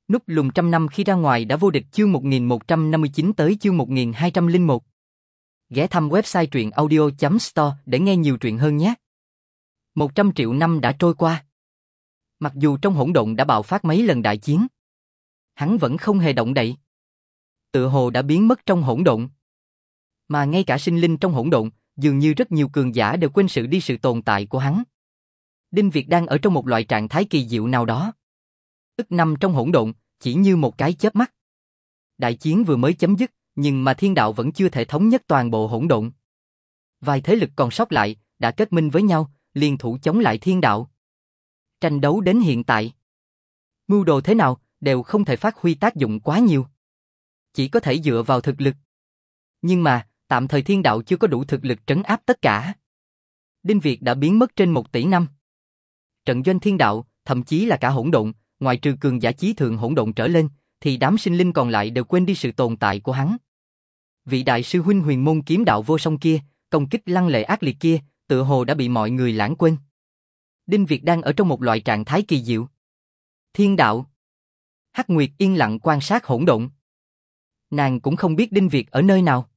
Núp lùm trăm năm khi ra ngoài đã vô địch chương 1159 tới chương 1201. Ghé thăm website truyện audio.store để nghe nhiều truyện hơn nhé. 100 triệu năm đã trôi qua. Mặc dù trong hỗn độn đã bạo phát mấy lần đại chiến, hắn vẫn không hề động đậy. Tựa hồ đã biến mất trong hỗn độn. Mà ngay cả sinh linh trong hỗn độn, dường như rất nhiều cường giả đều quên sự tồn tại của hắn. Đinh Việt đang ở trong một loại trạng thái kỳ diệu nào đó. Ức năm trong hỗn độn, chỉ như một cái chớp mắt. Đại chiến vừa mới chấm dứt, nhưng mà thiên đạo vẫn chưa thể thống nhất toàn bộ hỗn độn. Vài thế lực còn sót lại, đã kết minh với nhau, liên thủ chống lại thiên đạo. Tranh đấu đến hiện tại, mưu đồ thế nào, đều không thể phát huy tác dụng quá nhiều. Chỉ có thể dựa vào thực lực. Nhưng mà, tạm thời thiên đạo chưa có đủ thực lực trấn áp tất cả. Đinh Việt đã biến mất trên 1 tỷ năm. Trận doanh thiên đạo, thậm chí là cả hỗn độn, ngoại trừ cường giả chí thượng hỗn độn trở lên, thì đám sinh linh còn lại đều quên đi sự tồn tại của hắn. Vị đại sư huynh huyền môn kiếm đạo vô song kia, công kích lăng lệ ác liệt kia, tựa hồ đã bị mọi người lãng quên. Đinh Việt đang ở trong một loại trạng thái kỳ diệu. Thiên đạo. Hắc Nguyệt yên lặng quan sát hỗn độn. Nàng cũng không biết Đinh Việt ở nơi nào.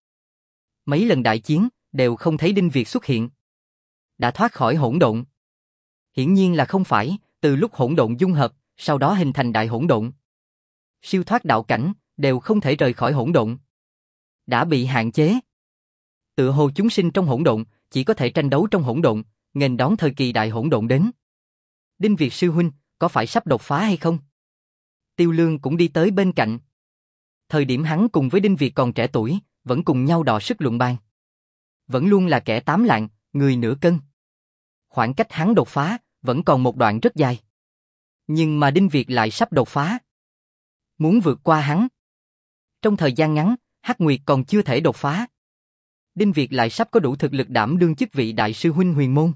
Mấy lần đại chiến, đều không thấy Đinh Việt xuất hiện. Đã thoát khỏi hỗn độn. Hiển nhiên là không phải, từ lúc hỗn độn dung hợp, sau đó hình thành đại hỗn độn. Siêu thoát đạo cảnh, đều không thể rời khỏi hỗn độn. Đã bị hạn chế. Tựa hồ chúng sinh trong hỗn độn, chỉ có thể tranh đấu trong hỗn độn, nghênh đón thời kỳ đại hỗn độn đến. Đinh Việt sư huynh, có phải sắp đột phá hay không? Tiêu Lương cũng đi tới bên cạnh. Thời điểm hắn cùng với Đinh Việt còn trẻ tuổi, vẫn cùng nhau đọ sức luận bàn. Vẫn luôn là kẻ 8 lạng, người nửa cân. Khoảng cách hắn đột phá, vẫn còn một đoạn rất dài. Nhưng mà Đinh Việt lại sắp đột phá. Muốn vượt qua hắn. Trong thời gian ngắn, Hắc Nguyệt còn chưa thể đột phá. Đinh Việt lại sắp có đủ thực lực đảm đương chức vị đại sư huynh huyền môn.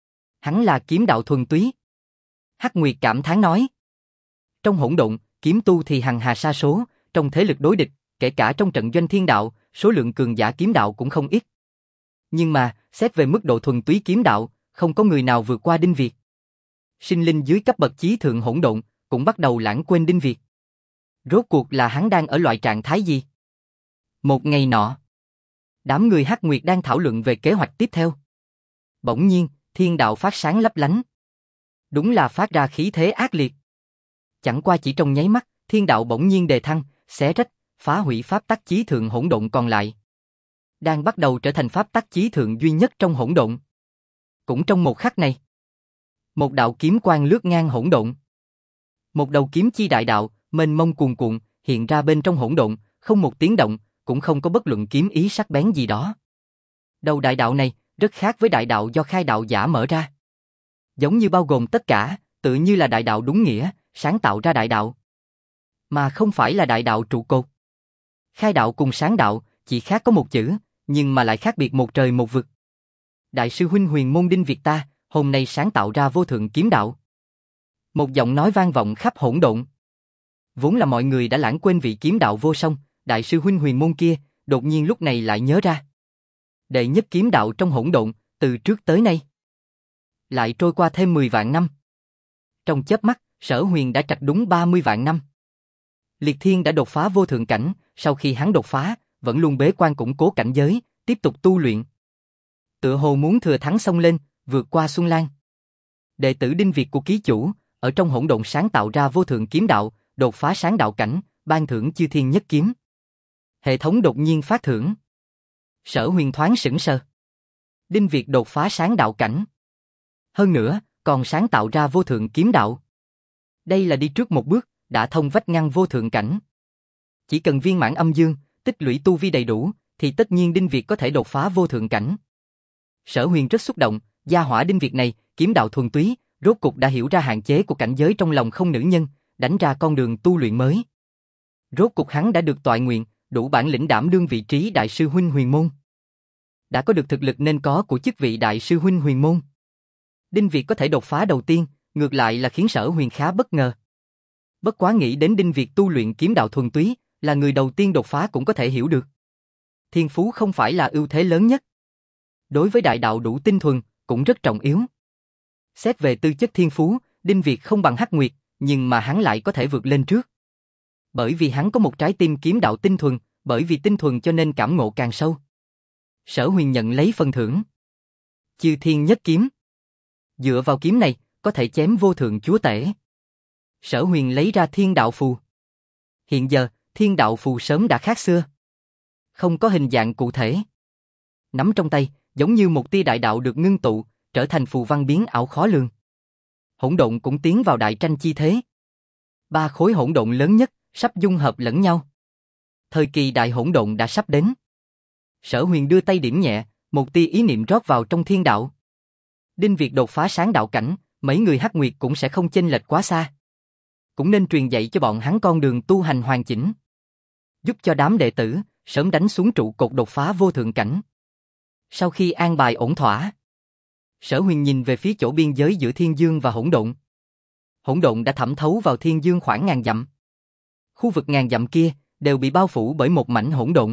Hắn là kiếm đạo thuần túy. Hắc Nguyệt cảm thán nói. Trong hỗn độn, kiếm tu thì hằng hà sa số, trong thế lực đối địch, kể cả trong trận doanh thiên đạo, số lượng cường giả kiếm đạo cũng không ít. Nhưng mà, xét về mức độ thuần túy kiếm đạo, không có người nào vượt qua Đinh Việt. Sinh linh dưới cấp bậc chí thượng hỗn độn, cũng bắt đầu lãng quên Đinh Việt. Rốt cuộc là hắn đang ở loại trạng thái gì? Một ngày nọ, đám người Hắc Nguyệt đang thảo luận về kế hoạch tiếp theo. Bỗng nhiên, thiên đạo phát sáng lấp lánh. Đúng là phát ra khí thế ác liệt. Chẳng qua chỉ trong nháy mắt, thiên đạo bỗng nhiên đề thăng, xé rách, phá hủy pháp tắc chí thượng hỗn độn còn lại. Đang bắt đầu trở thành pháp tắc chí thượng duy nhất trong hỗn độn. Cũng trong một khắc này, một đạo kiếm quang lướt ngang hỗn độn. Một đầu kiếm chi đại đạo, mênh mông cuồn cuộn, hiện ra bên trong hỗn độn, không một tiếng động, cũng không có bất luận kiếm ý sắc bén gì đó. Đầu đại đạo này, rất khác với đại đạo do khai đạo giả mở ra. Giống như bao gồm tất cả, tự như là đại đạo đúng nghĩa, sáng tạo ra đại đạo. Mà không phải là đại đạo trụ cột. Khai đạo cùng sáng đạo, chỉ khác có một chữ, nhưng mà lại khác biệt một trời một vực. Đại sư huynh huyền môn Đinh Việt ta, hôm nay sáng tạo ra vô thượng kiếm đạo. Một giọng nói vang vọng khắp hỗn độn. Vốn là mọi người đã lãng quên vị kiếm đạo vô song, đại sư huynh huyền môn kia, đột nhiên lúc này lại nhớ ra. Đệ nhất kiếm đạo trong hỗn độn, từ trước tới nay. Lại trôi qua thêm 10 vạn năm. Trong chớp mắt, Sở Huyền đã trạch đúng 30 vạn năm. Liệt Thiên đã đột phá vô thượng cảnh, sau khi hắn đột phá, vẫn luôn bế quan củng cố cảnh giới, tiếp tục tu luyện. Tựa hồ muốn thừa thắng xông lên, vượt qua Xuân Lan. Đệ tử Đinh Việt của ký chủ, ở trong hỗn độn sáng tạo ra vô thượng kiếm đạo, đột phá sáng đạo cảnh, ban thưởng chư thiên nhất kiếm. Hệ thống đột nhiên phát thưởng. Sở Huyền thoáng sững sờ. Đinh Việt đột phá sáng đạo cảnh. Hơn nữa, còn sáng tạo ra vô thượng kiếm đạo. Đây là đi trước một bước, đã thông vách ngăn vô thượng cảnh. Chỉ cần viên mãn âm dương, tích lũy tu vi đầy đủ, thì tất nhiên Đinh Việt có thể đột phá vô thượng cảnh. Sở Huyền rất xúc động, gia hỏa Đinh Việt này, kiếm đạo thuần túy, rốt cục đã hiểu ra hạn chế của cảnh giới trong lòng không nữ nhân, đánh ra con đường tu luyện mới. Rốt cục hắn đã được toại nguyện, đủ bản lĩnh đảm đương vị trí đại sư huynh huyền môn. Đã có được thực lực nên có của chức vị đại sư huynh huyền môn. Đinh Việt có thể đột phá đầu tiên, ngược lại là khiến Sở Huyền khá bất ngờ. Bất quá nghĩ đến Đinh Việt tu luyện kiếm đạo thuần túy, là người đầu tiên đột phá cũng có thể hiểu được. Thiên phú không phải là ưu thế lớn nhất. Đối với đại đạo đủ tinh thuần, cũng rất trọng yếu. Xét về tư chất thiên phú, Đinh Việt không bằng Hắc Nguyệt, nhưng mà hắn lại có thể vượt lên trước. Bởi vì hắn có một trái tim kiếm đạo tinh thuần, bởi vì tinh thuần cho nên cảm ngộ càng sâu. Sở Huyền nhận lấy phần thưởng. Chư Thiên Nhất Kiếm. Dựa vào kiếm này, có thể chém vô thượng chúa tể. Sở Huyền lấy ra Thiên Đạo Phù. Hiện giờ, Thiên Đạo Phù sớm đã khác xưa. Không có hình dạng cụ thể. Nắm trong tay, giống như một tia đại đạo được ngưng tụ, trở thành phù văn biến ảo khó lường. Hỗn độn cũng tiến vào đại tranh chi thế. 3 khối hỗn độn lớn nhất, sắp dung hợp lẫn nhau. Thời kỳ đại hỗn độn đã sắp đến. Sở Huyền đưa tay điểm nhẹ, một tia ý niệm rót vào trong thiên đạo. Đinh Việt đột phá sáng đạo cảnh, mấy người Hắc Nguyệt cũng sẽ không chênh lệch quá xa. Cũng nên truyền dạy cho bọn hắn con đường tu hành hoàn chỉnh. Giúp cho đám đệ tử, sớm đánh xuống trụ cột đột phá vô thượng cảnh. Sau khi an bài ổn thỏa, Sở Huyền nhìn về phía chỗ biên giới giữa thiên dương và hỗn độn. Hỗn độn đã thẩm thấu vào thiên dương khoảng ngàn dặm. Khu vực ngàn dặm kia đều bị bao phủ bởi một mảnh hỗn độn.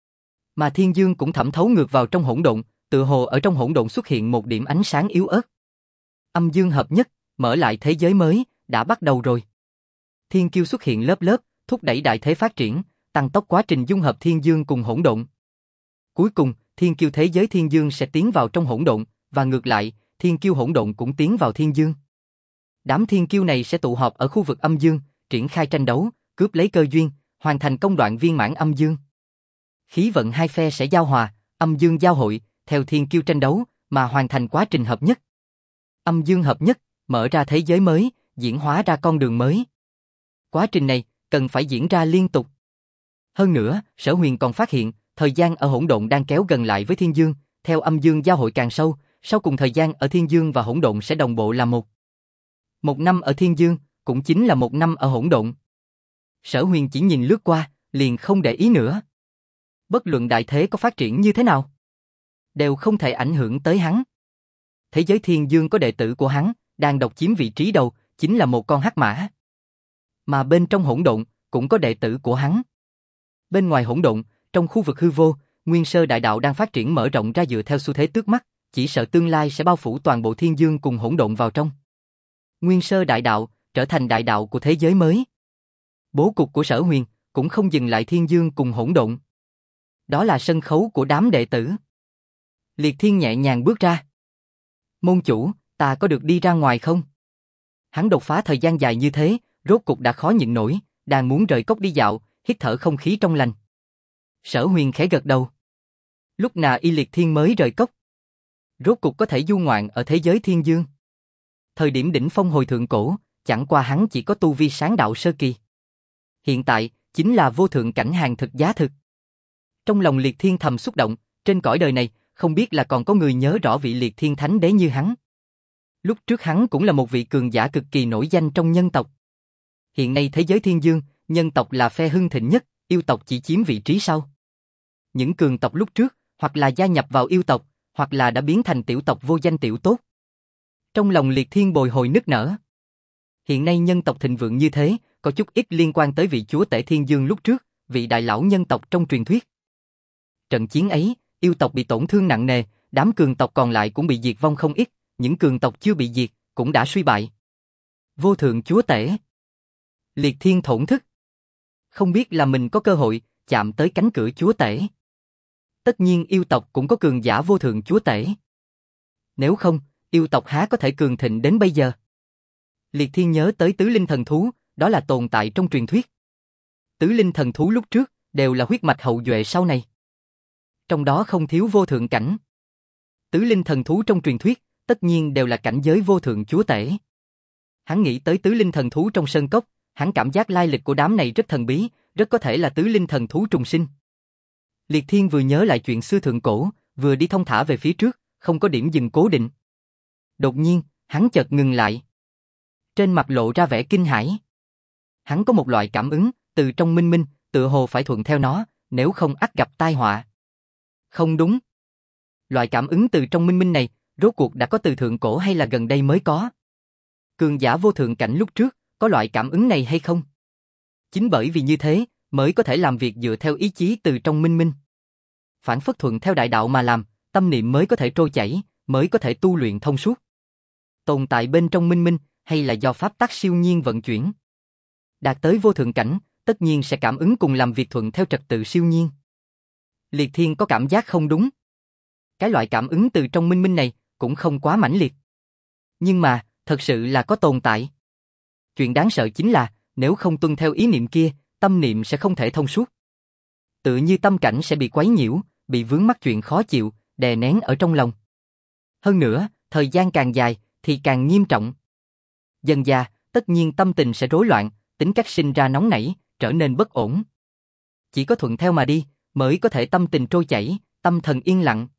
Mà thiên dương cũng thẩm thấu ngược vào trong hỗn độn, tựa hồ ở trong hỗn độn xuất hiện một điểm ánh sáng yếu ớt. Âm dương hợp nhất, mở lại thế giới mới, đã bắt đầu rồi. Thiên kiêu xuất hiện lớp lớp, thúc đẩy đại thế phát triển, tăng tốc quá trình dung hợp thiên dương cùng hỗn độn. Cuối cùng, thiên kiêu thế giới thiên dương sẽ tiến vào trong hỗn độn, và ngược lại, thiên kiêu hỗn độn cũng tiến vào thiên dương. Đám thiên kiêu này sẽ tụ họp ở khu vực âm dương, triển khai tranh đấu, cướp lấy cơ duyên, hoàn thành công đoạn viên mãn âm dương. Khí vận hai phe sẽ giao hòa, âm dương giao hội, theo thiên kiêu tranh đấu, mà hoàn thành quá trình hợp nhất. Âm dương hợp nhất, mở ra thế giới mới, diễn hóa ra con đường mới. Quá trình này, cần phải diễn ra liên tục. Hơn nữa, Sở Huyền còn phát hiện, thời gian ở hỗn độn đang kéo gần lại với thiên dương, theo âm dương giao hội càng sâu, sau cùng thời gian ở thiên dương và hỗn độn sẽ đồng bộ là một. 1 năm ở thiên dương, cũng chính là 1 năm ở hỗn độn. Sở Huyền chỉ nhìn lướt qua, liền không để ý nữa. Bất luận đại thế có phát triển như thế nào, đều không thể ảnh hưởng tới hắn. Thế giới thiên dương có đệ tử của hắn, đang độc chiếm vị trí đầu, chính là một con hắc mã. Mà bên trong hỗn độn, cũng có đệ tử của hắn. Bên ngoài hỗn độn, trong khu vực hư vô, Nguyên Sơ Đại Đạo đang phát triển mở rộng ra dựa theo xu thế trước mắt, chỉ sợ tương lai sẽ bao phủ toàn bộ thiên dương cùng hỗn độn vào trong. Nguyên Sơ Đại Đạo trở thành đại đạo của thế giới mới. Bố cục của Sở Huyền cũng không dừng lại thiên dương cùng hỗn độn. Đó là sân khấu của đám đệ tử. Liệt Thiên nhẹ nhàng bước ra. Môn chủ, ta có được đi ra ngoài không? Hắn đột phá thời gian dài như thế, rốt cục đã khó nhịn nổi, đang muốn rời cốc đi dạo, hít thở không khí trong lành. Sở Huyền khẽ gật đầu. Lúc nào Liệt Thiên mới rời cốc? Rốt cục có thể du ngoạn ở thế giới thiên dương. Thời điểm đỉnh phong hồi thượng cổ, chẳng qua hắn chỉ có tu vi sáng đạo sơ kỳ. Hiện tại, chính là vô thượng cảnh hàng thực giá thực. Trong lòng Liệt Thiên thầm xúc động, trên cõi đời này, không biết là còn có người nhớ rõ vị Liệt Thiên Thánh Đế như hắn. Lúc trước hắn cũng là một vị cường giả cực kỳ nổi danh trong nhân tộc. Hiện nay thế giới thiên dương, nhân tộc là phe hưng thịnh nhất, yêu tộc chỉ chiếm vị trí sau. Những cường tộc lúc trước, hoặc là gia nhập vào yêu tộc, hoặc là đã biến thành tiểu tộc vô danh tiểu tốt. Trong lòng Liệt Thiên bồi hồi nức nở. Hiện nay nhân tộc thịnh vượng như thế, có chút ít liên quan tới vị chúa tể thiên dương lúc trước, vị đại lão nhân tộc trong truyền thuyết. Trận chiến ấy, yêu tộc bị tổn thương nặng nề, đám cường tộc còn lại cũng bị diệt vong không ít, những cường tộc chưa bị diệt, cũng đã suy bại. Vô thượng chúa tể. Liệt Thiên thổn thức. Không biết là mình có cơ hội chạm tới cánh cửa chúa tể. Tất nhiên yêu tộc cũng có cường giả vô thượng chúa tể. Nếu không, yêu tộc há có thể cường thịnh đến bây giờ. Liệt Thiên nhớ tới tứ linh thần thú, đó là tồn tại trong truyền thuyết. Tứ linh thần thú lúc trước, đều là huyết mạch hậu duệ sau này. Trong đó không thiếu vô thượng cảnh. Tứ linh thần thú trong truyền thuyết, tất nhiên đều là cảnh giới vô thượng chúa tể. Hắn nghĩ tới tứ linh thần thú trong sơn cốc, hắn cảm giác lai lịch của đám này rất thần bí, rất có thể là tứ linh thần thú trùng sinh. Liệt Thiên vừa nhớ lại chuyện xưa thượng cổ, vừa đi thong thả về phía trước, không có điểm dừng cố định. Đột nhiên, hắn chợt ngừng lại. Trên mặt lộ ra vẻ kinh hãi. Hắn có một loại cảm ứng, từ trong minh minh, tựa hồ phải thuận theo nó, nếu không ắt gặp tai họa. Không đúng. Loại cảm ứng từ trong minh minh này, rốt cuộc đã có từ thượng cổ hay là gần đây mới có? Cường giả vô thượng cảnh lúc trước, có loại cảm ứng này hay không? Chính bởi vì như thế, mới có thể làm việc dựa theo ý chí từ trong minh minh. Phản phất thuận theo đại đạo mà làm, tâm niệm mới có thể trôi chảy, mới có thể tu luyện thông suốt. Tồn tại bên trong minh minh, hay là do pháp tắc siêu nhiên vận chuyển. Đạt tới vô thượng cảnh, tất nhiên sẽ cảm ứng cùng làm việc thuận theo trật tự siêu nhiên. Liệt Thiên có cảm giác không đúng. Cái loại cảm ứng từ trong minh minh này cũng không quá mãnh liệt. Nhưng mà, thật sự là có tồn tại. Chuyện đáng sợ chính là, nếu không tuân theo ý niệm kia, tâm niệm sẽ không thể thông suốt. Tự như tâm cảnh sẽ bị quấy nhiễu, bị vướng mắc chuyện khó chịu, đè nén ở trong lòng. Hơn nữa, thời gian càng dài, thì càng nghiêm trọng. Dần dà, tất nhiên tâm tình sẽ rối loạn, tính cách sinh ra nóng nảy, trở nên bất ổn. Chỉ có thuận theo mà đi, mới có thể tâm tình trôi chảy, tâm thần yên lặng.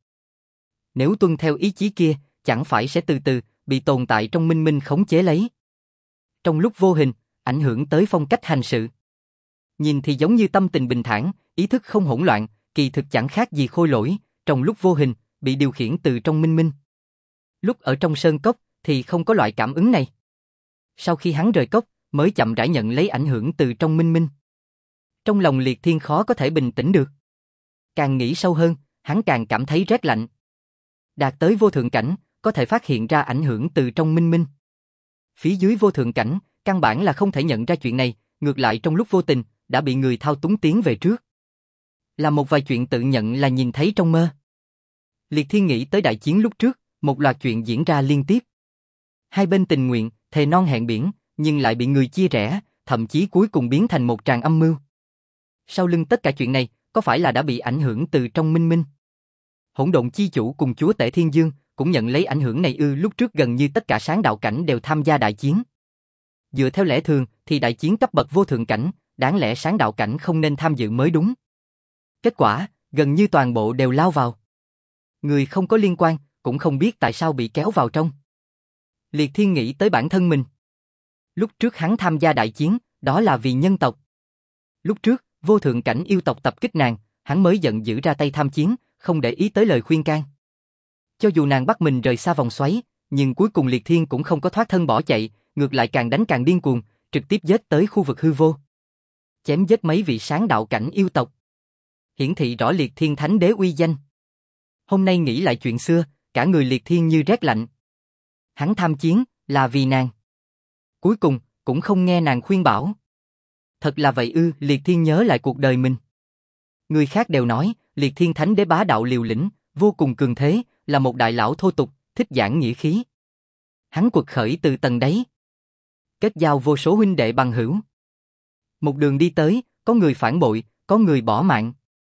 Nếu tuân theo ý chí kia, chẳng phải sẽ từ từ, bị tồn tại trong minh minh khống chế lấy. Trong lúc vô hình, ảnh hưởng tới phong cách hành sự. Nhìn thì giống như tâm tình bình thản, ý thức không hỗn loạn, kỳ thực chẳng khác gì khôi lỗi, trong lúc vô hình, bị điều khiển từ trong minh minh. Lúc ở trong sơn cốc, thì không có loại cảm ứng này. Sau khi hắn rời cốc, mới chậm rãi nhận lấy ảnh hưởng từ trong minh minh. Trong lòng Liệt Thiên khó có thể bình tĩnh được. Càng nghĩ sâu hơn, hắn càng cảm thấy rét lạnh. Đạt tới vô thượng cảnh, có thể phát hiện ra ảnh hưởng từ trong minh minh. Phía dưới vô thượng cảnh, căn bản là không thể nhận ra chuyện này, ngược lại trong lúc vô tình, đã bị người thao túng tiến về trước. Là một vài chuyện tự nhận là nhìn thấy trong mơ. Liệt Thiên nghĩ tới đại chiến lúc trước, một loạt chuyện diễn ra liên tiếp. Hai bên tình nguyện, thề non hẹn biển, nhưng lại bị người chia rẽ, thậm chí cuối cùng biến thành một tràng âm mưu. Sau lưng tất cả chuyện này, có phải là đã bị ảnh hưởng từ trong minh minh? Hỗn độn chi chủ cùng chúa tể Thiên Dương cũng nhận lấy ảnh hưởng này ư? Lúc trước gần như tất cả sáng đạo cảnh đều tham gia đại chiến. Dựa theo lẽ thường thì đại chiến cấp bậc vô thượng cảnh, đáng lẽ sáng đạo cảnh không nên tham dự mới đúng. Kết quả, gần như toàn bộ đều lao vào. Người không có liên quan, cũng không biết tại sao bị kéo vào trong. Liệt Thiên nghĩ tới bản thân mình. Lúc trước hắn tham gia đại chiến, đó là vì nhân tộc. Lúc trước, vô thượng cảnh yêu tộc tập kích nàng, hắn mới giận dữ ra tay tham chiến, không để ý tới lời khuyên can. Cho dù nàng bắt mình rời xa vòng xoáy, nhưng cuối cùng Liệt Thiên cũng không có thoát thân bỏ chạy, ngược lại càng đánh càng điên cuồng, trực tiếp giết tới khu vực hư vô. Chém giết mấy vị sáng đạo cảnh yêu tộc. Hiển thị rõ Liệt Thiên thánh đế uy danh. Hôm nay nghĩ lại chuyện xưa, cả người Liệt Thiên như rét lạnh. Hắn tham chiến, là vì nàng. Cuối cùng, cũng không nghe nàng khuyên bảo. Thật là vậy ư? Liệt Thiên nhớ lại cuộc đời mình. Người khác đều nói, Liệt Thiên thánh đế bá đạo liều lĩnh, vô cùng cường thế, là một đại lão thô tục, thích giảng nghĩa khí. Hắn quật khởi từ tầng đáy. Kết giao vô số huynh đệ bằng hữu. Một đường đi tới, có người phản bội, có người bỏ mạng.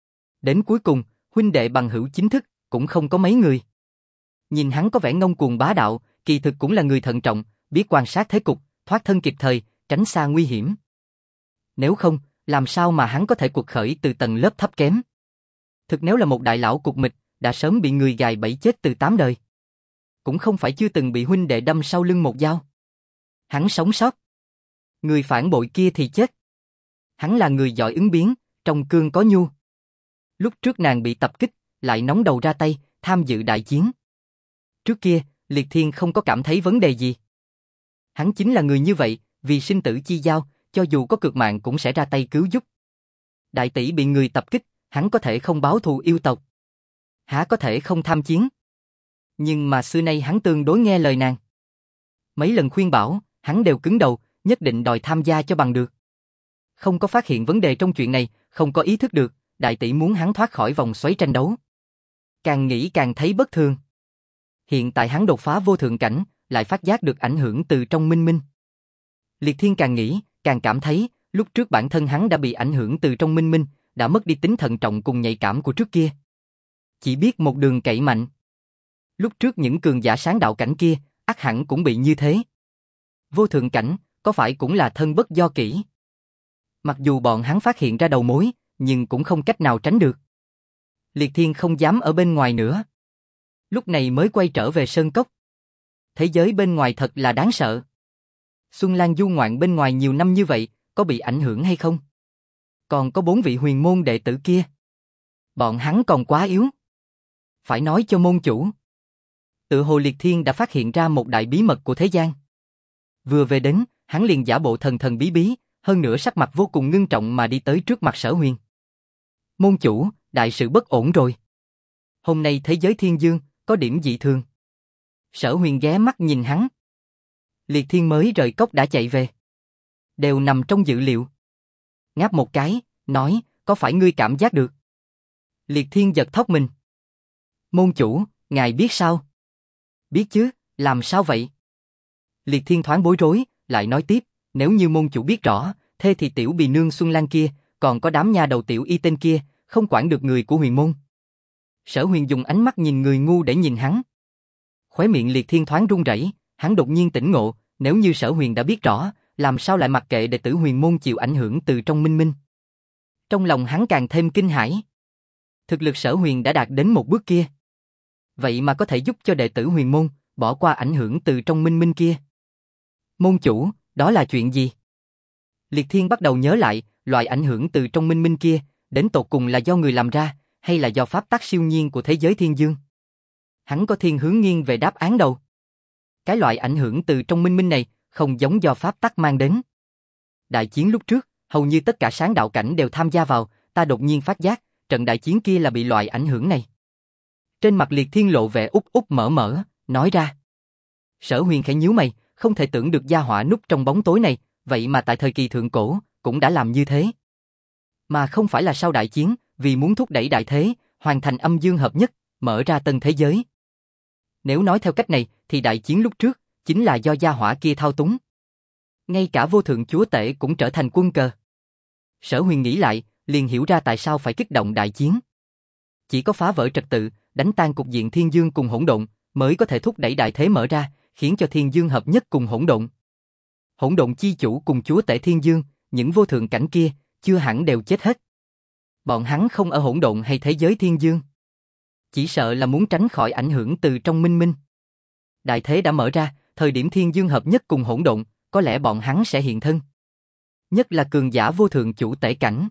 Đến cuối cùng, huynh đệ bằng hữu chính thức, cũng không có mấy người. Nhìn hắn có vẻ ngông cuồng bá đạo, kỳ thực cũng là người thận trọng, biết quan sát thế cục, thoát thân kịp thời, tránh xa nguy hiểm. Nếu không, làm sao mà hắn có thể quật khởi từ tầng lớp thấp kém? Thực nếu là một đại lão cục mịch, đã sớm bị người gài bẫy chết từ 8 đời. Cũng không phải chưa từng bị huynh đệ đâm sau lưng một dao. Hắn sống sót. Người phản bội kia thì chết. Hắn là người giỏi ứng biến, trong cương có nhu. Lúc trước nàng bị tập kích, lại nóng đầu ra tay, tham dự đại chiến. Trước kia, Liệt Thiên không có cảm thấy vấn đề gì. Hắn chính là người như vậy, vì sinh tử chi giao, cho dù có cược mạng cũng sẽ ra tay cứu giúp. Đại tỷ bị người tập kích, hắn có thể không báo thù yêu tộc. Há có thể không tham chiến. Nhưng mà xưa nay hắn tương đối nghe lời nàng. Mấy lần khuyên bảo, hắn đều cứng đầu, nhất định đòi tham gia cho bằng được. Không có phát hiện vấn đề trong chuyện này, không có ý thức được, đại tỷ muốn hắn thoát khỏi vòng xoáy tranh đấu. Càng nghĩ càng thấy bất thường. Hiện tại hắn đột phá vô thượng cảnh, lại phát giác được ảnh hưởng từ trong minh minh. Liệt Thiên càng nghĩ, càng cảm thấy, lúc trước bản thân hắn đã bị ảnh hưởng từ trong minh minh, đã mất đi tính thận trọng cùng nhạy cảm của trước kia. Chỉ biết một đường cậy mạnh. Lúc trước những cường giả sáng đạo cảnh kia, ắt hẳn cũng bị như thế. Vô thượng cảnh, có phải cũng là thân bất do kỷ? Mặc dù bọn hắn phát hiện ra đầu mối, nhưng cũng không cách nào tránh được. Liệt Thiên không dám ở bên ngoài nữa. Lúc này mới quay trở về sơn cốc. Thế giới bên ngoài thật là đáng sợ. Xuân Lan du ngoạn bên ngoài nhiều năm như vậy, có bị ảnh hưởng hay không? Còn có 4 vị huyền môn đệ tử kia. Bọn hắn còn quá yếu. Phải nói cho môn chủ. Tự hồ Liệt Thiên đã phát hiện ra một đại bí mật của thế gian. Vừa về đến, hắn liền giả bộ thần thần bí bí, hơn nữa sắc mặt vô cùng ngưng trọng mà đi tới trước mặt Sở Huyền. Môn chủ, đại sự bất ổn rồi. Hôm nay thế giới Thiên Dương, có điểm dị thường. Sở Huyền ghé mắt nhìn hắn. Liệt Thiên mới rời cốc đã chạy về. Đều nằm trong dự liệu. ngáp một cái, nói, có phải ngươi cảm giác được? Liệt Thiên giật thót mình. Môn chủ, ngài biết sao? Biết chứ, làm sao vậy? Liệt Thiên thoáng bối rối, lại nói tiếp, nếu như môn chủ biết rõ, thế thì tiểu Bì Nương Xuân Lan kia, còn có đám nha đầu tiểu y tên kia, không quản được người của huyền môn. Sở Huyền dùng ánh mắt nhìn người ngu để nhìn hắn. Khóe miệng Liệt Thiên thoáng run rẩy, hắn đột nhiên tỉnh ngộ, nếu như Sở Huyền đã biết rõ, làm sao lại mặc kệ đệ tử huyền môn chịu ảnh hưởng từ trong minh minh. Trong lòng hắn càng thêm kinh hãi. Thực lực Sở Huyền đã đạt đến một bước kia. Vậy mà có thể giúp cho đệ tử huyền môn, bỏ qua ảnh hưởng từ trong minh minh kia. Môn chủ, đó là chuyện gì? Liệt Thiên bắt đầu nhớ lại, loại ảnh hưởng từ trong minh minh kia, đến tột cùng là do người làm ra, hay là do pháp tắc siêu nhiên của thế giới thiên dương? Hắn có thiên hướng nghiêng về đáp án đầu. Cái loại ảnh hưởng từ trong minh minh này, không giống do pháp tắc mang đến. Đại chiến lúc trước, hầu như tất cả sáng đạo cảnh đều tham gia vào, ta đột nhiên phát giác, trận đại chiến kia là bị loại ảnh hưởng này. Trên mặt Liệt Thiên lộ vẻ úp úp mở mở, nói ra. Sở Huyền khẽ nhíu mày, không thể tưởng được gia hỏa núp trong bóng tối này, vậy mà tại thời kỳ thượng cổ, cũng đã làm như thế. Mà không phải là sau đại chiến, vì muốn thúc đẩy đại thế, hoàn thành âm dương hợp nhất, mở ra tân thế giới. Nếu nói theo cách này, thì đại chiến lúc trước, chính là do gia hỏa kia thao túng. Ngay cả vô thượng chúa tể cũng trở thành quân cờ. Sở Huyền nghĩ lại, liền hiểu ra tại sao phải kích động đại chiến. Chỉ có phá vỡ trật tự, đánh tan cục diện thiên dương cùng hỗn độn, mới có thể thúc đẩy đại thế mở ra, khiến cho thiên dương hợp nhất cùng hỗn độn. Hỗn độn chi chủ cùng chúa tể thiên dương, những vô thượng cảnh kia, chưa hẳn đều chết hết. Bọn hắn không ở hỗn độn hay thế giới thiên dương. Chỉ sợ là muốn tránh khỏi ảnh hưởng từ trong minh minh. Đại thế đã mở ra, thời điểm thiên dương hợp nhất cùng hỗn độn, có lẽ bọn hắn sẽ hiện thân. Nhất là cường giả vô thượng chủ tể cảnh.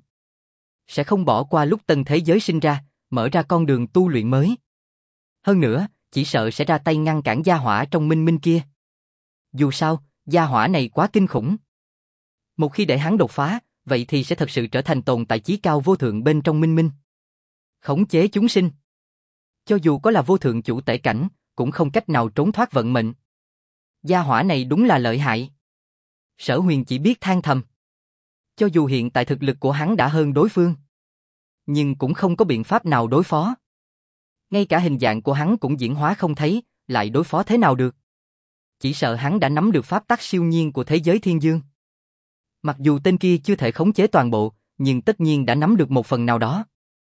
Sẽ không bỏ qua lúc tân thế giới sinh ra, mở ra con đường tu luyện mới. Hơn nữa, chỉ sợ sẽ ra tay ngăn cản gia hỏa trong minh minh kia. Dù sao, gia hỏa này quá kinh khủng. Một khi để hắn đột phá, vậy thì sẽ thật sự trở thành tồn tại chí cao vô thượng bên trong minh minh. Khống chế chúng sinh. Cho dù có là vô thượng chủ tể cảnh, cũng không cách nào trốn thoát vận mệnh. Gia hỏa này đúng là lợi hại. Sở Huyền chỉ biết than thầm. Cho dù hiện tại thực lực của hắn đã hơn đối phương, nhưng cũng không có biện pháp nào đối phó. Ngay cả hình dạng của hắn cũng diễn hóa không thấy, lại đối phó thế nào được? Chỉ sợ hắn đã nắm được pháp tắc siêu nhiên của thế giới thiên dương. Mặc dù tên kia chưa thể khống chế toàn bộ, nhưng tất nhiên đã nắm được một phần nào đó.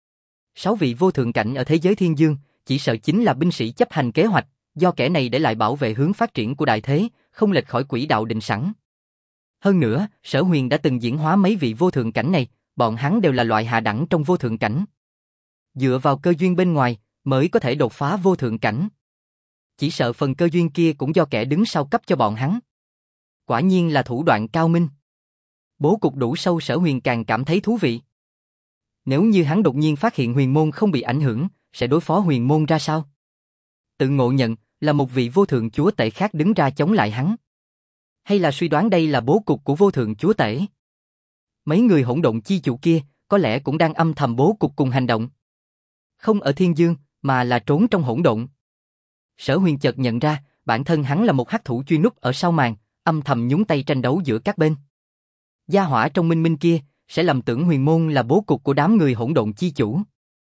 6 vị vô thượng cảnh ở thế giới thiên dương, chỉ sợ chính là binh sĩ chấp hành kế hoạch, do kẻ này để lại bảo vệ hướng phát triển của đại thế, không lệch khỏi quỹ đạo định sẵn. Hơn nữa, Sở Huyền đã từng diễn hóa mấy vị vô thượng cảnh này, bọn hắn đều là loại hạ đẳng trong vô thượng cảnh. Dựa vào cơ duyên bên ngoài, mới có thể đột phá vô thượng cảnh. Chỉ sợ phần cơ duyên kia cũng do kẻ đứng sau cấp cho bọn hắn. Quả nhiên là thủ đoạn cao minh. Bố cục đủ sâu, Sở Huyền càng cảm thấy thú vị. Nếu như hắn đột nhiên phát hiện huyền môn không bị ảnh hưởng, sẽ đối phó huyền môn ra sao? Tự ngộ nhận là một vị vô thượng chúa tể khác đứng ra chống lại hắn. Hay là suy đoán đây là bố cục của vô thượng chúa tể? Mấy người hỗn độn chi chủ kia có lẽ cũng đang âm thầm bố cục cùng hành động. Không ở thiên dương, mà là trốn trong hỗn độn. Sở Huyền chợt nhận ra, bản thân hắn là một hắc thủ truy núp ở sau màn, âm thầm nhúng tay tranh đấu giữa các bên. Gia hỏa trong minh minh kia sẽ lầm tưởng huyền môn là bố cục của đám người hỗn độn chi chủ.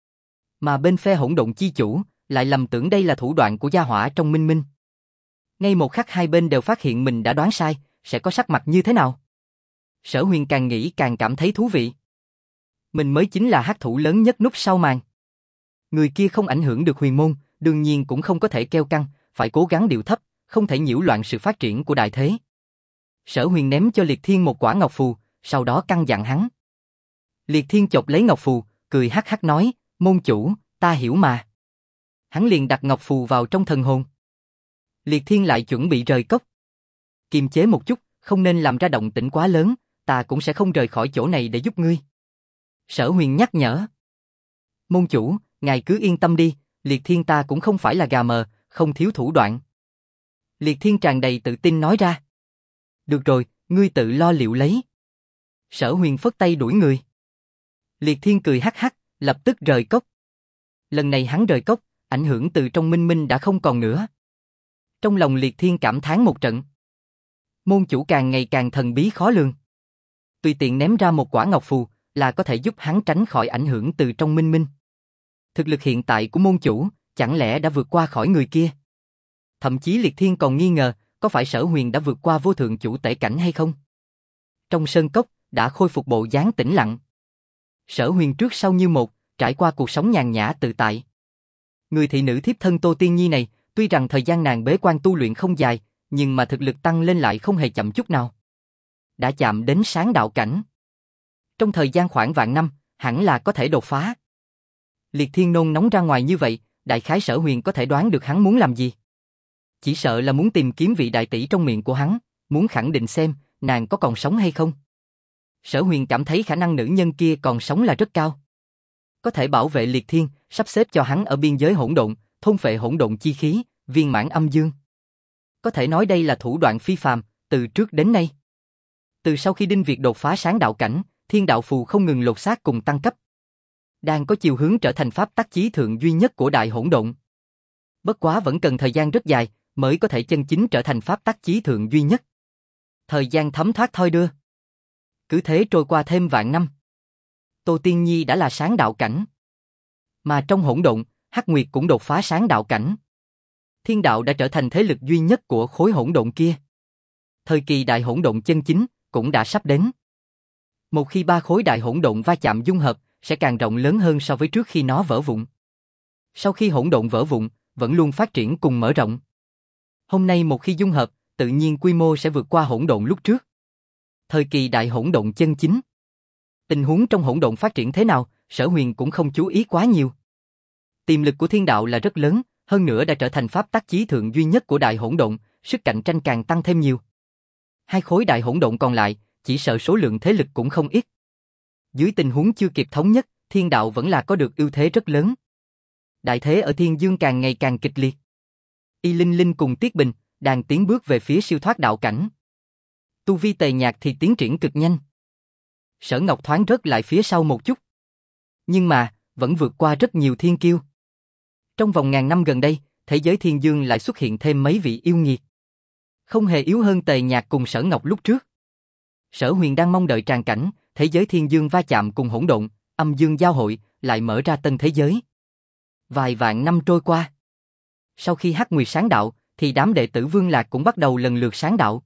Mà bên phe hỗn độn chi chủ lại lầm tưởng đây là thủ đoạn của gia hỏa trong minh minh. Ngay một khắc hai bên đều phát hiện mình đã đoán sai, sẽ có sắc mặt như thế nào? Sở Huyền càng nghĩ càng cảm thấy thú vị. Mình mới chính là hắc thủ lớn nhất núp sau màn. Người kia không ảnh hưởng được huyền môn, đương nhiên cũng không có thể keo căng, phải cố gắng điệu thấp, không thể nhiễu loạn sự phát triển của đại thế. Sở Huyền ném cho Liệt Thiên một quả ngọc phù, sau đó căn dặn hắn. Liệt Thiên chộp lấy ngọc phù, cười hắc hắc nói, môn chủ, ta hiểu mà. Hắn liền đặt ngọc phù vào trong thần hồn. Liệt Thiên lại chuẩn bị rời cốc. Kiềm chế một chút, không nên làm ra động tĩnh quá lớn, ta cũng sẽ không rời khỏi chỗ này để giúp ngươi. Sở Huyền nhắc nhở. Môn chủ, ngài cứ yên tâm đi, Liệt Thiên ta cũng không phải là gà mờ, không thiếu thủ đoạn. Liệt Thiên tràn đầy tự tin nói ra. Được rồi, ngươi tự lo liệu lấy. Sở Huyền phất tay đuổi người. Liệt Thiên cười hắc hắc, lập tức rời cốc. Lần này hắn rời cốc, ảnh hưởng từ trong minh minh đã không còn nữa. Trong lòng Liệt Thiên cảm thán một trận. Môn chủ càng ngày càng thần bí khó lường. Tùy tiện ném ra một quả ngọc phù là có thể giúp hắn tránh khỏi ảnh hưởng từ trong minh minh. Thực lực hiện tại của môn chủ, chẳng lẽ đã vượt qua khỏi người kia? Thậm chí Liệt Thiên còn nghi ngờ, có phải Sở Huyền đã vượt qua vô thượng chủ tể cảnh hay không? Trong sơn cốc, đã khôi phục bộ dáng tĩnh lặng. Sở Huyền trước sau như một, trải qua cuộc sống nhàn nhã tự tại. Người thị nữ thiếp thân Tô Tiên Nhi này, tuy rằng thời gian nàng bế quan tu luyện không dài, nhưng mà thực lực tăng lên lại không hề chậm chút nào. Đã chạm đến sáng đạo cảnh. Trong thời gian khoảng vạn năm, hẳn là có thể đột phá. Liệt Thiên nôn nóng ra ngoài như vậy, đại khái Sở Huyền có thể đoán được hắn muốn làm gì. Chỉ sợ là muốn tìm kiếm vị đại tỷ trong miệng của hắn, muốn khẳng định xem nàng có còn sống hay không. Sở Huyền cảm thấy khả năng nữ nhân kia còn sống là rất cao. Có thể bảo vệ Liệt Thiên, sắp xếp cho hắn ở biên giới hỗn độn, thôn phệ hỗn độn chi khí, viên mãn âm dương. Có thể nói đây là thủ đoạn phi phàm, từ trước đến nay. Từ sau khi Đinh Việt đột phá sáng đạo cảnh, thiên đạo phù không ngừng lột xác cùng tăng cấp. Đang có chiều hướng trở thành pháp tắc chí thượng duy nhất của đại hỗn độn. Bất quá vẫn cần thời gian rất dài, mới có thể chân chính trở thành pháp tắc chí thượng duy nhất. Thời gian thấm thoát thoi đưa. Cứ thế trôi qua thêm vạn năm. Tô Tiên Nhi đã là sáng đạo cảnh. Mà trong hỗn độn, Hắc Nguyệt cũng đột phá sáng đạo cảnh. Thiên đạo đã trở thành thế lực duy nhất của khối hỗn độn kia. Thời kỳ đại hỗn độn chân chính cũng đã sắp đến. Một khi ba khối đại hỗn độn va chạm dung hợp, sẽ càng rộng lớn hơn so với trước khi nó vỡ vụn. Sau khi hỗn độn vỡ vụn, vẫn luôn phát triển cùng mở rộng. Hôm nay một khi dung hợp, tự nhiên quy mô sẽ vượt qua hỗn độn lúc trước. Thời kỳ đại hỗn độn chân chính. Tình huống trong hỗn độn phát triển thế nào, Sở Huyền cũng không chú ý quá nhiều. Tiềm lực của thiên đạo là rất lớn, hơn nữa đã trở thành pháp tắc chí thượng duy nhất của đại hỗn độn, sức cạnh tranh càng tăng thêm nhiều. Hai khối đại hỗn độn còn lại, chỉ sợ số lượng thế lực cũng không ít. Dưới tình huống chưa kịp thống nhất, thiên đạo vẫn là có được ưu thế rất lớn. Đại thế ở Thiên Dương càng ngày càng kịch liệt. Y Linh Linh cùng Tiết Bình đang tiến bước về phía siêu thoát đạo cảnh. Tu vi Tề Nhạc thì tiến triển cực nhanh. Sở Ngọc thoáng rớt lại phía sau một chút. Nhưng mà, vẫn vượt qua rất nhiều thiên kiêu. Trong vòng ngàn năm gần đây, thế giới Thiên Dương lại xuất hiện thêm mấy vị yêu nghiệt. Không hề yếu hơn Tề Nhạc cùng Sở Ngọc lúc trước. Sở Huyền đang mong đợi tràn cảnh, thế giới Thiên Dương va chạm cùng hỗn độn, âm dương giao hội, lại mở ra tân thế giới. Vài vạn năm trôi qua. Sau khi Hắc Nguyệt sáng đạo, thì đám đệ tử Vương Lạc cũng bắt đầu lần lượt sáng đạo.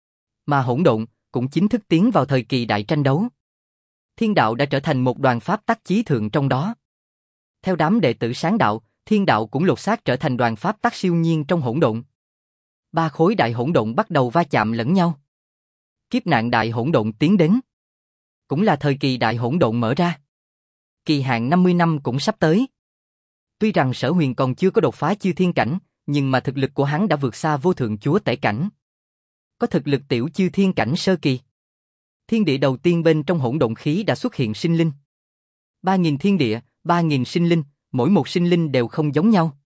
Mà hỗn độn cũng chính thức tiến vào thời kỳ đại tranh đấu. Thiên đạo đã trở thành một đoàn pháp tắc chí thượng trong đó. Theo đám đệ tử sáng đạo, thiên đạo cũng lột xác trở thành đoàn pháp tắc siêu nhiên trong hỗn độn. Ba khối đại hỗn độn bắt đầu va chạm lẫn nhau. Kiếp nạn đại hỗn độn tiến đến. Cũng là thời kỳ đại hỗn độn mở ra. Kỳ hạn 50 năm cũng sắp tới. Tuy rằng Sở Huyền còn chưa có đột phá chư thiên cảnh, nhưng mà thực lực của hắn đã vượt xa vô thượng chúa tể cảnh. Có thực lực tiểu chư thiên cảnh sơ kỳ. Thiên địa đầu tiên bên trong hỗn độn khí đã xuất hiện sinh linh. 3.000 thiên địa, 3.000 sinh linh, mỗi một sinh linh đều không giống nhau.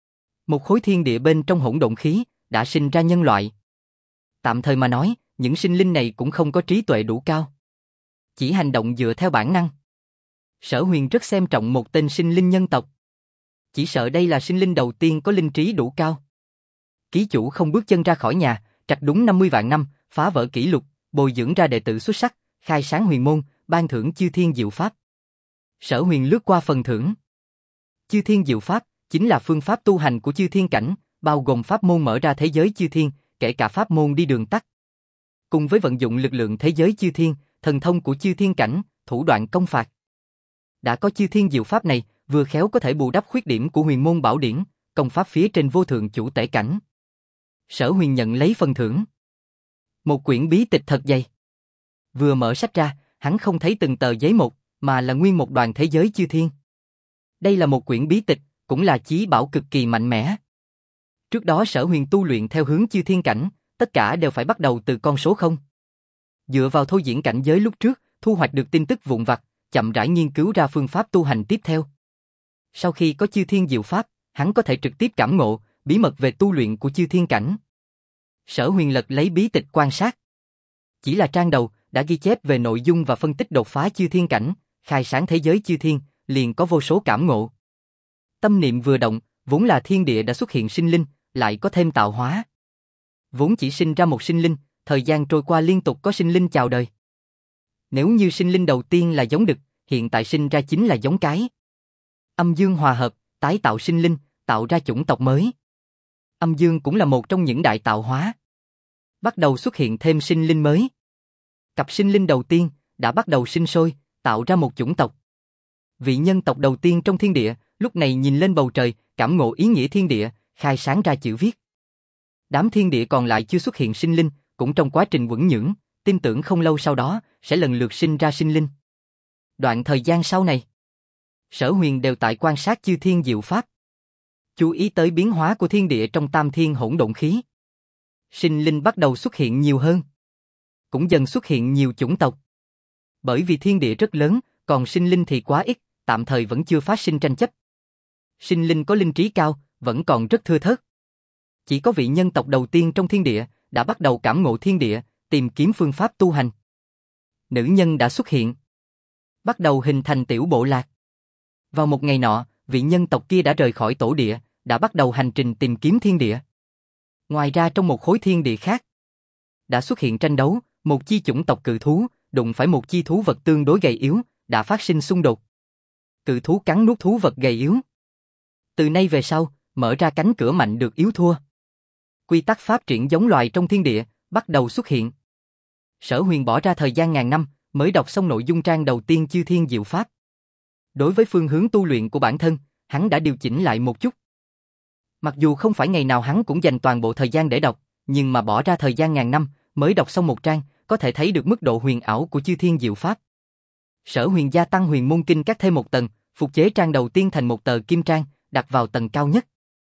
Một khối thiên địa bên trong hỗn độn khí đã sinh ra nhân loại. Tạm thời mà nói, những sinh linh này cũng không có trí tuệ đủ cao. Chỉ hành động dựa theo bản năng. Sở Huyền rất xem trọng một tên sinh linh nhân tộc. Chỉ sợ đây là sinh linh đầu tiên có linh trí đủ cao. Ký chủ không bước chân ra khỏi nhà, trạch đúng 50 vạn năm, phá vỡ kỷ lục, bồi dưỡng ra đệ tử xuất sắc, khai sáng huyền môn, ban thưởng chư thiên diệu pháp. Sở Huyền lướt qua phần thưởng. Chư thiên diệu pháp chính là phương pháp tu hành của chư thiên cảnh, bao gồm pháp môn mở ra thế giới chư thiên, kể cả pháp môn đi đường tắt. Cùng với vận dụng lực lượng thế giới chư thiên, thần thông của chư thiên cảnh, thủ đoạn công phạt. Đã có chư thiên diệu pháp này, vừa khéo có thể bù đắp khuyết điểm của huyền môn bảo điển, công pháp phía trên vô thượng chủ tể cảnh. Sở Huyền nhận lấy phần thưởng. Một quyển bí tịch thật dày. Vừa mở sách ra, hắn không thấy từng tờ giấy một, mà là nguyên một đoàn thế giới chư thiên. Đây là một quyển bí tịch, cũng là chí bảo cực kỳ mạnh mẽ. Trước đó Sở Huyền tu luyện theo hướng chư thiên cảnh, tất cả đều phải bắt đầu từ con số 0. Dựa vào thôi diễn cảnh giới lúc trước, thu hoạch được tin tức vụn vặt, chậm rãi nghiên cứu ra phương pháp tu hành tiếp theo. Sau khi có chư thiên diệu pháp, hắn có thể trực tiếp cảm ngộ bí mật về tu luyện của chư thiên cảnh. Sở Huyền lật lấy bí tịch quan sát. Chỉ là trang đầu đã ghi chép về nội dung và phân tích đột phá chư thiên cảnh, khai sáng thế giới chư thiên, liền có vô số cảm ngộ. Tâm niệm vừa động, vốn là thiên địa đã xuất hiện sinh linh, lại có thêm tạo hóa. Vốn chỉ sinh ra một sinh linh, thời gian trôi qua liên tục có sinh linh chào đời. Nếu như sinh linh đầu tiên là giống đực, hiện tại sinh ra chính là giống cái. Âm dương hòa hợp, tái tạo sinh linh, tạo ra chủng tộc mới. Âm dương cũng là một trong những đại tạo hóa. Bắt đầu xuất hiện thêm sinh linh mới. Cặp sinh linh đầu tiên đã bắt đầu sinh sôi, tạo ra một chủng tộc. Vị nhân tộc đầu tiên trong thiên địa, lúc này nhìn lên bầu trời, cảm ngộ ý nghĩa thiên địa, khai sáng ra chữ viết. Đám thiên địa còn lại chưa xuất hiện sinh linh, cũng trong quá trình uẩn nhưỡng, tin tưởng không lâu sau đó sẽ lần lượt sinh ra sinh linh. Đoạn thời gian sau này, Sở Huyền đều tại quan sát chư thiên diệu pháp, chú ý tới biến hóa của thiên địa trong tam thiên hỗn độn khí. Sinh linh bắt đầu xuất hiện nhiều hơn, cũng dần xuất hiện nhiều chủng tộc. Bởi vì thiên địa rất lớn, còn sinh linh thì quá ít, tạm thời vẫn chưa phát sinh tranh chấp. Sinh linh có linh trí cao, vẫn còn rất thưa thớt. Chỉ có vị nhân tộc đầu tiên trong thiên địa đã bắt đầu cảm ngộ thiên địa, tìm kiếm phương pháp tu hành. Nữ nhân đã xuất hiện, bắt đầu hình thành tiểu bộ lạc. Vào một ngày nọ, vị nhân tộc kia đã rời khỏi tổ địa, đã bắt đầu hành trình tìm kiếm thiên địa. Ngoài ra trong một khối thiên địa khác, đã xuất hiện tranh đấu, một chi chủng tộc cự thú đụng phải một chi thú vật tương đối gầy yếu, đã phát sinh xung đột. Cự thú cắn nuốt thú vật gầy yếu. Từ nay về sau, mở ra cánh cửa mạnh được yếu thua. Quy tắc pháp triển giống loài trong thiên địa bắt đầu xuất hiện. Sở Huyền bỏ ra thời gian ngàn năm mới đọc xong nội dung trang đầu tiên chư thiên diệu pháp. Đối với phương hướng tu luyện của bản thân, hắn đã điều chỉnh lại một chút. Mặc dù không phải ngày nào hắn cũng dành toàn bộ thời gian để đọc, nhưng mà bỏ ra thời gian ngàn năm mới đọc xong một trang, có thể thấy được mức độ huyền ảo của chư thiên diệu pháp. Sở Huyền gia tăng Huyền Môn Kinh các thêm một tầng, phục chế trang đầu tiên thành một tờ kim trang, đặt vào tầng cao nhất.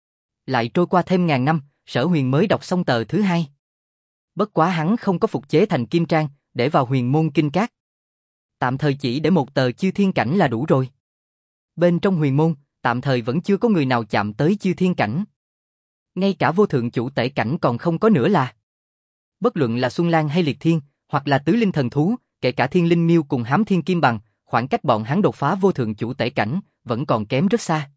Lại trôi qua thêm ngàn năm, Sở Huyền mới đọc xong tờ thứ hai. Bất quá hắn không có phục chế thành kim trang, để vào Huyền Môn Kinh các. Tạm thời chỉ để một tờ chư thiên cảnh là đủ rồi. Bên trong huyền môn, tạm thời vẫn chưa có người nào chạm tới chư thiên cảnh. Ngay cả vô thượng chủ tể cảnh còn không có nữa là. Bất luận là Xuân Lan hay Liệt Thiên, hoặc là tứ linh thần thú, kể cả Thiên Linh Miêu cùng Hám Thiên Kim Bằng, khoảng cách bọn hắn đột phá vô thượng chủ tể cảnh, vẫn còn kém rất xa.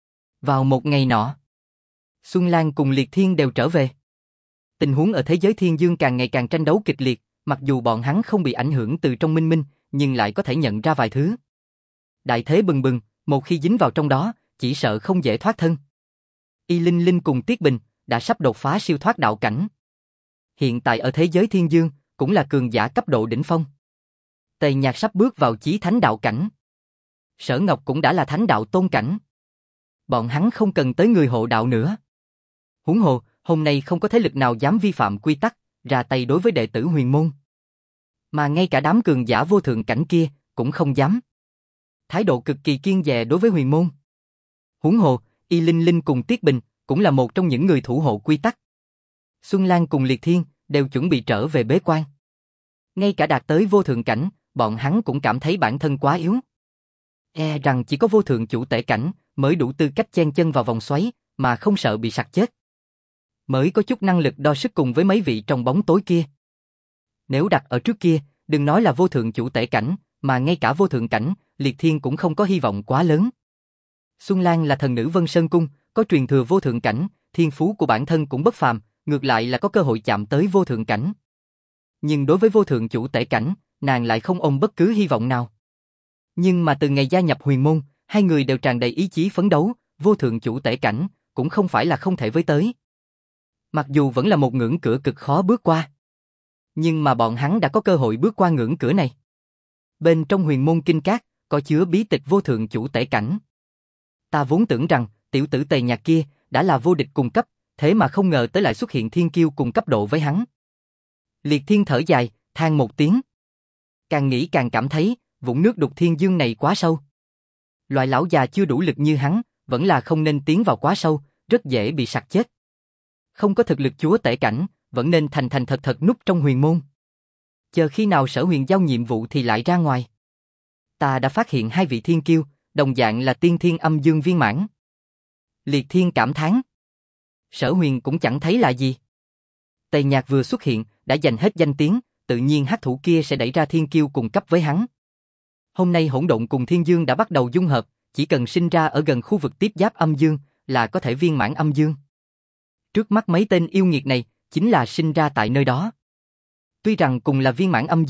Vào một ngày nọ, Xuân Lan cùng Liệt Thiên đều trở về. Tình huống ở thế giới thiên dương càng ngày càng tranh đấu kịch liệt, mặc dù bọn hắn không bị ảnh hưởng từ trong minh minh, nhưng lại có thể nhận ra vài thứ. Đại thế bừng bừng, một khi dính vào trong đó, chỉ sợ không dễ thoát thân. Y Linh Linh cùng Tiết Bình đã sắp đột phá siêu thoát đạo cảnh. Hiện tại ở thế giới thiên dương, cũng là cường giả cấp độ đỉnh phong. Tề Nhạc sắp bước vào chí thánh đạo cảnh. Sở Ngọc cũng đã là thánh đạo tôn cảnh. Bọn hắn không cần tới người hộ đạo nữa. Huống hồ, hôm nay không có thế lực nào dám vi phạm quy tắc, ra tay đối với đệ tử huyền môn. Mà ngay cả đám cường giả vô thượng cảnh kia, cũng không dám. Thái độ cực kỳ kiêng dè đối với huyền môn. Huống hồ, Y Linh Linh cùng Tiết Bình, cũng là một trong những người thủ hộ quy tắc. Xuân Lan cùng Liệt Thiên, đều chuẩn bị trở về bế quan. Ngay cả đạt tới vô thượng cảnh, bọn hắn cũng cảm thấy bản thân quá yếu. Rằng chỉ có vô thượng chủ tể cảnh, mới đủ tư cách chen chân vào vòng xoáy, mà không sợ bị sặc chết. Mới có chút năng lực đo sức cùng với mấy vị trong bóng tối kia. Nếu đặt ở trước kia, đừng nói là vô thượng chủ tể cảnh, mà ngay cả vô thượng cảnh, Liệt Thiên cũng không có hy vọng quá lớn. Xuân Lan là thần nữ Vân Sơn Cung, có truyền thừa vô thượng cảnh, thiên phú của bản thân cũng bất phàm, ngược lại là có cơ hội chạm tới vô thượng cảnh. Nhưng đối với vô thượng chủ tể cảnh, nàng lại không ôm bất cứ hy vọng nào. Nhưng mà từ ngày gia nhập huyền môn, hai người đều tràn đầy ý chí phấn đấu, vô thượng chủ tể cảnh, cũng không phải là không thể với tới. Mặc dù vẫn là một ngưỡng cửa cực khó bước qua. Nhưng mà bọn hắn đã có cơ hội bước qua ngưỡng cửa này. Bên trong huyền môn kinh các, có chứa bí tịch vô thượng chủ tể cảnh. Ta vốn tưởng rằng, tiểu tử Tề Nhạc kia, đã là vô địch cùng cấp, thế mà không ngờ tới lại xuất hiện thiên kiêu cùng cấp độ với hắn. Liệt Thiên thở dài, than một tiếng. Càng nghĩ càng cảm thấy, vũng nước đục thiên dương này quá sâu. Loại lão già chưa đủ lực như hắn, vẫn là không nên tiến vào quá sâu, rất dễ bị sặc chết. Không có thực lực chúa tể cảnh, vẫn nên thành thành thật thật núp trong huyền môn. Chờ khi nào Sở Huyền giao nhiệm vụ thì lại ra ngoài. Ta đã phát hiện hai vị thiên kiêu, đồng dạng là tiên thiên âm dương viên mãn. Liệt Thiên cảm thán. Sở Huyền cũng chẳng thấy là gì. Tề Nhạc vừa xuất hiện, đã giành hết danh tiếng, tự nhiên hắc thủ kia sẽ đẩy ra thiên kiêu cùng cấp với hắn. Hôm nay hỗn độn cùng thiên dương đã bắt đầu dung hợp, chỉ cần sinh ra ở gần khu vực tiếp giáp âm dương, là có thể viên mãn âm dương. Trước mắt mấy tên yêu nghiệt này, chính là sinh ra tại nơi đó. Tuy rằng cùng là viên mãn âm dương,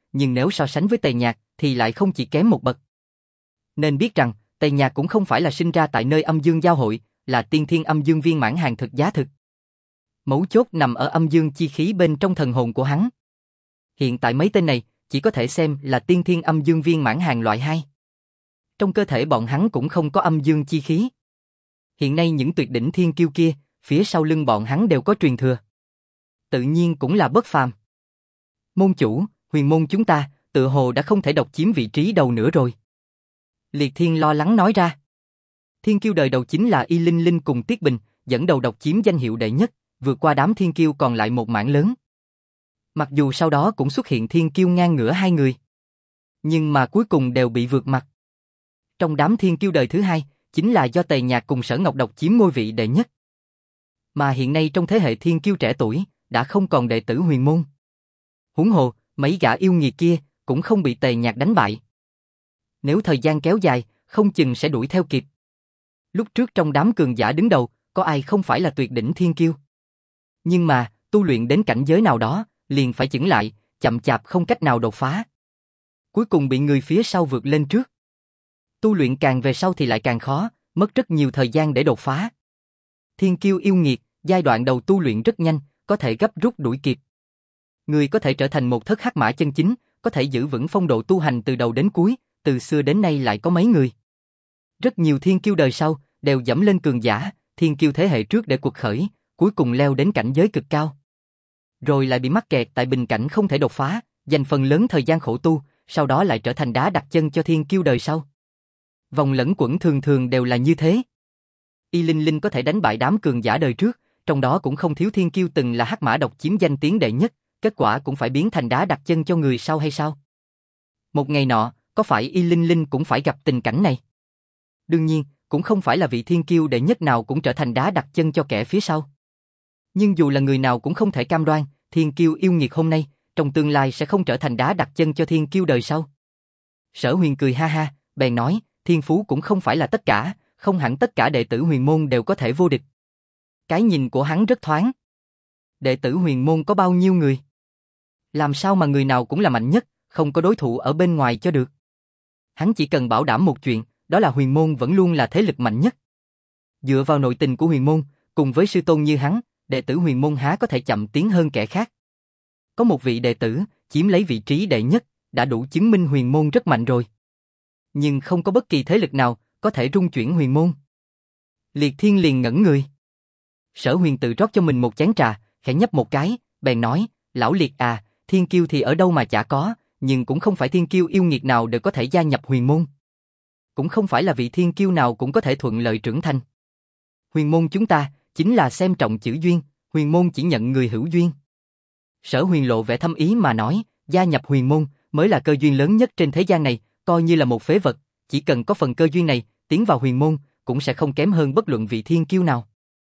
nhưng nếu so sánh với Tề Nhạc thì lại không chỉ kém một bậc. Nên biết rằng, Tề Nhạc cũng không phải là sinh ra tại nơi âm dương giao hội, là tiên thiên âm dương viên mãn hàng thực giá thực. Mấu chốt nằm ở âm dương chi khí bên trong thần hồn của hắn. Hiện tại mấy tên này chỉ có thể xem là tiên thiên âm dương viên mãn hàng loại 2. Trong cơ thể bọn hắn cũng không có âm dương chi khí. Hiện nay những tuyệt đỉnh thiên kiêu kia, phía sau lưng bọn hắn đều có truyền thừa. Tự nhiên cũng là bất phàm. Môn chủ, huyền môn chúng ta, tự hồ đã không thể độc chiếm vị trí đầu nữa rồi. Liệt Thiên lo lắng nói ra. Thiên kiêu đời đầu chính là Y Linh Linh cùng Tiết Bình, dẫn đầu độc chiếm danh hiệu đệ nhất, vượt qua đám thiên kiêu còn lại một mảng lớn. Mặc dù sau đó cũng xuất hiện thiên kiêu ngang ngửa hai người, nhưng mà cuối cùng đều bị vượt mặt. Trong đám thiên kiêu đời thứ hai, chính là do Tề Nhạc cùng Sở Ngọc độc chiếm ngôi vị đệ nhất. Mà hiện nay trong thế hệ thiên kiêu trẻ tuổi, đã không còn đệ tử huyền môn. Huống hồ, mấy gã yêu nghiệt kia cũng không bị Tề Nhạc đánh bại. Nếu thời gian kéo dài, không chừng sẽ đuổi theo kịp. Lúc trước trong đám cường giả đứng đầu, có ai không phải là tuyệt đỉnh thiên kiêu. Nhưng mà, tu luyện đến cảnh giới nào đó, liền phải chững lại, chậm chạp không cách nào đột phá. Cuối cùng bị người phía sau vượt lên trước. Tu luyện càng về sau thì lại càng khó, mất rất nhiều thời gian để đột phá. Thiên kiêu yêu nghiệt, giai đoạn đầu tu luyện rất nhanh, có thể gấp rút đuổi kịp. Người có thể trở thành một thất hắc mã chân chính, có thể giữ vững phong độ tu hành từ đầu đến cuối, từ xưa đến nay lại có mấy người. Rất nhiều thiên kiêu đời sau, đều dẫm lên cường giả, thiên kiêu thế hệ trước để cuộc khởi, cuối cùng leo đến cảnh giới cực cao. Rồi lại bị mắc kẹt tại bình cảnh không thể đột phá, dành phần lớn thời gian khổ tu, sau đó lại trở thành đá đặt chân cho thiên kiêu đời sau. Vòng lẫn quẩn thường thường đều là như thế. Y Linh Linh có thể đánh bại đám cường giả đời trước, trong đó cũng không thiếu thiên kiêu từng là hắc mã độc chiếm danh tiếng đệ nhất, kết quả cũng phải biến thành đá đặt chân cho người sau hay sao? Một ngày nọ, có phải Y Linh Linh cũng phải gặp tình cảnh này? Đương nhiên, cũng không phải là vị thiên kiêu đệ nhất nào cũng trở thành đá đặt chân cho kẻ phía sau. Nhưng dù là người nào cũng không thể cam đoan, thiên kiêu yêu nghiệt hôm nay, trong tương lai sẽ không trở thành đá đặt chân cho thiên kiêu đời sau. Sở Huyền cười ha ha, bèn nói, thiên phú cũng không phải là tất cả, không hẳn tất cả đệ tử huyền môn đều có thể vô địch. Cái nhìn của hắn rất thoáng. Đệ tử huyền môn có bao nhiêu người? Làm sao mà người nào cũng là mạnh nhất, không có đối thủ ở bên ngoài cho được. Hắn chỉ cần bảo đảm một chuyện, đó là huyền môn vẫn luôn là thế lực mạnh nhất. Dựa vào nội tình của huyền môn, cùng với sư tôn như hắn, đệ tử huyền môn há có thể chậm tiến hơn kẻ khác. Có một vị đệ tử, chiếm lấy vị trí đệ nhất, đã đủ chứng minh huyền môn rất mạnh rồi. Nhưng không có bất kỳ thế lực nào có thể rung chuyển huyền môn. Liệt Thiên liền ngẩn người. Sở Huyền tự rót cho mình một chén trà, khẽ nhấp một cái, bèn nói, lão Liệt à, thiên kiêu thì ở đâu mà chả có, nhưng cũng không phải thiên kiêu yêu nghiệt nào đều có thể gia nhập huyền môn. Cũng không phải là vị thiên kiêu nào cũng có thể thuận lợi trưởng thành. Huyền môn chúng ta, chính là xem trọng chữ duyên, huyền môn chỉ nhận người hữu duyên. Sở Huyền lộ vẻ thâm ý mà nói, gia nhập huyền môn mới là cơ duyên lớn nhất trên thế gian này, coi như là một phế vật, chỉ cần có phần cơ duyên này, tiến vào huyền môn, cũng sẽ không kém hơn bất luận vị thiên kiêu nào.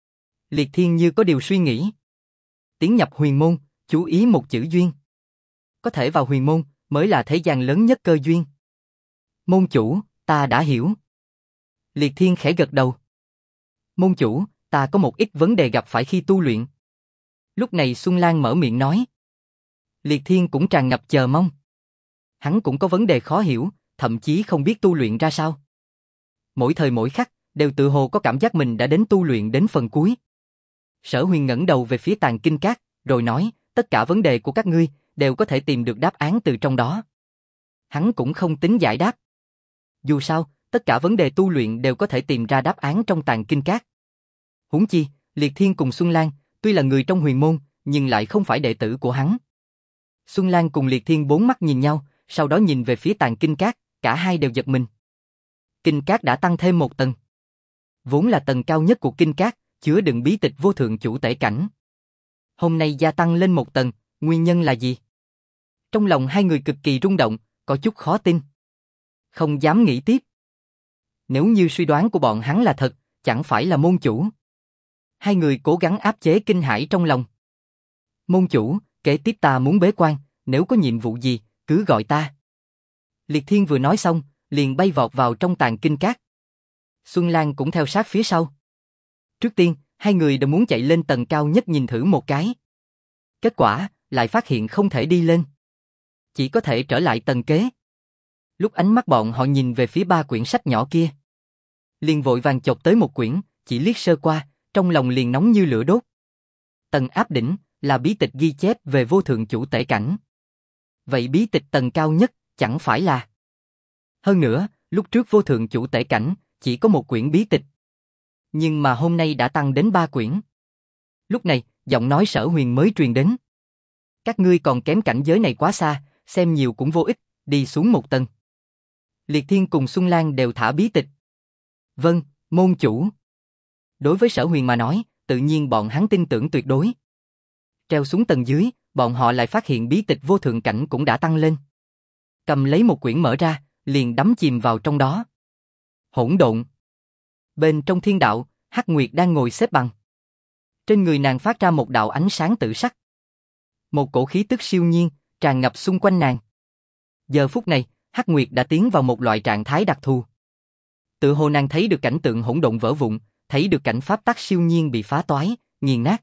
Liệt Thiên như có điều suy nghĩ. Tiến nhập huyền môn, chú ý một chữ duyên. Có thể vào huyền môn, mới là thế gian lớn nhất cơ duyên. Môn chủ, ta đã hiểu. Liệt Thiên khẽ gật đầu. Môn chủ, ta có một ít vấn đề gặp phải khi tu luyện. Lúc này Xuân Lan mở miệng nói. Liệt Thiên cũng tràn ngập chờ mong. Hắn cũng có vấn đề khó hiểu, thậm chí không biết tu luyện ra sao. Mỗi thời mỗi khắc, đều tự hồ có cảm giác mình đã đến tu luyện đến phần cuối. Sở Huyền ngẩng đầu về phía tàn kinh cát, rồi nói, tất cả vấn đề của các ngươi, đều có thể tìm được đáp án từ trong đó. Hắn cũng không tính giải đáp. Dù sao, tất cả vấn đề tu luyện đều có thể tìm ra đáp án trong tàn kinh cát. Huống chi, Liệt Thiên cùng Xuân Lan, tuy là người trong huyền môn, nhưng lại không phải đệ tử của hắn. Xuân Lan cùng Liệt Thiên bốn mắt nhìn nhau, sau đó nhìn về phía tàn kinh cát, cả hai đều giật mình. Kinh cát đã tăng thêm một tầng. Vốn là tầng cao nhất của kinh cát, chứa đựng bí tịch vô thượng chủ tể cảnh. Hôm nay gia tăng lên một tầng, nguyên nhân là gì? Trong lòng hai người cực kỳ rung động, có chút khó tin. Không dám nghĩ tiếp. Nếu như suy đoán của bọn hắn là thật, chẳng phải là môn chủ. Hai người cố gắng áp chế kinh hãi trong lòng. Môn chủ, kế tiếp ta muốn bế quan, nếu có nhiệm vụ gì, cứ gọi ta. Liệt Thiên vừa nói xong, liền bay vọt vào trong tàn kinh cát. Xuân Lan cũng theo sát phía sau. Trước tiên, hai người đều muốn chạy lên tầng cao nhất nhìn thử một cái. Kết quả, lại phát hiện không thể đi lên. chỉ có thể trở lại tầng kế. Lúc ánh mắt bọn họ nhìn về phía 3 quyển sách nhỏ kia, liền vội vàng chộp tới một quyển, chỉ liếc sơ qua, trong lòng liền nóng như lửa đốt. Tầng áp đỉnh là bí tịch ghi chép về vô thượng chủ tể cảnh. Vậy bí tịch tầng cao nhất chẳng phải là... Hơn nữa, lúc trước vô thượng chủ tể cảnh chỉ có một quyển bí tịch. Nhưng mà hôm nay đã tăng đến 3 quyển. Lúc này, giọng nói Sở Huyền mới truyền đến. Các ngươi còn kém cảnh giới này quá xa, xem nhiều cũng vô ích, đi xuống một tầng. Liệt Thiên cùng Xuân Lan đều thả bí tịch. Vâng, môn chủ. Đối với Sở Huyền mà nói, tự nhiên bọn hắn tin tưởng tuyệt đối. Treo xuống tầng dưới, bọn họ lại phát hiện bí tịch vô thượng cảnh cũng đã tăng lên. Cầm lấy một quyển mở ra, liền đắm chìm vào trong đó. Hỗn độn. Bên trong thiên đạo, Hắc Nguyệt đang ngồi xếp bằng. Trên người nàng phát ra một đạo ánh sáng tự sắc. Một cổ khí tức siêu nhiên, tràn ngập xung quanh nàng. Giờ phút này, Hắc Nguyệt đã tiến vào một loại trạng thái đặc thù. Tự hồ nàng thấy được cảnh tượng hỗn độn vỡ vụn, thấy được cảnh pháp tắc siêu nhiên bị phá toái, nghiền nát.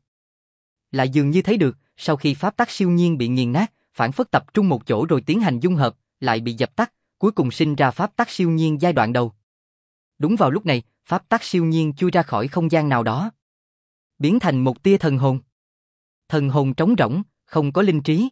Lại dường như thấy được, sau khi pháp tắc siêu nhiên bị nghiền nát, phản phất tập trung một chỗ rồi tiến hành dung hợp, lại bị dập tắt, cuối cùng sinh ra pháp tắc siêu nhiên giai đoạn đầu. Đúng vào lúc này, pháp tắc siêu nhiên chui ra khỏi không gian nào đó, biến thành một tia thần hồn. Thần hồn trống rỗng, không có linh trí.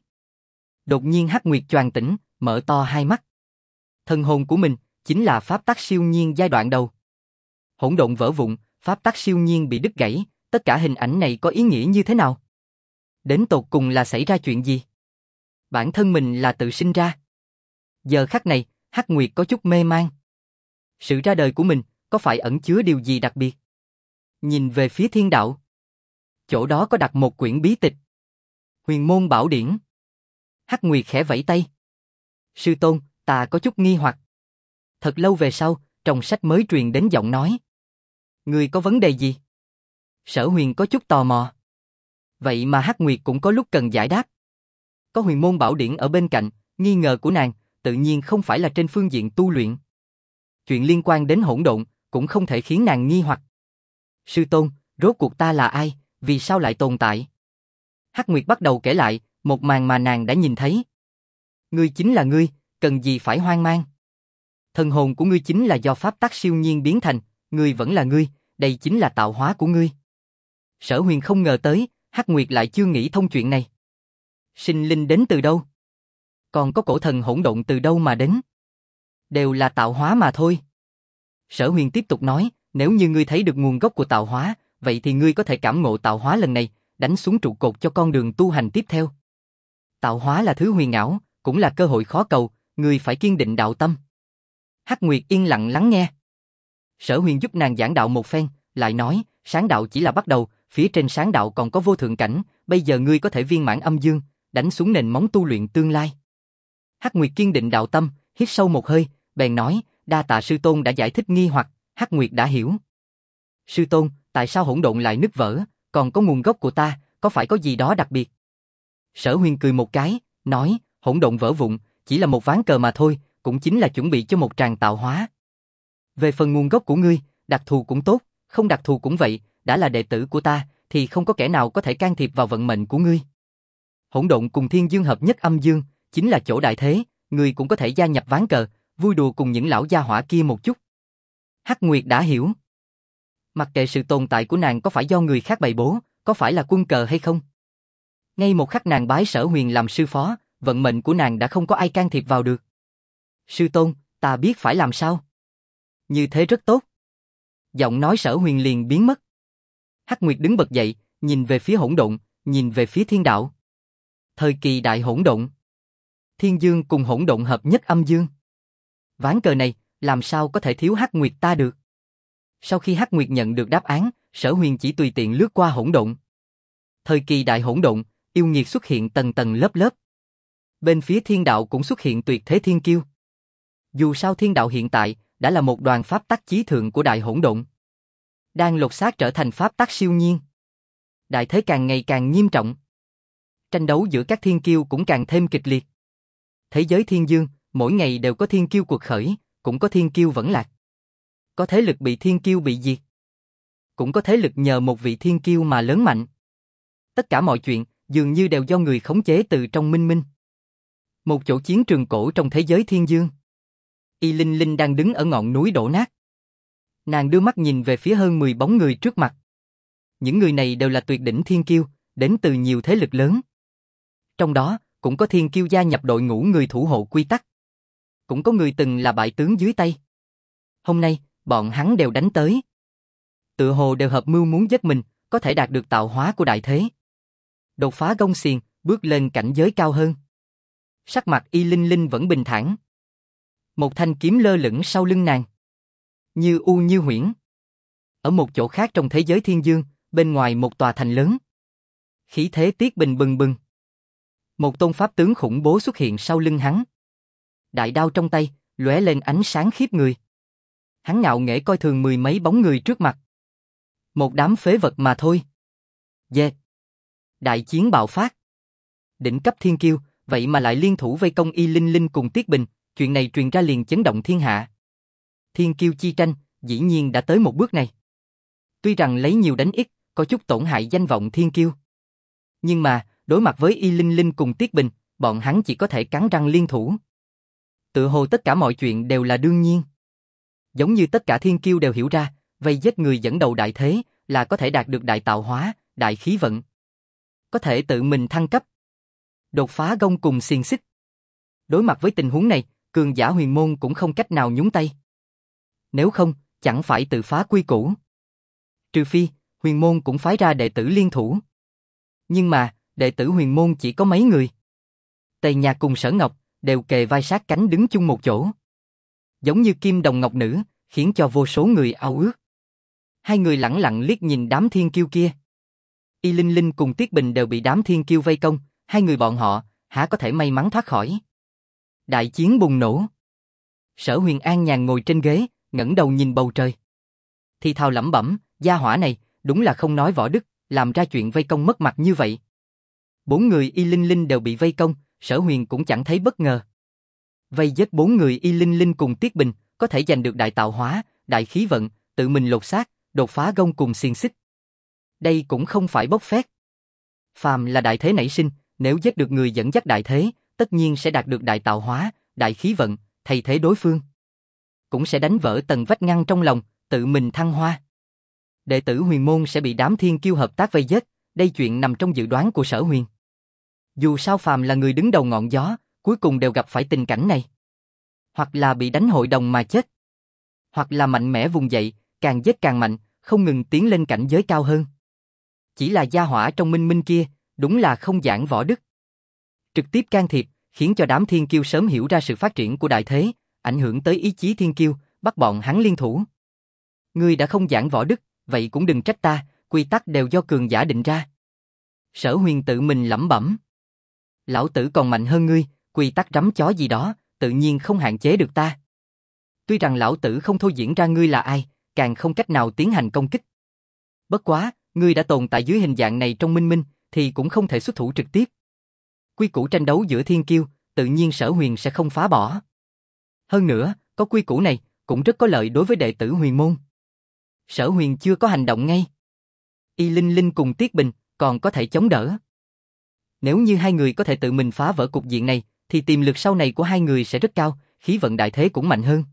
Đột nhiên Hắc Nguyệt choàng tỉnh, mở to hai mắt. Thần hồn của mình chính là pháp tắc siêu nhiên giai đoạn đầu. Hỗn độn vỡ vụn, pháp tắc siêu nhiên bị đứt gãy, tất cả hình ảnh này có ý nghĩa như thế nào? Đến tột cùng là xảy ra chuyện gì? Bản thân mình là tự sinh ra. Giờ khắc này, Hắc Nguyệt có chút mê man. Sự ra đời của mình có phải ẩn chứa điều gì đặc biệt? Nhìn về phía thiên đạo. Chỗ đó có đặt một quyển bí tịch. Huyền môn bảo điển. Hắc Nguyệt khẽ vẫy tay. Sư tôn, ta có chút nghi hoặc. Thật lâu về sau, trong sách mới truyền đến giọng nói. Ngươi có vấn đề gì? Sở Huyền có chút tò mò. Vậy mà Hắc Nguyệt cũng có lúc cần giải đáp. Có huyền môn bảo điển ở bên cạnh, nghi ngờ của nàng tự nhiên không phải là trên phương diện tu luyện. Chuyện liên quan đến hỗn độn cũng không thể khiến nàng nghi hoặc. Sư tôn, rốt cuộc ta là ai, vì sao lại tồn tại? Hắc Nguyệt bắt đầu kể lại một màn mà nàng đã nhìn thấy. Ngươi chính là ngươi, cần gì phải hoang mang? Thần hồn của ngươi chính là do pháp tắc siêu nhiên biến thành, ngươi vẫn là ngươi, đây chính là tạo hóa của ngươi. Sở Huyền không ngờ tới, Hắc Nguyệt lại chưa nghĩ thông chuyện này. Sinh linh đến từ đâu? Còn có cổ thần hỗn độn từ đâu mà đến? Đều là tạo hóa mà thôi. Sở Huyền tiếp tục nói, nếu như ngươi thấy được nguồn gốc của tạo hóa, vậy thì ngươi có thể cảm ngộ tạo hóa lần này, đánh xuống trụ cột cho con đường tu hành tiếp theo. Tạo hóa là thứ huyền ảo, cũng là cơ hội khó cầu, ngươi phải kiên định đạo tâm. Hắc Nguyệt yên lặng lắng nghe. Sở Huyền giúp nàng giảng đạo một phen, lại nói, sáng đạo chỉ là bắt đầu, phía trên sáng đạo còn có vô thượng cảnh, bây giờ ngươi có thể viên mãn âm dương, đánh xuống nền móng tu luyện tương lai. Hắc Nguyệt kiên định đạo tâm, hít sâu một hơi, bèn nói, đa tạ sư tôn đã giải thích nghi hoặc, Hắc Nguyệt đã hiểu. Sư tôn, tại sao hỗn độn lại nứt vỡ, còn có nguồn gốc của ta, có phải có gì đó đặc biệt? Sở Huyền cười một cái, nói, hỗn độn vỡ vụn, chỉ là một ván cờ mà thôi, cũng chính là chuẩn bị cho một tràng tạo hóa. Về phần nguồn gốc của ngươi, đặc thù cũng tốt, không đặc thù cũng vậy, đã là đệ tử của ta, thì không có kẻ nào có thể can thiệp vào vận mệnh của ngươi. Hỗn độn cùng thiên dương hợp nhất âm dương, chính là chỗ đại thế, ngươi cũng có thể gia nhập ván cờ, vui đùa cùng những lão gia hỏa kia một chút. Hắc Nguyệt đã hiểu. Mặc kệ sự tồn tại của nàng có phải do người khác bày bố, có phải là quân cờ hay không. Ngay một khắc nàng bái Sở Huyền làm sư phó, vận mệnh của nàng đã không có ai can thiệp vào được. Sư tôn, ta biết phải làm sao. Như thế rất tốt. Giọng nói Sở Huyền liền biến mất. Hắc Nguyệt đứng bật dậy, nhìn về phía hỗn độn, nhìn về phía thiên đạo. Thời kỳ đại hỗn độn. Thiên dương cùng hỗn độn hợp nhất âm dương. Ván cờ này, làm sao có thể thiếu Hắc Nguyệt ta được? Sau khi Hắc Nguyệt nhận được đáp án, Sở Huyền chỉ tùy tiện lướt qua hỗn độn. Thời kỳ đại hỗn độn, yêu nghiệt xuất hiện tầng tầng lớp lớp. Bên phía thiên đạo cũng xuất hiện tuyệt thế thiên kiêu. Dù sao thiên đạo hiện tại đã là một đoàn pháp tắc chí thượng của đại hỗn độn, đang lột xác trở thành pháp tắc siêu nhiên. Đại thế càng ngày càng nghiêm trọng. Tranh đấu giữa các thiên kiêu cũng càng thêm kịch liệt. Thế giới thiên dương, mỗi ngày đều có thiên kiêu cuộc khởi, cũng có thiên kiêu vẫn lạc. Có thế lực bị thiên kiêu bị diệt, cũng có thế lực nhờ một vị thiên kiêu mà lớn mạnh. Tất cả mọi chuyện dường như đều do người khống chế từ trong minh minh. Một chỗ chiến trường cổ trong thế giới thiên dương. Y Linh Linh đang đứng ở ngọn núi đổ nát. Nàng đưa mắt nhìn về phía hơn 10 bóng người trước mặt. Những người này đều là tuyệt đỉnh thiên kiêu, đến từ nhiều thế lực lớn. Trong đó, cũng có thiên kiêu gia nhập đội ngũ người thủ hộ quy tắc. Cũng có người từng là bại tướng dưới tay. Hôm nay, bọn hắn đều đánh tới. Tựa hồ đều hợp mưu muốn giết mình, có thể đạt được tạo hóa của đại thế. Đột phá gông xiềng, bước lên cảnh giới cao hơn. Sắc mặt Y Linh Linh vẫn bình thản. Một thanh kiếm lơ lửng sau lưng nàng. Như u như huyễn. Ở một chỗ khác trong thế giới thiên dương, bên ngoài một tòa thành lớn. Khí thế tiết bình bừng bừng. Một tôn pháp tướng khủng bố xuất hiện sau lưng hắn. Đại đao trong tay, lóe lên ánh sáng khiếp người. Hắn ngạo nghễ coi thường 10 mấy bóng người trước mặt. Một đám phế vật mà thôi. Yeah. Đại chiến bạo phát. Đỉnh cấp thiên kiêu, vậy mà lại liên thủ vây công Y Linh Linh cùng Tiết Bình, chuyện này truyền ra liền chấn động thiên hạ. Thiên kiêu chi tranh, dĩ nhiên đã tới một bước này. Tuy rằng lấy nhiều đánh ít, có chút tổn hại danh vọng thiên kiêu. Nhưng mà, đối mặt với Y Linh Linh cùng Tiết Bình, bọn hắn chỉ có thể cắn răng liên thủ. Tự hồ tất cả mọi chuyện đều là đương nhiên. Giống như tất cả thiên kiêu đều hiểu ra, vây giết người dẫn đầu đại thế là có thể đạt được đại tạo hóa, đại khí vận. Có thể tự mình thăng cấp. Đột phá gông cùng xiềng xích. Đối mặt với tình huống này, cường giả huyền môn cũng không cách nào nhúng tay. Nếu không, chẳng phải tự phá quy củ. Trừ phi, huyền môn cũng phái ra đệ tử liên thủ. Nhưng mà, đệ tử huyền môn chỉ có mấy người. Tề Nhạc cùng Sở Ngọc đều kề vai sát cánh đứng chung một chỗ. Giống như kim đồng ngọc nữ, khiến cho vô số người ao ước. Hai người lẳng lặng liếc nhìn đám thiên kiêu kia. Y Linh Linh cùng Tiết Bình đều bị đám thiên kiêu vây công, hai người bọn họ há có thể may mắn thoát khỏi. Đại chiến bùng nổ. Sở Huyền an nhàn ngồi trên ghế, ngẩng đầu nhìn bầu trời. Thì thào lẩm bẩm, gia hỏa này đúng là không nói võ đức, làm ra chuyện vây công mất mặt như vậy. 4 người Y Linh Linh đều bị vây công, Sở Huyền cũng chẳng thấy bất ngờ. Vây giết 4 người Y Linh Linh cùng Tiết Bình, có thể giành được đại tạo hóa, đại khí vận, tự mình lột xác, đột phá gông cùng xiềng xích. Đây cũng không phải bốc phét. Phàm là đại thế nảy sinh, nếu giết được người dẫn dắt đại thế, tất nhiên sẽ đạt được đại tạo hóa, đại khí vận, thay thế đối phương. Cũng sẽ đánh vỡ tầng vách ngăn trong lòng, tự mình thăng hoa. Đệ tử huyền môn sẽ bị đám thiên kiêu hợp tác vây giết, đây chuyện nằm trong dự đoán của Sở Huyền. Dù sao phàm là người đứng đầu ngọn gió, cuối cùng đều gặp phải tình cảnh này. Hoặc là bị đánh hội đồng mà chết. Hoặc là mạnh mẽ vùng dậy, càng giết càng mạnh, không ngừng tiến lên cảnh giới cao hơn. Chỉ là gia hỏa trong minh minh kia, đúng là không giảng võ đức. Trực tiếp can thiệp, khiến cho đám thiên kiêu sớm hiểu ra sự phát triển của đại thế, ảnh hưởng tới ý chí thiên kiêu, bắt bọn hắn liên thủ. Ngươi đã không giảng võ đức, vậy cũng đừng trách ta, quy tắc đều do cường giả định ra. Sở Huyền tự mình lẩm bẩm. Lão tử còn mạnh hơn ngươi, quy tắc rắm chó gì đó, tự nhiên không hạn chế được ta. Tuy rằng lão tử không thôi diễn ra ngươi là ai, càng không cách nào tiến hành công kích. Bất quá, ngươi đã tồn tại dưới hình dạng này trong minh minh, thì cũng không thể xuất thủ trực tiếp. Quy củ tranh đấu giữa thiên kiêu, tự nhiên Sở Huyền sẽ không phá bỏ. Hơn nữa, có quy củ này, cũng rất có lợi đối với đệ tử huyền môn. Sở Huyền chưa có hành động ngay. Y Linh Linh cùng Tiết Bình còn có thể chống đỡ. Nếu như hai người có thể tự mình phá vỡ cục diện này, thì tiềm lực sau này của hai người sẽ rất cao, khí vận đại thế cũng mạnh hơn.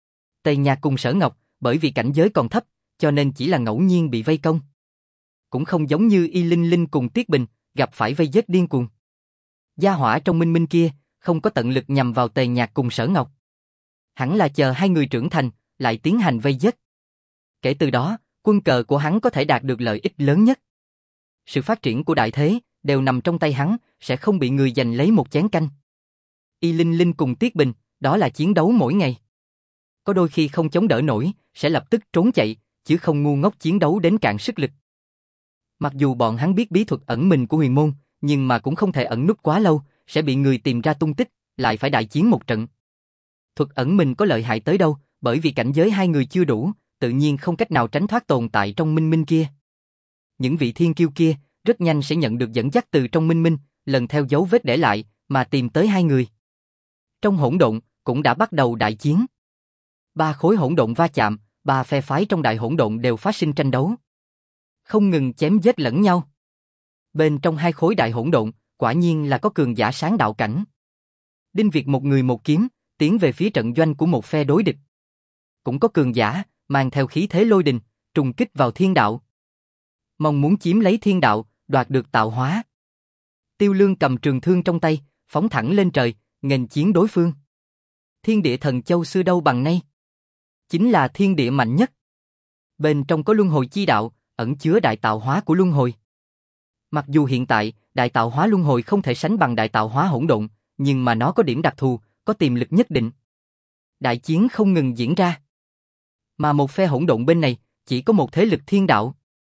Tề Nhạc cùng Sở Ngọc, bởi vì cảnh giới còn thấp, cho nên chỉ là ngẫu nhiên bị vây công. Cũng không giống như Y Linh Linh cùng Tiết Bình, gặp phải vây giết điên cuồng. Gia hỏa trong minh minh kia, không có tận lực nhằm vào Tề Nhạc cùng Sở Ngọc. Hẳn là chờ hai người trưởng thành, lại tiến hành vây giết. Kể từ đó, quân cờ của hắn có thể đạt được lợi ích lớn nhất. Sự phát triển của đại thế, đều nằm trong tay hắn, sẽ không bị người giành lấy một chén canh. Y Linh Linh cùng Tiết Bình, đó là chiến đấu mỗi ngày. Có đôi khi không chống đỡ nổi, sẽ lập tức trốn chạy, chứ không ngu ngốc chiến đấu đến cạn sức lực. Mặc dù bọn hắn biết bí thuật ẩn mình của huyền môn, nhưng mà cũng không thể ẩn núp quá lâu, sẽ bị người tìm ra tung tích, lại phải đại chiến một trận. Thuật ẩn mình có lợi hại tới đâu, bởi vì cảnh giới hai người chưa đủ, tự nhiên không cách nào tránh thoát tồn tại trong minh minh kia. Những vị thiên kiêu kia, rất nhanh sẽ nhận được dẫn dắt từ trong minh minh, lần theo dấu vết để lại, mà tìm tới hai người. Trong hỗn độn, cũng đã bắt đầu đại chiến. 3 khối hỗn độn va chạm, 3 phe phái trong đại hỗn độn đều phát sinh tranh đấu. Không ngừng chém giết lẫn nhau. Bên trong 2 khối đại hỗn độn, quả nhiên là có cường giả sáng đạo cảnh. Đinh Việt một người một kiếm, tiến về phía trận doanh của một phe đối địch. Cũng có cường giả, mang theo khí thế lôi đình, trùng kích vào thiên đạo. Mong muốn chiếm lấy thiên đạo, đoạt được tạo hóa. Tiêu Lương cầm trường thương trong tay, phóng thẳng lên trời, nghênh chiến đối phương. Thiên địa thần châu xưa đâu bằng nay. Chính là thiên địa mạnh nhất. Bên trong có luân hồi chi đạo, ẩn chứa đại tạo hóa của luân hồi. Mặc dù hiện tại, đại tạo hóa luân hồi không thể sánh bằng đại tạo hóa hỗn độn, nhưng mà nó có điểm đặc thù, có tiềm lực nhất định. Đại chiến không ngừng diễn ra. Mà một phe hỗn độn bên này, chỉ có một thế lực thiên đạo.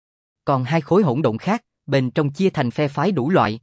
Còn hai khối hỗn độn khác, bên trong chia thành phe phái đủ loại.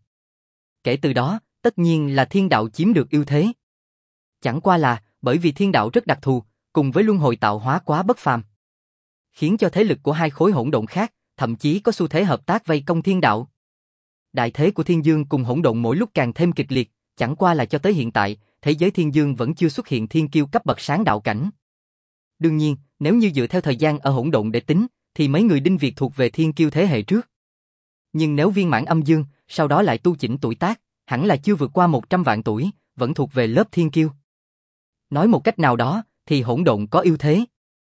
Kể từ đó, tất nhiên là thiên đạo chiếm được ưu thế. Chẳng qua là, bởi vì thiên đạo rất đặc thù, cùng với luân hồi tạo hóa quá bất phàm, khiến cho thế lực của hai khối hỗn độn khác, thậm chí có xu thế hợp tác vây công thiên đạo. Đại thế của Thiên Dương cùng hỗn độn mỗi lúc càng thêm kịch liệt, chẳng qua là cho tới hiện tại, thế giới Thiên Dương vẫn chưa xuất hiện thiên kiêu cấp bậc sáng đạo cảnh. Đương nhiên, nếu như dựa theo thời gian ở hỗn độn để tính, thì mấy người Đinh Việt thuộc về thiên kiêu thế hệ trước. Nhưng nếu viên mãn âm dương, sau đó lại tu chỉnh tuổi tác, hẳn là chưa vượt qua 100 vạn tuổi, vẫn thuộc về lớp thiên kiêu. Nói một cách nào đó, thì hỗn độn có ưu thế.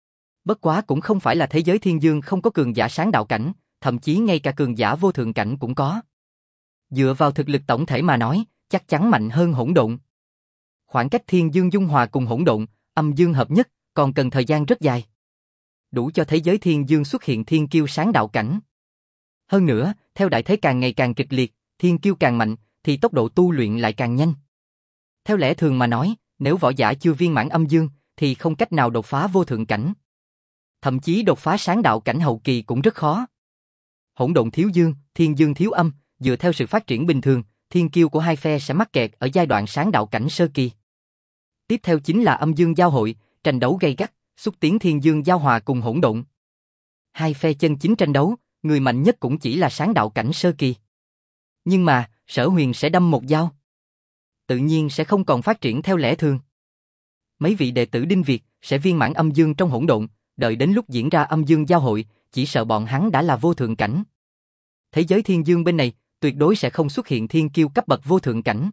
Bất quá cũng không phải là thế giới Thiên Dương không có cường giả sáng đạo cảnh, thậm chí ngay cả cường giả vô thượng cảnh cũng có. Dựa vào thực lực tổng thể mà nói, chắc chắn mạnh hơn hỗn độn. Khoảng cách Thiên Dương dung hòa cùng hỗn độn, âm dương hợp nhất, còn cần thời gian rất dài. Đủ cho thế giới Thiên Dương xuất hiện thiên kiêu sáng đạo cảnh. Hơn nữa, theo đại thế càng ngày càng kịch liệt, thiên kiêu càng mạnh, thì tốc độ tu luyện lại càng nhanh. Theo lẽ thường mà nói, nếu võ giả chưa viên mãn âm dương, thì không cách nào đột phá vô thượng cảnh. Thậm chí đột phá sáng đạo cảnh hậu kỳ cũng rất khó. Hỗn độn thiếu dương, thiên dương thiếu âm, dựa theo sự phát triển bình thường, thiên kiêu của hai phe sẽ mắc kẹt ở giai đoạn sáng đạo cảnh sơ kỳ. Tiếp theo chính là âm dương giao hội, tranh đấu gay gắt, xúc tiến thiên dương giao hòa cùng hỗn độn. Hai phe chân chính tranh đấu, người mạnh nhất cũng chỉ là sáng đạo cảnh sơ kỳ. Nhưng mà, Sở Huyền sẽ đâm một dao. Tự nhiên sẽ không còn phát triển theo lẽ thường. Mấy vị đệ tử Đinh Việt sẽ viên mãn âm dương trong hỗn độn, đợi đến lúc diễn ra âm dương giao hội, chỉ sợ bọn hắn đã là vô thượng cảnh. Thế giới Thiên Dương bên này, tuyệt đối sẽ không xuất hiện thiên kiêu cấp bậc vô thượng cảnh.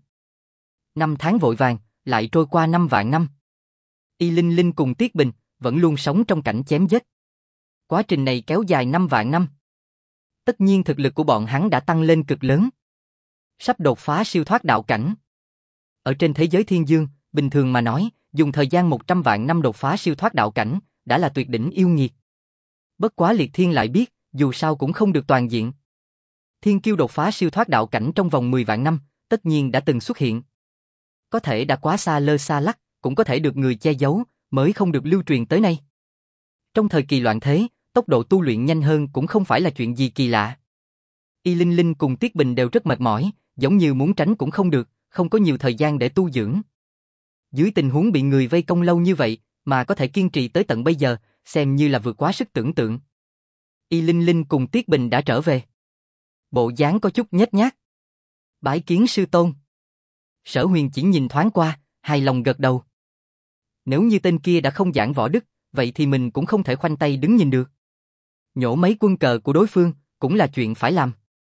5 tháng vội vàng, lại trôi qua 5 vạn năm. Y Linh Linh cùng Tiết Bình, vẫn luôn sống trong cảnh chém giết. Quá trình này kéo dài 5 vạn năm. Tất nhiên thực lực của bọn hắn đã tăng lên cực lớn. Sắp đột phá siêu thoát đạo cảnh. Ở trên thế giới Thiên Dương, bình thường mà nói, dùng thời gian 100 vạn năm đột phá siêu thoát đạo cảnh, đã là tuyệt đỉnh yêu nghiệt. Bất quá Liệt Thiên lại biết, dù sao cũng không được toàn diện. Thiên kiêu đột phá siêu thoát đạo cảnh trong vòng 10 vạn năm, tất nhiên đã từng xuất hiện. Có thể đã quá xa lơ xa lắc, cũng có thể được người che giấu, mới không được lưu truyền tới nay. Trong thời kỳ loạn thế, tốc độ tu luyện nhanh hơn cũng không phải là chuyện gì kỳ lạ. Y Linh Linh cùng Tiết Bình đều rất mệt mỏi, giống như muốn tránh cũng không được, không có nhiều thời gian để tu dưỡng. Dưới tình huống bị người vây công lâu như vậy, mà có thể kiên trì tới tận bây giờ, xem như là vượt quá sức tưởng tượng. Y Linh Linh cùng Tiết Bình đã trở về. Bộ dáng có chút nhếch nhác. Bái kiến sư tôn. Sở Huyền chỉ nhìn thoáng qua, hài lòng gật đầu. Nếu như tên kia đã không giảng võ đức, vậy thì mình cũng không thể khoanh tay đứng nhìn được. Nhổ mấy quân cờ của đối phương, cũng là chuyện phải làm.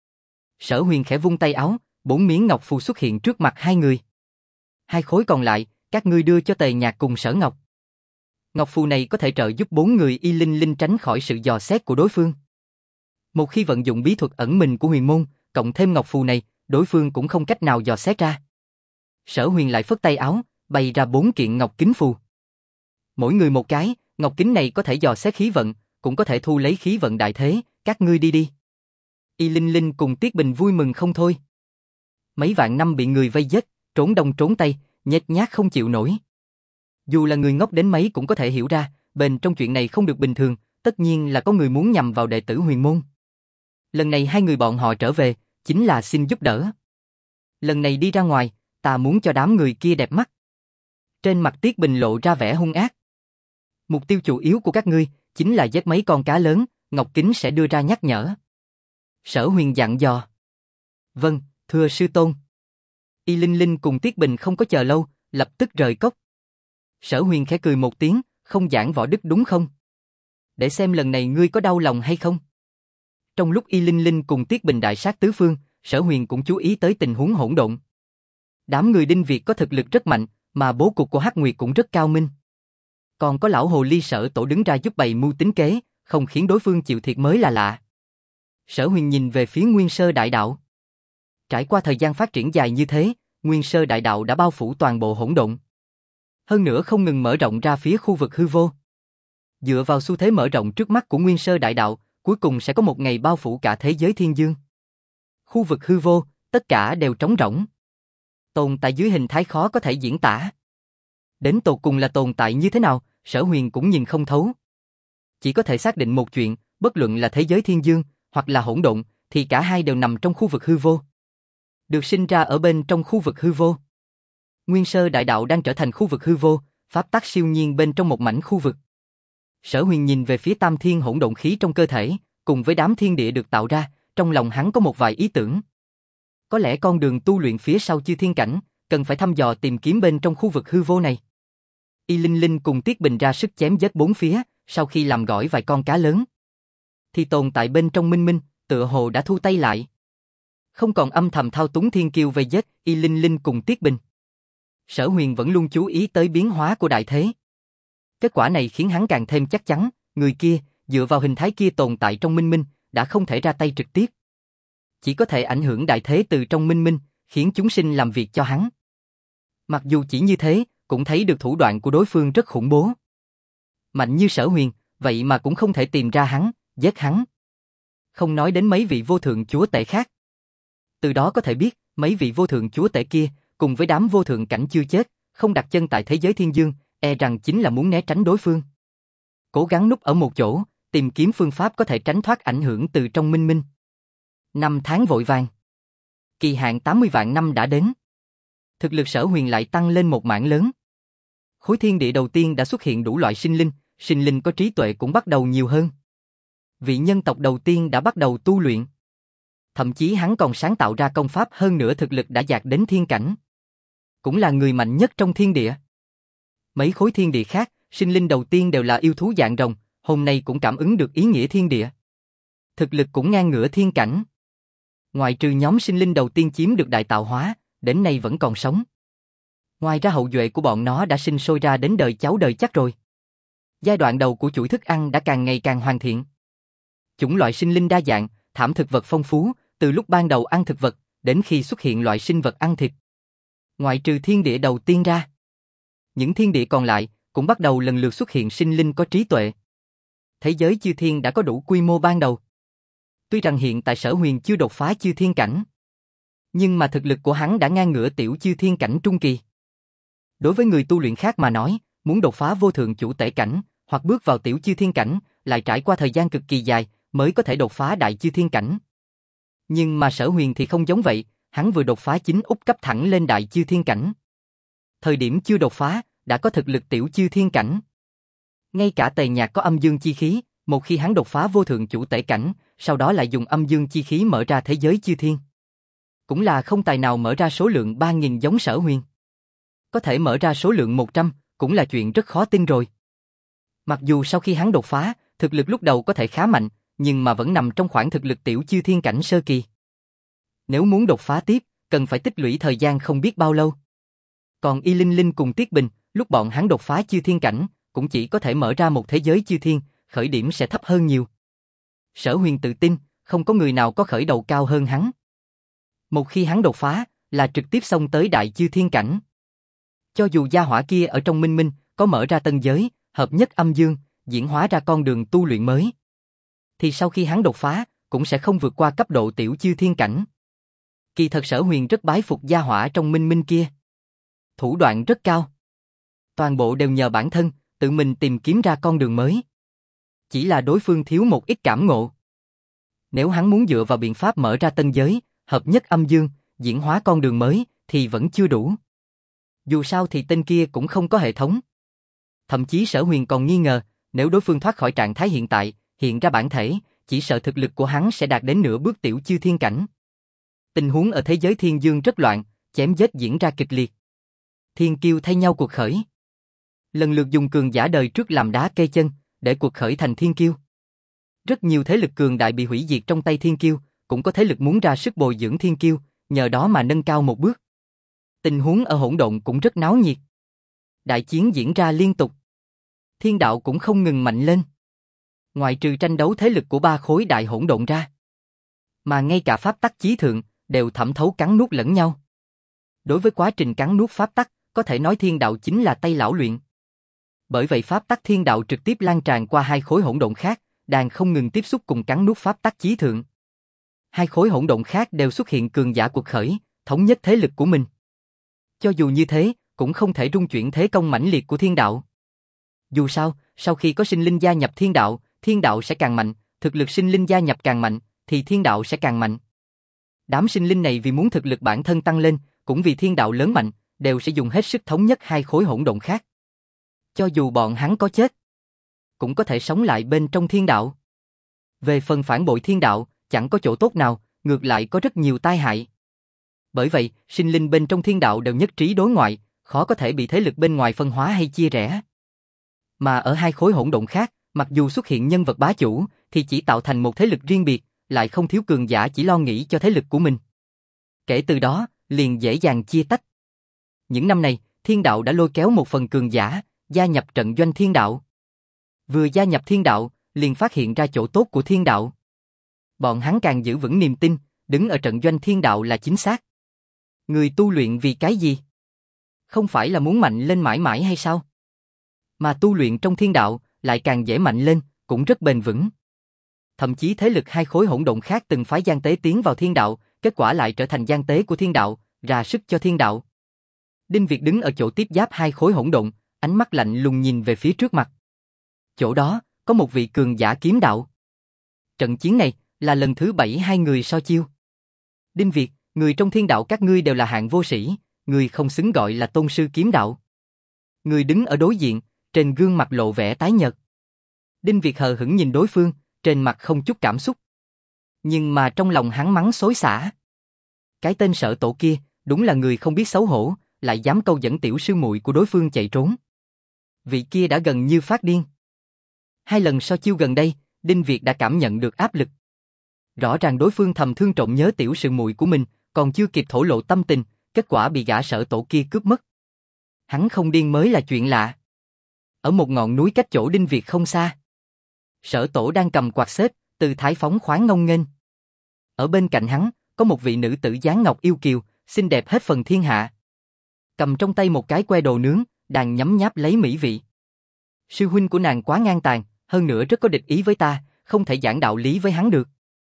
Sở Huyền khẽ vung tay áo, 4 miếng ngọc phù xuất hiện trước mặt hai người. 2 khối còn lại, các ngươi đưa cho Tề Nhạc cùng Sở Ngọc. Ngọc phù này có thể trợ giúp 4 người Y Linh Linh tránh khỏi sự dò xét của đối phương. Một khi vận dụng bí thuật ẩn mình của huyền môn, cộng thêm ngọc phù này, đối phương cũng không cách nào dò xét ra. Sở Huyền lại phất tay áo, bày ra 4 kiện ngọc kính phù. Mỗi người một cái, ngọc kính này có thể dò xét khí vận, cũng có thể thu lấy khí vận đại thế, các ngươi đi đi. Y Linh Linh cùng Tiết Bình vui mừng không thôi. Mấy vạn năm bị người vây giết, trốn đông trốn tây, nhếch nhác không chịu nổi. Dù là người ngốc đến mấy cũng có thể hiểu ra, bên trong chuyện này không được bình thường, tất nhiên là có người muốn nhằm vào đệ tử huyền môn. Lần này hai người bọn họ trở về, chính là xin giúp đỡ. Lần này đi ra ngoài, ta muốn cho đám người kia đẹp mắt. Trên mặt Tiết Bình lộ ra vẻ hung ác. Mục tiêu chủ yếu của các ngươi, chính là giết mấy con cá lớn, Ngọc Kính sẽ đưa ra nhắc nhở. Sở Huyền dặn dò. Vâng, thưa sư tôn. Y Linh Linh cùng Tiết Bình không có chờ lâu, lập tức rời cốc. Sở Huyền khẽ cười một tiếng, không giảng võ đức đúng không? Để xem lần này ngươi có đau lòng hay không? Trong lúc Y Linh Linh cùng Tiết Bình đại sát tứ phương, Sở Huyền cũng chú ý tới tình huống hỗn độn. Đám người Đinh Việt có thực lực rất mạnh, mà bố cục của Hắc Nguyệt cũng rất cao minh. Còn có lão hồ ly Sở Tổ đứng ra giúp bày mưu tính kế, không khiến đối phương chịu thiệt mới là lạ. Sở Huyền nhìn về phía Nguyên Sơ Đại Đạo. Trải qua thời gian phát triển dài như thế, Nguyên Sơ Đại Đạo đã bao phủ toàn bộ hỗn độn. Hơn nữa không ngừng mở rộng ra phía khu vực hư vô. Dựa vào xu thế mở rộng trước mắt của Nguyên Sơ Đại Đạo, cuối cùng sẽ có một ngày bao phủ cả thế giới thiên dương. Khu vực hư vô, tất cả đều trống rỗng. Tồn tại dưới hình thái khó có thể diễn tả. Đến tột cùng là tồn tại như thế nào, Sở Huyền cũng nhìn không thấu. Chỉ có thể xác định một chuyện, bất luận là thế giới thiên dương, hoặc là hỗn độn, thì cả hai đều nằm trong khu vực hư vô. Được sinh ra ở bên trong khu vực hư vô. Nguyên Sơ Đại Đạo đang trở thành khu vực hư vô, pháp tắc siêu nhiên bên trong một mảnh khu vực. Sở Huyền nhìn về phía tam thiên hỗn độn khí trong cơ thể, cùng với đám thiên địa được tạo ra, trong lòng hắn có một vài ý tưởng. Có lẽ con đường tu luyện phía sau chư thiên cảnh, cần phải thăm dò tìm kiếm bên trong khu vực hư vô này. Y Linh Linh cùng Tiết Bình ra sức chém giết bốn phía, sau khi làm gỏi vài con cá lớn. Thì tồn tại bên trong Minh Minh, tựa hồ đã thu tay lại. Không còn âm thầm thao túng thiên kiêu vây giết Y Linh Linh cùng Tiết Bình. Sở Huyền vẫn luôn chú ý tới biến hóa của đại thế. Kết quả này khiến hắn càng thêm chắc chắn, người kia, dựa vào hình thái kia tồn tại trong Minh Minh, đã không thể ra tay trực tiếp. Chỉ có thể ảnh hưởng đại thế từ trong Minh Minh, khiến chúng sinh làm việc cho hắn. Mặc dù chỉ như thế, cũng thấy được thủ đoạn của đối phương rất khủng bố. Mạnh như Sở Huyền, vậy mà cũng không thể tìm ra hắn, giết hắn. Không nói đến mấy vị vô thượng chúa tể khác. Từ đó có thể biết, mấy vị vô thượng chúa tể kia, cùng với đám vô thượng cảnh chưa chết, không đặt chân tại thế giới thiên dương, e rằng chính là muốn né tránh đối phương. Cố gắng núp ở một chỗ, tìm kiếm phương pháp có thể tránh thoát ảnh hưởng từ trong Minh Minh. 5 tháng vội vàng. Kỳ hạn 80 vạn năm đã đến. Thực lực Sở Huyền lại tăng lên một mảng lớn. Khối thiên địa đầu tiên đã xuất hiện đủ loại sinh linh có trí tuệ cũng bắt đầu nhiều hơn. Vị nhân tộc đầu tiên đã bắt đầu tu luyện. Thậm chí hắn còn sáng tạo ra công pháp hơn nữa thực lực đã đạt đến thiên cảnh. Cũng là người mạnh nhất trong thiên địa. Mấy khối thiên địa khác, sinh linh đầu tiên đều là yêu thú dạng rồng, hôm nay cũng cảm ứng được ý nghĩa thiên địa. Thực lực cũng ngang ngửa thiên cảnh. Ngoại trừ nhóm sinh linh đầu tiên chiếm được đại tạo hóa, đến nay vẫn còn sống. Ngoài ra hậu duệ của bọn nó đã sinh sôi ra đến đời cháu đời chắc rồi. Giai đoạn đầu của chuỗi thức ăn đã càng ngày càng hoàn thiện. Chủng loại sinh linh đa dạng, thảm thực vật phong phú, từ lúc ban đầu ăn thực vật, đến khi xuất hiện loại sinh vật ăn thịt. Ngoại trừ thiên địa đầu tiên ra, những thiên địa còn lại cũng bắt đầu lần lượt xuất hiện sinh linh có trí tuệ. Thế giới chư thiên đã có đủ quy mô ban đầu. Tuy rằng hiện tại Sở Huyền chưa đột phá chư thiên cảnh, nhưng mà thực lực của hắn đã ngang ngửa tiểu chư thiên cảnh trung kỳ. Đối với người tu luyện khác mà nói, muốn đột phá vô thượng chủ tể cảnh, hoặc bước vào tiểu chư thiên cảnh, lại trải qua thời gian cực kỳ dài, mới có thể đột phá đại chư thiên cảnh. Nhưng mà Sở Huyền thì không giống vậy, hắn vừa đột phá chính úp cấp thẳng lên đại chư thiên cảnh. Thời điểm chưa đột phá, đã có thực lực tiểu chư thiên cảnh. Ngay cả Tề Nhạc có âm dương chi khí, một khi hắn đột phá vô thượng chủ tể cảnh, sau đó lại dùng âm dương chi khí mở ra thế giới chư thiên. Cũng là không tài nào mở ra số lượng 3.000 giống Sở Huyền. Có thể mở ra số lượng 100, cũng là chuyện rất khó tin rồi. Mặc dù sau khi hắn đột phá, thực lực lúc đầu có thể khá mạnh, nhưng mà vẫn nằm trong khoảng thực lực tiểu chư thiên cảnh sơ kỳ. Nếu muốn đột phá tiếp, cần phải tích lũy thời gian không biết bao lâu. Còn Y Linh Linh cùng Tiết Bình, lúc bọn hắn đột phá chư thiên cảnh, cũng chỉ có thể mở ra một thế giới chư thiên, khởi điểm sẽ thấp hơn nhiều. Sở Huyền tự tin, không có người nào có khởi đầu cao hơn hắn. Một khi hắn đột phá, là trực tiếp xông tới đại chư thiên cảnh. Cho dù gia hỏa kia ở trong Minh Minh, có mở ra tân giới, hợp nhất âm dương, diễn hóa ra con đường tu luyện mới, thì sau khi hắn đột phá, cũng sẽ không vượt qua cấp độ tiểu chư thiên cảnh. Kỳ thật Sở Huyền rất bái phục gia hỏa trong Minh Minh kia. Thủ đoạn rất cao. Toàn bộ đều nhờ bản thân, tự mình tìm kiếm ra con đường mới. Chỉ là đối phương thiếu một ít cảm ngộ. Nếu hắn muốn dựa vào biện pháp mở ra tân giới, hợp nhất âm dương, diễn hóa con đường mới, thì vẫn chưa đủ. Dù sao thì tên kia cũng không có hệ thống. Thậm chí Sở Huyền còn nghi ngờ, nếu đối phương thoát khỏi trạng thái hiện tại, hiện ra bản thể, chỉ sợ thực lực của hắn sẽ đạt đến nửa bước tiểu chư thiên cảnh. Tình huống ở thế giới thiên dương rất loạn, chém giết diễn ra kịch liệt. Thiên kiêu thay nhau cuộc khởi. Lần lượt dùng cường giả đời trước làm đá cây chân, để cuộc khởi thành thiên kiêu. Rất nhiều thế lực cường đại bị hủy diệt trong tay thiên kiêu, cũng có thế lực muốn ra sức bồi dưỡng thiên kiêu, nhờ đó mà nâng cao một bước. Tình huống ở hỗn độn cũng rất náo nhiệt. Đại chiến diễn ra liên tục. Thiên đạo cũng không ngừng mạnh lên. Ngoại trừ tranh đấu thế lực của ba khối đại hỗn độn ra, mà ngay cả pháp tắc chí thượng đều thẩm thấu cắn nuốt lẫn nhau. Đối với quá trình cắn nuốt pháp tắc, có thể nói thiên đạo chính là tay lão luyện. Bởi vậy pháp tắc thiên đạo trực tiếp lan tràn qua hai khối hỗn độn khác, đang không ngừng tiếp xúc cùng cắn nuốt pháp tắc chí thượng. Hai khối hỗn độn khác đều xuất hiện cường giả cuộc khởi, thống nhất thế lực của mình. Cho dù như thế, cũng không thể rung chuyển thế công mãnh liệt của thiên đạo. Dù sao, sau khi có sinh linh gia nhập thiên đạo sẽ càng mạnh, thực lực sinh linh gia nhập càng mạnh, thì thiên đạo sẽ càng mạnh. Đám sinh linh này vì muốn thực lực bản thân tăng lên, cũng vì thiên đạo lớn mạnh, đều sẽ dùng hết sức thống nhất hai khối hỗn độn khác. Cho dù bọn hắn có chết, cũng có thể sống lại bên trong thiên đạo. Về phần phản bội thiên đạo, chẳng có chỗ tốt nào, ngược lại có rất nhiều tai hại. Bởi vậy, sinh linh bên trong thiên đạo đều nhất trí đối ngoại, khó có thể bị thế lực bên ngoài phân hóa hay chia rẽ. Mà ở hai khối hỗn độn khác, mặc dù xuất hiện nhân vật bá chủ, thì chỉ tạo thành một thế lực riêng biệt, lại không thiếu cường giả chỉ lo nghĩ cho thế lực của mình. Kể từ đó, liền dễ dàng chia tách. Những năm này, thiên đạo đã lôi kéo một phần cường giả, gia nhập trận doanh thiên đạo. Vừa gia nhập thiên đạo, liền phát hiện ra chỗ tốt của thiên đạo. Bọn hắn càng giữ vững niềm tin, đứng ở trận doanh thiên đạo là chính xác. Người tu luyện vì cái gì? Không phải là muốn mạnh lên mãi mãi hay sao? Mà tu luyện trong thiên đạo lại càng dễ mạnh lên, cũng rất bền vững. Thậm chí thế lực hai khối hỗn độn khác từng phái gian tế tiến vào thiên đạo, kết quả lại trở thành gian tế của thiên đạo, ra sức cho thiên đạo. Đinh Việt đứng ở chỗ tiếp giáp hai khối hỗn độn, ánh mắt lạnh lùng nhìn về phía trước mặt. Chỗ đó, có một vị cường giả kiếm đạo. Trận chiến này là lần thứ 7 hai người so chiêu. Đinh Việt, người trong thiên đạo các ngươi đều là hạng vô sĩ, người không xứng gọi là tôn sư kiếm đạo. Người đứng ở đối diện, trên gương mặt lộ vẻ tái nhợt. Đinh Việt hờ hững nhìn đối phương, trên mặt không chút cảm xúc. Nhưng mà trong lòng hắn mắng xối xả. Cái tên Sở Tổ kia, đúng là người không biết xấu hổ, lại dám câu dẫn tiểu sư muội của đối phương chạy trốn. Vị kia đã gần như phát điên. Hai lần so chiêu gần đây, Đinh Việt đã cảm nhận được áp lực. Rõ ràng đối phương thầm thương trộm nhớ tiểu sư muội của mình, còn chưa kịp thổ lộ tâm tình, kết quả bị gã Sở Tổ kia cướp mất. Hắn không điên mới là chuyện lạ. Ở một ngọn núi cách chỗ Đinh Việt không xa, Sở Tổ đang cầm quạt xếp, tư thái phóng khoáng ngông nghênh. Ở bên cạnh hắn, có một vị nữ tử dáng ngọc yêu kiều, xinh đẹp hết phần thiên hạ. Cầm trong tay một cái que đồ nướng, đang nhấm nháp lấy mỹ vị. Sư huynh của nàng quá ngang tàn, hơn nữa rất có địch ý với ta, không thể giảng đạo lý với hắn được.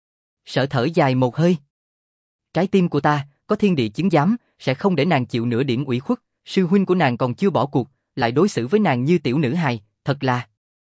Sở thở dài một hơi. Trái tim của ta, có thiên địa chứng giám, sẽ không để nàng chịu nửa điểm ủy khuất, sư huynh của nàng còn chưa bỏ cuộc, lại đối xử với nàng như tiểu nữ hài, thật là...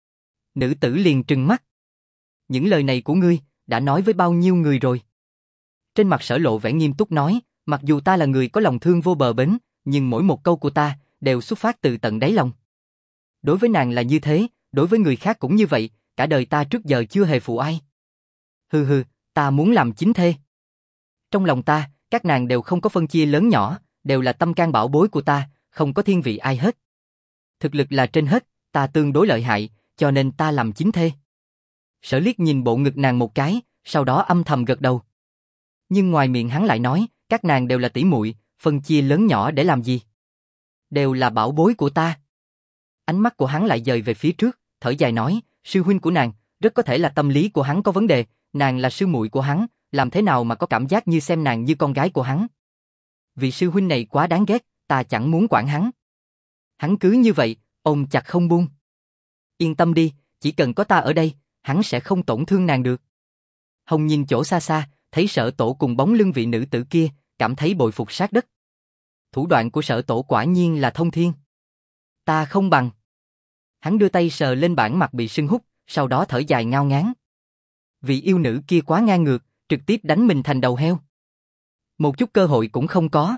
Nữ tử liền trừng mắt. Những lời này của ngươi, đã nói với bao nhiêu người rồi? Trên mặt Sở lộ vẻ nghiêm túc nói, mặc dù ta là người có lòng thương vô bờ bến, nhưng mỗi một câu của ta, đều xuất phát từ tận đáy lòng. Đối với nàng là như thế, đối với người khác cũng như vậy, cả đời ta trước giờ chưa hề phụ ai. Hừ hừ, ta muốn làm chính thê. Trong lòng ta, các nàng đều không có phân chia lớn nhỏ, đều là tâm can bảo bối của ta, không có thiên vị ai hết. Thực lực là trên hết, ta tương đối lợi hại, cho nên ta làm chính thê. Sở liếc nhìn bộ ngực nàng một cái, sau đó âm thầm gật đầu. Nhưng ngoài miệng hắn lại nói, các nàng đều là tỷ muội, phân chia lớn nhỏ để làm gì? Đều là bảo bối của ta. Ánh mắt của hắn lại dời về phía trước, thở dài nói, sư huynh của nàng, rất có thể là tâm lý của hắn có vấn đề, nàng là sư muội của hắn, làm thế nào mà có cảm giác như xem nàng như con gái của hắn? Vị sư huynh này quá đáng ghét, ta chẳng muốn quản hắn. Hắn cứ như vậy, ôm chặt không buông. Yên tâm đi, chỉ cần có ta ở đây, hắn sẽ không tổn thương nàng được. Hồng nhìn chỗ xa xa, thấy Sở Tổ cùng bóng lưng vị nữ tử kia, cảm thấy bội phục sát đất. Thủ đoạn của Sở Tổ quả nhiên là thông thiên. Ta không bằng. Hắn đưa tay sờ lên bản mặt bị sưng húp, sau đó thở dài ngao ngán. Vị yêu nữ kia quá ngang ngược, trực tiếp đánh mình thành đầu heo. Một chút cơ hội cũng không có.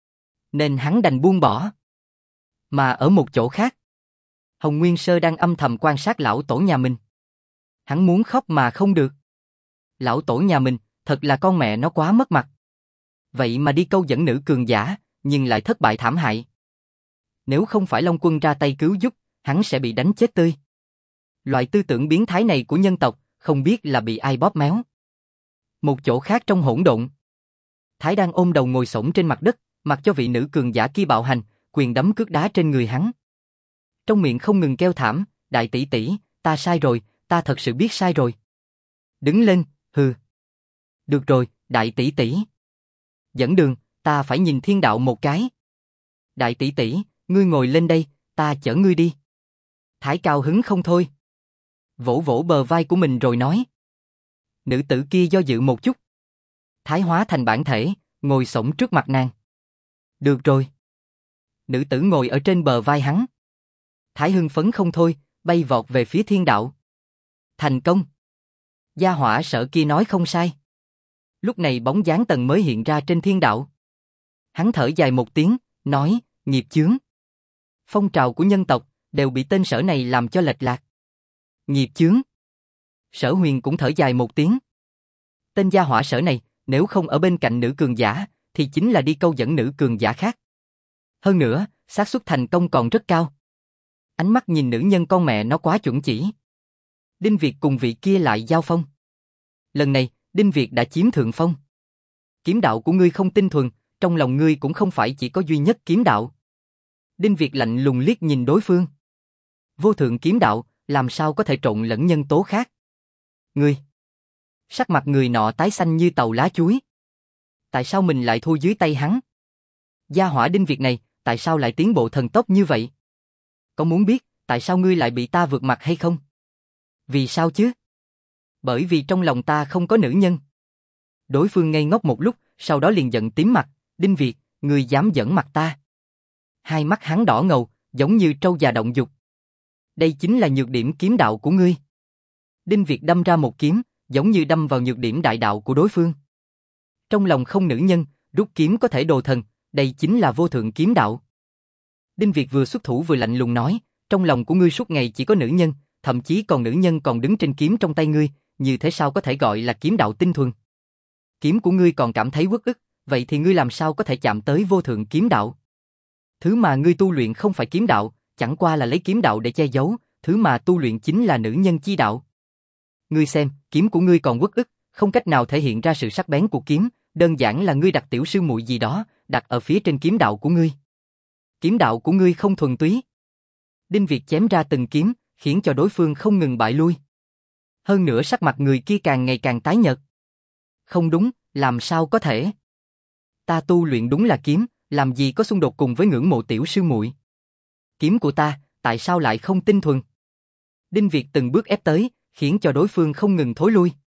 Nên hắn đành buông bỏ. Mà ở một chỗ khác, Hồng Nguyên Sơ đang âm thầm quan sát lão tổ nhà mình. Hắn muốn khóc mà không được. Lão tổ nhà mình, thật là con mẹ nó quá mất mặt. Vậy mà đi câu dẫn nữ cường giả, nhưng lại thất bại thảm hại. Nếu không phải Long Quân ra tay cứu giúp, hắn sẽ bị đánh chết tươi. Loại tư tưởng biến thái này của nhân tộc, không biết là bị ai bóp méo. Một chỗ khác trong hỗn độn, Thái đang ôm đầu ngồi xổm trên mặt đất, mặc cho vị nữ cường giả kia bạo hành, quyền đấm cước đá trên người hắn. Trong miệng không ngừng kêu thảm, đại tỷ tỷ, ta sai rồi, ta thật sự biết sai rồi. Đứng lên, hừ. Được rồi, đại tỷ tỷ. Dẫn đường, ta phải nhìn thiên đạo một cái. Đại tỷ tỷ, ngươi ngồi lên đây, ta chở ngươi đi. Thái cao hứng không thôi. Vỗ vỗ bờ vai của mình rồi nói. Nữ tử kia do dự một chút. Thái hóa thành bản thể, ngồi xổm trước mặt nàng. Được rồi. Nữ tử ngồi ở trên bờ vai hắn. Thái hưng phấn không thôi, bay vọt về phía thiên đạo. Thành công. Gia hỏa Sở kia nói không sai. Lúc này bóng dáng Tần mới hiện ra trên thiên đạo. Hắn thở dài một tiếng, nói, nghiệp chướng. Phong trào của nhân tộc đều bị tên Sở này làm cho lệch lạc. Nghiệp chướng. Sở Huyền cũng thở dài một tiếng. Tên gia hỏa Sở này, nếu không ở bên cạnh nữ cường giả, thì chính là đi câu dẫn nữ cường giả khác. Hơn nữa, xác suất thành công còn rất cao. Ánh mắt nhìn nữ nhân con mẹ nó quá chuẩn chỉ. Đinh Việt cùng vị kia lại giao phong. Lần này, Đinh Việt đã chiếm thượng phong. Kiếm đạo của ngươi không tinh thuần, trong lòng ngươi cũng không phải chỉ có duy nhất kiếm đạo. Đinh Việt lạnh lùng liếc nhìn đối phương. Vô thượng kiếm đạo, làm sao có thể trộn lẫn nhân tố khác? Ngươi. Sắc mặt người nọ tái xanh như tàu lá chuối. Tại sao mình lại thua dưới tay hắn? Gia hỏa Đinh Việt này, tại sao lại tiến bộ thần tốc như vậy? Có muốn biết, tại sao ngươi lại bị ta vượt mặt hay không? Vì sao chứ? Bởi vì trong lòng ta không có nữ nhân. Đối phương ngây ngốc một lúc, sau đó liền giận tím mặt. Đinh Việt, ngươi dám giỡn mặt ta? Hai mắt hắn đỏ ngầu, giống như trâu già động dục. Đây chính là nhược điểm kiếm đạo của ngươi. Đinh Việt đâm ra một kiếm, giống như đâm vào nhược điểm đại đạo của đối phương. Trong lòng không nữ nhân, rút kiếm có thể đồ thần, đây chính là vô thượng kiếm đạo. Đinh Việt vừa xuất thủ vừa lạnh lùng nói, trong lòng của ngươi suốt ngày chỉ có nữ nhân, thậm chí còn nữ nhân còn đứng trên kiếm trong tay ngươi, như thế sao có thể gọi là kiếm đạo tinh thuần? Kiếm của ngươi còn cảm thấy uất ức, vậy thì ngươi làm sao có thể chạm tới vô thượng kiếm đạo? Thứ mà ngươi tu luyện không phải kiếm đạo, chẳng qua là lấy kiếm đạo để che giấu, thứ mà tu luyện chính là nữ nhân chi đạo. Ngươi xem, kiếm của ngươi còn uất ức, không cách nào thể hiện ra sự sắc bén của kiếm, đơn giản là ngươi đặt tiểu sư muội gì đó, đặt ở phía trên kiếm đạo của ngươi. Kiếm đạo của ngươi không thuần túy. Đinh Việt chém ra từng kiếm, khiến cho đối phương không ngừng bại lui. Hơn nữa sắc mặt người kia càng ngày càng tái nhợt. Không đúng, làm sao có thể? Ta tu luyện đúng là kiếm, làm gì có xung đột cùng với ngưỡng mộ tiểu sư muội. Kiếm của ta, tại sao lại không tinh thuần? Đinh Việt từng bước ép tới, khiến cho đối phương không ngừng thối lui.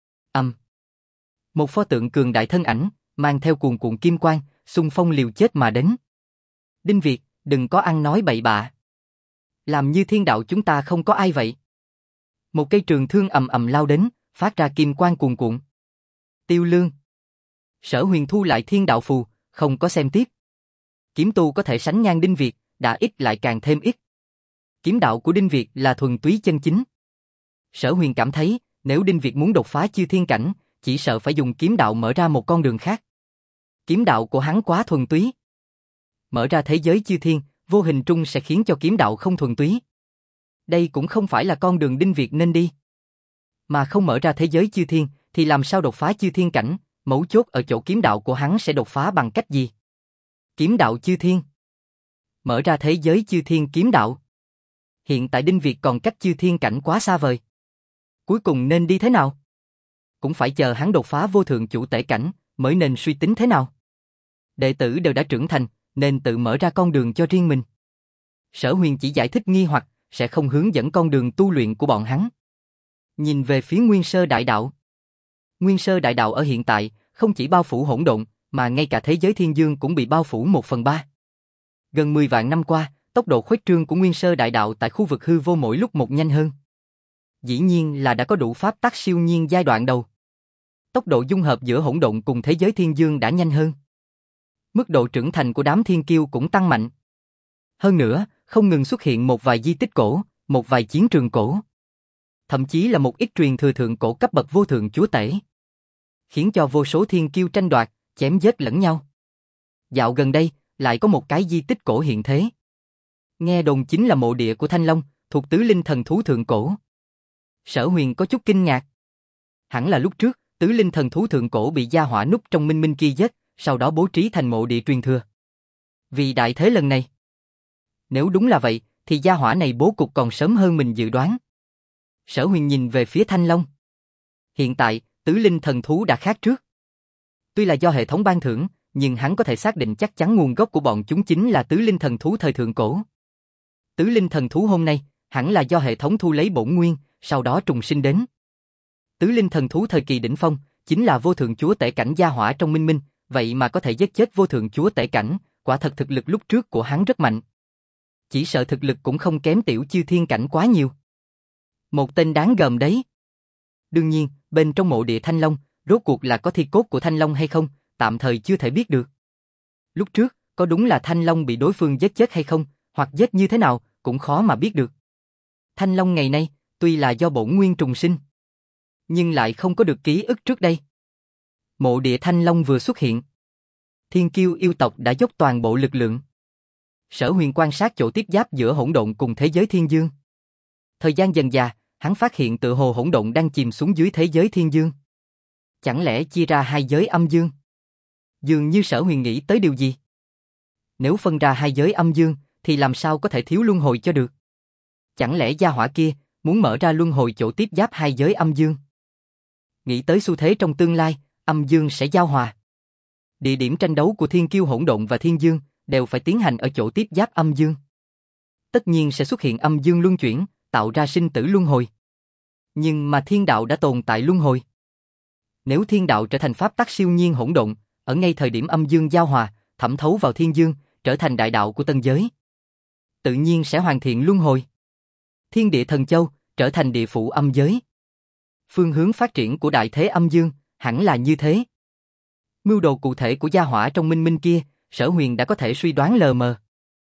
Một pho tượng cường đại thân ảnh, mang theo cuồn cuộn kim quang, xung phong liều chết mà đến. Đinh Việt, đừng có ăn nói bậy bạ. Làm như thiên đạo chúng ta không có ai vậy. Một cây trường thương ầm ầm lao đến, phát ra kim quang cuồn cuộn. Tiêu Lương. Sở Huyền thu lại thiên đạo phù, không có xem tiếp. Kiếm tu có thể sánh ngang Đinh Việt, đã ít lại càng thêm ít. Kiếm đạo của Đinh Việt là thuần túy chân chính. Sở Huyền cảm thấy, nếu Đinh Việt muốn đột phá chư thiên cảnh, chỉ sợ phải dùng kiếm đạo mở ra một con đường khác. Kiếm đạo của hắn quá thuần túy. Mở ra thế giới chư thiên, vô hình trung sẽ khiến cho kiếm đạo không thuần túy. Đây cũng không phải là con đường Đinh Việt nên đi. Mà không mở ra thế giới chư thiên, thì làm sao đột phá chư thiên cảnh, mấu chốt ở chỗ kiếm đạo của hắn sẽ đột phá bằng cách gì? Kiếm đạo chư thiên. Mở ra thế giới chư thiên kiếm đạo. Hiện tại Đinh Việt còn cách chư thiên cảnh quá xa vời. Cuối cùng nên đi thế nào? Cũng phải chờ hắn đột phá vô thượng chủ tể cảnh, mới nên suy tính thế nào. Đệ tử đều đã trưởng thành, nên tự mở ra con đường cho riêng mình. Sở Huyền chỉ giải thích nghi hoặc, sẽ không hướng dẫn con đường tu luyện của bọn hắn. Nhìn về phía Nguyên Sơ Đại Đạo. Nguyên Sơ Đại Đạo ở hiện tại, không chỉ bao phủ hỗn độn, mà ngay cả thế giới thiên dương cũng bị bao phủ 1/3. Gần 10 vạn năm qua, tốc độ khuếch trương của Nguyên Sơ Đại Đạo tại khu vực hư vô mỗi lúc một nhanh hơn. Dĩ nhiên là đã có đủ pháp tắc siêu nhiên giai đoạn đầu. Tốc độ dung hợp giữa hỗn độn cùng thế giới thiên dương đã nhanh hơn. Mức độ trưởng thành của đám thiên kiêu cũng tăng mạnh. Hơn nữa, không ngừng xuất hiện một vài di tích cổ, một vài chiến trường cổ. Thậm chí là một ít truyền thừa thượng cổ cấp bậc vô thượng chúa tể. Khiến cho vô số thiên kiêu tranh đoạt, chém giết lẫn nhau. Dạo gần đây, lại có một cái di tích cổ hiện thế. Nghe đồn chính là mộ địa của Thanh Long, thuộc tứ linh thần thú thượng cổ. Sở Huyền có chút kinh ngạc. Hẳn là lúc trước, tứ linh thần thú thượng cổ bị gia hỏa núp trong minh minh kia giết, sau đó bố trí thành mộ địa truyền thừa. Vì đại thế lần này. Nếu đúng là vậy, thì gia hỏa này bố cục còn sớm hơn mình dự đoán. Sở Huyền nhìn về phía Thanh Long. Hiện tại, tứ linh thần thú đã khác trước. Tuy là do hệ thống ban thưởng, nhưng hắn có thể xác định chắc chắn nguồn gốc của bọn chúng chính là tứ linh thần thú thời thượng cổ. Tứ linh thần thú hôm nay, hẳn là do hệ thống thu lấy bổn nguyên, sau đó trùng sinh đến. Tứ linh thần thú thời kỳ đỉnh phong, chính là vô thượng chúa tể cảnh gia hỏa trong minh minh, vậy mà có thể giết chết vô thượng chúa tể cảnh, quả thật thực lực lúc trước của hắn rất mạnh. Chỉ sợ thực lực cũng không kém tiểu chư thiên cảnh quá nhiều. Một tên đáng gờm đấy. Đương nhiên, bên trong mộ địa Thanh Long, rốt cuộc là có thi cốt của Thanh Long hay không, tạm thời chưa thể biết được. Lúc trước, có đúng là Thanh Long bị đối phương giết chết hay không, hoặc giết như thế nào, cũng khó mà biết được. Thanh Long ngày nay, tuy là do bổn nguyên trùng sinh, nhưng lại không có được ký ức trước đây. Mộ địa Thanh Long vừa xuất hiện, thiên kiêu yêu tộc đã dốc toàn bộ lực lượng. Sở Huyền quan sát chỗ tiếp giáp giữa hỗn độn cùng thế giới thiên dương. Thời gian dần dà, hắn phát hiện tựa hồ hỗn độn đang chìm xuống dưới thế giới thiên dương. Chẳng lẽ chia ra hai giới âm dương? Dường như Sở Huyền nghĩ tới điều gì? Nếu phân ra hai giới âm dương, thì làm sao có thể thiếu luân hồi cho được? Chẳng lẽ gia hỏa kia muốn mở ra luân hồi chỗ tiếp giáp hai giới âm dương? Nghĩ tới xu thế trong tương lai, âm dương sẽ giao hòa. Địa điểm tranh đấu của thiên kiêu hỗn độn và thiên dương đều phải tiến hành ở chỗ tiếp giáp âm dương. Tất nhiên sẽ xuất hiện âm dương luân chuyển, tạo ra sinh tử luân hồi. Nhưng mà thiên đạo đã tồn tại luân hồi. Nếu thiên đạo trở thành pháp tắc siêu nhiên hỗn độn, ở ngay thời điểm âm dương giao hòa, thẩm thấu vào thiên dương, trở thành đại đạo của tân giới, tự nhiên sẽ hoàn thiện luân hồi. Thiên địa thần châu trở thành địa phủ âm giới. Phương hướng phát triển của đại thế âm dương hẳn là như thế. Mưu đồ cụ thể của gia hỏa trong minh minh kia, Sở Huyền đã có thể suy đoán lờ mờ.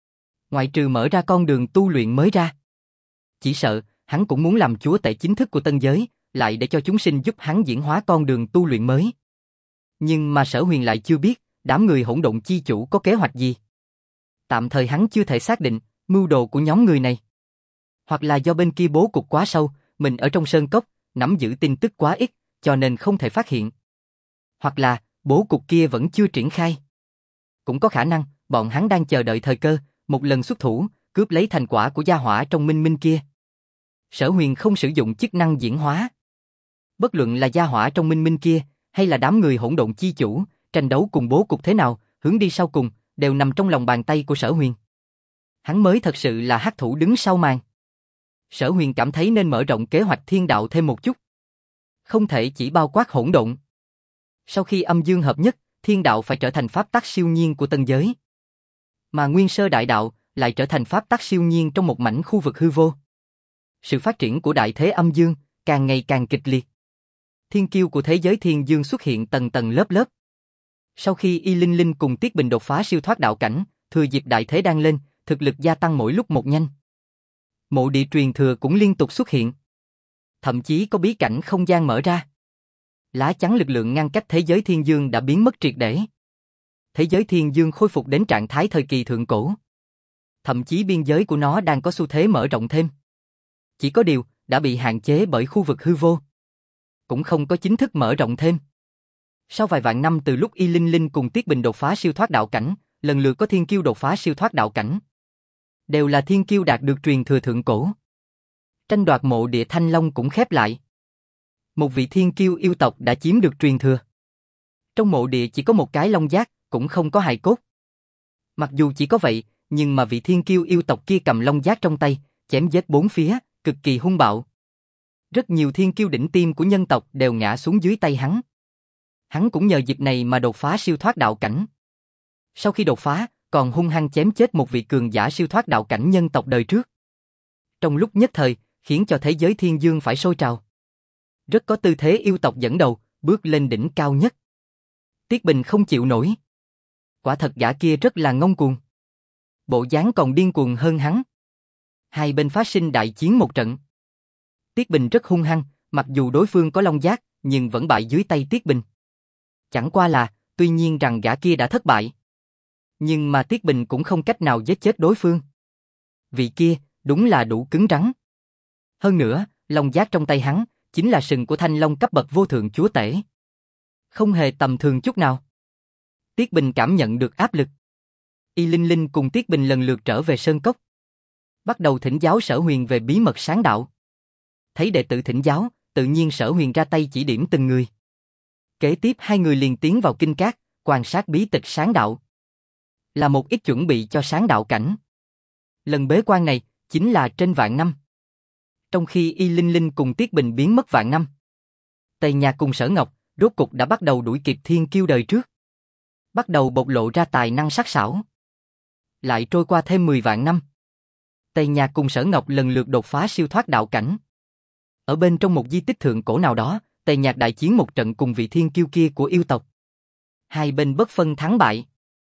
Ngoại trừ mở ra con đường tu luyện mới ra, chỉ sợ hắn cũng muốn làm chúa tể chính thức của tân giới, lại để cho chúng sinh giúp hắn diễn hóa con đường tu luyện mới. Nhưng mà Sở Huyền lại chưa biết đám người hỗn độn chi chủ có kế hoạch gì. Tạm thời hắn chưa thể xác định mưu đồ của nhóm người này. Hoặc là do bên kia bố cục quá sâu, mình ở trong sơn cốc, nắm giữ tin tức quá ít, cho nên không thể phát hiện. Hoặc là bố cục kia vẫn chưa triển khai. Cũng có khả năng bọn hắn đang chờ đợi thời cơ, một lần xuất thủ, cướp lấy thành quả của gia hỏa trong minh minh kia. Sở Huyền không sử dụng chức năng diễn hóa. Bất luận là gia hỏa trong minh minh kia, hay là đám người hỗn độn chi chủ, tranh đấu cùng bố cục thế nào, hướng đi sau cùng, đều nằm trong lòng bàn tay của Sở Huyền. Hắn mới thật sự là hắc thủ đứng sau màn. Sở Huyền cảm thấy nên mở rộng kế hoạch thiên đạo thêm một chút. Không thể chỉ bao quát hỗn độn. Sau khi âm dương hợp nhất, thiên đạo phải trở thành pháp tắc siêu nhiên của tân giới. Mà nguyên sơ đại đạo lại trở thành pháp tắc siêu nhiên trong một mảnh khu vực hư vô. Sự phát triển của đại thế âm dương càng ngày càng kịch liệt. Thiên kiêu của thế giới thiên dương xuất hiện tầng tầng lớp lớp. Sau khi Y Linh Linh cùng Tiết Bình đột phá siêu thoát đạo cảnh, thừa dịp đại thế đang lên, thực lực gia tăng mỗi lúc một nhanh. Mộ địa truyền thừa cũng liên tục xuất hiện. Thậm chí có bí cảnh không gian mở ra. Lá chắn lực lượng ngăn cách thế giới thiên dương đã biến mất triệt để. Thế giới thiên dương khôi phục đến trạng thái thời kỳ thượng cổ. Thậm chí biên giới của nó đang có xu thế mở rộng thêm. Chỉ có điều, đã bị hạn chế bởi khu vực hư vô. Cũng không có chính thức mở rộng thêm. Sau vài vạn năm từ lúc Y Linh Linh cùng Tiết Bình đột phá siêu thoát đạo cảnh, lần lượt có thiên kiêu đột phá siêu thoát đạo cảnh. Đều là thiên kiêu đạt được truyền thừa thượng cổ. Tranh đoạt mộ địa Thanh Long cũng khép lại. Một vị thiên kiêu yêu tộc đã chiếm được truyền thừa. Trong mộ địa chỉ có một cái long giác, cũng không có hài cốt. Mặc dù chỉ có vậy, nhưng mà vị thiên kiêu yêu tộc kia cầm long giác trong tay, chém giết bốn phía, cực kỳ hung bạo. Rất nhiều thiên kiêu đỉnh tiêm của nhân tộc đều ngã xuống dưới tay hắn. Hắn cũng nhờ dịp này mà đột phá siêu thoát đạo cảnh. Sau khi đột phá, còn hung hăng chém chết một vị cường giả siêu thoát đạo cảnh nhân tộc đời trước. Trong lúc nhất thời, khiến cho thế giới thiên dương phải sôi trào. Rất có tư thế yêu tộc dẫn đầu, bước lên đỉnh cao nhất. Tiết Bình không chịu nổi. Quả thật gã kia rất là ngông cuồng. Bộ dáng còn điên cuồng hơn hắn. Hai bên phát sinh đại chiến một trận. Tiết Bình rất hung hăng, mặc dù đối phương có long giác, nhưng vẫn bại dưới tay Tiết Bình. Chẳng qua là, tuy nhiên rằng gã kia đã thất bại. Nhưng mà Tiết Bình cũng không cách nào giết chết đối phương. Vị kia, đúng là đủ cứng rắn. Hơn nữa, long giác trong tay hắn, chính là sừng của thanh long cấp bậc vô thượng chúa tể. Không hề tầm thường chút nào. Tiết Bình cảm nhận được áp lực. Y Linh Linh cùng Tiết Bình lần lượt trở về Sơn Cốc. Bắt đầu thỉnh giáo Sở Huyền về bí mật sáng đạo. Thấy đệ tử thỉnh giáo, tự nhiên Sở Huyền ra tay chỉ điểm từng người. Kế tiếp hai người liền tiến vào kinh cát, quan sát bí tịch sáng đạo. Là một ít chuẩn bị cho sáng đạo cảnh. Lần bế quan này, chính là trên vạn năm. Trong khi Y Linh Linh cùng Tiết Bình biến mất vạn năm, Tề Nhạc cùng Sở Ngọc, rốt cục đã bắt đầu đuổi kịp thiên kiêu đời trước. Bắt đầu bộc lộ ra tài năng sắc sảo. Lại trôi qua thêm 10 vạn năm. Tề Nhạc cùng Sở Ngọc lần lượt đột phá siêu thoát đạo cảnh. Ở bên trong một di tích thượng cổ nào đó, Tề Nhạc đại chiến một trận cùng vị thiên kiêu kia của yêu tộc. Hai bên bất phân thắng bại.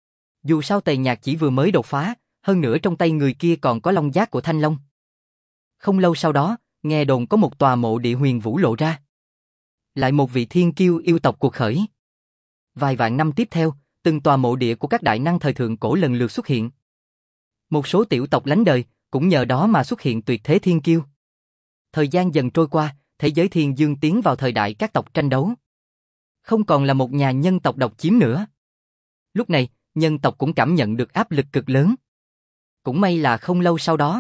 Dù sao Tề Nhạc chỉ vừa mới đột phá, hơn nữa trong tay người kia còn có long giác của Thanh Long. Không lâu sau đó, nghe đồn có một tòa mộ địa huyền vũ lộ ra. Lại một vị thiên kiêu yêu tộc cuộc khởi. Vài vạn năm tiếp theo, từng tòa mộ địa của các đại năng thời thượng cổ lần lượt xuất hiện. Một số tiểu tộc lánh đời, cũng nhờ đó mà xuất hiện tuyệt thế thiên kiêu. Thời gian dần trôi qua, thế giới thiên dương tiến vào thời đại các tộc tranh đấu. Không còn là một nhà nhân tộc độc chiếm nữa. Lúc này, nhân tộc cũng cảm nhận được áp lực cực lớn. Cũng may là không lâu sau đó,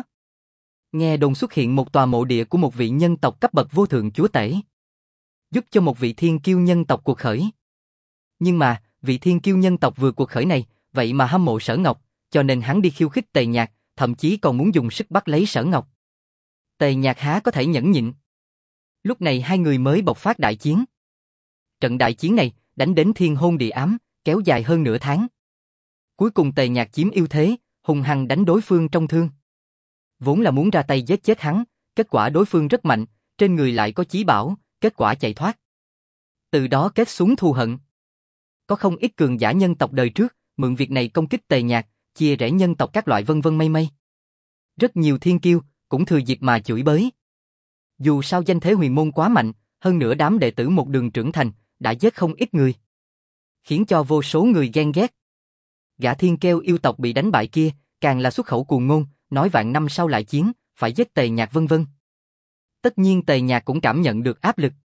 nghe đồn xuất hiện một tòa mộ địa của một vị nhân tộc cấp bậc vô thượng chúa tể, giúp cho một vị thiên kiêu nhân tộc cuộc khởi. Nhưng mà, vị thiên kiêu nhân tộc vừa cuộc khởi này, vậy mà hâm mộ Sở Ngọc, cho nên hắn đi khiêu khích Tề Nhạc, thậm chí còn muốn dùng sức bắt lấy Sở Ngọc. Tề Nhạc há có thể nhẫn nhịn. Lúc này hai người mới bộc phát đại chiến. Trận đại chiến này, đánh đến thiên hôn địa ám, kéo dài hơn nửa tháng. Cuối cùng Tề Nhạc chiếm ưu thế, hùng hăng đánh đối phương trong thương. Vốn là muốn ra tay giết chết hắn, kết quả đối phương rất mạnh, trên người lại có chí bảo, kết quả chạy thoát. Từ đó kết xuống thù hận. Có không ít cường giả nhân tộc đời trước, mượn việc này công kích Tề Nhạc, chia rẽ nhân tộc các loại vân vân mây mây. Rất nhiều thiên kiêu, cũng thừa dịp mà chửi bới. Dù sao danh thế huyền môn quá mạnh, hơn nữa đám đệ tử một đường trưởng thành, đã giết không ít người. Khiến cho vô số người ghen ghét. Gã thiên kêu yêu tộc bị đánh bại kia, càng là xuất khẩu cuồng ngôn, nói vạn năm sau lại chiến, phải giết Tề Nhạc vân vân. Tất nhiên Tề Nhạc cũng cảm nhận được áp lực.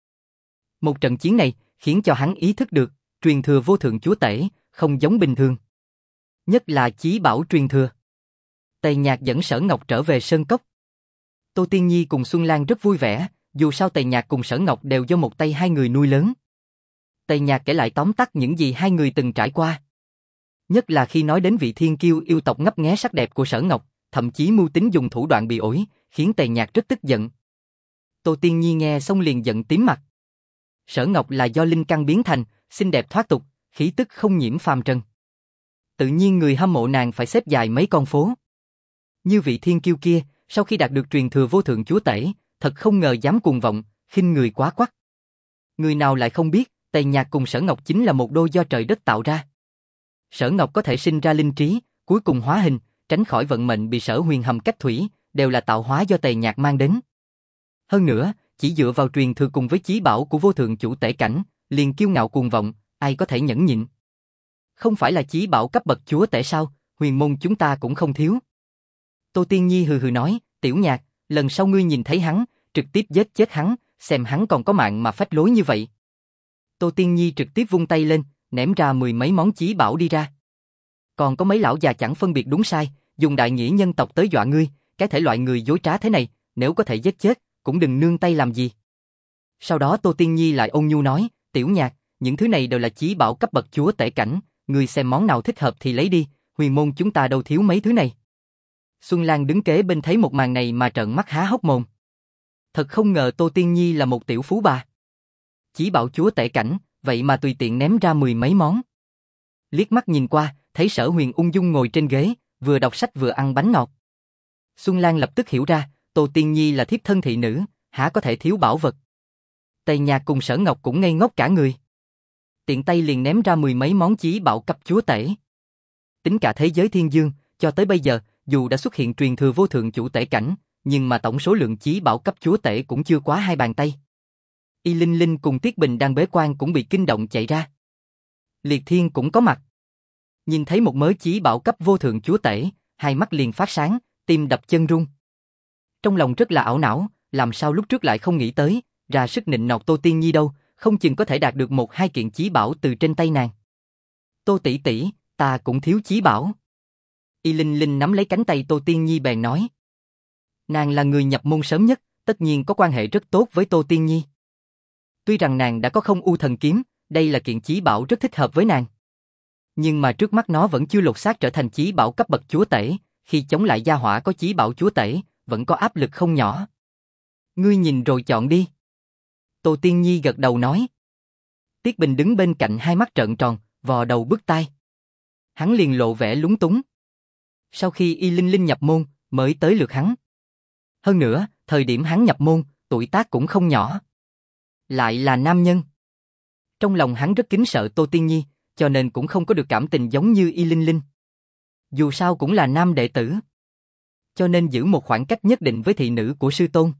Một trận chiến này, khiến cho hắn ý thức được, truyền thừa vô thượng chúa tể, không giống bình thường. Nhất là chí bảo truyền thừa. Tề Nhạc dẫn Sở Ngọc trở về Sơn Cốc. Tô Tiên Nhi cùng Xuân Lan rất vui vẻ, dù sao Tề Nhạc cùng Sở Ngọc đều do một tay hai người nuôi lớn. Tề Nhạc kể lại tóm tắt những gì hai người từng trải qua. Nhất là khi nói đến vị thiên kiêu yêu tộc ngấp nghé sắc đẹp của Sở Ngọc, thậm chí mưu tính dùng thủ đoạn bị ổi, khiến Tề Nhạc rất tức giận. Tô Tiên Nhi nghe xong liền giận tím mặt. Sở Ngọc là do linh căn biến thành, xinh đẹp thoát tục, khí tức không nhiễm phàm trần. Tự nhiên người hâm mộ nàng phải xếp dài mấy con phố. Như vị thiên kiêu kia, sau khi đạt được truyền thừa vô thượng chúa tể, thật không ngờ dám cuồng vọng, khinh người quá quắt. Người nào lại không biết, Tề Nhạc cùng Sở Ngọc chính là một đôi do trời đất tạo ra. Sở Ngọc có thể sinh ra linh trí, cuối cùng hóa hình, tránh khỏi vận mệnh bị Sở Huyền hầm cách thủy, đều là tạo hóa do Tề Nhạc mang đến. Hơn nữa, chỉ dựa vào truyền thừa cùng với chí bảo của vô thượng chủ tể cảnh, liền kiêu ngạo cuồng vọng, ai có thể nhẫn nhịn. Không phải là chí bảo cấp bậc chúa tể sao, huyền môn chúng ta cũng không thiếu. Tô Tiên Nhi hừ hừ nói, Tiểu Nhạc, lần sau ngươi nhìn thấy hắn, trực tiếp giết chết hắn, xem hắn còn có mạng mà phách lối như vậy. Tô Tiên Nhi trực tiếp vung tay lên, ném ra 10 mấy món chí bảo đi ra. Còn có mấy lão già chẳng phân biệt đúng sai, dùng đại nghĩa nhân tộc tới dọa ngươi, cái thể loại người dối trá thế này, nếu có thể giết chết, cũng đừng nương tay làm gì. Sau đó Tô Tiên Nhi lại ôn nhu nói, Tiểu Nhạc, những thứ này đều là chí bảo cấp bậc chúa tể cảnh, ngươi xem món nào thích hợp thì lấy đi, huyền môn chúng ta đâu thiếu mấy thứ này. Xuân Lan đứng kế bên thấy một màn này mà trợn mắt há hốc mồm. Thật không ngờ Tô Tiên Nhi là một tiểu phú bà. Chí bảo chúa tể cảnh, vậy mà tùy tiện ném ra 10 mấy món. Liếc mắt nhìn qua, thấy Sở Huyền ung dung ngồi trên ghế, vừa đọc sách vừa ăn bánh ngọt. Xuân Lan lập tức hiểu ra, Tô Tiên Nhi là thiếp thân thị nữ, há có thể thiếu bảo vật. Tề Nhạc cùng Sở Ngọc cũng ngây ngốc cả người. Tiện tay liền ném ra 10 mấy món chí bảo cấp chúa tể. Tính cả thế giới thiên dương, cho tới bây giờ, dù đã xuất hiện truyền thừa vô thượng chủ tể cảnh, nhưng mà tổng số lượng chí bảo cấp chúa tể cũng chưa quá 2 bàn tay. Y Linh Linh cùng Tiết Bình đang bế quan cũng bị kinh động chạy ra. Liệt Thiên cũng có mặt. Nhìn thấy một mớ chí bảo cấp vô thượng chúa tể, hai mắt liền phát sáng, tim đập chân rung. Trong lòng rất là ảo não, làm sao lúc trước lại không nghĩ tới, ra sức nịnh nọt Tô Tiên Nhi đâu, không chừng có thể đạt được 1-2 kiện chí bảo từ trên tay nàng. Tô tỷ tỷ, ta cũng thiếu chí bảo. Y Linh Linh nắm lấy cánh tay Tô Tiên Nhi bèn nói. Nàng là người nhập môn sớm nhất, tất nhiên có quan hệ rất tốt với Tô Tiên Nhi. Tuy rằng nàng đã có Không U Thần Kiếm, đây là kiện chí bảo rất thích hợp với nàng. Nhưng mà trước mắt nó vẫn chưa lột xác trở thành chí bảo cấp bậc chúa tể, khi chống lại gia hỏa có chí bảo chúa tể, vẫn có áp lực không nhỏ. Ngươi nhìn rồi chọn đi. Tô Tiên Nhi gật đầu nói. Tiết Bình đứng bên cạnh hai mắt trợn tròn, vò đầu bứt tai. Hắn liền lộ vẻ lúng túng. Sau khi Y Linh Linh nhập môn, mới tới lượt hắn. Hơn nữa, thời điểm hắn nhập môn, tuổi tác cũng không nhỏ. Lại là nam nhân. Trong lòng hắn rất kính sợ Tô Tiên Nhi, cho nên cũng không có được cảm tình giống như Y Linh Linh. Dù sao cũng là nam đệ tử. Cho nên giữ một khoảng cách nhất định với thị nữ của sư tôn.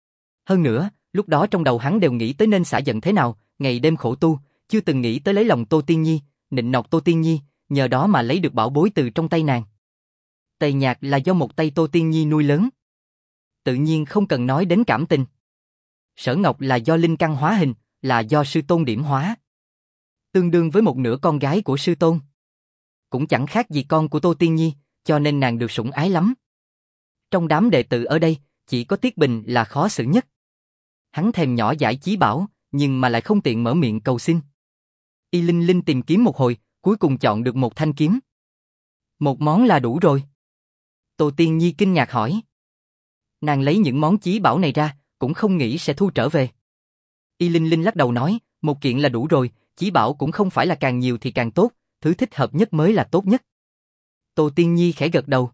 Hơn nữa, lúc đó trong đầu hắn đều nghĩ tới nên xả giận thế nào, ngày đêm khổ tu, chưa từng nghĩ tới lấy lòng Tô Tiên Nhi, nịnh nọt Tô Tiên Nhi, nhờ đó mà lấy được bảo bối từ trong tay nàng. Tề Nhạc là do một tay Tô Tiên Nhi nuôi lớn. Tự nhiên không cần nói đến cảm tình. Sở Ngọc là do linh căn hóa hình, là do sư tôn điểm hóa. Tương đương với một nửa con gái của sư tôn. Cũng chẳng khác gì con của Tô Tiên Nhi, cho nên nàng được sủng ái lắm. Trong đám đệ tử ở đây, chỉ có Tiết Bình là khó xử nhất. Hắn thèm nhỏ dãi chí bảo, nhưng mà lại không tiện mở miệng cầu xin. Y Linh Linh tìm kiếm một hồi, cuối cùng chọn được một thanh kiếm. Một món là đủ rồi. Tô Tiên Nhi kinh ngạc hỏi. Nàng lấy những món chí bảo này ra, cũng không nghĩ sẽ thu trở về. Y Linh Linh lắc đầu nói, một kiện là đủ rồi, chí bảo cũng không phải là càng nhiều thì càng tốt, thứ thích hợp nhất mới là tốt nhất. Tô Tiên Nhi khẽ gật đầu.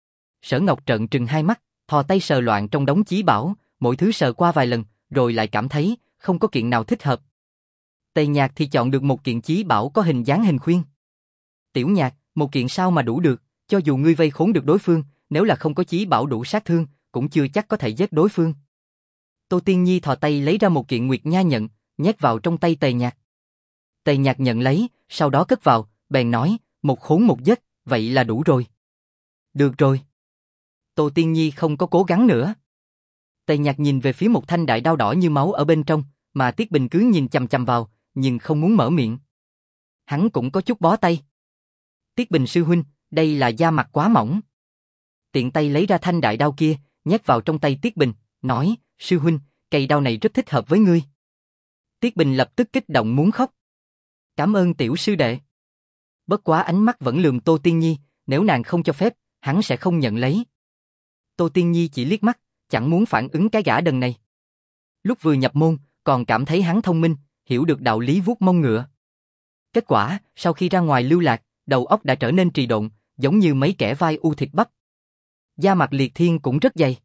Sở Ngọc trợn trừng hai mắt, thò tay sờ loạn trong đống chí bảo, mỗi thứ sờ qua vài lần, rồi lại cảm thấy không có kiện nào thích hợp. Tề Nhạc thì chọn được một kiện chí bảo có hình dáng hình khuyên. Tiểu Nhạc, một kiện sao mà đủ được, cho dù ngươi vây khốn được đối phương, nếu là không có chí bảo đủ sát thương, cũng chưa chắc có thể giết đối phương. Tô Tiên Nhi thò tay lấy ra một kiện Nguyệt Nha nhận, nhét vào trong tay Tề Nhạc. Tề Nhạc nhận lấy, sau đó cất vào, bèn nói, một khốn một giấc, vậy là đủ rồi. Được rồi. Tô Tiên Nhi không có cố gắng nữa. Tề Nhạc nhìn về phía một thanh đại đao đỏ như máu ở bên trong, mà Tiết Bình cứ nhìn chằm chằm vào, nhưng không muốn mở miệng. Hắn cũng có chút bó tay. Tiết Bình sư huynh, đây là da mặt quá mỏng. Tiện tay lấy ra thanh đại đao kia, nhét vào trong tay Tiết Bình, nói, sư huynh, cây đao này rất thích hợp với ngươi. Tiết Bình lập tức kích động muốn khóc. Cảm ơn tiểu sư đệ. Bất quá ánh mắt vẫn lườm Tô Tiên Nhi, nếu nàng không cho phép, hắn sẽ không nhận lấy. Tô Tiên Nhi chỉ liếc mắt, chẳng muốn phản ứng cái gã đần này. Lúc vừa nhập môn, còn cảm thấy hắn thông minh, hiểu được đạo lý vuốt mông ngựa. Kết quả, sau khi ra ngoài lưu lạc, đầu óc đã trở nên trì độn, giống như mấy kẻ vai u thịt bắp. Da mặt Liệt Thiên cũng rất dày.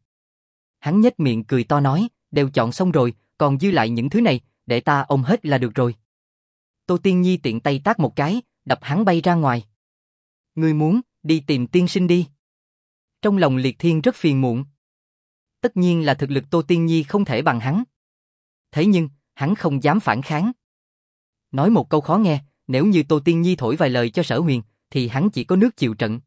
Hắn nhếch miệng cười to nói, đều chọn xong rồi, còn dư lại những thứ này, để ta ôm hết là được rồi. Tô Tiên Nhi tiện tay tát một cái, đập hắn bay ra ngoài. Ngươi muốn, đi tìm tiên sinh đi. Trong lòng Liệt Thiên rất phiền muộn. Tất nhiên là thực lực Tô Tiên Nhi không thể bằng hắn. Thế nhưng, hắn không dám phản kháng. Nói một câu khó nghe, nếu như Tô Tiên Nhi thổi vài lời cho Sở Huyền, thì hắn chỉ có nước chịu trận.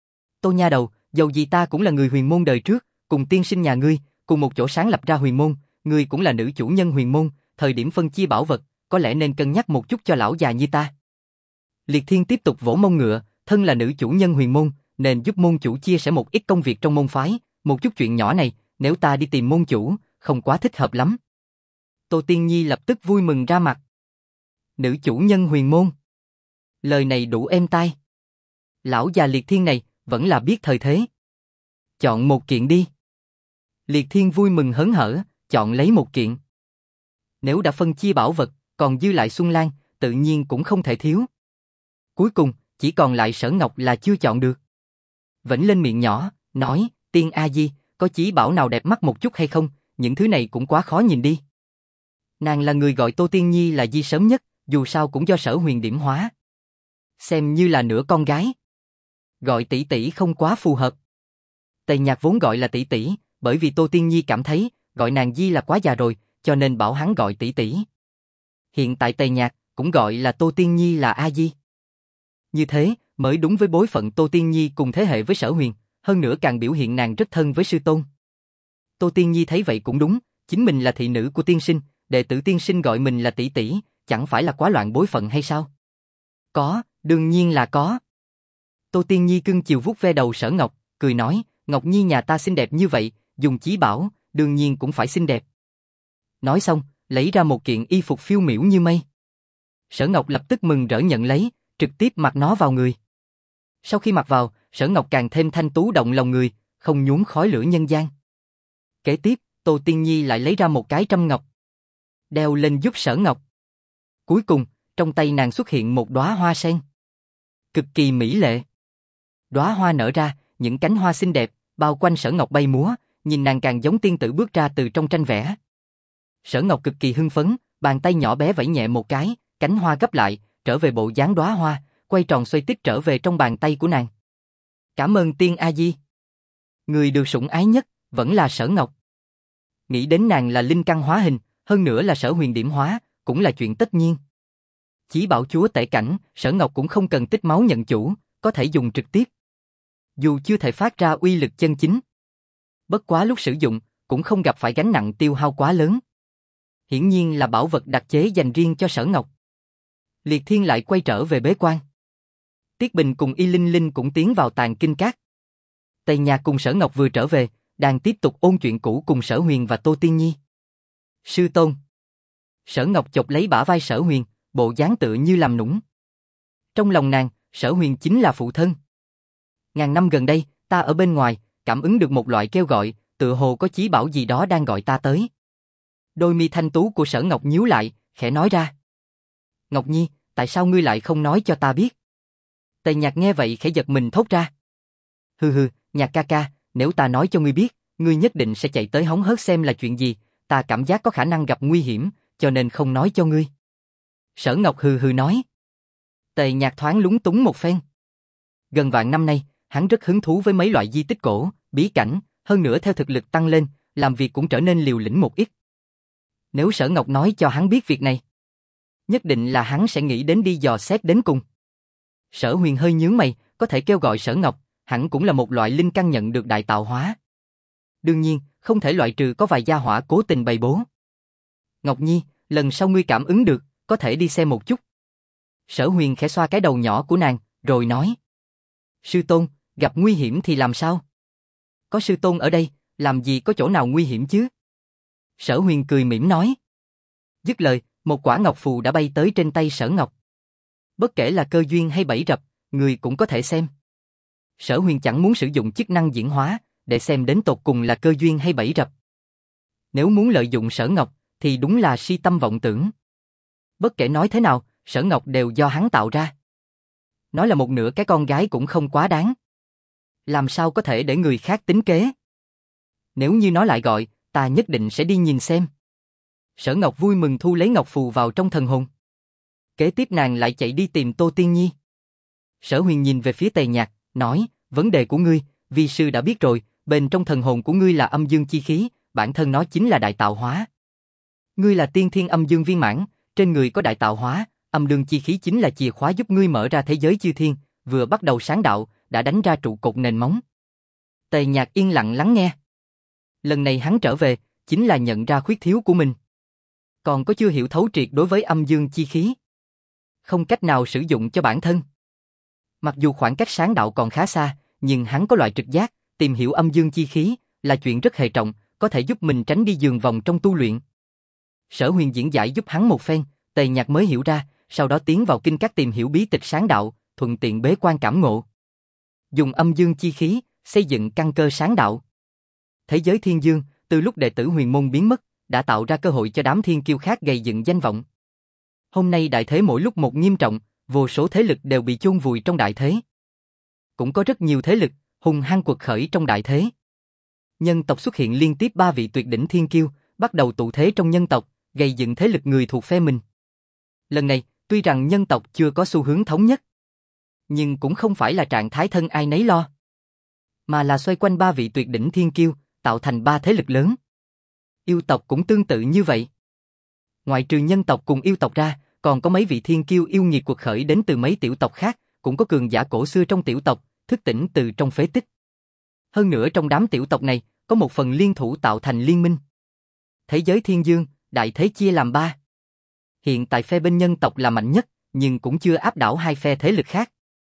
Tô nha đầu, dầu gì ta cũng là người huyền môn đời trước, cùng tiên sinh nhà ngươi, cùng một chỗ sáng lập ra huyền môn, ngươi cũng là nữ chủ nhân huyền môn, thời điểm phân chia bảo vật, có lẽ nên cân nhắc một chút cho lão già như ta. Liệt Thiên tiếp tục vỗ mông ngựa, thân là nữ chủ nhân huyền môn, nên giúp môn chủ chia sẻ một ít công việc trong môn phái, một chút chuyện nhỏ này, nếu ta đi tìm môn chủ, không quá thích hợp lắm. Tô Tiên Nhi lập tức vui mừng ra mặt. Nữ chủ nhân huyền môn. Lời này đủ êm tai. Lão già Liệt Thiên này, vẫn là biết thời thế. Chọn một kiện đi. Liệt Thiên vui mừng hớn hở, chọn lấy một kiện. Nếu đã phân chia bảo vật, còn dư lại Xuân Lan, tự nhiên cũng không thể thiếu. Cuối cùng, chỉ còn lại Sở Ngọc là chưa chọn được. Vểnh lên miệng nhỏ, nói, Tiên A Di, có chí bảo nào đẹp mắt một chút hay không, những thứ này cũng quá khó nhìn đi. Nàng là người gọi Tô Tiên Nhi là Di sớm nhất, dù sao cũng do Sở Huyền điểm hóa. Xem như là nửa con gái. Gọi tỷ tỷ không quá phù hợp. Tề Nhạc vốn gọi là tỷ tỷ, bởi vì Tô Tiên Nhi cảm thấy, gọi nàng Di là quá già rồi, cho nên bảo hắn gọi tỷ tỷ. Hiện tại Tề Nhạc cũng gọi là Tô Tiên Nhi là A Di. Như thế, mới đúng với bối phận Tô Tiên Nhi cùng thế hệ với Sở Huyền, hơn nữa càng biểu hiện nàng rất thân với sư tôn. Tô Tiên Nhi thấy vậy cũng đúng, chính mình là thị nữ của tiên sinh, đệ tử tiên sinh gọi mình là tỷ tỷ, chẳng phải là quá loạn bối phận hay sao? Có, đương nhiên là có. Tô Tiên Nhi cưng chiều vuốt ve đầu Sở Ngọc, cười nói, Ngọc Nhi nhà ta xinh đẹp như vậy, dùng chí bảo, đương nhiên cũng phải xinh đẹp. Nói xong, lấy ra một kiện y phục phiêu miểu như mây. Sở Ngọc lập tức mừng rỡ nhận lấy, trực tiếp mặc nó vào người. Sau khi mặc vào, Sở Ngọc càng thêm thanh tú động lòng người, không nhuốm khói lửa nhân gian. Kế tiếp, Tô Tiên Nhi lại lấy ra một cái trâm ngọc, đeo lên giúp Sở Ngọc. Cuối cùng, trong tay nàng xuất hiện một đóa hoa sen, cực kỳ mỹ lệ. Đóa hoa nở ra, những cánh hoa xinh đẹp, bao quanh Sở Ngọc bay múa, nhìn nàng càng giống tiên tử bước ra từ trong tranh vẽ. Sở Ngọc cực kỳ hưng phấn, bàn tay nhỏ bé vẫy nhẹ một cái, cánh hoa gấp lại, trở về bộ dáng đóa hoa, quay tròn xoay tít trở về trong bàn tay của nàng. Cảm ơn Tiên A Di. Người được sủng ái nhất, vẫn là Sở Ngọc. Nghĩ đến nàng là linh căn hóa hình, hơn nữa là Sở Huyền điểm hóa, cũng là chuyện tất nhiên. Chí bảo chúa tể cảnh, Sở Ngọc cũng không cần tích máu nhận chủ, có thể dùng trực tiếp. Dù chưa thể phát ra uy lực chân chính. Bất quá lúc sử dụng, cũng không gặp phải gánh nặng tiêu hao quá lớn. Hiển nhiên là bảo vật đặc chế dành riêng cho Sở Ngọc. Liệt Thiên lại quay trở về bế quan. Tiết Bình cùng Y Linh Linh cũng tiến vào tàng kinh các. Tây Nhạc cùng Sở Ngọc vừa trở về, đang tiếp tục ôn chuyện cũ cùng Sở Huyền và Tô Tiên Nhi. Sư tôn. Sở Ngọc chộp lấy bả vai Sở Huyền, bộ dáng tựa như làm nũng. Trong lòng nàng, Sở Huyền chính là phụ thân. Ngàn năm gần đây, ta ở bên ngoài, cảm ứng được một loại kêu gọi, tựa hồ có chí bảo gì đó đang gọi ta tới. Đôi mi thanh tú của Sở Ngọc nhíu lại, khẽ nói ra. Ngọc Nhi, tại sao ngươi lại không nói cho ta biết? Tề Nhạc nghe vậy khẽ giật mình thốt ra. Hừ, Nhạc ca ca, nếu ta nói cho ngươi biết, ngươi nhất định sẽ chạy tới hóng hớt xem là chuyện gì, ta cảm giác có khả năng gặp nguy hiểm, cho nên không nói cho ngươi. Sở Ngọc hừ nói. Tề Nhạc thoáng lúng túng một phen. Gần vạn năm nay, hắn rất hứng thú với mấy loại di tích cổ, bí cảnh, hơn nữa theo thực lực tăng lên, làm việc cũng trở nên liều lĩnh một ít. Nếu Sở Ngọc nói cho hắn biết việc này, nhất định là hắn sẽ nghĩ đến đi dò xét đến cùng. Sở Huyền hơi nhướng mày, có thể kêu gọi Sở Ngọc, hẳn cũng là một loại linh căn nhận được đại tạo hóa. Đương nhiên, không thể loại trừ có vài gia hỏa cố tình bày bố. Ngọc Nhi, lần sau ngươi cảm ứng được, có thể đi xem một chút. Sở Huyền khẽ xoa cái đầu nhỏ của nàng, rồi nói. Sư tôn, gặp nguy hiểm thì làm sao? Có sư tôn ở đây, làm gì có chỗ nào nguy hiểm chứ? Sở Huyền cười mỉm nói. Dứt lời, một quả ngọc phù đã bay tới trên tay Sở Ngọc. Bất kể là cơ duyên hay bẫy rập, người cũng có thể xem. Sở Huyền chẳng muốn sử dụng chức năng diễn hóa, để xem đến tột cùng là cơ duyên hay bẫy rập. Nếu muốn lợi dụng Sở Ngọc, thì đúng là si tâm vọng tưởng. Bất kể nói thế nào, Sở Ngọc đều do hắn tạo ra. Nói là một nửa cái con gái cũng không quá đáng. Làm sao có thể để người khác tính kế? Nếu như nó lại gọi, ta nhất định sẽ đi nhìn xem. Sở Ngọc vui mừng thu lấy ngọc phù vào trong thần hồn. Kế tiếp nàng lại chạy đi tìm Tô Tiên Nhi. Sở Huyền nhìn về phía Tề Nhạc, nói, vấn đề của ngươi, vi sư đã biết rồi, bên trong thần hồn của ngươi là âm dương chi khí, bản thân nó chính là đại tạo hóa. Ngươi là tiên thiên âm dương viên mãn, trên người có đại tạo hóa, âm dương chi khí chính là chìa khóa giúp ngươi mở ra thế giới chư thiên, vừa bắt đầu sáng đạo, đã đánh ra trụ cột nền móng. Tề Nhạc yên lặng lắng nghe. Lần này hắn trở về, chính là nhận ra khuyết thiếu của mình. Còn có chưa hiểu thấu triệt đối với âm dương chi khí. Không cách nào sử dụng cho bản thân. Mặc dù khoảng cách sáng đạo còn khá xa, nhưng hắn có loại trực giác, tìm hiểu âm dương chi khí là chuyện rất hệ trọng, có thể giúp mình tránh đi giường vòng trong tu luyện. Sở Huyền diễn giải giúp hắn một phen, Tề Nhạc mới hiểu ra, sau đó tiến vào kinh các tìm hiểu bí tịch sáng đạo, thuận tiện bế quan cảm ngộ. Dùng âm dương chi khí, xây dựng căn cơ sáng đạo. Thế giới thiên dương, từ lúc đệ tử huyền môn biến mất, đã tạo ra cơ hội cho đám thiên kiêu khác gây dựng danh vọng. Hôm nay đại thế mỗi lúc một nghiêm trọng, vô số thế lực đều bị chôn vùi trong đại thế. Cũng có rất nhiều thế lực, hùng hăng quật khởi trong đại thế. Nhân tộc xuất hiện liên tiếp 3 vị tuyệt đỉnh thiên kiêu, bắt đầu tụ thế trong nhân tộc, gây dựng thế lực người thuộc phe mình. Lần này, tuy rằng nhân tộc chưa có xu hướng thống nhất, nhưng cũng không phải là trạng thái thân ai nấy lo, mà là xoay quanh 3 vị tuyệt đỉnh thiên kiêu, tạo thành 3 thế lực lớn. Yêu tộc cũng tương tự như vậy. Ngoại trừ nhân tộc cùng yêu tộc ra, còn có mấy vị thiên kiêu yêu nghiệt quật khởi đến từ mấy tiểu tộc khác, cũng có cường giả cổ xưa trong tiểu tộc, thức tỉnh từ trong phế tích. Hơn nữa trong đám tiểu tộc này, có một phần liên thủ tạo thành liên minh. Thế giới thiên dương, đại thế chia làm 3. Hiện tại phe bên nhân tộc là mạnh nhất, nhưng cũng chưa áp đảo hai phe thế lực khác.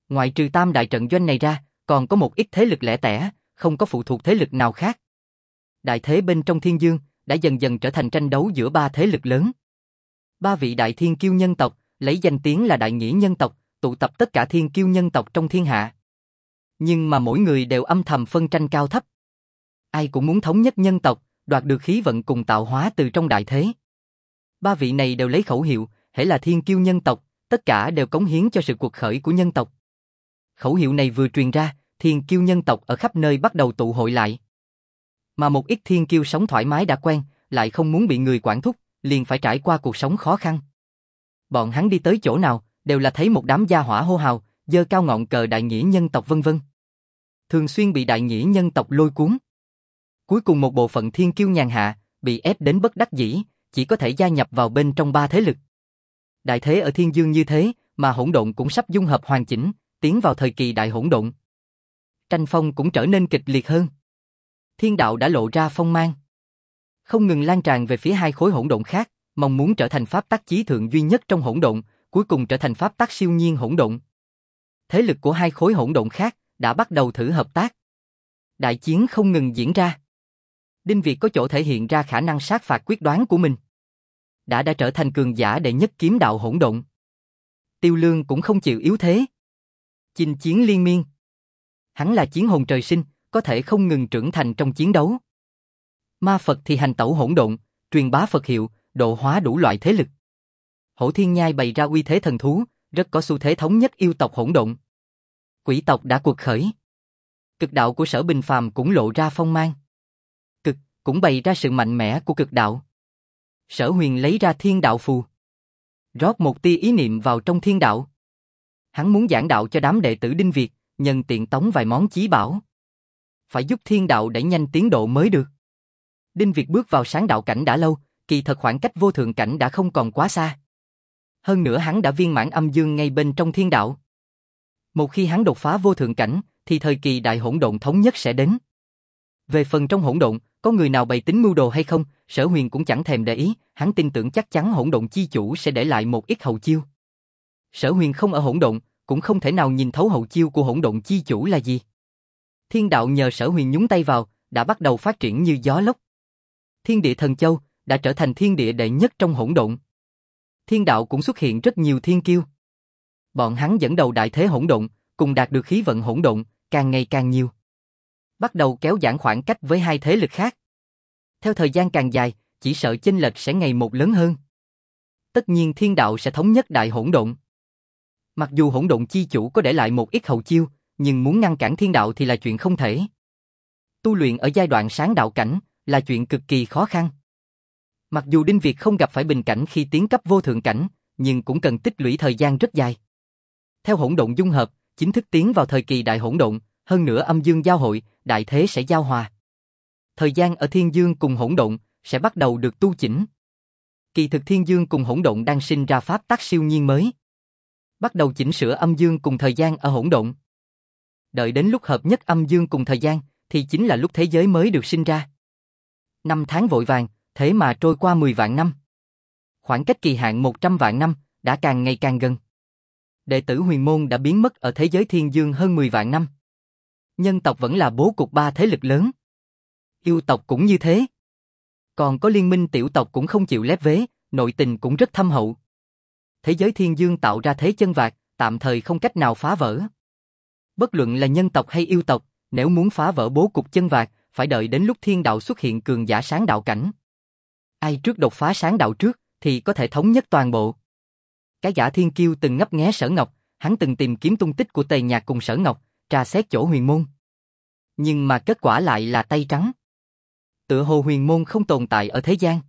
Ngoại trừ tam đại trận doanh này ra, còn có một ít thế lực lẻ tẻ, không có phụ thuộc thế lực nào khác. Đại thế bên trong thiên dương đã dần dần trở thành tranh đấu giữa ba thế lực lớn. Ba vị đại thiên kiêu nhân tộc, lấy danh tiếng là đại nghĩa nhân tộc, tụ tập tất cả thiên kiêu nhân tộc trong thiên hạ. Nhưng mà mỗi người đều âm thầm phân tranh cao thấp. Ai cũng muốn thống nhất nhân tộc, đoạt được khí vận cùng tạo hóa từ trong đại thế. Ba vị này đều lấy khẩu hiệu, hễ là thiên kiêu nhân tộc, tất cả đều cống hiến cho sự cuộc khởi của nhân tộc. Khẩu hiệu này vừa truyền ra, thiên kiêu nhân tộc ở khắp nơi bắt đầu tụ hội lại. Mà một ít thiên kiêu sống thoải mái đã quen, lại không muốn bị người quản thúc, liền phải trải qua cuộc sống khó khăn. Bọn hắn đi tới chỗ nào, đều là thấy một đám gia hỏa hô hào, giơ cao ngọn cờ đại nghĩa nhân tộc vân vân. Thường xuyên bị đại nghĩa nhân tộc lôi cuốn. Cuối cùng một bộ phận thiên kiêu nhàn hạ, bị ép đến bất đắc dĩ, chỉ có thể gia nhập vào bên trong ba thế lực. Đại thế ở thiên dương như thế, mà hỗn độn cũng sắp dung hợp hoàn chỉnh, tiến vào thời kỳ đại hỗn độn. Tranh phong cũng trở nên kịch liệt hơn. Thiên đạo đã lộ ra phong mang, không ngừng lan tràn về phía hai khối hỗn độn khác, mong muốn trở thành pháp tắc chí thượng duy nhất trong hỗn độn, cuối cùng trở thành pháp tắc siêu nhiên hỗn độn. Thế lực của hai khối hỗn độn khác đã bắt đầu thử hợp tác. Đại chiến không ngừng diễn ra. Đinh Việt có chỗ thể hiện ra khả năng sát phạt quyết đoán của mình. Đã trở thành cường giả đệ nhất kiếm đạo hỗn độn. Tiêu Lương cũng không chịu yếu thế. Chinh chiến liên miên. Hắn là chiến hồn trời sinh, có thể không ngừng trưởng thành trong chiến đấu. Ma Phật thì hành tẩu hỗn độn, truyền bá Phật hiệu, độ hóa đủ loại thế lực. Hổ Thiên Nhai bày ra uy thế thần thú, rất có xu thế thống nhất yêu tộc hỗn độn. Quỷ tộc đã cuộc khởi. Cực đạo của Sở Bình Phàm cũng lộ ra phong mang. Cực cũng bày ra sự mạnh mẽ của cực đạo. Sở Huyền lấy ra thiên đạo phù, rót một tia ý niệm vào trong thiên đạo. Hắn muốn giảng đạo cho đám đệ tử Đinh Việt, nhân tiện tống vài món chí bảo. Phải giúp thiên đạo đẩy nhanh tiến độ mới được. Đinh Việt bước vào sáng đạo cảnh đã lâu, kỳ thật khoảng cách vô thượng cảnh đã không còn quá xa. Hơn nữa hắn đã viên mãn âm dương ngay bên trong thiên đạo. Một khi hắn đột phá vô thượng cảnh, thì thời kỳ đại hỗn độn thống nhất sẽ đến. Về phần trong hỗn độn, có người nào bày tính mưu đồ hay không, Sở Huyền cũng chẳng thèm để ý, hắn tin tưởng chắc chắn hỗn độn chi chủ sẽ để lại một ít hậu chiêu. Sở Huyền không ở hỗn độn, cũng không thể nào nhìn thấu hậu chiêu của hỗn độn chi chủ là gì. Thiên đạo nhờ Sở Huyền nhúng tay vào, đã bắt đầu phát triển như gió lốc. Thiên địa thần châu đã trở thành thiên địa đệ nhất trong hỗn độn. Thiên đạo cũng xuất hiện rất nhiều thiên kiêu. Bọn hắn dẫn đầu đại thế hỗn độn, cùng đạt được khí vận hỗn độn, càng ngày càng nhiều. Bắt đầu kéo giãn khoảng cách với hai thế lực khác. Theo thời gian càng dài, chỉ sợ chênh lệch sẽ ngày một lớn hơn. Tất nhiên thiên đạo sẽ thống nhất đại hỗn độn. Mặc dù hỗn độn chi chủ có để lại một ít hậu chiêu, nhưng muốn ngăn cản thiên đạo thì là chuyện không thể. Tu luyện ở giai đoạn sáng đạo cảnh là chuyện cực kỳ khó khăn. Mặc dù Đinh Việt không gặp phải bình cảnh khi tiến cấp vô thượng cảnh, nhưng cũng cần tích lũy thời gian rất dài. Theo hỗn độn dung hợp, chính thức tiến vào thời kỳ đại hỗn độn, hơn nữa âm dương giao hội, đại thế sẽ giao hòa. Thời gian ở thiên dương cùng hỗn độn sẽ bắt đầu được tu chỉnh. Kỳ thực thiên dương cùng hỗn độn đang sinh ra pháp tắc siêu nhiên mới. Bắt đầu chỉnh sửa âm dương cùng thời gian ở hỗn độn. Đợi đến lúc hợp nhất âm dương cùng thời gian, thì chính là lúc thế giới mới được sinh ra. Năm tháng vội vàng, thế mà trôi qua 10 vạn năm. Khoảng cách kỳ hạn 100 vạn năm đã càng ngày càng gần. Đệ tử Huyền Môn đã biến mất ở thế giới thiên dương hơn 10 vạn năm. Nhân tộc vẫn là bố cục ba thế lực lớn. Yêu tộc cũng như thế. Còn có liên minh tiểu tộc cũng không chịu lép vế, nội tình cũng rất thâm hậu. Thế giới thiên dương tạo ra thế chân vạc, tạm thời không cách nào phá vỡ. Bất luận là nhân tộc hay yêu tộc, nếu muốn phá vỡ bố cục chân vạc, phải đợi đến lúc thiên đạo xuất hiện cường giả sáng đạo cảnh. Ai trước đột phá sáng đạo trước, thì có thể thống nhất toàn bộ. Cái gã thiên kiêu từng ngấp nghé Sở Ngọc, hắn từng tìm kiếm tung tích của Tề Nhạc cùng Sở Ngọc, tra xét chỗ Huyền Môn. Nhưng mà kết quả lại là tay trắng. Tựa hồ Huyền Môn không tồn tại ở thế gian.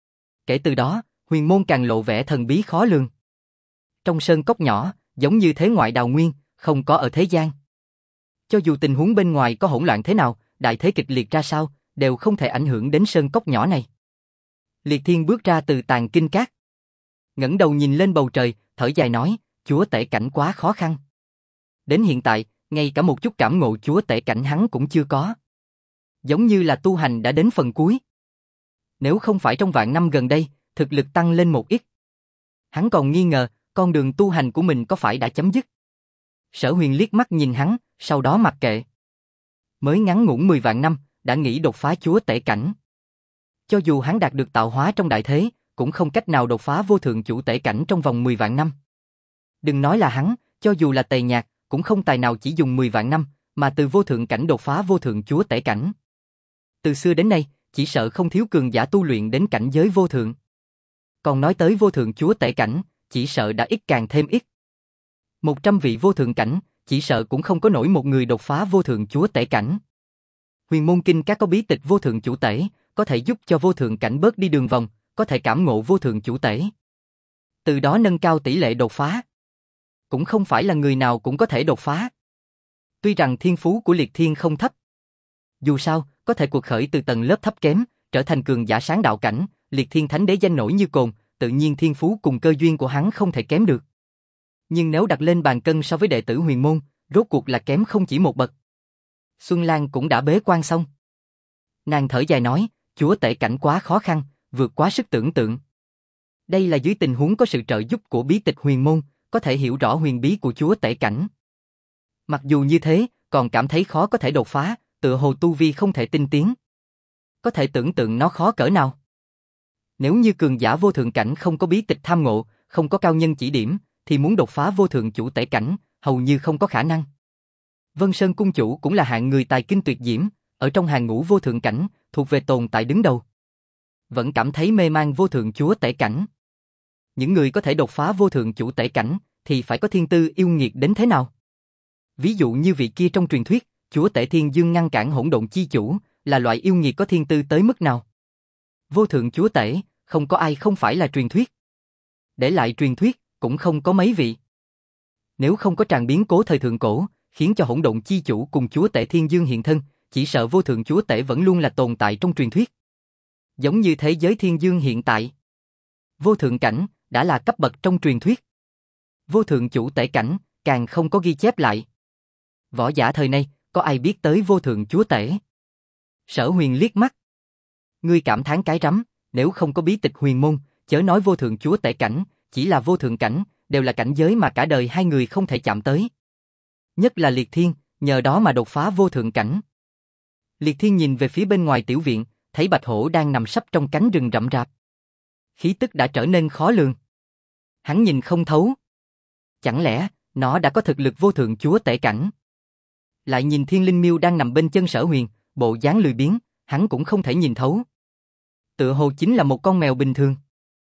Kể từ đó, Huyền Môn càng lộ vẻ thần bí khó lường. Trong sơn cốc nhỏ, giống như thế ngoại đào nguyên, không có ở thế gian. Cho dù tình huống bên ngoài có hỗn loạn thế nào, đại thế kịch liệt ra sao, đều không thể ảnh hưởng đến sơn cốc nhỏ này. Liệt Thiên bước ra từ tàn kinh cát. Ngẩng đầu nhìn lên bầu trời, thở dài nói, chúa tể cảnh quá khó khăn. Đến hiện tại, ngay cả một chút cảm ngộ chúa tể cảnh hắn cũng chưa có. Giống như là tu hành đã đến phần cuối. Nếu không phải trong vạn năm gần đây, thực lực tăng lên một ít. Hắn còn nghi ngờ, con đường tu hành của mình có phải đã chấm dứt. Sở Huyền liếc mắt nhìn hắn, sau đó mặc kệ. Mới ngắn ngủn 10 vạn năm, đã nghĩ đột phá chúa tể cảnh. Cho dù hắn đạt được tạo hóa trong đại thế, cũng không cách nào đột phá vô thượng chủ tể cảnh trong vòng 10 vạn năm. Đừng nói là hắn, cho dù là Tề Nhạc, cũng không tài nào chỉ dùng 10 vạn năm, mà từ vô thượng cảnh đột phá vô thượng chúa tể cảnh. Từ xưa đến nay, chỉ sợ không thiếu cường giả tu luyện đến cảnh giới vô thượng. Còn nói tới vô thượng chúa tể cảnh, chỉ sợ đã ít càng thêm ít. 100 vị vô thượng cảnh, chỉ sợ cũng không có nổi một người đột phá vô thượng chúa tể cảnh. Huyền môn kinh các có bí tịch vô thượng chủ tể, có thể giúp cho vô thượng cảnh bớt đi đường vòng, có thể cảm ngộ vô thượng chủ tể. Từ đó nâng cao tỷ lệ đột phá. Cũng không phải là người nào cũng có thể đột phá. Tuy rằng thiên phú của Liệt Thiên không thấp. Dù sao, có thể cuộc khởi từ tầng lớp thấp kém, trở thành cường giả sáng đạo cảnh, Liệt Thiên Thánh Đế danh nổi như cồn, tự nhiên thiên phú cùng cơ duyên của hắn không thể kém được. Nhưng nếu đặt lên bàn cân so với đệ tử huyền môn, rốt cuộc là kém không chỉ một bậc. Xuân Lan cũng đã bế quan xong. Nàng thở dài nói, chúa tể cảnh quá khó khăn, vượt quá sức tưởng tượng. Đây là dưới tình huống có sự trợ giúp của bí tịch huyền môn, có thể hiểu rõ huyền bí của chúa tể cảnh. Mặc dù như thế, còn cảm thấy khó có thể đột phá, tựa hồ tu vi không thể tinh tiến. Có thể tưởng tượng nó khó cỡ nào. Nếu như cường giả vô thượng cảnh không có bí tịch tham ngộ, không có cao nhân chỉ điểm, thì muốn đột phá vô thượng chủ tể cảnh, hầu như không có khả năng. Vân Sơn cung chủ cũng là hạng người tài kinh tuyệt diễm, ở trong hàng ngũ vô thượng cảnh, thuộc về tồn tại đứng đầu. Vẫn cảm thấy mê man vô thượng chúa tể cảnh. Những người có thể đột phá vô thượng chủ tể cảnh, thì phải có thiên tư yêu nghiệt đến thế nào? Ví dụ như vị kia trong truyền thuyết, chúa tể thiên dương ngăn cản hỗn độn chi chủ, là loại yêu nghiệt có thiên tư tới mức nào? Vô thượng chúa tể, không có ai không phải là truyền thuyết. Để lại truyền thuyết, cũng không có mấy vị. Nếu không có tràng biến cố thời thượng cổ, khiến cho hỗn độn chi chủ cùng chúa tể thiên dương hiện thân, chỉ sợ vô thượng chúa tể vẫn luôn là tồn tại trong truyền thuyết. Giống như thế giới thiên dương hiện tại. Vô thượng cảnh, đã là cấp bậc trong truyền thuyết. Vô thượng chủ tể cảnh, càng không có ghi chép lại. Võ giả thời nay, có ai biết tới vô thượng chúa tể? Sở Huyền liếc mắt. Ngươi cảm thán cái rắm, nếu không có bí tịch huyền môn, chớ nói vô thượng chúa tể cảnh, chỉ là vô thượng cảnh, đều là cảnh giới mà cả đời hai người không thể chạm tới. Nhất là Liệt Thiên, nhờ đó mà đột phá vô thượng cảnh. Liệt Thiên nhìn về phía bên ngoài tiểu viện, thấy bạch hổ đang nằm sấp trong cánh rừng rậm rạp. Khí tức đã trở nên khó lường. Hắn nhìn không thấu. Chẳng lẽ, nó đã có thực lực vô thượng chúa tể cảnh? Lại nhìn Thiên Linh Miêu đang nằm bên chân Sở Huyền, bộ dáng lười biếng, hắn cũng không thể nhìn thấu. Tựa hồ chính là một con mèo bình thường.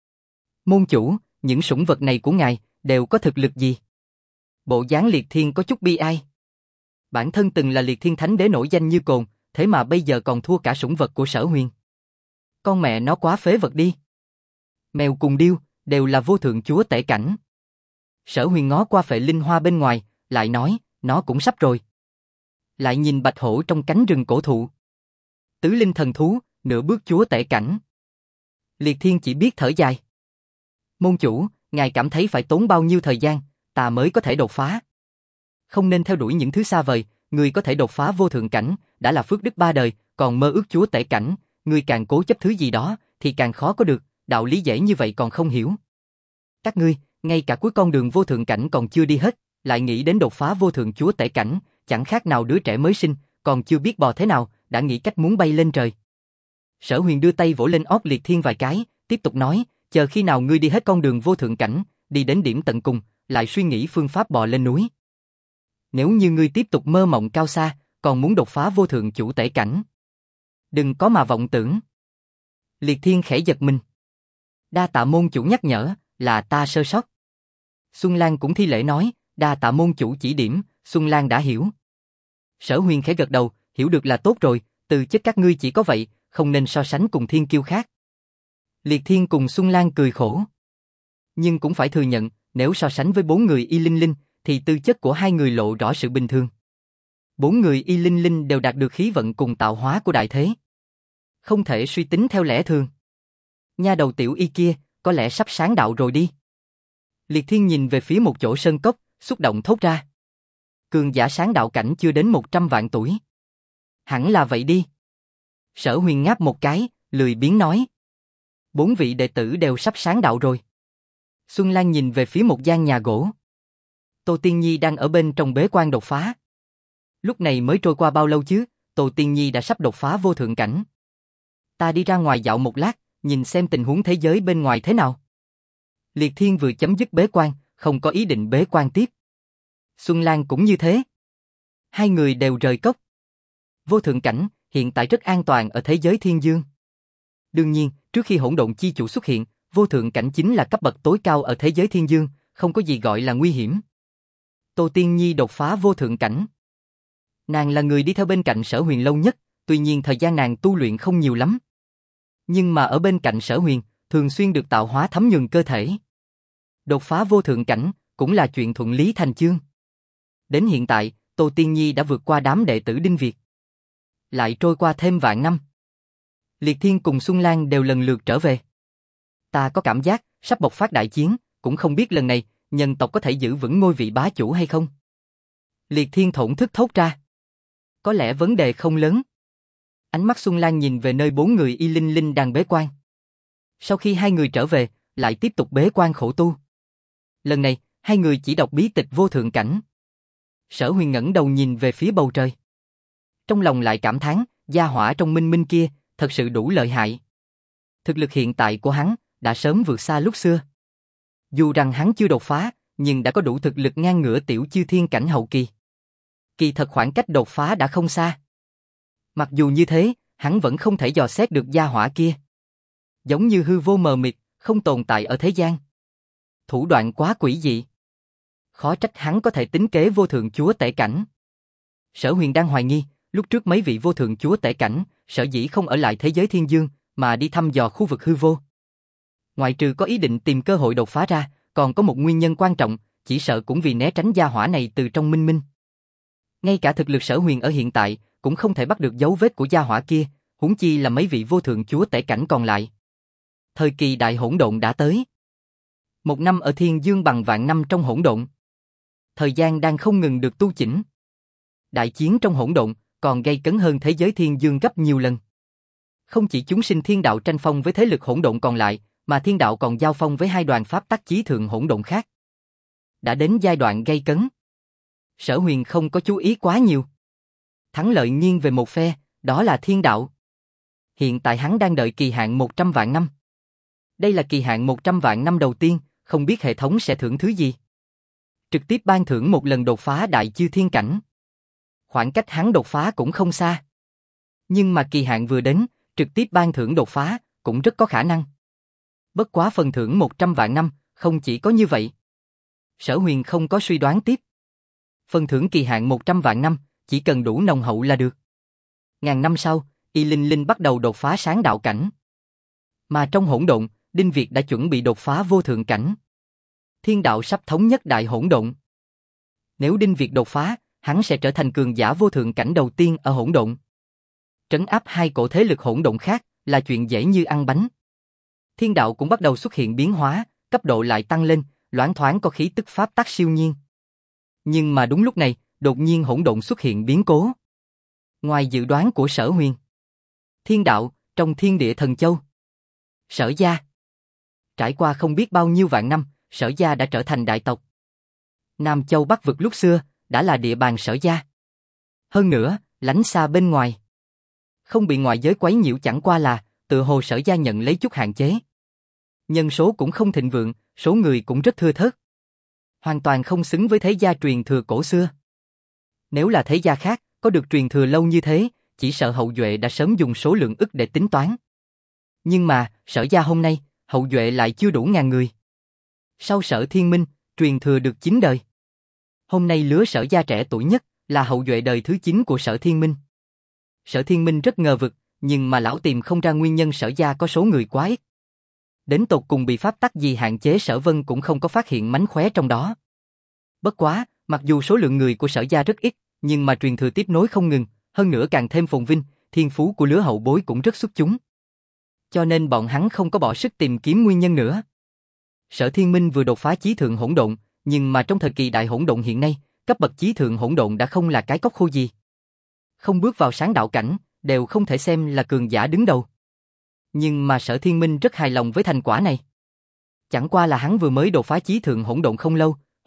Môn chủ, những sủng vật này của ngài, đều có thực lực gì? Bộ dáng Liệt Thiên có chút bi ai. Bản thân từng là Liệt Thiên Thánh Đế nổi danh như cồn, thế mà bây giờ còn thua cả sủng vật của Sở Huyền. Con mẹ nó quá phế vật đi. Mèo cùng điêu, đều là vô thượng chúa tể cảnh. Sở Huyền ngó qua phệ linh hoa bên ngoài, lại nói, nó cũng sắp rồi. Lại nhìn bạch hổ trong cánh rừng cổ thụ. Tứ linh thần thú, nửa bước chúa tể cảnh. Liệt Thiên chỉ biết thở dài. Môn chủ, ngài cảm thấy phải tốn bao nhiêu thời gian, ta mới có thể đột phá? Không nên theo đuổi những thứ xa vời, người có thể đột phá vô thượng cảnh, đã là phước đức ba đời, còn mơ ước chúa tể cảnh, người càng cố chấp thứ gì đó, thì càng khó có được, đạo lý dễ như vậy còn không hiểu. Các ngươi, ngay cả cuối con đường vô thượng cảnh còn chưa đi hết, lại nghĩ đến đột phá vô thượng chúa tể cảnh, chẳng khác nào đứa trẻ mới sinh, còn chưa biết bò thế nào, đã nghĩ cách muốn bay lên trời. Sở Huyền đưa tay vỗ lên óc Liệt Thiên vài cái, tiếp tục nói, chờ khi nào ngươi đi hết con đường vô thượng cảnh, đi đến điểm tận cùng, lại suy nghĩ phương pháp bò lên núi. Nếu như ngươi tiếp tục mơ mộng cao xa, còn muốn đột phá vô thượng chủ tể cảnh, đừng có mà vọng tưởng. Liệt Thiên khẽ giật mình. Đa tạ môn chủ nhắc nhở, là ta sơ sót. Xuân Lan cũng thi lễ nói, đa tạ môn chủ chỉ điểm, Xuân Lan đã hiểu. Sở Huyền khẽ gật đầu, hiểu được là tốt rồi, từ chất các ngươi chỉ có vậy, không nên so sánh cùng thiên kiêu khác. Liệt Thiên cùng Xuân Lan cười khổ. Nhưng cũng phải thừa nhận, nếu so sánh với 4 người Y Linh Linh, thì tư chất của hai người lộ rõ sự bình thường. 4 người Y Linh Linh đều đạt được khí vận cùng tạo hóa của đại thế. Không thể suy tính theo lẽ thường. Nha đầu tiểu Y kia, có lẽ sắp sáng đạo rồi đi. Liệt Thiên nhìn về phía một chỗ sơn cốc, xúc động thốt ra. Cường giả sáng đạo cảnh chưa đến 100 vạn tuổi. Hẳn là vậy đi. Sở Huyền ngáp một cái, lười biếng nói. 4 vị đệ tử đều sắp sáng đạo rồi. Xuân Lan nhìn về phía một gian nhà gỗ. Tô Tiên Nhi đang ở bên trong bế quan đột phá. Lúc này mới trôi qua bao lâu chứ, Tô Tiên Nhi đã sắp đột phá vô thượng cảnh. Ta đi ra ngoài dạo một lát, nhìn xem tình huống thế giới bên ngoài thế nào. Liệt Thiên vừa chấm dứt bế quan, không có ý định bế quan tiếp. Xuân Lan cũng như thế. Hai người đều rời cốc. Vô thượng cảnh, hiện tại rất an toàn ở thế giới thiên dương. Đương nhiên, trước khi hỗn độn chi chủ xuất hiện, vô thượng cảnh chính là cấp bậc tối cao ở thế giới thiên dương, không có gì gọi là nguy hiểm. Tô Tiên Nhi đột phá vô thượng cảnh. Nàng là người đi theo bên cạnh Sở Huyền lâu nhất, tuy nhiên thời gian nàng tu luyện không nhiều lắm. Nhưng mà ở bên cạnh Sở Huyền, thường xuyên được tạo hóa thấm nhuần cơ thể. Đột phá vô thượng cảnh, cũng là chuyện thuận lý thành chương. Đến hiện tại, Tô Tiên Nhi đã vượt qua đám đệ tử Đinh Việt. Lại trôi qua thêm vạn năm. Liệt Thiên cùng Xuân Lan đều lần lượt trở về. Ta có cảm giác, sắp bộc phát đại chiến, cũng không biết lần này, nhân tộc có thể giữ vững ngôi vị bá chủ hay không? Liệt Thiên thổn thức thốt ra. Có lẽ vấn đề không lớn. Ánh mắt Xuân Lan nhìn về nơi bốn người Y Linh Linh đang bế quan. Sau khi hai người trở về, lại tiếp tục bế quan khổ tu. Lần này, hai người chỉ đọc bí tịch vô thượng cảnh. Sở Huyền ngẩng đầu nhìn về phía bầu trời. Trong lòng lại cảm thán, gia hỏa trong minh minh kia, thật sự đủ lợi hại. Thực lực hiện tại của hắn, đã sớm vượt xa lúc xưa. Dù rằng hắn chưa đột phá, nhưng đã có đủ thực lực ngang ngửa tiểu chư thiên cảnh hậu kỳ. Kỳ thật khoảng cách đột phá đã không xa. Mặc dù như thế, hắn vẫn không thể dò xét được gia hỏa kia. Giống như hư vô mờ mịt, không tồn tại ở thế gian. Thủ đoạn quá quỷ dị. Khó trách hắn có thể tính kế vô thượng chúa tể cảnh. Sở Huyền đang hoài nghi, lúc trước mấy vị vô thượng chúa tể cảnh, sở dĩ không ở lại thế giới thiên dương, mà đi thăm dò khu vực hư vô. Ngoại trừ có ý định tìm cơ hội đột phá ra, còn có một nguyên nhân quan trọng, chỉ sợ cũng vì né tránh gia hỏa này từ trong minh minh. Ngay cả thực lực Sở Huyền ở hiện tại, cũng không thể bắt được dấu vết của gia hỏa kia, huống chi là mấy vị vô thượng chúa tể cảnh còn lại. Thời kỳ đại hỗn độn đã tới. Một năm ở thiên dương bằng vạn năm trong hỗn độn. Thời gian đang không ngừng được tu chỉnh. Đại chiến trong hỗn độn còn gây cấn hơn thế giới thiên dương gấp nhiều lần. Không chỉ chúng sinh thiên đạo tranh phong với thế lực hỗn độn còn lại, mà thiên đạo còn giao phong với hai đoàn pháp tắc chí thượng hỗn độn khác. Đã đến giai đoạn gây cấn. Sở Huyền không có chú ý quá nhiều. Thắng lợi nghiêng về một phe, đó là thiên đạo. Hiện tại hắn đang đợi kỳ hạn 100 vạn năm. Đây là kỳ hạn 100 vạn năm đầu tiên, không biết hệ thống sẽ thưởng thứ gì. Trực tiếp ban thưởng một lần đột phá đại chư thiên cảnh. Khoảng cách hắn đột phá cũng không xa. Nhưng mà kỳ hạn vừa đến, trực tiếp ban thưởng đột phá, cũng rất có khả năng. Bất quá phần thưởng 100 vạn năm, không chỉ có như vậy. Sở Huyền không có suy đoán tiếp. Phần thưởng kỳ hạn 100 vạn năm, chỉ cần đủ nồng hậu là được. Ngàn năm sau, Y Linh Linh bắt đầu đột phá sáng đạo cảnh. Mà trong hỗn độn, Đinh Việt đã chuẩn bị đột phá vô thượng cảnh. Thiên đạo sắp thống nhất đại hỗn độn. Nếu Đinh Việt đột phá, hắn sẽ trở thành cường giả vô thượng cảnh đầu tiên ở hỗn độn. Trấn áp hai cổ thế lực hỗn độn khác là chuyện dễ như ăn bánh. Thiên đạo cũng bắt đầu xuất hiện biến hóa, cấp độ lại tăng lên, loáng thoáng có khí tức pháp tắc siêu nhiên. Nhưng mà đúng lúc này, đột nhiên hỗn độn xuất hiện biến cố. Ngoài dự đoán của Sở Huyền, thiên đạo, trong thiên địa thần châu. Sở gia. Trải qua không biết bao nhiêu vạn năm, Sở gia đã trở thành đại tộc. Nam Châu Bắc vực lúc xưa, đã là địa bàn Sở gia. Hơn nữa, lánh xa bên ngoài. Không bị ngoại giới quấy nhiễu chẳng qua là, tự hồ Sở gia nhận lấy chút hạn chế. Nhân số cũng không thịnh vượng, số người cũng rất thưa thớt. Hoàn toàn không xứng với thế gia truyền thừa cổ xưa. Nếu là thế gia khác, có được truyền thừa lâu như thế, chỉ sợ hậu duệ đã sớm dùng số lượng ức để tính toán. Nhưng mà, Sở gia hôm nay, hậu duệ lại chưa đủ 1000 người. Sau Sở Thiên Minh, truyền thừa được 9 đời. Hôm nay lứa Sở gia trẻ tuổi nhất, là hậu duệ đời thứ 9 của Sở Thiên Minh. Sở Thiên Minh rất ngờ vực, nhưng mà lão tìm không ra nguyên nhân Sở gia có số người quá ít. Đến tột cùng bị pháp tắc gì hạn chế Sở Vân cũng không có phát hiện mánh khóe trong đó. Bất quá, mặc dù số lượng người của Sở gia rất ít, nhưng mà truyền thừa tiếp nối không ngừng, hơn nữa càng thêm phồn vinh, thiên phú của lứa hậu bối cũng rất xuất chúng. Cho nên bọn hắn không có bỏ sức tìm kiếm nguyên nhân nữa. Sở Thiên Minh vừa đột phá chí thượng hỗn độn, nhưng mà trong thời kỳ đại hỗn độn hiện nay, cấp bậc chí thượng hỗn độn đã không là cái cốc khô gì. Không bước vào sáng đạo cảnh, đều không thể xem là cường giả đứng đầu. Nhưng mà Sở Thiên Minh rất hài lòng với thành quả này. Chẳng qua là hắn vừa mới đột phá chí thượng hỗn độn không lâu,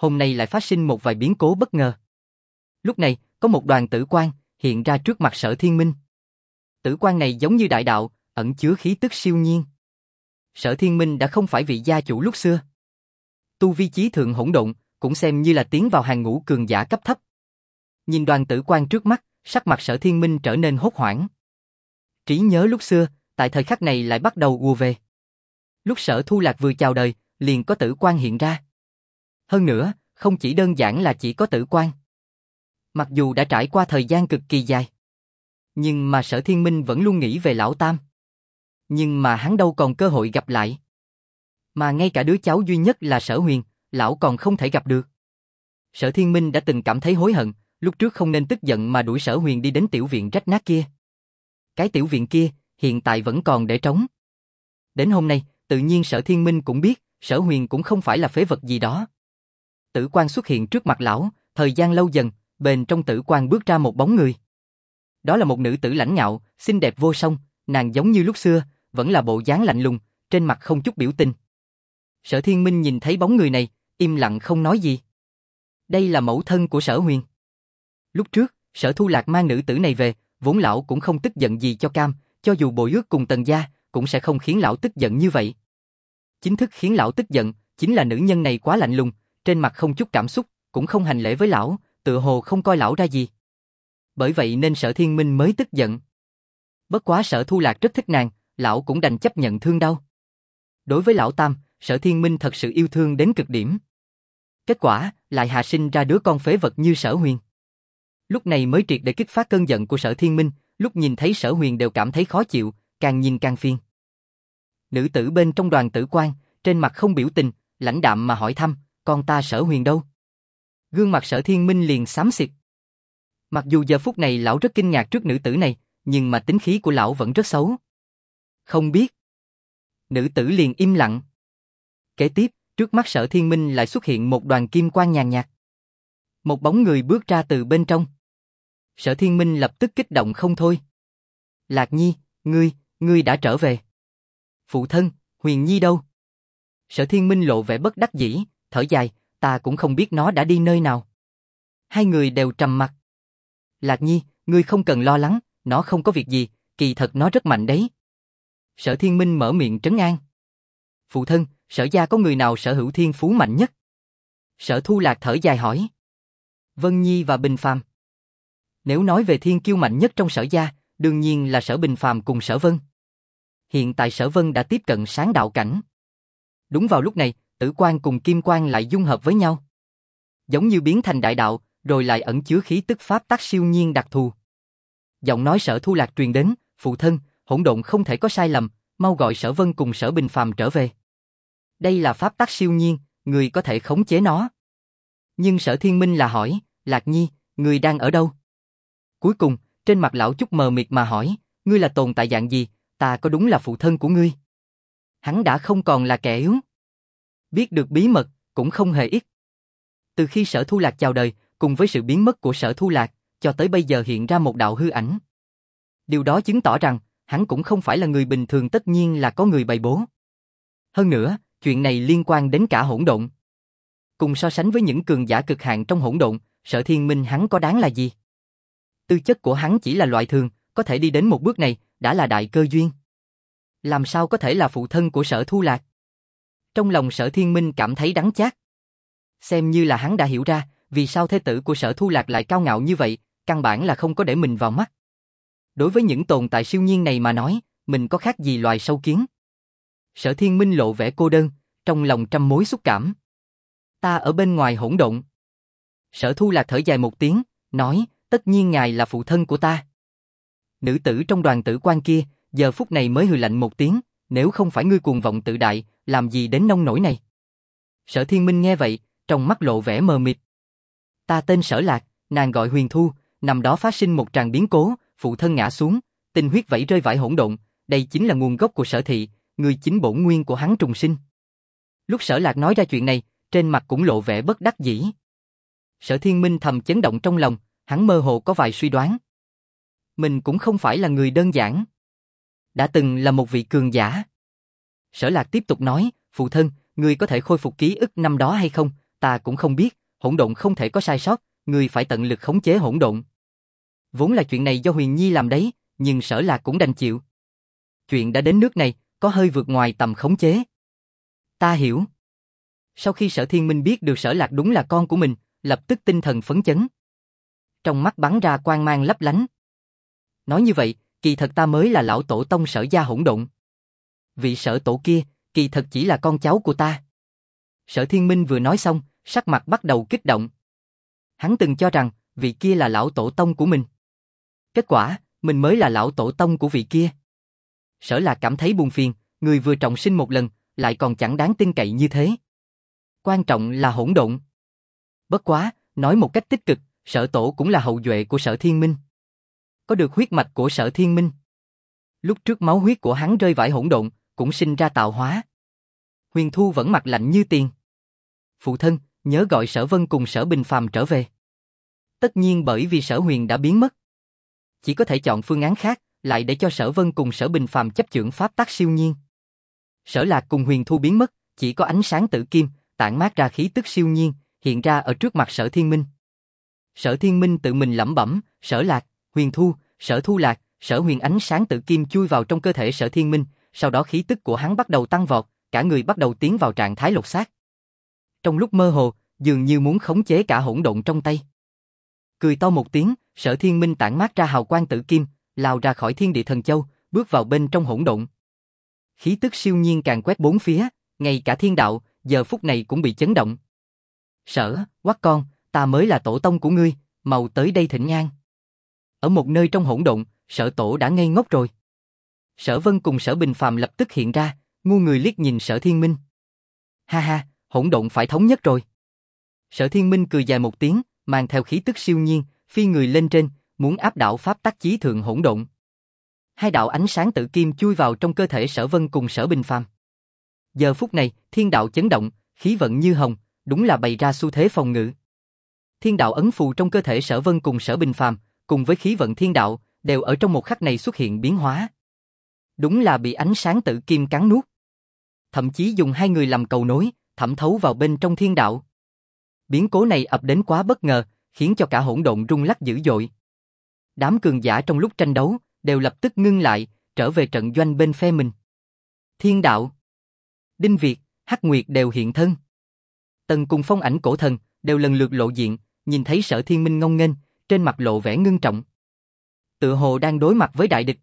hôm nay lại phát sinh một vài biến cố bất ngờ. Lúc này, có một đoàn tử quang hiện ra trước mặt Sở Thiên Minh. Tử quang này giống như đại đạo, ẩn chứa khí tức siêu nhiên. Sở Thiên Minh đã không phải vị gia chủ lúc xưa. Tu vi chí thượng hỗn độn, cũng xem như là tiến vào hàng ngũ cường giả cấp thấp. Nhìn đoàn tử quang trước mắt, sắc mặt Sở Thiên Minh trở nên hốt hoảng. Trí nhớ lúc xưa, tại thời khắc này lại bắt đầu ùa về. Lúc Sở Thu Lạc vừa chào đời, liền có tử quang hiện ra. Hơn nữa, không chỉ đơn giản là chỉ có tử quang. Mặc dù đã trải qua thời gian cực kỳ dài, nhưng mà Sở Thiên Minh vẫn luôn nghĩ về Lão Tam. Nhưng mà hắn đâu còn cơ hội gặp lại. Mà ngay cả đứa cháu duy nhất là Sở Huyền, lão còn không thể gặp được. Sở Thiên Minh đã từng cảm thấy hối hận, lúc trước không nên tức giận mà đuổi Sở Huyền đi đến tiểu viện rách nát kia. Cái tiểu viện kia, hiện tại vẫn còn để trống. Đến hôm nay, tự nhiên Sở Thiên Minh cũng biết, Sở Huyền cũng không phải là phế vật gì đó. Tử quang xuất hiện trước mặt lão, thời gian lâu dần, bên trong tử quang bước ra một bóng người. Đó là một nữ tử lãnh ngạo, xinh đẹp vô song, nàng giống như lúc xưa, vẫn là bộ dáng lạnh lùng, trên mặt không chút biểu tình. Sở Thiên Minh nhìn thấy bóng người này, im lặng không nói gì. Đây là mẫu thân của Sở Huyền. Lúc trước, Sở Thu Lạc mang nữ tử này về, vốn lão cũng không tức giận gì cho cam, cho dù bội ước cùng Tần gia, cũng sẽ không khiến lão tức giận như vậy. Chính thức khiến lão tức giận, chính là nữ nhân này quá lạnh lùng, trên mặt không chút cảm xúc, cũng không hành lễ với lão, tựa hồ không coi lão ra gì. Bởi vậy nên Sở Thiên Minh mới tức giận. Bất quá Sở Thu Lạc rất thích nàng, lão cũng đành chấp nhận thương đau. Đối với lão Tam, Sở Thiên Minh thật sự yêu thương đến cực điểm. Kết quả, lại hạ sinh ra đứa con phế vật như Sở Huyền. Lúc này mới triệt để kích phát cơn giận của Sở Thiên Minh, lúc nhìn thấy Sở Huyền đều cảm thấy khó chịu, càng nhìn càng phiền. Nữ tử bên trong đoàn tử quang, trên mặt không biểu tình, lãnh đạm mà hỏi thăm, con ta Sở Huyền đâu? Gương mặt Sở Thiên Minh liền xám xịt. Mặc dù giờ phút này lão rất kinh ngạc trước nữ tử này, nhưng mà tính khí của lão vẫn rất xấu. Không biết. Nữ tử liền im lặng. Kế tiếp, trước mắt Sở Thiên Minh lại xuất hiện một đoàn kim quang nhàn nhạt. Một bóng người bước ra từ bên trong. Sở Thiên Minh lập tức kích động không thôi. Lạc Nhi, ngươi đã trở về. Phụ thân, Huyền Nhi đâu? Sở Thiên Minh lộ vẻ bất đắc dĩ, thở dài, ta cũng không biết nó đã đi nơi nào. Hai người đều trầm mặc. Lạc Nhi, ngươi không cần lo lắng, nó không có việc gì, kỳ thật nó rất mạnh đấy. Sở Thiên Minh mở miệng trấn an. Phụ thân, Sở gia có người nào sở hữu thiên phú mạnh nhất? Sở Thu Lạc thở dài hỏi. Vân Nhi và Bình Phàm. Nếu nói về thiên kiêu mạnh nhất trong Sở gia, đương nhiên là Sở Bình Phàm cùng Sở Vân. Hiện tại Sở Vân đã tiếp cận sáng đạo cảnh. Đúng vào lúc này, tử quang cùng kim quang lại dung hợp với nhau. Giống như biến thành đại đạo, rồi lại ẩn chứa khí tức pháp tắc siêu nhiên đặc thù. Giọng nói Sở Thu Lạc truyền đến, phụ thân, hỗn độn không thể có sai lầm, mau gọi Sở Vân cùng Sở Bình Phàm trở về. Đây là pháp tắc siêu nhiên, người có thể khống chế nó. Nhưng Sở Thiên Minh là hỏi, Lạc Nhi, người đang ở đâu? Cuối cùng, trên mặt lão chút mờ mịt mà hỏi, ngươi là tồn tại dạng gì, ta có đúng là phụ thân của ngươi? Hắn đã không còn là kẻ yếu. Biết được bí mật, cũng không hề ít. Từ khi Sở Thu Lạc chào đời, cùng với sự biến mất của Sở Thu Lạc, cho tới bây giờ hiện ra một đạo hư ảnh. Điều đó chứng tỏ rằng, hắn cũng không phải là người bình thường, tất nhiên là có người bày bố. Hơn nữa, chuyện này liên quan đến cả hỗn độn. Cùng so sánh với những cường giả cực hạn trong hỗn độn, Sở Thiên Minh hắn có đáng là gì? Tư chất của hắn chỉ là loại thường, có thể đi đến một bước này, đã là đại cơ duyên. Làm sao có thể là phụ thân của Sở Thu Lạc? Trong lòng Sở Thiên Minh cảm thấy đắng chát. Xem như là hắn đã hiểu ra, vì sao thế tử của Sở Thu Lạc lại cao ngạo như vậy, căn bản là không có để mình vào mắt. Đối với những tồn tại siêu nhiên này mà nói, mình có khác gì loài sâu kiến. Sở Thiên Minh lộ vẻ cô đơn, trong lòng trăm mối xúc cảm. Ta ở bên ngoài hỗn độn. Sở Thu Lạc thở dài một tiếng, nói, tất nhiên ngài là phụ thân của ta. Nữ tử trong đoàn tử quan kia, giờ phút này mới hừ lạnh một tiếng, nếu không phải ngươi cuồng vọng tự đại, làm gì đến nông nỗi này. Sở Thiên Minh nghe vậy, trong mắt lộ vẻ mờ mịt. Ta tên Sở Lạc, nàng gọi Huyền Thu, năm đó phát sinh một tràng biến cố, phụ thân ngã xuống, tinh huyết vẩy rơi vãi hỗn độn, đây chính là nguồn gốc của Sở thị, người chính bổn nguyên của hắn trùng sinh. Lúc Sở Lạc nói ra chuyện này, trên mặt cũng lộ vẻ bất đắc dĩ. Sở Thiên Minh thầm chấn động trong lòng, hắn mơ hồ có vài suy đoán. Mình cũng không phải là người đơn giản. Đã từng là một vị cường giả. Sở Lạc tiếp tục nói, phụ thân, ngươi có thể khôi phục ký ức năm đó hay không? ta cũng không biết, hỗn độn không thể có sai sót, ngươi phải tận lực khống chế hỗn độn. Vốn là chuyện này do Huyền Nhi làm đấy, nhưng Sở Lạc cũng đành chịu. Chuyện đã đến nước này, có hơi vượt ngoài tầm khống chế. Ta hiểu. Sau khi Sở Thiên Minh biết được Sở Lạc đúng là con của mình, lập tức tinh thần phấn chấn. Trong mắt bắn ra quang mang lấp lánh. Nói như vậy, kỳ thật ta mới là lão tổ tông Sở gia hỗn độn. Vị Sở tổ kia, kỳ thật chỉ là con cháu của ta. Sở Thiên Minh vừa nói xong, sắc mặt bắt đầu kích động. Hắn từng cho rằng, vị kia là lão tổ tông của mình. Kết quả, mình mới là lão tổ tông của vị kia. Sở Lạc cảm thấy buồn phiền, người vừa trọng sinh một lần, lại còn chẳng đáng tin cậy như thế. Quan trọng là hỗn độn. Bất quá, nói một cách tích cực, Sở tổ cũng là hậu duệ của Sở Thiên Minh. Có được huyết mạch của Sở Thiên Minh. Lúc trước máu huyết của hắn rơi vãi hỗn độn, cũng sinh ra tạo hóa. Huyền Thu vẫn mặt lạnh như tiền. Phụ thân, nhớ gọi Sở Vân cùng Sở Bình Phàm trở về. Tất nhiên bởi vì Sở Huyền đã biến mất. Chỉ có thể chọn phương án khác, lại để cho Sở Vân cùng Sở Bình Phàm chấp chưởng pháp tắc siêu nhiên. Sở Lạc cùng Huyền Thu biến mất, chỉ có ánh sáng tử kim, tản mát ra khí tức siêu nhiên, hiện ra ở trước mặt Sở Thiên Minh. Sở Thiên Minh tự mình lẩm bẩm, Sở Lạc, Huyền Thu, Sở Thu Lạc, Sở Huyền ánh sáng tử kim chui vào trong cơ thể Sở Thiên Minh, sau đó khí tức của hắn bắt đầu tăng vọt, cả người bắt đầu tiến vào trạng thái lột xác. Trong lúc mơ hồ, dường như muốn khống chế cả hỗn độn trong tay. Cười to một tiếng, Sở Thiên Minh tản mát ra hào quang tử kim, lao ra khỏi Thiên Địa Thần Châu, bước vào bên trong hỗn độn. Khí tức siêu nhiên càng quét bốn phía, ngay cả thiên đạo, giờ phút này cũng bị chấn động. Sở, quát con, ta mới là tổ tông của ngươi, mau tới đây thỉnh an. Ở một nơi trong hỗn độn, Sở tổ đã ngây ngốc rồi. Sở Vân cùng Sở Bình Phàm lập tức hiện ra, ngu người liếc nhìn Sở Thiên Minh. Ha ha, hỗn độn phải thống nhất rồi. Sở Thiên Minh cười dài một tiếng, mang theo khí tức siêu nhiên, phi người lên trên, muốn áp đảo pháp tắc chí thượng hỗn độn. Hai đạo ánh sáng tử kim chui vào trong cơ thể Sở Vân cùng Sở Bình Phàm. Giờ phút này, thiên đạo chấn động, khí vận như hồng, đúng là bày ra xu thế phòng ngự. Thiên đạo ấn phù trong cơ thể Sở Vân cùng Sở Bình Phàm, cùng với khí vận thiên đạo, đều ở trong một khắc này xuất hiện biến hóa. Đúng là bị ánh sáng tử kim cắn nuốt. Thậm chí dùng hai người làm cầu nối, thẩm thấu vào bên trong thiên đạo. Biến cố này ập đến quá bất ngờ, khiến cho cả hỗn độn rung lắc dữ dội. Đám cường giả trong lúc tranh đấu, đều lập tức ngưng lại, trở về trận doanh bên phe mình. Thiên đạo, Đinh Việt, Hắc Nguyệt đều hiện thân. Tần cùng Phong Ảnh Cổ Thần đều lần lượt lộ diện, nhìn thấy Sở Thiên Minh ngông nghênh, trên mặt lộ vẻ ngưng trọng. Tựa hồ đang đối mặt với đại địch.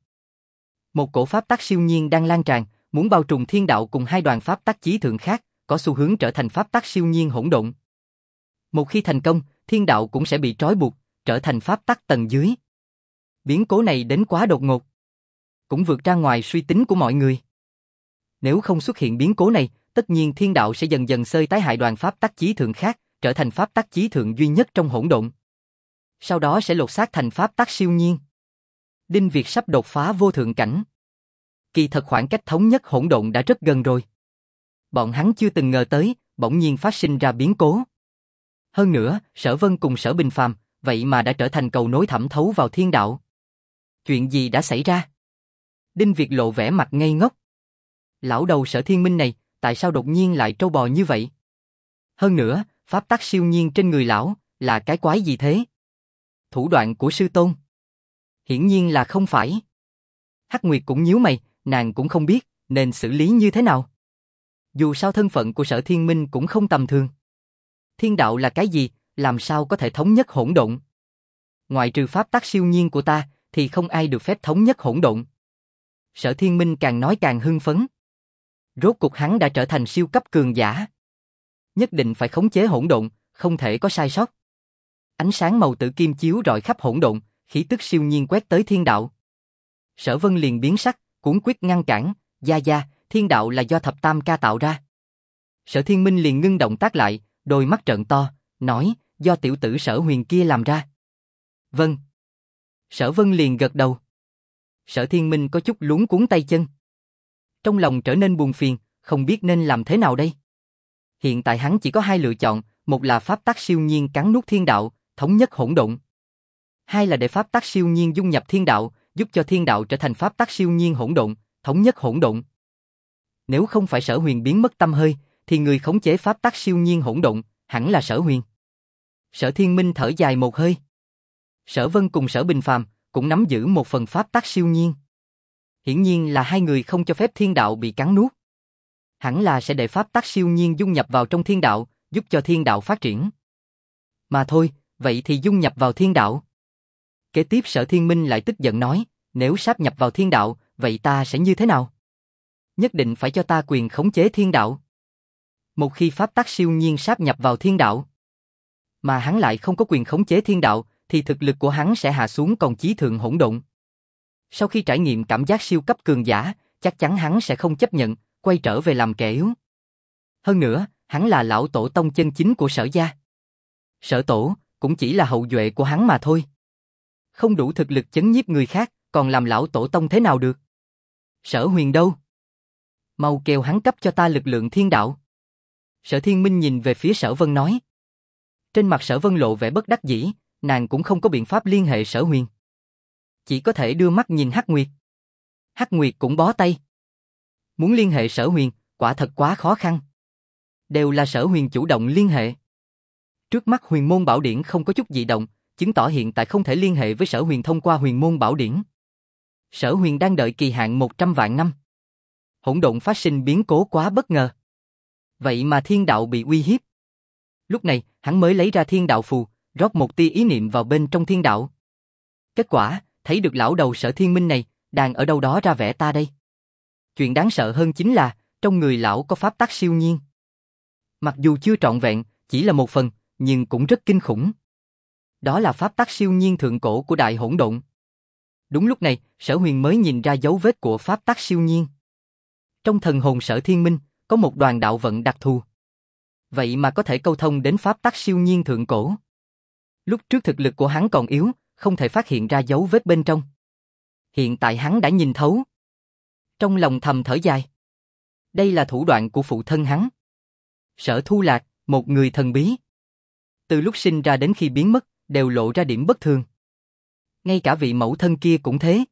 Một cổ pháp tắc siêu nhiên đang lan tràn, muốn bao trùm thiên đạo cùng hai đoàn pháp tắc chí thượng khác, có xu hướng trở thành pháp tắc siêu nhiên hỗn độn. Một khi thành công, thiên đạo cũng sẽ bị trói buộc, trở thành pháp tắc tầng dưới. Biến cố này đến quá đột ngột, cũng vượt ra ngoài suy tính của mọi người. Nếu không xuất hiện biến cố này, tất nhiên thiên đạo sẽ dần dần xơi tái hại đoàn pháp tắc chí thượng khác, trở thành pháp tắc chí thượng duy nhất trong hỗn độn. Sau đó sẽ lột xác thành pháp tắc siêu nhiên. Đinh Việt sắp đột phá vô thượng cảnh. Kỳ thật khoảng cách thống nhất hỗn độn đã rất gần rồi. Bọn hắn chưa từng ngờ tới, bỗng nhiên phát sinh ra biến cố. Hơn nữa, Sở Vân cùng Sở Bình Phàm, vậy mà đã trở thành cầu nối thẩm thấu vào thiên đạo. Chuyện gì đã xảy ra? Đinh Việt lộ vẻ mặt ngây ngốc. Lão đầu Sở Thiên Minh này, tại sao đột nhiên lại trâu bò như vậy? Hơn nữa, pháp tắc siêu nhiên trên người lão, là cái quái gì thế? Thủ đoạn của sư tôn? Hiển nhiên là không phải. Hắc Nguyệt cũng nhíu mày, nàng cũng không biết, nên xử lý như thế nào. Dù sao thân phận của Sở Thiên Minh cũng không tầm thường. Thiên đạo là cái gì, làm sao có thể thống nhất hỗn độn? Ngoại trừ pháp tắc siêu nhiên của ta, thì không ai được phép thống nhất hỗn độn. Sở Thiên Minh càng nói càng hưng phấn. Rốt cuộc hắn đã trở thành siêu cấp cường giả. Nhất định phải khống chế hỗn độn, không thể có sai sót. Ánh sáng màu tử kim chiếu rọi khắp hỗn độn, khí tức siêu nhiên quét tới thiên đạo. Sở Vân liền biến sắc, cuống quyết ngăn cản, gia, thiên đạo là do thập tam ca tạo ra. Sở Thiên Minh liền ngưng động tác lại, đôi mắt trợn to, nói, do tiểu tử Sở Huyền kia làm ra. Vâng. Sở Vân liền gật đầu. Sở Thiên Minh có chút luống cuống tay chân. Trong lòng trở nên buồn phiền, không biết nên làm thế nào đây. Hiện tại hắn chỉ có hai lựa chọn, một là pháp tắc siêu nhiên cắn nuốt thiên đạo, thống nhất hỗn độn. Hai là để pháp tắc siêu nhiên dung nhập thiên đạo, giúp cho thiên đạo trở thành pháp tắc siêu nhiên hỗn độn, thống nhất hỗn độn. Nếu không phải Sở Huyền biến mất tâm hơi, thì người khống chế pháp tắc siêu nhiên hỗn độn, hẳn là Sở Huyền. Sở Thiên Minh thở dài một hơi. Sở Vân cùng Sở Bình Phàm cũng nắm giữ một phần pháp tắc siêu nhiên. Hiển nhiên là hai người không cho phép thiên đạo bị cắn nuốt. Hẳn là sẽ để pháp tắc siêu nhiên dung nhập vào trong thiên đạo, giúp cho thiên đạo phát triển. Mà thôi, vậy thì dung nhập vào thiên đạo. Kế tiếp Sở Thiên Minh lại tức giận nói, nếu sáp nhập vào thiên đạo, vậy ta sẽ như thế nào? Nhất định phải cho ta quyền khống chế thiên đạo. Một khi pháp tắc siêu nhiên sáp nhập vào thiên đạo, mà hắn lại không có quyền khống chế thiên đạo, thì thực lực của hắn sẽ hạ xuống còn chí thượng hỗn độn. Sau khi trải nghiệm cảm giác siêu cấp cường giả, chắc chắn hắn sẽ không chấp nhận, quay trở về làm kẻ yếu. Hơn nữa, hắn là lão tổ tông chân chính của Sở gia. Sở tổ cũng chỉ là hậu duệ của hắn mà thôi. Không đủ thực lực chấn nhiếp người khác, còn làm lão tổ tông thế nào được? Sở Huyền đâu? Mau kêu hắn cấp cho ta lực lượng thiên đạo. Sở Thiên Minh nhìn về phía Sở Vân nói. Trên mặt Sở Vân lộ vẻ bất đắc dĩ, nàng cũng không có biện pháp liên hệ Sở Huyền. Chỉ có thể đưa mắt nhìn Hắc Nguyệt. Hắc Nguyệt cũng bó tay. Muốn liên hệ Sở Huyền, quả thật quá khó khăn. Đều là Sở Huyền chủ động liên hệ. Trước mắt Huyền Môn Bảo Điển không có chút dị động, chứng tỏ hiện tại không thể liên hệ với Sở Huyền thông qua Huyền Môn Bảo Điển. Sở Huyền đang đợi kỳ hạn 100 vạn năm. Hỗn độn phát sinh biến cố quá bất ngờ. Vậy mà thiên đạo bị uy hiếp. Lúc này, hắn mới lấy ra thiên đạo phù, rót một tia ý niệm vào bên trong thiên đạo. Kết quả, thấy được lão đầu Sở Thiên Minh này, đang ở đâu đó ra vẻ ta đây. Chuyện đáng sợ hơn chính là, trong người lão có pháp tắc siêu nhiên. Mặc dù chưa trọn vẹn, chỉ là một phần, nhưng cũng rất kinh khủng. Đó là pháp tắc siêu nhiên thượng cổ của đại hỗn độn. Đúng lúc này, Sở Huyền mới nhìn ra dấu vết của pháp tắc siêu nhiên. Trong thần hồn Sở Thiên Minh, có một đoàn đạo vận đặc thù. Vậy mà có thể câu thông đến pháp tắc siêu nhiên thượng cổ. Lúc trước thực lực của hắn còn yếu, không thể phát hiện ra dấu vết bên trong. Hiện tại hắn đã nhìn thấu. Trong lòng thầm thở dài. Đây là thủ đoạn của phụ thân hắn. Sở Thu Lạc, một người thần bí. Từ lúc sinh ra đến khi biến mất, đều lộ ra điểm bất thường. Ngay cả vị mẫu thân kia cũng thế.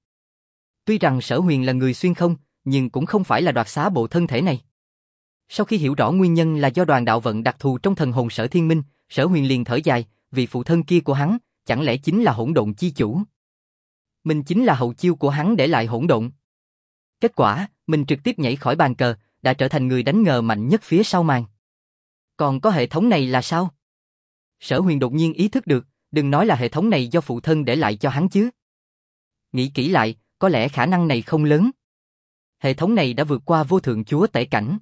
Tuy rằng Sở Huyền là người xuyên không, nhưng cũng không phải là đoạt xá bộ thân thể này. Sau khi hiểu rõ nguyên nhân là do đoàn đạo vận đặc thù trong thần hồn Sở Thiên Minh, Sở Huyền liền thở dài, vị phụ thân kia của hắn, chẳng lẽ chính là hỗn độn chi chủ? Mình chính là hậu chiêu của hắn để lại hỗn độn. Kết quả, mình trực tiếp nhảy khỏi bàn cờ, đã trở thành người đánh ngờ mạnh nhất phía sau màn. Còn có hệ thống này là sao? Sở Huyền đột nhiên ý thức được, đừng nói là hệ thống này do phụ thân để lại cho hắn chứ. Nghĩ kỹ lại, có lẽ khả năng này không lớn. Hệ thống này đã vượt qua vô thượng chúa tể cảnh.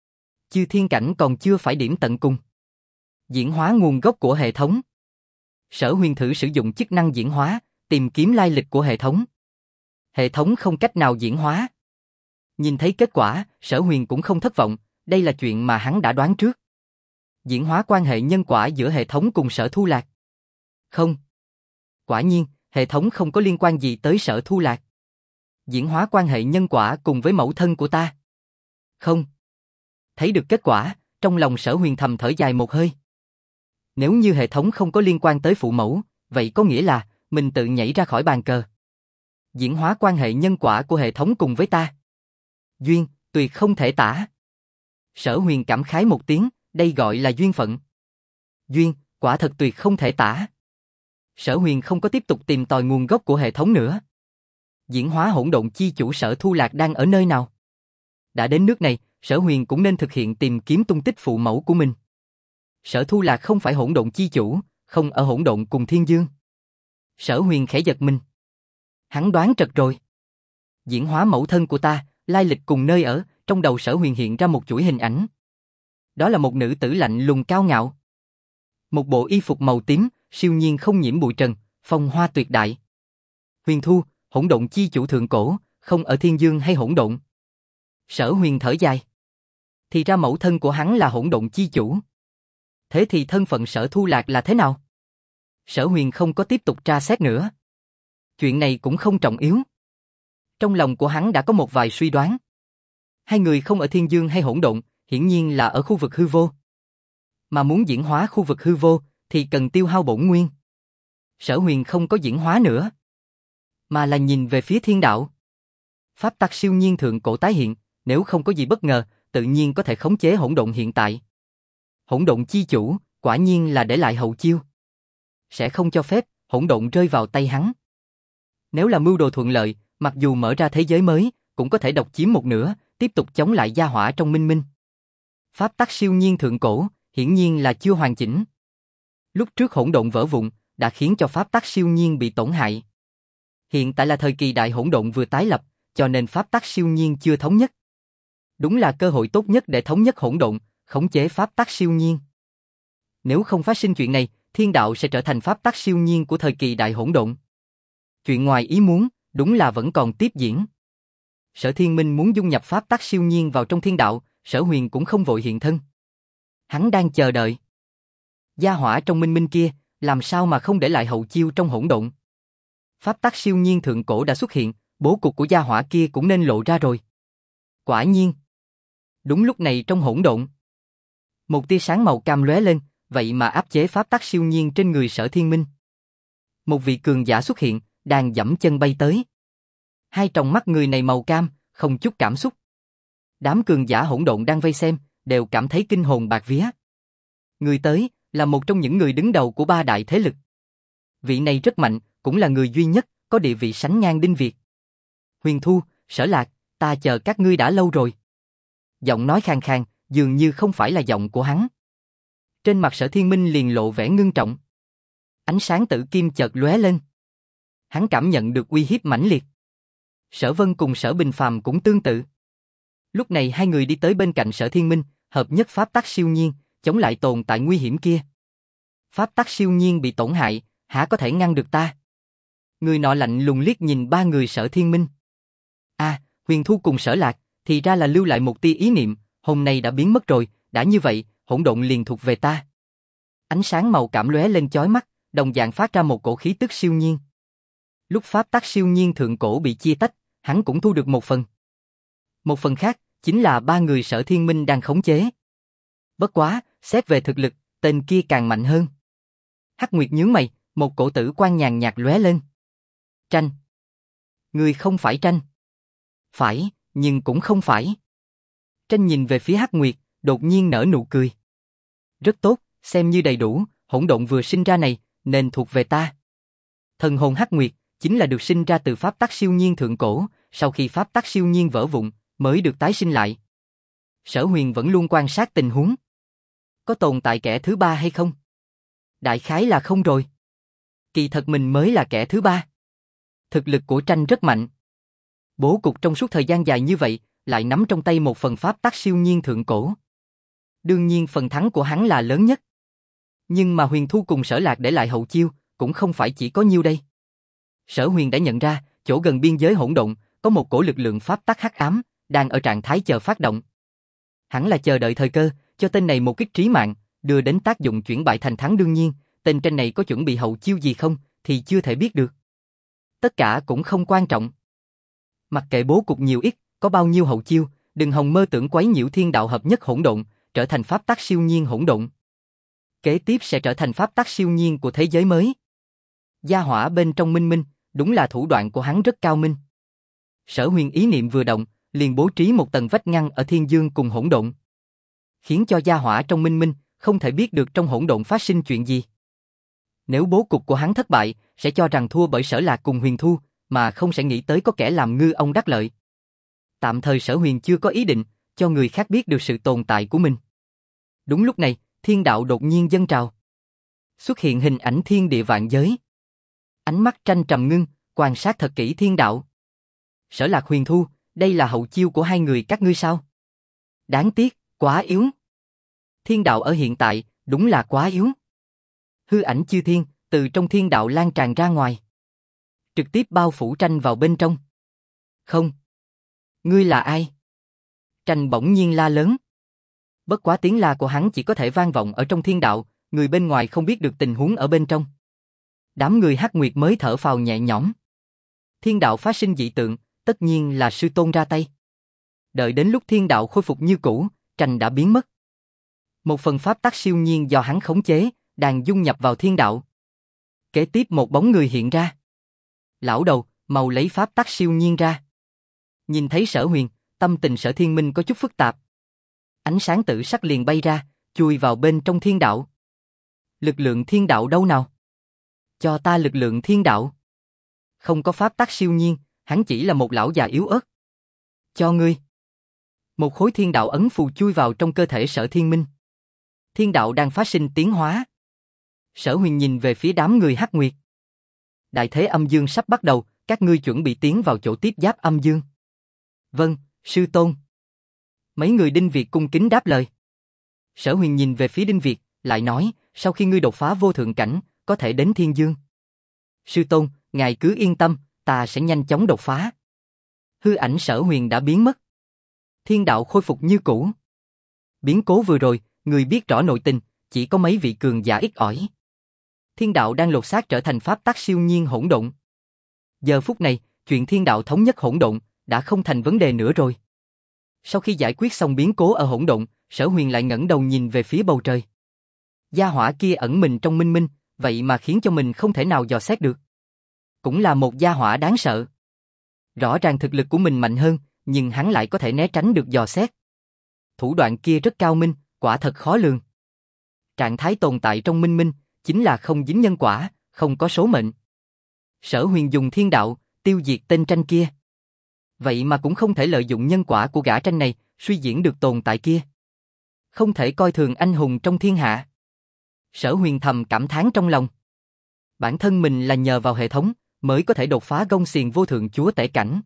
Chư thiên cảnh còn chưa phải điểm tận cùng. Diễn hóa nguồn gốc của hệ thống. Sở Huyền thử sử dụng chức năng diễn hóa, tìm kiếm lai lịch của hệ thống. Hệ thống không cách nào diễn hóa. Nhìn thấy kết quả, Sở Huyền cũng không thất vọng, đây là chuyện mà hắn đã đoán trước. Diễn hóa quan hệ nhân quả giữa hệ thống cùng Sở Thu Lạc. Không. Quả nhiên, hệ thống không có liên quan gì tới Sở Thu Lạc. Diễn hóa quan hệ nhân quả cùng với mẫu thân của ta. Không. Thấy được kết quả, trong lòng Sở Huyền thầm thở dài một hơi. Nếu như hệ thống không có liên quan tới phụ mẫu, vậy có nghĩa là mình tự nhảy ra khỏi bàn cờ. Diễn hóa quan hệ nhân quả của hệ thống cùng với ta. Duyên, tuyệt không thể tả. Sở Huyền cảm khái một tiếng, đây gọi là duyên phận. Duyên, quả thật tuyệt không thể tả. Sở Huyền không có tiếp tục tìm tòi nguồn gốc của hệ thống nữa. Diễn hóa hỗn độn chi chủ Sở Thu Lạc đang ở nơi nào? Đã đến nước này, Sở Huyền cũng nên thực hiện tìm kiếm tung tích phụ mẫu của mình. Sở Thu Lạc không phải hỗn độn chi chủ, không ở hỗn độn cùng Thiên Dương. Sở Huyền khẽ giật mình. Hắn đoán trật rồi. Diễn hóa mẫu thân của ta, lai lịch cùng nơi ở, trong đầu Sở Huyền hiện ra một chuỗi hình ảnh. Đó là một nữ tử lạnh lùng cao ngạo. Một bộ y phục màu tím, siêu nhiên không nhiễm bụi trần, phong hoa tuyệt đại. Huyền Thu, hỗn độn chi chủ thượng cổ, không ở Thiên Dương hay hỗn độn. Sở Huyền thở dài. Thì ra mẫu thân của hắn là hỗn độn chi chủ. Thế thì thân phận Sở Thu Lạc là thế nào? Sở Huyền không có tiếp tục tra xét nữa. Chuyện này cũng không trọng yếu. Trong lòng của hắn đã có một vài suy đoán. Hai người không ở Thiên Dương hay hỗn độn, hiển nhiên là ở khu vực hư vô. Mà muốn diễn hóa khu vực hư vô, thì cần tiêu hao bổn nguyên. Sở Huyền không có diễn hóa nữa, mà là nhìn về phía thiên đạo. Pháp tắc siêu nhiên thượng cổ tái hiện, nếu không có gì bất ngờ, tự nhiên có thể khống chế hỗn độn hiện tại. Hỗn độn chi chủ, Quả nhiên là để lại hậu chiêu. Sẽ không cho phép hỗn độn rơi vào tay hắn. Nếu là mưu đồ thuận lợi, mặc dù mở ra thế giới mới, cũng có thể độc chiếm một nửa, tiếp tục chống lại gia hỏa trong minh minh. Pháp tắc siêu nhiên thượng cổ, hiển nhiên là chưa hoàn chỉnh. Lúc trước hỗn độn vỡ vụn, đã khiến cho pháp tắc siêu nhiên bị tổn hại. Hiện tại là thời kỳ đại hỗn độn vừa tái lập, cho nên pháp tắc siêu nhiên chưa thống nhất. Đúng là cơ hội tốt nhất để thống nhất hỗn độn, khống chế pháp tắc siêu nhiên. Nếu không phát sinh chuyện này, thiên đạo sẽ trở thành pháp tắc siêu nhiên của thời kỳ đại hỗn độn. Chuyện ngoài ý muốn, đúng là vẫn còn tiếp diễn. Sở Thiên Minh muốn dung nhập pháp tắc siêu nhiên vào trong thiên đạo, Sở Huyền cũng không vội hiện thân. Hắn đang chờ đợi. Gia hỏa trong minh minh kia, làm sao mà không để lại hậu chiêu trong hỗn độn. Pháp tắc siêu nhiên thượng cổ đã xuất hiện, bố cục của gia hỏa kia cũng nên lộ ra rồi. Quả nhiên. Đúng lúc này trong hỗn độn, một tia sáng màu cam lóe lên, vậy mà áp chế pháp tắc siêu nhiên trên người Sở Thiên Minh. Một vị cường giả xuất hiện, đang giẫm chân bay tới. Hai tròng mắt người này màu cam, không chút cảm xúc. Đám cường giả hỗn độn đang vây xem, đều cảm thấy kinh hồn bạt vía. Người tới, là một trong những người đứng đầu của ba đại thế lực. Vị này rất mạnh, cũng là người duy nhất, có địa vị sánh ngang Đinh Việt. Huyền Thu, Sở Lạc, ta chờ các ngươi đã lâu rồi. Giọng nói khàn khàn, dường như không phải là giọng của hắn. Trên mặt Sở Thiên Minh liền lộ vẻ ngưng trọng. Ánh sáng tử kim chợt lóe lên. Hắn cảm nhận được uy hiếp mãnh liệt. Sở Vân cùng Sở Bình Phàm cũng tương tự. Lúc này hai người đi tới bên cạnh Sở Thiên Minh, hợp nhất pháp tắc siêu nhiên, chống lại tồn tại nguy hiểm kia. Pháp tắc siêu nhiên bị tổn hại, hả có thể ngăn được ta? Người nọ lạnh lùng liếc nhìn ba người Sở Thiên Minh. Huyền Thu cùng Sở Lạc, thì ra là lưu lại một tia ý niệm, hôm nay đã biến mất rồi, đã như vậy, hỗn độn liền thuộc về ta. Ánh sáng màu cảm lóe lên chói mắt, đồng dạng phát ra một cổ khí tức siêu nhiên. Lúc pháp tắc siêu nhiên thượng cổ bị chia tách, hắn cũng thu được một phần. Một phần khác, chính là ba người Sở Thiên Minh đang khống chế. Bất quá, xét về thực lực, tên kia càng mạnh hơn. Hắc Nguyệt nhướng mày, một cổ tử quang nhàn nhạt lóe lên. Tranh. Người không phải Tranh. Phải, nhưng cũng không phải. Tranh nhìn về phía Hắc Nguyệt, đột nhiên nở nụ cười. Rất tốt, xem như đầy đủ, hỗn độn vừa sinh ra này, nên thuộc về ta. Thần hồn Hắc Nguyệt, chính là được sinh ra từ pháp tắc siêu nhiên thượng cổ, sau khi pháp tắc siêu nhiên vỡ vụn, mới được tái sinh lại. Sở Huyền vẫn luôn quan sát tình huống. Có tồn tại kẻ thứ ba hay không? Đại khái là không rồi. Kỳ thật mình mới là kẻ thứ ba. Thực lực của Tranh rất mạnh. Bố cục trong suốt thời gian dài như vậy, lại nắm trong tay một phần pháp tắc siêu nhiên thượng cổ. Đương nhiên phần thắng của hắn là lớn nhất. Nhưng mà Huyền Thu cùng Sở Lạc để lại hậu chiêu, cũng không phải chỉ có nhiêu đây. Sở Huyền đã nhận ra, chỗ gần biên giới hỗn độn, có một cổ lực lượng pháp tắc hắc ám, đang ở trạng thái chờ phát động. Hẳn là chờ đợi thời cơ, cho tên này một kích trí mạng, đưa đến tác dụng chuyển bại thành thắng đương nhiên, tên Tranh này có chuẩn bị hậu chiêu gì không, thì chưa thể biết được. Tất cả cũng không quan trọng. Mặc kệ bố cục nhiều ít, có bao nhiêu hậu chiêu, đừng hòng mơ tưởng quấy nhiễu thiên đạo hợp nhất hỗn độn, trở thành pháp tắc siêu nhiên hỗn độn. Kế tiếp sẽ trở thành pháp tắc siêu nhiên của thế giới mới. Gia hỏa bên trong minh minh, đúng là thủ đoạn của hắn rất cao minh. Sở Huyền ý niệm vừa động, liền bố trí một tầng vách ngăn ở thiên dương cùng hỗn độn, khiến cho gia hỏa trong minh minh không thể biết được trong hỗn độn phát sinh chuyện gì. Nếu bố cục của hắn thất bại, sẽ cho rằng thua bởi Sở Lạc cùng Huyền Thu, mà không sẽ nghĩ tới có kẻ làm ngư ông đắc lợi. Tạm thời Sở Huyền chưa có ý định cho người khác biết được sự tồn tại của mình. Đúng lúc này, thiên đạo đột nhiên dâng trào. Xuất hiện hình ảnh thiên địa vạn giới. Ánh mắt Tranh trầm ngưng, quan sát thật kỹ thiên đạo. Sở Lạc, Huyền Thu, đây là hậu chiêu của hai người các ngươi sao? Đáng tiếc, quá yếu. Thiên đạo ở hiện tại, đúng là quá yếu. Hư ảnh chư thiên, từ trong thiên đạo lan tràn ra ngoài, trực tiếp bao phủ Tranh vào bên trong. Không. Ngươi là ai? Tranh bỗng nhiên la lớn. Bất quá tiếng la của hắn chỉ có thể vang vọng ở trong thiên đạo, người bên ngoài không biết được tình huống ở bên trong. Đám người Hắc Nguyệt mới thở phào nhẹ nhõm. Thiên đạo phát sinh dị tượng, tất nhiên là sư tôn ra tay. Đợi đến lúc thiên đạo khôi phục như cũ, Tranh đã biến mất. Một phần pháp tắc siêu nhiên do hắn khống chế, đang dung nhập vào thiên đạo. Kế tiếp một bóng người hiện ra. Lão đầu, mau lấy pháp tắc siêu nhiên ra. Nhìn thấy Sở Huyền, tâm tình Sở Thiên Minh có chút phức tạp. Ánh sáng tử sắc liền bay ra, chui vào bên trong thiên đạo. Lực lượng thiên đạo đâu nào? Cho ta lực lượng thiên đạo. Không có pháp tắc siêu nhiên, hắn chỉ là một lão già yếu ớt. Cho ngươi. Một khối thiên đạo ấn phù chui vào trong cơ thể Sở Thiên Minh. Thiên đạo đang phát sinh tiến hóa. Sở Huyền nhìn về phía đám người Hắc Nguyệt. Đại thế âm dương sắp bắt đầu, các ngươi chuẩn bị tiến vào chỗ tiếp giáp âm dương. Vâng, sư tôn. Mấy người Đinh Việt cung kính đáp lời. Sở Huyền nhìn về phía Đinh Việt, lại nói, sau khi ngươi đột phá vô thượng cảnh, có thể đến thiên dương. Sư tôn, ngài cứ yên tâm, ta sẽ nhanh chóng đột phá. Hư ảnh Sở Huyền đã biến mất. Thiên đạo khôi phục như cũ. Biến cố vừa rồi, người biết rõ nội tình, chỉ có mấy vị cường giả ít ỏi. Thiên đạo đang lột xác trở thành pháp tắc siêu nhiên hỗn độn. Giờ phút này, chuyện thiên đạo thống nhất hỗn độn đã không thành vấn đề nữa rồi. Sau khi giải quyết xong biến cố ở hỗn độn, Sở Huyền lại ngẩng đầu nhìn về phía bầu trời. Gia hỏa kia ẩn mình trong minh minh, vậy mà khiến cho mình không thể nào dò xét được. Cũng là một gia hỏa đáng sợ. Rõ ràng thực lực của mình mạnh hơn, nhưng hắn lại có thể né tránh được dò xét. Thủ đoạn kia rất cao minh, quả thật khó lường. Trạng thái tồn tại trong minh minh, chính là không dính nhân quả, không có số mệnh. Sở Huyền dùng thiên đạo, tiêu diệt tên tranh kia. Vậy mà cũng không thể lợi dụng nhân quả của gã tranh này, suy diễn được tồn tại kia. Không thể coi thường anh hùng trong thiên hạ. Sở Huyền thầm cảm thán trong lòng. Bản thân mình là nhờ vào hệ thống, mới có thể đột phá gông xiềng vô thượng chúa tể cảnh.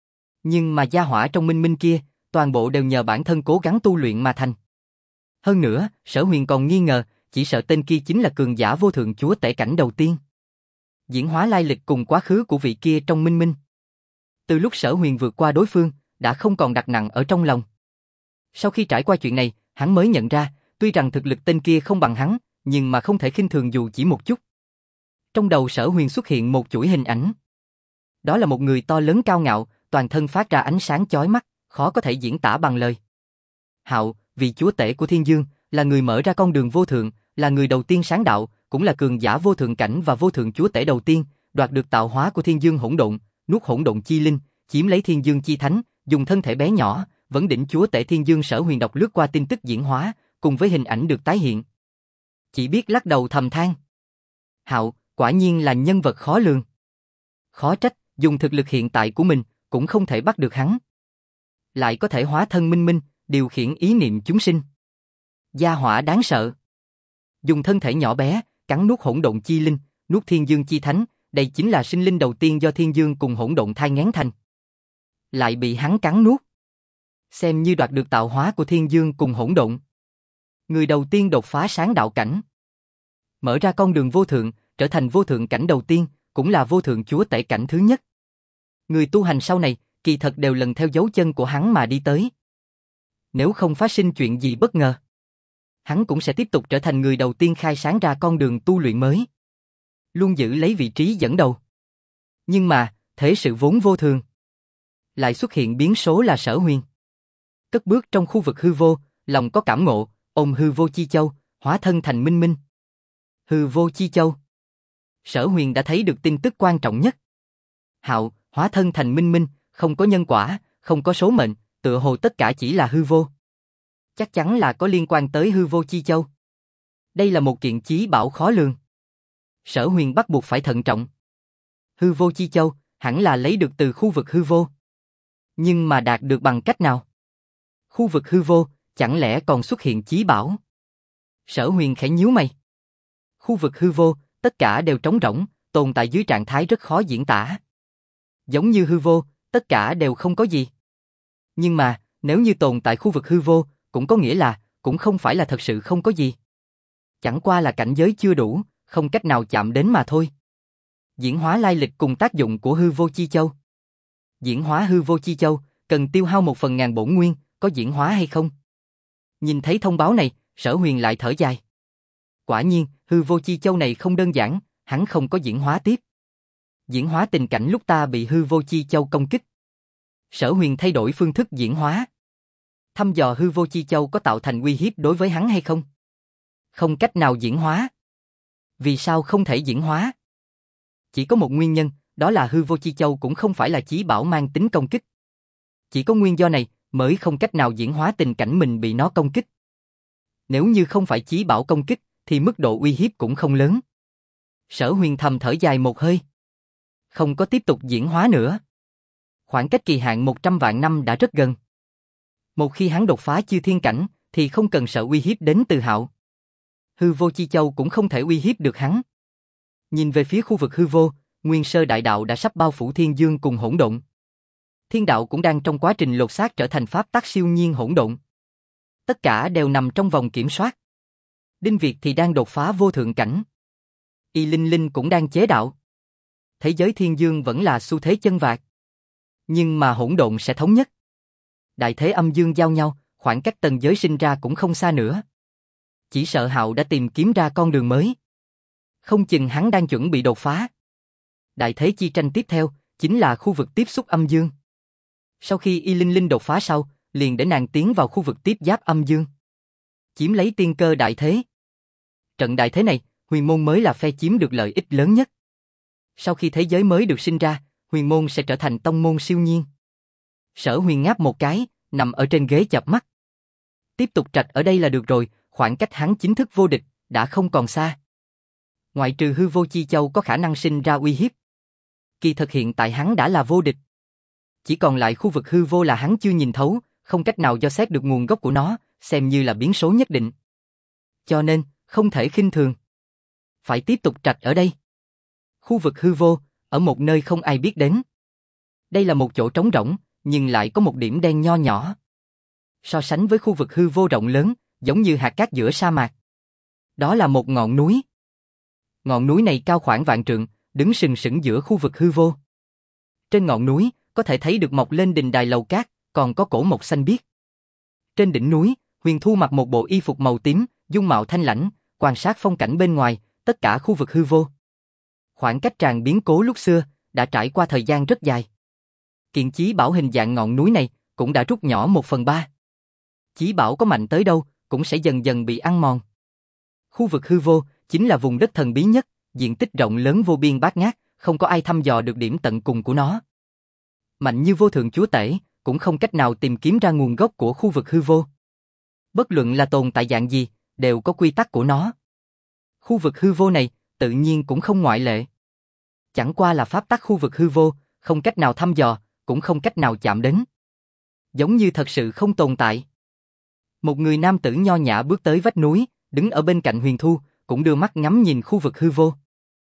Nhưng mà gia hỏa trong minh minh kia, toàn bộ đều nhờ bản thân cố gắng tu luyện mà thành. Hơn nữa, Sở Huyền còn nghi ngờ, chỉ sợ tên kia chính là cường giả vô thượng chúa tể cảnh đầu tiên. Diễn hóa lai lịch cùng quá khứ của vị kia trong minh minh. Từ lúc Sở Huyền vượt qua đối phương, đã không còn đặt nặng ở trong lòng. Sau khi trải qua chuyện này, hắn mới nhận ra, tuy rằng thực lực tên kia không bằng hắn, nhưng mà không thể khinh thường dù chỉ một chút. Trong đầu Sở Huyền xuất hiện một chuỗi hình ảnh. Đó là một người to lớn cao ngạo, toàn thân phát ra ánh sáng chói mắt, khó có thể diễn tả bằng lời. Hạo, vị chúa tể của Thiên Dương, là người mở ra con đường vô thượng, là người đầu tiên sáng đạo, cũng là cường giả vô thượng cảnh và vô thượng chúa tể đầu tiên, đoạt được tạo hóa của Thiên Dương hỗn độn, nuốt hỗn độn chi linh, chiếm lấy Thiên Dương chi thánh, dùng thân thể bé nhỏ, vấn đỉnh chúa tể Thiên Dương. Sở Huyền đọc lướt qua tin tức diễn hóa, cùng với hình ảnh được tái hiện. Chỉ biết lắc đầu thầm than. Hạo, quả nhiên là nhân vật khó lường. Khó trách, dùng thực lực hiện tại của mình, cũng không thể bắt được hắn. Lại có thể hóa thân minh minh, điều khiển ý niệm chúng sinh. Gia hỏa đáng sợ. Dùng thân thể nhỏ bé, cắn nuốt hỗn độn chi linh, nuốt Thiên Dương chi thánh, đây chính là sinh linh đầu tiên do Thiên Dương cùng hỗn độn thai nghén thành. Lại bị hắn cắn nuốt. Xem như đoạt được tạo hóa của Thiên Dương cùng hỗn độn. Người đầu tiên đột phá sáng đạo cảnh. Mở ra con đường vô thượng, trở thành vô thượng cảnh đầu tiên, cũng là vô thượng chúa tể cảnh thứ nhất. Người tu hành sau này, kỳ thật đều lần theo dấu chân của hắn mà đi tới. Nếu không phát sinh chuyện gì bất ngờ, hắn cũng sẽ tiếp tục trở thành người đầu tiên khai sáng ra con đường tu luyện mới. Luôn giữ lấy vị trí dẫn đầu. Nhưng mà, thế sự vốn vô thường. Lại xuất hiện biến số là Sở Huyền. Cất bước trong khu vực hư vô, lòng có cảm ngộ, ôm hư vô chi châu, hóa thân thành minh minh. Hư vô chi châu. Sở Huyền đã thấy được tin tức quan trọng nhất. Hạo, hóa thân thành minh minh, không có nhân quả, không có số mệnh, tựa hồ tất cả chỉ là hư vô. Chắc chắn là có liên quan tới hư vô chi châu. Đây là một kiện chí bảo khó lường. Sở Huyền bắt buộc phải thận trọng. Hư vô chi châu, hẳn là lấy được từ khu vực hư vô. Nhưng mà đạt được bằng cách nào? Khu vực hư vô, chẳng lẽ còn xuất hiện chí bảo? Sở Huyền khẽ nhíu mày. Khu vực hư vô, tất cả đều trống rỗng, tồn tại dưới trạng thái rất khó diễn tả. Giống như hư vô, tất cả đều không có gì. Nhưng mà, nếu như tồn tại khu vực hư vô, cũng có nghĩa là, cũng không phải là thật sự không có gì. Chẳng qua là cảnh giới chưa đủ, không cách nào chạm đến mà thôi. Diễn hóa lai lịch cùng tác dụng của hư vô chi châu. Diễn hóa hư vô chi châu, cần tiêu hao 1/1000 bổn nguyên, có diễn hóa hay không? Nhìn thấy thông báo này, Sở Huyền lại thở dài. Quả nhiên, hư vô chi châu này không đơn giản, hắn không có diễn hóa tiếp. Diễn hóa tình cảnh lúc ta bị hư vô chi châu công kích. Sở Huyền thay đổi phương thức diễn hóa. Thăm dò hư vô chi châu có tạo thành uy hiếp đối với hắn hay không? Không cách nào diễn hóa. Vì sao không thể diễn hóa? Chỉ có một nguyên nhân, đó là hư vô chi châu cũng không phải là chí bảo mang tính công kích. Chỉ có nguyên do này mới không cách nào diễn hóa tình cảnh mình bị nó công kích. Nếu như không phải chí bảo công kích, thì mức độ uy hiếp cũng không lớn. Sở Huyền thầm thở dài một hơi. Không có tiếp tục diễn hóa nữa. Khoảng cách kỳ hạn 100 vạn năm đã rất gần. Một khi hắn đột phá chư thiên cảnh, thì không cần sợ uy hiếp đến từ Hạo. Hư vô chi châu cũng không thể uy hiếp được hắn. Nhìn về phía khu vực hư vô, nguyên sơ đại đạo đã sắp bao phủ thiên dương cùng hỗn độn. Thiên đạo cũng đang trong quá trình lột xác trở thành pháp tắc siêu nhiên hỗn độn. Tất cả đều nằm trong vòng kiểm soát. Đinh Việt thì đang đột phá vô thượng cảnh. Y Linh Linh cũng đang chế đạo. Thế giới thiên dương vẫn là xu thế chân vạc. Nhưng mà hỗn độn sẽ thống nhất. Đại thế âm dương giao nhau, khoảng cách tầng giới sinh ra cũng không xa nữa. Chỉ sợ Hạo đã tìm kiếm ra con đường mới. Không chừng hắn đang chuẩn bị đột phá. Đại thế chi tranh tiếp theo, chính là khu vực tiếp xúc âm dương. Sau khi Y Linh Linh đột phá sau, liền để nàng tiến vào khu vực tiếp giáp âm dương. Chiếm lấy tiên cơ đại thế. Trận đại thế này, huyền môn mới là phe chiếm được lợi ích lớn nhất. Sau khi thế giới mới được sinh ra, huyền môn sẽ trở thành tông môn siêu nhiên. Sở Huyền ngáp một cái, nằm ở trên ghế chợp mắt. Tiếp tục trạch ở đây là được rồi, khoảng cách hắn chính thức vô địch, đã không còn xa. Ngoại trừ hư vô chi châu có khả năng sinh ra uy hiếp. Kỳ thực hiện tại hắn đã là vô địch. Chỉ còn lại khu vực hư vô là hắn chưa nhìn thấu, không cách nào dò xét được nguồn gốc của nó, xem như là biến số nhất định. Cho nên, không thể khinh thường. Phải tiếp tục trạch ở đây. Khu vực hư vô, ở một nơi không ai biết đến. Đây là một chỗ trống rỗng, nhưng lại có một điểm đen nho nhỏ. So sánh với khu vực hư vô rộng lớn, giống như hạt cát giữa sa mạc. Đó là một ngọn núi. Ngọn núi này cao khoảng vạn trượng, đứng sừng sững giữa khu vực hư vô. Trên ngọn núi, có thể thấy được mọc lên đình đài lầu cát, còn có cổ mộc xanh biếc. Trên đỉnh núi, Huyền Thu mặc một bộ y phục màu tím, dung mạo thanh lãnh, quan sát phong cảnh bên ngoài, tất cả khu vực hư vô. Khoảng cách tràn biến cố lúc xưa, đã trải qua thời gian rất dài. Kiện chí bảo hình dạng ngọn núi này, cũng đã rút nhỏ 1/3. Chí bảo có mạnh tới đâu, cũng sẽ dần dần bị ăn mòn. Khu vực hư vô, chính là vùng đất thần bí nhất, diện tích rộng lớn vô biên bát ngát, không có ai thăm dò được điểm tận cùng của nó. Mạnh như vô thượng chúa tể, cũng không cách nào tìm kiếm ra nguồn gốc của khu vực hư vô. Bất luận là tồn tại dạng gì, đều có quy tắc của nó. Khu vực hư vô này, tự nhiên cũng không ngoại lệ. Chẳng qua là pháp tắc khu vực hư vô, không cách nào thăm dò, cũng không cách nào chạm đến. Giống như thật sự không tồn tại. Một người nam tử nho nhã bước tới vách núi, đứng ở bên cạnh Huyền Thu, cũng đưa mắt ngắm nhìn khu vực hư vô.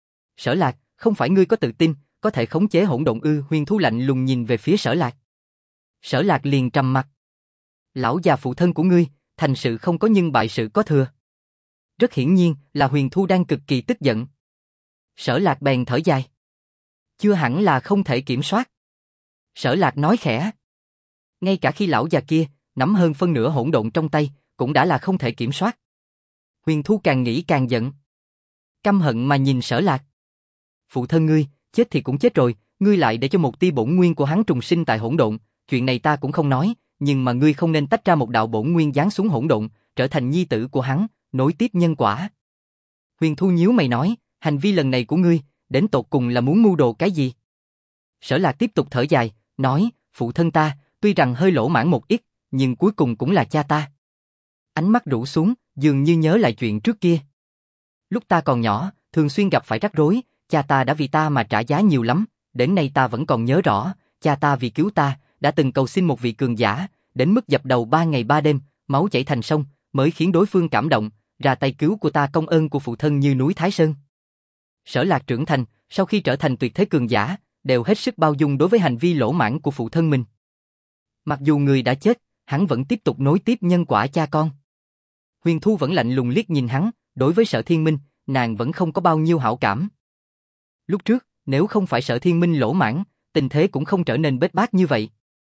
Sở Lạc, không phải ngươi có tự tin, có thể khống chế hỗn độn ư? Huyền Thu lạnh lùng nhìn về phía Sở Lạc. Sở Lạc liền trầm mặt. Lão già phụ thân của ngươi, thành sự không có nhưng bại sự có thừa. Rất hiển nhiên là Huyền Thu đang cực kỳ tức giận. Sở Lạc bèn thở dài. Chưa hẳn là không thể kiểm soát. Sở Lạc nói khẽ. Ngay cả khi lão già kia nắm hơn phân nửa hỗn độn trong tay, cũng đã là không thể kiểm soát. Huyền Thu càng nghĩ càng giận. Căm hận mà nhìn Sở Lạc. Phụ thân ngươi, chết thì cũng chết rồi, ngươi lại để cho một tia bổn nguyên của hắn trùng sinh tại hỗn độn, chuyện này ta cũng không nói, nhưng mà ngươi không nên tách ra một đạo bổn nguyên giáng xuống hỗn độn, trở thành nhi tử của hắn, nối tiếp nhân quả. Huyền Thu nhíu mày nói, hành vi lần này của ngươi, đến tột cùng là muốn mưu đồ cái gì? Sở Lạc tiếp tục thở dài, nói, phụ thân ta, tuy rằng hơi lỗ mãn một ít, nhưng cuối cùng cũng là cha ta. Ánh mắt rũ xuống, dường như nhớ lại chuyện trước kia. Lúc ta còn nhỏ, thường xuyên gặp phải rắc rối, cha ta đã vì ta mà trả giá nhiều lắm, đến nay ta vẫn còn nhớ rõ, cha ta vì cứu ta, đã từng cầu xin một vị cường giả, đến mức dập đầu 3 ngày 3 đêm, máu chảy thành sông, mới khiến đối phương cảm động, ra tay cứu của ta, công ơn của phụ thân như núi Thái Sơn. Sở Lạc trưởng thành, sau khi trở thành tuyệt thế cường giả, đều hết sức bao dung đối với hành vi lỗ mãn của phụ thân mình. Mặc dù người đã chết, hắn vẫn tiếp tục nối tiếp nhân quả cha con. Huyền Thu vẫn lạnh lùng liếc nhìn hắn, đối với Sở Thiên Minh, nàng vẫn không có bao nhiêu hảo cảm. Lúc trước, nếu không phải Sở Thiên Minh lỗ mãn, tình thế cũng không trở nên bết bát như vậy.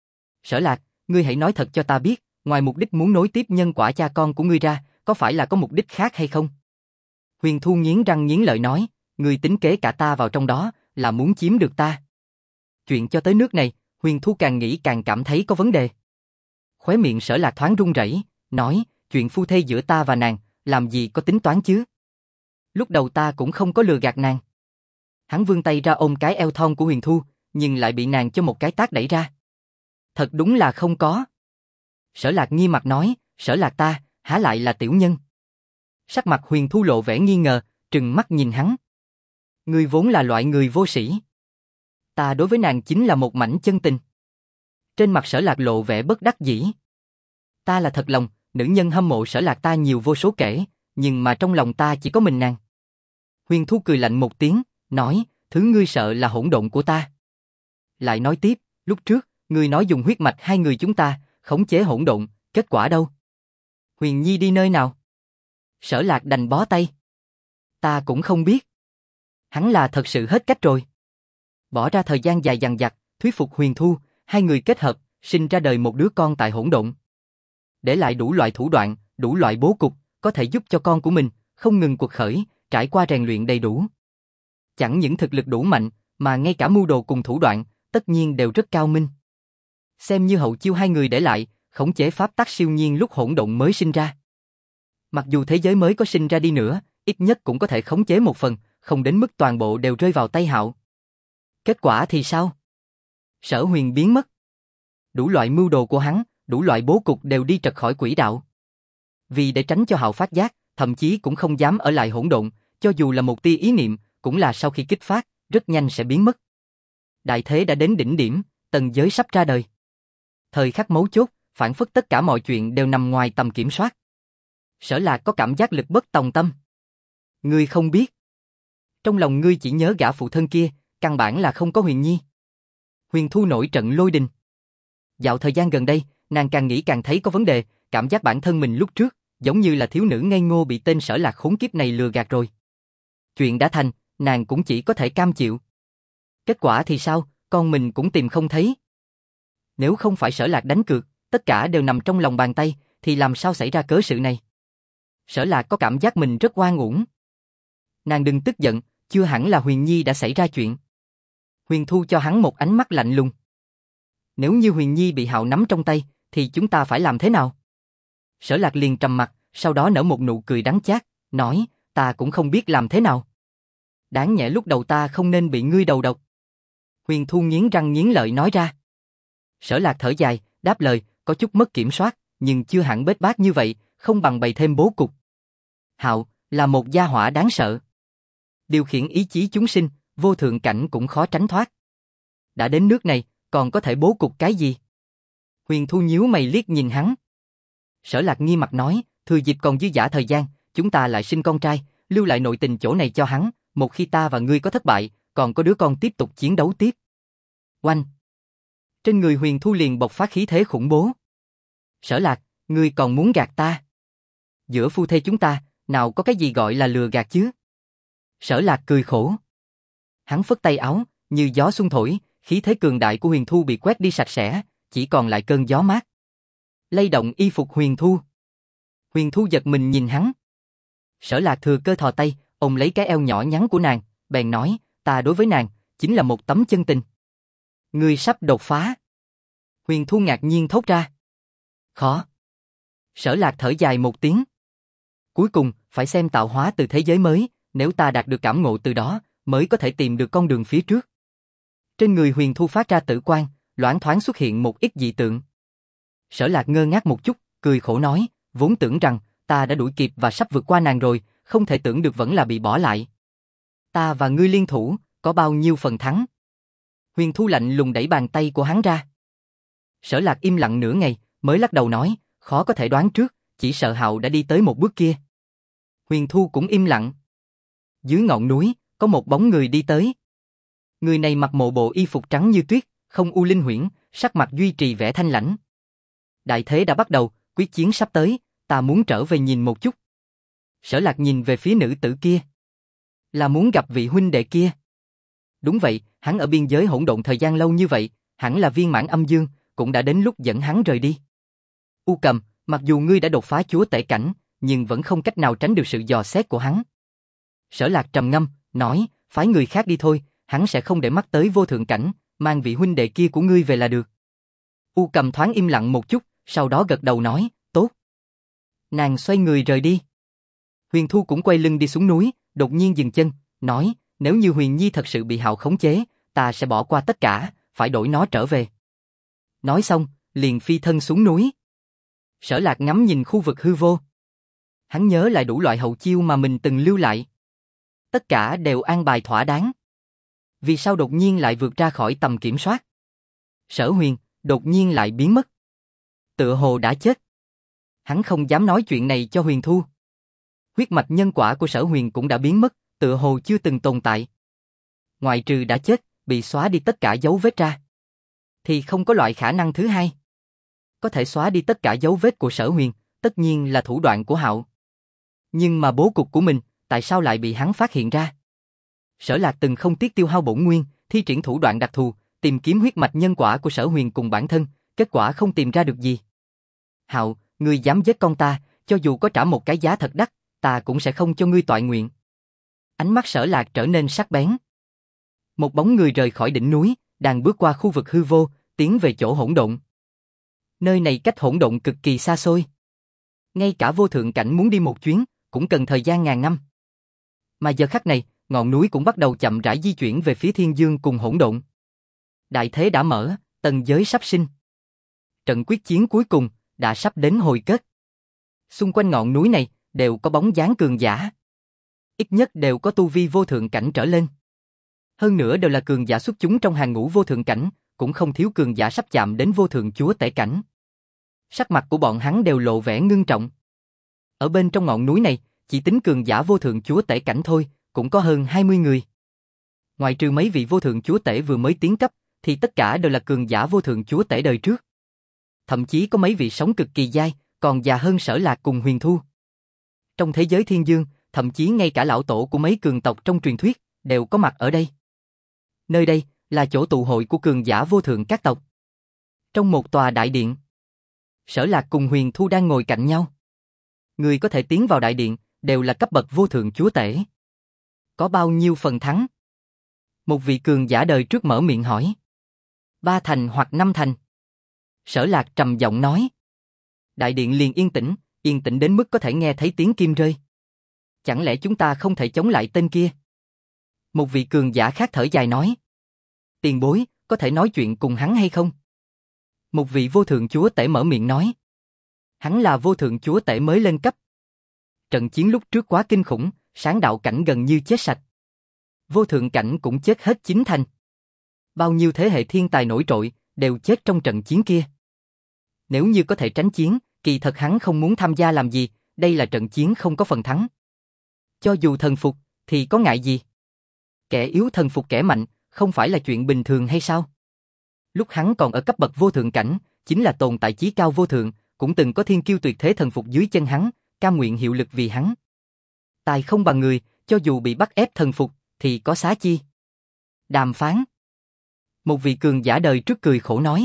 Sở Lạc, ngươi hãy nói thật cho ta biết, ngoài mục đích muốn nối tiếp nhân quả cha con của ngươi ra, có phải là có mục đích khác hay không? Huyền Thu nghiến răng nghiến lợi nói, ngươi tính kế cả ta vào trong đó, là muốn chiếm được ta. Chuyện cho tới nước này, Huyền Thu càng nghĩ càng cảm thấy có vấn đề. Khóe miệng Sở Lạc thoáng run rẩy, nói, chuyện phu thê giữa ta và nàng, làm gì có tính toán chứ? Lúc đầu ta cũng không có lừa gạt nàng. Hắn vươn tay ra ôm cái eo thon của Huyền Thu, nhưng lại bị nàng cho một cái tát đẩy ra. Thật đúng là không có. Sở Lạc nghi mặt nói, Sở Lạc ta, há lại là tiểu nhân. Sắc mặt Huyền Thu lộ vẻ nghi ngờ, trừng mắt nhìn hắn. Ngươi vốn là loại người vô sĩ. Ta đối với nàng chính là một mảnh chân tình. Trên mặt Sở Lạc lộ vẻ bất đắc dĩ. Ta là thật lòng, nữ nhân hâm mộ Sở Lạc ta nhiều vô số kể, nhưng mà trong lòng ta chỉ có mình nàng. Huyền Thu cười lạnh một tiếng, nói, thứ ngươi sợ là hỗn độn của ta. Lại nói tiếp, lúc trước, ngươi nói dùng huyết mạch hai người chúng ta, khống chế hỗn độn, kết quả đâu? Huyền Nhi đi nơi nào? Sở Lạc đành bó tay. Ta cũng không biết. Hắn là thật sự hết cách rồi. Bỏ ra thời gian dài dằng dặc, thuyết phục Huyền Thu, hai người kết hợp, sinh ra đời một đứa con tại hỗn độn. Để lại đủ loại thủ đoạn, đủ loại bố cục, có thể giúp cho con của mình không ngừng quật khởi, trải qua rèn luyện đầy đủ. Chẳng những thực lực đủ mạnh, mà ngay cả mưu đồ cùng thủ đoạn, tất nhiên đều rất cao minh. Xem như hậu chiêu hai người để lại, khống chế pháp tắc siêu nhiên lúc hỗn độn mới sinh ra. Mặc dù thế giới mới có sinh ra đi nữa, ít nhất cũng có thể khống chế một phần, không đến mức toàn bộ đều rơi vào tay Hạo. Kết quả thì sao? Sở Huyền biến mất. Đủ loại mưu đồ của hắn, đủ loại bố cục đều đi trật khỏi quỹ đạo. Vì để tránh cho Hạo phát giác, thậm chí cũng không dám ở lại hỗn độn, cho dù là một tia ý niệm, cũng là sau khi kích phát, rất nhanh sẽ biến mất. Đại thế đã đến đỉnh điểm, tầng giới sắp ra đời. Thời khắc mấu chốt, phản phất tất cả mọi chuyện đều nằm ngoài tầm kiểm soát. Sở Lạc có cảm giác lực bất tòng tâm. Ngươi không biết. Trong lòng ngươi chỉ nhớ gã phụ thân kia, căn bản là không có Huyền Nhi. Huyền Thu nổi trận lôi đình. Dạo thời gian gần đây, nàng càng nghĩ càng thấy có vấn đề, cảm giác bản thân mình lúc trước, giống như là thiếu nữ ngây ngô bị tên Sở Lạc khốn kiếp này lừa gạt rồi. Chuyện đã thành, nàng cũng chỉ có thể cam chịu. Kết quả thì sao, con mình cũng tìm không thấy. Nếu không phải Sở Lạc đánh cược, tất cả đều nằm trong lòng bàn tay, thì làm sao xảy ra cớ sự này? Sở Lạc có cảm giác mình rất oan uổng. Nàng đừng tức giận, chưa hẳn là Huyền Nhi đã xảy ra chuyện. Huyền Thu cho hắn một ánh mắt lạnh lùng. Nếu như Huyền Nhi bị Hạo nắm trong tay, thì chúng ta phải làm thế nào? Sở Lạc liền trầm mặt, sau đó nở một nụ cười đắng chát, nói, ta cũng không biết làm thế nào. Đáng nhẽ lúc đầu ta không nên bị ngươi đầu độc. Huyền Thu nghiến răng nghiến lợi nói ra. Sở Lạc thở dài, đáp lời, có chút mất kiểm soát, nhưng chưa hẳn bết bát như vậy, không bằng bày thêm bố cục. Hạo là một gia hỏa đáng sợ. Điều khiển ý chí chúng sinh, vô thượng cảnh cũng khó tránh thoát. Đã đến nước này, còn có thể bố cục cái gì? Huyền Thu nhíu mày liếc nhìn hắn. Sở Lạc nghi mặt nói, thừa dịp còn dư dả thời gian, chúng ta lại sinh con trai, lưu lại nội tình chỗ này cho hắn, một khi ta và ngươi có thất bại, còn có đứa con tiếp tục chiến đấu tiếp. Oanh! Trên người Huyền Thu liền bộc phát khí thế khủng bố. Sở Lạc, ngươi còn muốn gạt ta? Giữa phu thê chúng ta, nào có cái gì gọi là lừa gạt chứ? Sở Lạc cười khổ. Hắn phất tay áo, như gió xuân thổi, khí thế cường đại của Huyền Thu bị quét đi sạch sẽ, chỉ còn lại cơn gió mát. Lay động y phục Huyền Thu. Huyền Thu giật mình nhìn hắn. Sở Lạc thừa cơ thò tay, ôm lấy cái eo nhỏ nhắn của nàng, bèn nói, ta đối với nàng, chính là một tấm chân tình. Ngươi sắp đột phá. Huyền Thu ngạc nhiên thốt ra. Khó. Sở Lạc thở dài một tiếng. Cuối cùng, phải xem tạo hóa từ thế giới mới, nếu ta đạt được cảm ngộ từ đó, mới có thể tìm được con đường phía trước. Trên người Huyền Thu phát ra tử quang, loáng thoáng xuất hiện một ít dị tượng. Sở Lạc ngơ ngác một chút, cười khổ nói, vốn tưởng rằng, ta đã đuổi kịp và sắp vượt qua nàng rồi, không thể tưởng được vẫn là bị bỏ lại. Ta và ngươi liên thủ, có bao nhiêu phần thắng? Huyền Thu lạnh lùng đẩy bàn tay của hắn ra. Sở Lạc im lặng nửa ngày, mới lắc đầu nói, khó có thể đoán trước, chỉ sợ Hạo đã đi tới một bước kia. Huyền Thu cũng im lặng. Dưới ngọn núi, có một bóng người đi tới. Người này mặc một bộ y phục trắng như tuyết, không u linh huyễn, sắc mặt duy trì vẻ thanh lãnh. Đại thế đã bắt đầu, quyết chiến sắp tới, ta muốn trở về nhìn một chút. Sở Lạc nhìn về phía nữ tử kia. Là muốn gặp vị huynh đệ kia. Đúng vậy, hắn ở biên giới hỗn độn thời gian lâu như vậy, hẳn là viên mãn âm dương, cũng đã đến lúc dẫn hắn rời đi. U Cầm, mặc dù ngươi đã đột phá chúa tể cảnh, nhưng vẫn không cách nào tránh được sự dò xét của hắn. Sở Lạc trầm ngâm, nói, phái người khác đi thôi, hắn sẽ không để mắt tới vô thượng cảnh, mang vị huynh đệ kia của ngươi về là được. U Cầm thoáng im lặng một chút, sau đó gật đầu nói, tốt. Nàng xoay người rời đi. Huyền Thu cũng quay lưng đi xuống núi, đột nhiên dừng chân, nói, nếu như Huyền Nhi thật sự bị Hạo khống chế, ta sẽ bỏ qua tất cả, phải đổi nó trở về. Nói xong, liền phi thân xuống núi. Sở Lạc ngắm nhìn khu vực hư vô. Hắn nhớ lại đủ loại hậu chiêu mà mình từng lưu lại. Tất cả đều an bài thỏa đáng. Vì sao đột nhiên lại vượt ra khỏi tầm kiểm soát? Sở Huyền, đột nhiên lại biến mất. Tựa hồ đã chết. Hắn không dám nói chuyện này cho Huyền Thu. Huyết mạch nhân quả của Sở Huyền cũng đã biến mất, tựa hồ chưa từng tồn tại. Ngoại trừ đã chết, bị xóa đi tất cả dấu vết ra. Thì không có loại khả năng thứ hai. Có thể xóa đi tất cả dấu vết của Sở Huyền, tất nhiên là thủ đoạn của Hạo. Nhưng mà bố cục của mình, tại sao lại bị hắn phát hiện ra? Sở Lạc từng không tiếc tiêu hao bổn nguyên, thi triển thủ đoạn đặc thù, tìm kiếm huyết mạch nhân quả của Sở Huyền cùng bản thân, kết quả không tìm ra được gì. Hạo, ngươi dám giết con ta, cho dù có trả một cái giá thật đắt, ta cũng sẽ không cho ngươi toại nguyện. Ánh mắt Sở Lạc trở nên sắc bén. Một bóng người rời khỏi đỉnh núi, đang bước qua khu vực hư vô, tiến về chỗ hỗn độn. Nơi này cách hỗn độn cực kỳ xa xôi. Ngay cả vô thượng cảnh muốn đi một chuyến, cũng cần thời gian ngàn năm. Mà giờ khắc này, ngọn núi cũng bắt đầu chậm rãi di chuyển về phía thiên dương cùng hỗn độn. Đại thế đã mở, tầng giới sắp sinh. Trận quyết chiến cuối cùng đã sắp đến hồi kết. Xung quanh ngọn núi này đều có bóng dáng cường giả. Ít nhất đều có tu vi vô thượng cảnh trở lên. Hơn nữa đều là cường giả xuất chúng trong hàng ngũ vô thượng cảnh, cũng không thiếu cường giả sắp chạm đến vô thượng chúa tể cảnh. Sắc mặt của bọn hắn đều lộ vẻ ngưng trọng. Ở bên trong ngọn núi này, chỉ tính cường giả vô thượng chúa tể cảnh thôi, cũng có hơn 20 người. Ngoài trừ mấy vị vô thượng chúa tể vừa mới tiến cấp, thì tất cả đều là cường giả vô thượng chúa tể đời trước. Thậm chí có mấy vị sống cực kỳ dai, còn già hơn Sở Lạc cùng Huyền Thu. Trong thế giới thiên dương, thậm chí ngay cả lão tổ của mấy cường tộc trong truyền thuyết, đều có mặt ở đây. Nơi đây là chỗ tụ hội của cường giả vô thượng các tộc. Trong một tòa đại điện, Sở Lạc cùng Huyền Thu đang ngồi cạnh nhau. Người có thể tiến vào đại điện, đều là cấp bậc vô thượng chúa tể. Có bao nhiêu phần thắng? Một vị cường giả đời trước mở miệng hỏi. 3 thành hoặc 5 thành. Sở Lạc trầm giọng nói. Đại điện liền yên tĩnh đến mức có thể nghe thấy tiếng kim rơi. Chẳng lẽ chúng ta không thể chống lại tên kia? Một vị cường giả khác thở dài nói. Tiền bối, có thể nói chuyện cùng hắn hay không? Một vị vô thượng chúa tể mở miệng nói. Hắn là vô thượng chúa tể mới lên cấp. Trận chiến lúc trước quá kinh khủng, sáng đạo cảnh gần như chết sạch. Vô thượng cảnh cũng chết hết 9 thành. Bao nhiêu thế hệ thiên tài nổi trội, đều chết trong trận chiến kia. Nếu như có thể tránh chiến, kỳ thật hắn không muốn tham gia làm gì, đây là trận chiến không có phần thắng. Cho dù thần phục, thì có ngại gì? Kẻ yếu thần phục kẻ mạnh, không phải là chuyện bình thường hay sao? Lúc hắn còn ở cấp bậc vô thượng cảnh, chính là tồn tại chí cao vô thượng, cũng từng có thiên kiêu tuyệt thế thần phục dưới chân hắn, cam nguyện hiệu lực vì hắn. Tài không bằng người, cho dù bị bắt ép thần phục, thì có xá chi? Đàm phán. Một vị cường giả đời trước cười khổ nói.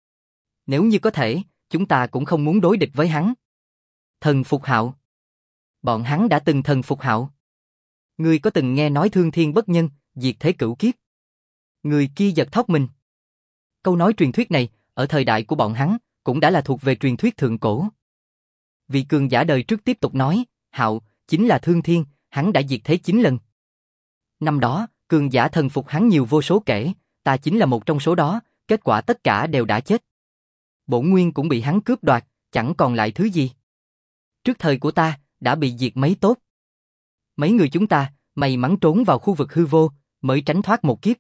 Nếu như có thể, chúng ta cũng không muốn đối địch với hắn. Thần phục Hạo. Bọn hắn đã từng thần phục Hạo. Ngươi có từng nghe nói thương thiên bất nhân, diệt thế cửu kiếp? Người kia giật thót mình. Câu nói truyền thuyết này, ở thời đại của bọn hắn, cũng đã là thuộc về truyền thuyết thượng cổ. Vị cường giả đời trước tiếp tục nói, Hạo, chính là thương thiên, hắn đã diệt thế 9 lần. Năm đó, cường giả thần phục hắn nhiều vô số kể, ta chính là một trong số đó, kết quả tất cả đều đã chết. Bổn nguyên cũng bị hắn cướp đoạt, chẳng còn lại thứ gì. Trước thời của ta, đã bị diệt mấy tốt. Mấy người chúng ta, may mắn trốn vào khu vực hư vô, mới tránh thoát một kiếp.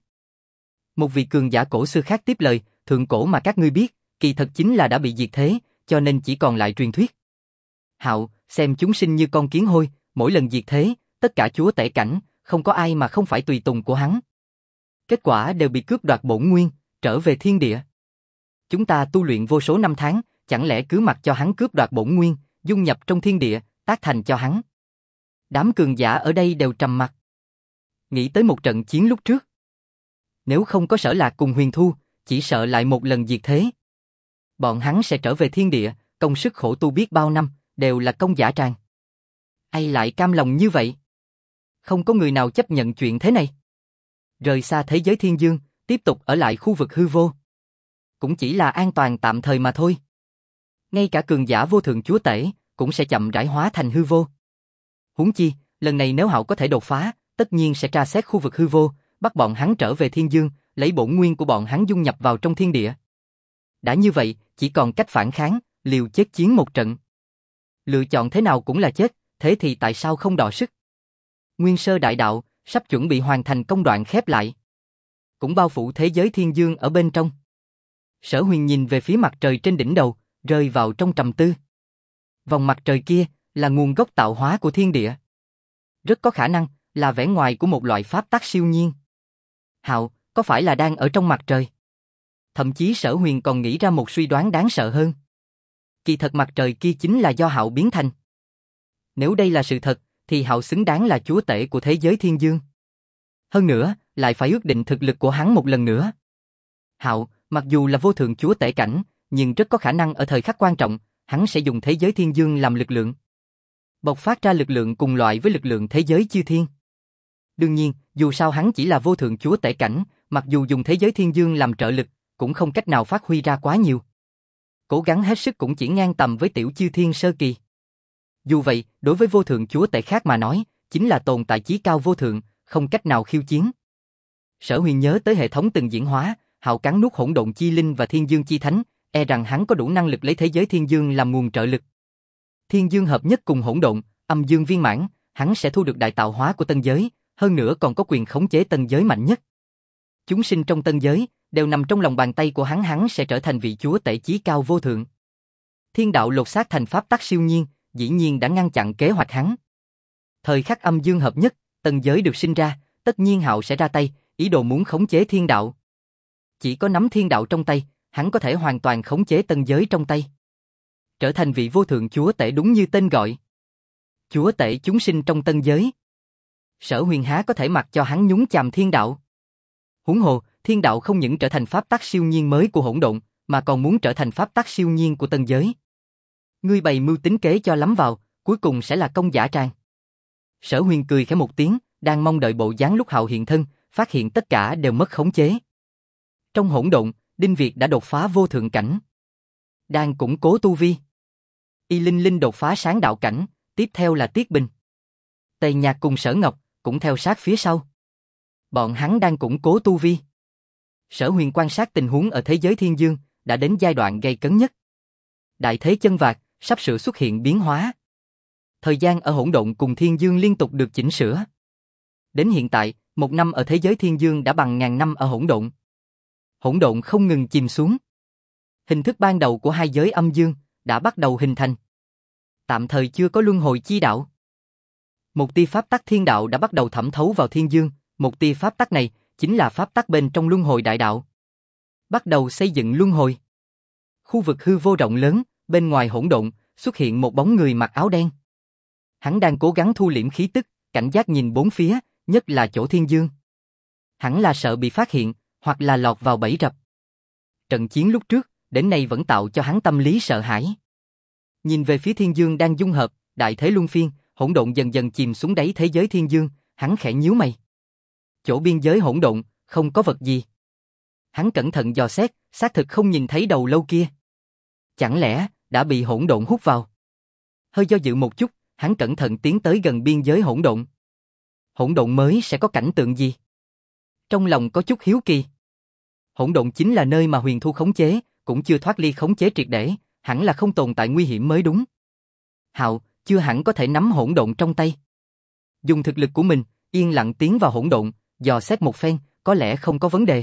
Một vị cường giả cổ xưa khác tiếp lời, thượng cổ mà các ngươi biết, kỳ thật chính là đã bị diệt thế, cho nên chỉ còn lại truyền thuyết. Hạo, xem chúng sinh như con kiến hôi, mỗi lần diệt thế, tất cả chúa tể cảnh, không có ai mà không phải tùy tùng của hắn. Kết quả đều bị cướp đoạt bổn nguyên, trở về thiên địa. Chúng ta tu luyện vô số năm tháng, chẳng lẽ cứ mặc cho hắn cướp đoạt bổn nguyên, dung nhập trong thiên địa, tác thành cho hắn. Đám cường giả ở đây đều trầm mặc. Nghĩ tới một trận chiến lúc trước. Nếu không có Sở Lạc cùng Huyền Thu, chỉ sợ lại một lần diệt thế. Bọn hắn sẽ trở về thiên địa, công sức khổ tu biết bao năm, đều là công dã tràng. Ai lại cam lòng như vậy? Không có người nào chấp nhận chuyện thế này. Rời xa thế giới thiên dương, tiếp tục ở lại khu vực hư vô. Cũng chỉ là an toàn tạm thời mà thôi. Ngay cả cường giả vô thượng chúa tể, cũng sẽ chậm rãi hóa thành hư vô. Huống chi, lần này nếu Hạo có thể đột phá, tất nhiên sẽ tra xét khu vực hư vô, bắt bọn hắn trở về thiên dương, lấy bổn nguyên của bọn hắn dung nhập vào trong thiên địa. Đã như vậy, chỉ còn cách phản kháng, liều chết chiến một trận. Lựa chọn thế nào cũng là chết, thế thì tại sao không đọ sức? Nguyên sơ đại đạo, sắp chuẩn bị hoàn thành công đoạn khép lại. Cũng bao phủ thế giới thiên dương ở bên trong. Sở Huyền nhìn về phía mặt trời trên đỉnh đầu, rơi vào trong trầm tư. Vòng mặt trời kia là nguồn gốc tạo hóa của thiên địa. Rất có khả năng là vẻ ngoài của một loại pháp tắc siêu nhiên. Hạo, có phải là đang ở trong mặt trời? Thậm chí Sở Huyền còn nghĩ ra một suy đoán đáng sợ hơn. Kỳ thật mặt trời kia chính là do Hạo biến thành. Nếu đây là sự thật, thì Hạo xứng đáng là chúa tể của thế giới thiên dương. Hơn nữa, lại phải ước định thực lực của hắn một lần nữa. Hạo, mặc dù là vô thượng chúa tể cảnh, nhưng rất có khả năng ở thời khắc quan trọng, hắn sẽ dùng thế giới thiên dương làm lực lượng. Bộc phát ra lực lượng cùng loại với lực lượng thế giới chư thiên. Đương nhiên, dù sao hắn chỉ là vô thượng chúa tể cảnh, mặc dù dùng thế giới thiên dương làm trợ lực, cũng không cách nào phát huy ra quá nhiều. Cố gắng hết sức cũng chỉ ngang tầm với tiểu chư thiên sơ kỳ. Dù vậy, đối với vô thượng chúa tể khác mà nói, chính là tồn tại chí cao vô thượng, không cách nào khiêu chiến. Sở Huyền nhớ tới hệ thống từng diễn hóa, Hạo cắn nuốt hỗn độn chi linh và thiên dương chi thánh, e rằng hắn có đủ năng lực lấy thế giới thiên dương làm nguồn trợ lực. Thiên dương hợp nhất cùng hỗn độn, âm dương viên mãn, hắn sẽ thu được đại tạo hóa của tân giới, hơn nữa còn có quyền khống chế tân giới mạnh nhất. Chúng sinh trong tân giới đều nằm trong lòng bàn tay của hắn sẽ trở thành vị chúa tể chí cao vô thượng. Thiên đạo lột xác thành pháp tắc siêu nhiên, dĩ nhiên đã ngăn chặn kế hoạch hắn. Thời khắc âm dương hợp nhất, tân giới được sinh ra, tất nhiên Hạo sẽ ra tay, ý đồ muốn khống chế thiên đạo. Chỉ có nắm thiên đạo trong tay, hắn có thể hoàn toàn khống chế tân giới trong tay. Trở thành vị vô thượng chúa tể đúng như tên gọi. Chúa tể chúng sinh trong tân giới. Sở Huyền há có thể mặc cho hắn nhúng chàm thiên đạo. Huống hồ, thiên đạo không những trở thành pháp tắc siêu nhiên mới của hỗn độn, mà còn muốn trở thành pháp tắc siêu nhiên của tân giới. Ngươi bày mưu tính kế cho lắm vào, cuối cùng sẽ là công giả tràng. Sở Huyền cười khẽ một tiếng, đang mong đợi bộ dáng lúc Hạo hiện thân, phát hiện tất cả đều mất khống chế. Trong hỗn độn, Đinh Việt đã đột phá vô thượng cảnh. Đang củng cố tu vi. Y Linh Linh đột phá sáng đạo cảnh, tiếp theo là Tiết Bình. Tề Nhạc cùng Sở Ngọc cũng theo sát phía sau. Bọn hắn đang củng cố tu vi. Sở Huyền quan sát tình huống ở thế giới thiên dương, đã đến giai đoạn gay cấn nhất. Đại thế chân vạc, sắp sửa xuất hiện biến hóa. Thời gian ở hỗn độn cùng thiên dương liên tục được chỉnh sửa. Đến hiện tại, 1 năm ở thế giới thiên dương đã bằng ngàn năm ở hỗn độn. Hỗn độn không ngừng chìm xuống. Hình thức ban đầu của hai giới âm dương đã bắt đầu hình thành. Tạm thời chưa có luân hồi chi đạo. Một tia pháp tắc thiên đạo đã bắt đầu thẩm thấu vào thiên dương, một tia pháp tắc này chính là pháp tắc bên trong luân hồi đại đạo. Bắt đầu xây dựng luân hồi. Khu vực hư vô rộng lớn, bên ngoài hỗn độn, xuất hiện một bóng người mặc áo đen. Hắn đang cố gắng thu liễm khí tức, cảnh giác nhìn bốn phía, nhất là chỗ thiên dương. Hắn là sợ bị phát hiện, hoặc là lọt vào bẫy rập. Trận chiến lúc trước, đến nay vẫn tạo cho hắn tâm lý sợ hãi. Nhìn về phía thiên dương đang dung hợp, đại thế luân phiên, hỗn độn dần dần chìm xuống đáy thế giới thiên dương, hắn khẽ nhíu mày. Chỗ biên giới hỗn độn, không có vật gì. Hắn cẩn thận dò xét, xác thực không nhìn thấy đầu lâu kia. Chẳng lẽ đã bị hỗn độn hút vào? Hơi do dự một chút, hắn cẩn thận tiến tới gần biên giới hỗn độn. Hỗn độn mới sẽ có cảnh tượng gì? Trong lòng có chút hiếu kỳ. Hỗn độn chính là nơi mà Huyền Thu khống chế, cũng chưa thoát ly khống chế triệt để, hẳn là không tồn tại nguy hiểm mới đúng. Hạo, chưa hẳn có thể nắm hỗn độn trong tay. Dùng thực lực của mình, yên lặng tiến vào hỗn độn, dò xét một phen, có lẽ không có vấn đề.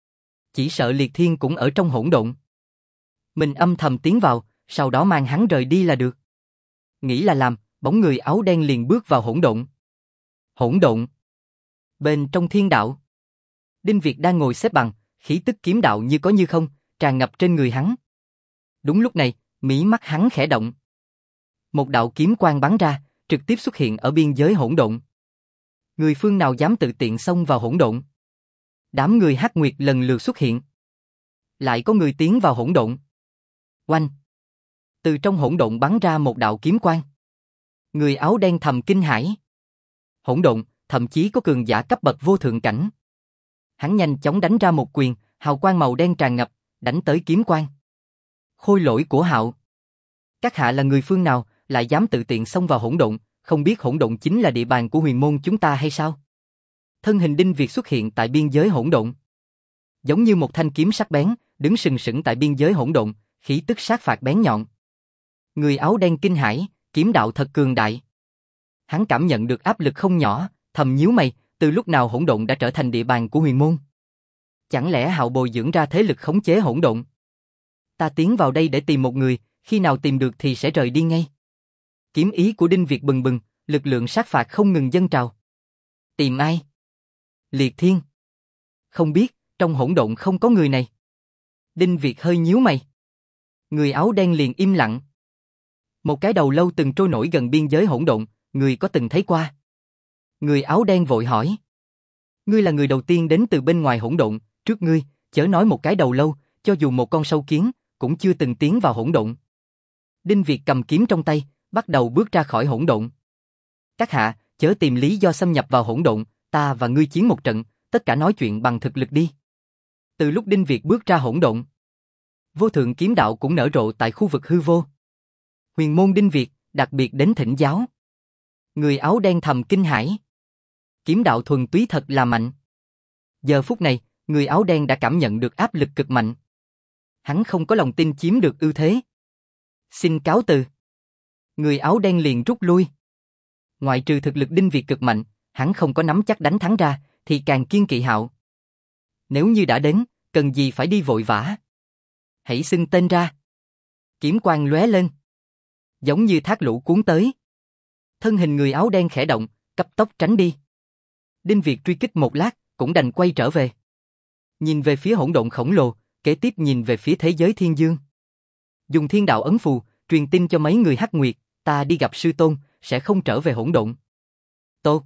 Chỉ sợ Liệt Thiên cũng ở trong hỗn độn. Mình âm thầm tiến vào, sau đó mang hắn rời đi là được. Nghĩ là làm, bóng người áo đen liền bước vào hỗn độn. Hỗn độn. Bên trong thiên đạo, Đinh Việt đang ngồi xếp bằng, khí tức kiếm đạo như có như không, tràn ngập trên người hắn. Đúng lúc này, mí mắt hắn khẽ động. Một đạo kiếm quang bắn ra, trực tiếp xuất hiện ở biên giới hỗn độn. Người phương nào dám tự tiện xông vào hỗn độn? Đám người Hắc Nguyệt lần lượt xuất hiện. Lại có người tiến vào hỗn độn. Oanh! Từ trong hỗn độn bắn ra một đạo kiếm quang. Người áo đen thầm kinh hãi. Hỗn độn, thậm chí có cường giả cấp bậc vô thượng cảnh. Hắn nhanh chóng đánh ra một quyền, hào quang màu đen tràn ngập, đánh tới kiếm quang. Khôi lỗi của Hạo. Các hạ là người phương nào, lại dám tự tiện xông vào hỗn độn, không biết hỗn độn chính là địa bàn của huyền môn chúng ta hay sao? Thân hình Đinh Việt xuất hiện tại biên giới hỗn độn. Giống như một thanh kiếm sắc bén, đứng sừng sững tại biên giới hỗn độn, khí tức sát phạt bén nhọn. Người áo đen kinh hãi, kiếm đạo thật cường đại. Hắn cảm nhận được áp lực không nhỏ, thầm nhíu mày, từ lúc nào hỗn độn đã trở thành địa bàn của huyền môn? Chẳng lẽ Hạo bồi dưỡng ra thế lực khống chế hỗn độn? Ta tiến vào đây để tìm một người, khi nào tìm được thì sẽ rời đi ngay. Kiếm ý của Đinh Việt bừng bừng, lực lượng sát phạt không ngừng dâng trào. Tìm ai? Liệt Thiên. Không biết, trong hỗn độn không có người này. Đinh Việt hơi nhíu mày. Người áo đen liền im lặng. Một cái đầu lâu từng trôi nổi gần biên giới hỗn độn, người có từng thấy qua? Người áo đen vội hỏi. Ngươi là người đầu tiên đến từ bên ngoài hỗn độn, trước ngươi, chớ nói một cái đầu lâu, cho dù một con sâu kiến, cũng chưa từng tiến vào hỗn độn. Đinh Việt cầm kiếm trong tay, bắt đầu bước ra khỏi hỗn độn. Các hạ, chớ tìm lý do xâm nhập vào hỗn độn, ta và ngươi chiến một trận, tất cả nói chuyện bằng thực lực đi. Từ lúc Đinh Việt bước ra hỗn độn, vô thượng kiếm đạo cũng nở rộ tại khu vực hư vô. Huyền môn Đinh Việt, đặc biệt đến thỉnh giáo. Người áo đen thầm kinh hãi. Kiếm đạo thuần túy thật là mạnh. Giờ phút này, người áo đen đã cảm nhận được áp lực cực mạnh. Hắn không có lòng tin chiếm được ưu thế. Xin cáo từ. Người áo đen liền rút lui. Ngoại trừ thực lực Đinh Việt cực mạnh, hắn không có nắm chắc đánh thắng ra, thì càng kiêng kỵ Hạo. Nếu như đã đến, cần gì phải đi vội vã. Hãy xưng tên ra. Kiếm quang lóe lên. Giống như thác lũ cuốn tới. Thân hình người áo đen khẽ động, cấp tốc tránh đi. Đinh Việt truy kích một lát, cũng đành quay trở về. Nhìn về phía hỗn độn khổng lồ, kế tiếp nhìn về phía thế giới thiên dương. Dùng thiên đạo ấn phù, truyền tin cho mấy người Hắc Nguyệt, ta đi gặp sư tôn, sẽ không trở về hỗn độn. Tốt.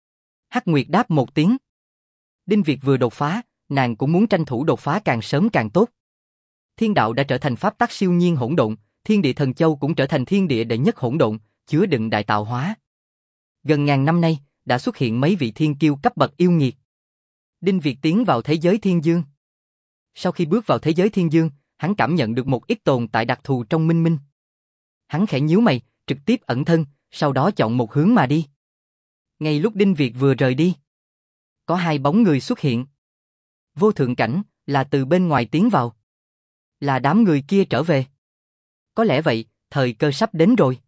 Hắc Nguyệt đáp một tiếng. Đinh Việt vừa đột phá, nàng cũng muốn tranh thủ đột phá càng sớm càng tốt. Thiên đạo đã trở thành pháp tắc siêu nhiên hỗn độn, thiên địa thần châu cũng trở thành thiên địa đệ nhất hỗn độn, chứa đựng đại tạo hóa. Gần ngàn năm nay, đã xuất hiện mấy vị thiên kiêu cấp bậc yêu nghiệt. Đinh Việt tiến vào thế giới thiên dương. Sau khi bước vào thế giới thiên dương, hắn cảm nhận được một ít tồn tại đặc thù trong minh minh. Hắn khẽ nhíu mày, trực tiếp ẩn thân, sau đó chọn một hướng mà đi. Ngay lúc Đinh Việt vừa rời đi, có hai bóng người xuất hiện. Vô thượng cảnh, là từ bên ngoài tiến vào. Là đám người kia trở về. Có lẽ vậy, thời cơ sắp đến rồi.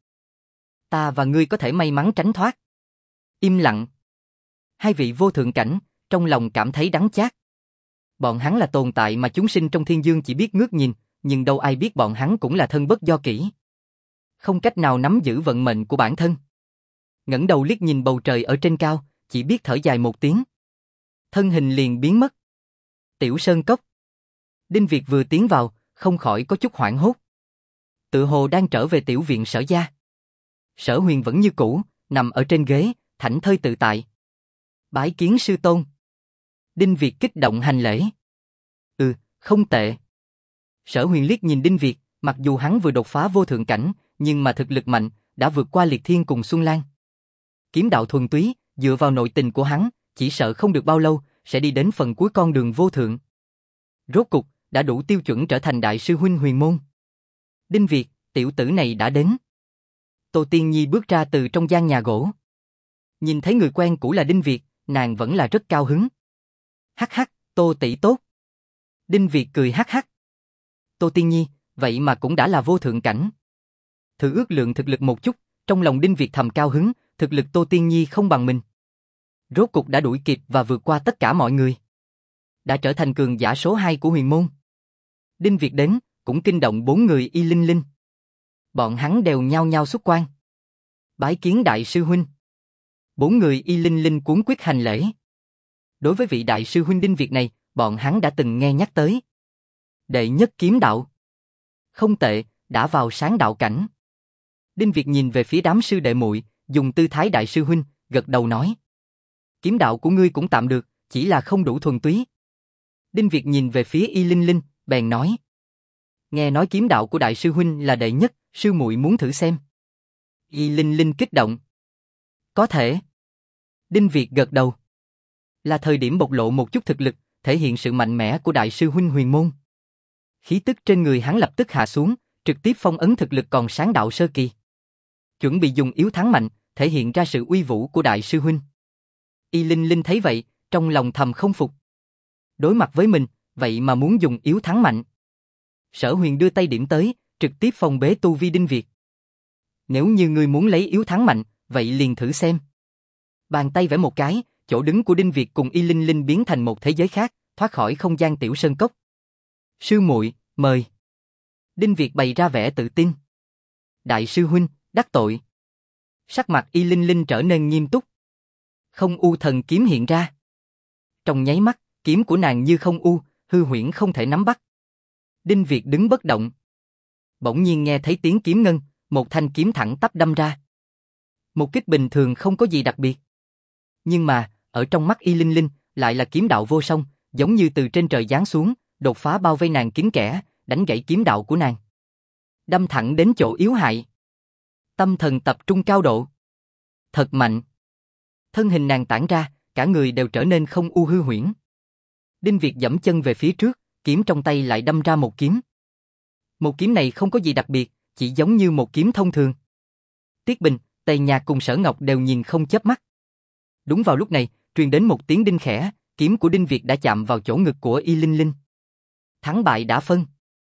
Ta và ngươi có thể may mắn tránh thoát. Im lặng. Hai vị vô thượng cảnh, trong lòng cảm thấy đắng chát. Bọn hắn là tồn tại mà chúng sinh trong thiên dương chỉ biết ngước nhìn, nhưng đâu ai biết bọn hắn cũng là thân bất do kỷ. Không cách nào nắm giữ vận mệnh của bản thân. Ngẩng đầu liếc nhìn bầu trời ở trên cao, chỉ biết thở dài một tiếng. Thân hình liền biến mất. Tiểu Sơn Cốc. Đinh Việt vừa tiến vào, không khỏi có chút hoảng hốt. Tự hồ đang trở về tiểu viện Sở gia. Sở Huyền vẫn như cũ, nằm ở trên ghế, thảnh thơi tự tại. Bái kiến sư tôn. Đinh Việt kích động hành lễ. Không tệ. Sở Huyền liếc nhìn Đinh Việt, mặc dù hắn vừa đột phá vô thượng cảnh, nhưng mà thực lực mạnh, đã vượt qua Liệt Thiên cùng Xuân Lan. Kiếm đạo thuần túy, dựa vào nội tình của hắn, chỉ sợ không được bao lâu, sẽ đi đến phần cuối con đường vô thượng. Rốt cục, đã đủ tiêu chuẩn trở thành đại sư huynh huyền môn. Đinh Việt, tiểu tử này đã đến. Tô Tiên Nhi bước ra từ trong gian nhà gỗ. Nhìn thấy người quen cũ là Đinh Việt, nàng vẫn là rất cao hứng. Hắc hắc, Tô tỷ tốt. Đinh Việt cười hắc hắc. Tô Tiên Nhi, vậy mà cũng đã là vô thượng cảnh. Thử ước lượng thực lực một chút, trong lòng Đinh Việt thầm cao hứng, thực lực Tô Tiên Nhi không bằng mình. Rốt cục đã đuổi kịp và vượt qua tất cả mọi người. Đã trở thành cường giả số 2 của huyền môn. Đinh Việt đến, cũng kinh động 4 người Y Linh Linh. Bọn hắn đều nhao nhao xuất quan. Bái kiến đại sư huynh. 4 người Y Linh Linh cuống quyết hành lễ. Đối với vị đại sư huynh Đinh Việt này, bọn hắn đã từng nghe nhắc tới. Đệ nhất kiếm đạo. Không tệ, đã vào sáng đạo cảnh. Đinh Việt nhìn về phía đám sư đệ muội, dùng tư thái đại sư huynh, gật đầu nói. Kiếm đạo của ngươi cũng tạm được, chỉ là không đủ thuần túy. Đinh Việt nhìn về phía Y Linh Linh, bèn nói. Nghe nói kiếm đạo của đại sư huynh là đệ nhất, sư muội muốn thử xem. Y Linh Linh kích động. Có thể. Đinh Việt gật đầu. Là thời điểm bộc lộ một chút thực lực, thể hiện sự mạnh mẽ của đại sư huynh huyền môn. Khí tức trên người hắn lập tức hạ xuống, trực tiếp phong ấn thực lực còn sáng đạo sơ kỳ. Chuẩn bị dùng yếu thắng mạnh, thể hiện ra sự uy vũ của đại sư huynh. Y Linh Linh thấy vậy, trong lòng thầm không phục. Đối mặt với mình, vậy mà muốn dùng yếu thắng mạnh. Sở Huyền đưa tay điểm tới, trực tiếp phong bế tu vi Đinh Việt. Nếu như ngươi muốn lấy yếu thắng mạnh, vậy liền thử xem. Bàn tay vẽ một cái, chỗ đứng của Đinh Việt cùng Y Linh Linh biến thành một thế giới khác, thoát khỏi không gian tiểu sơn cốc. Sư muội, mời. Đinh Việt bày ra vẻ tự tin. Đại sư huynh, đắc tội. Sắc mặt Y Linh Linh trở nên nghiêm túc. Không u thần kiếm hiện ra. Trong nháy mắt, kiếm của nàng như không u, hư huyễn không thể nắm bắt. Đinh Việt đứng bất động. Bỗng nhiên nghe thấy tiếng kiếm ngân, một thanh kiếm thẳng tắp đâm ra. Một kích bình thường không có gì đặc biệt. Nhưng mà, ở trong mắt Y Linh Linh, lại là kiếm đạo vô song, giống như từ trên trời giáng xuống, đột phá bao vây nàng kín kẽ, đánh gãy kiếm đạo của nàng. Đâm thẳng đến chỗ yếu hại. Tâm thần tập trung cao độ. Thật mạnh. Thân hình nàng tản ra, cả người đều trở nên không u hư huyễn. Đinh Việt giẫm chân về phía trước, kiếm trong tay lại đâm ra một kiếm. Một kiếm này không có gì đặc biệt, chỉ giống như một kiếm thông thường. Tiết Bình, Tề Nhạc cùng Sở Ngọc đều nhìn không chớp mắt. Đúng vào lúc này, truyền đến một tiếng đinh khẽ, kiếm của Đinh Việt đã chạm vào chỗ ngực của Y Linh Linh. Thắng bại đã phân.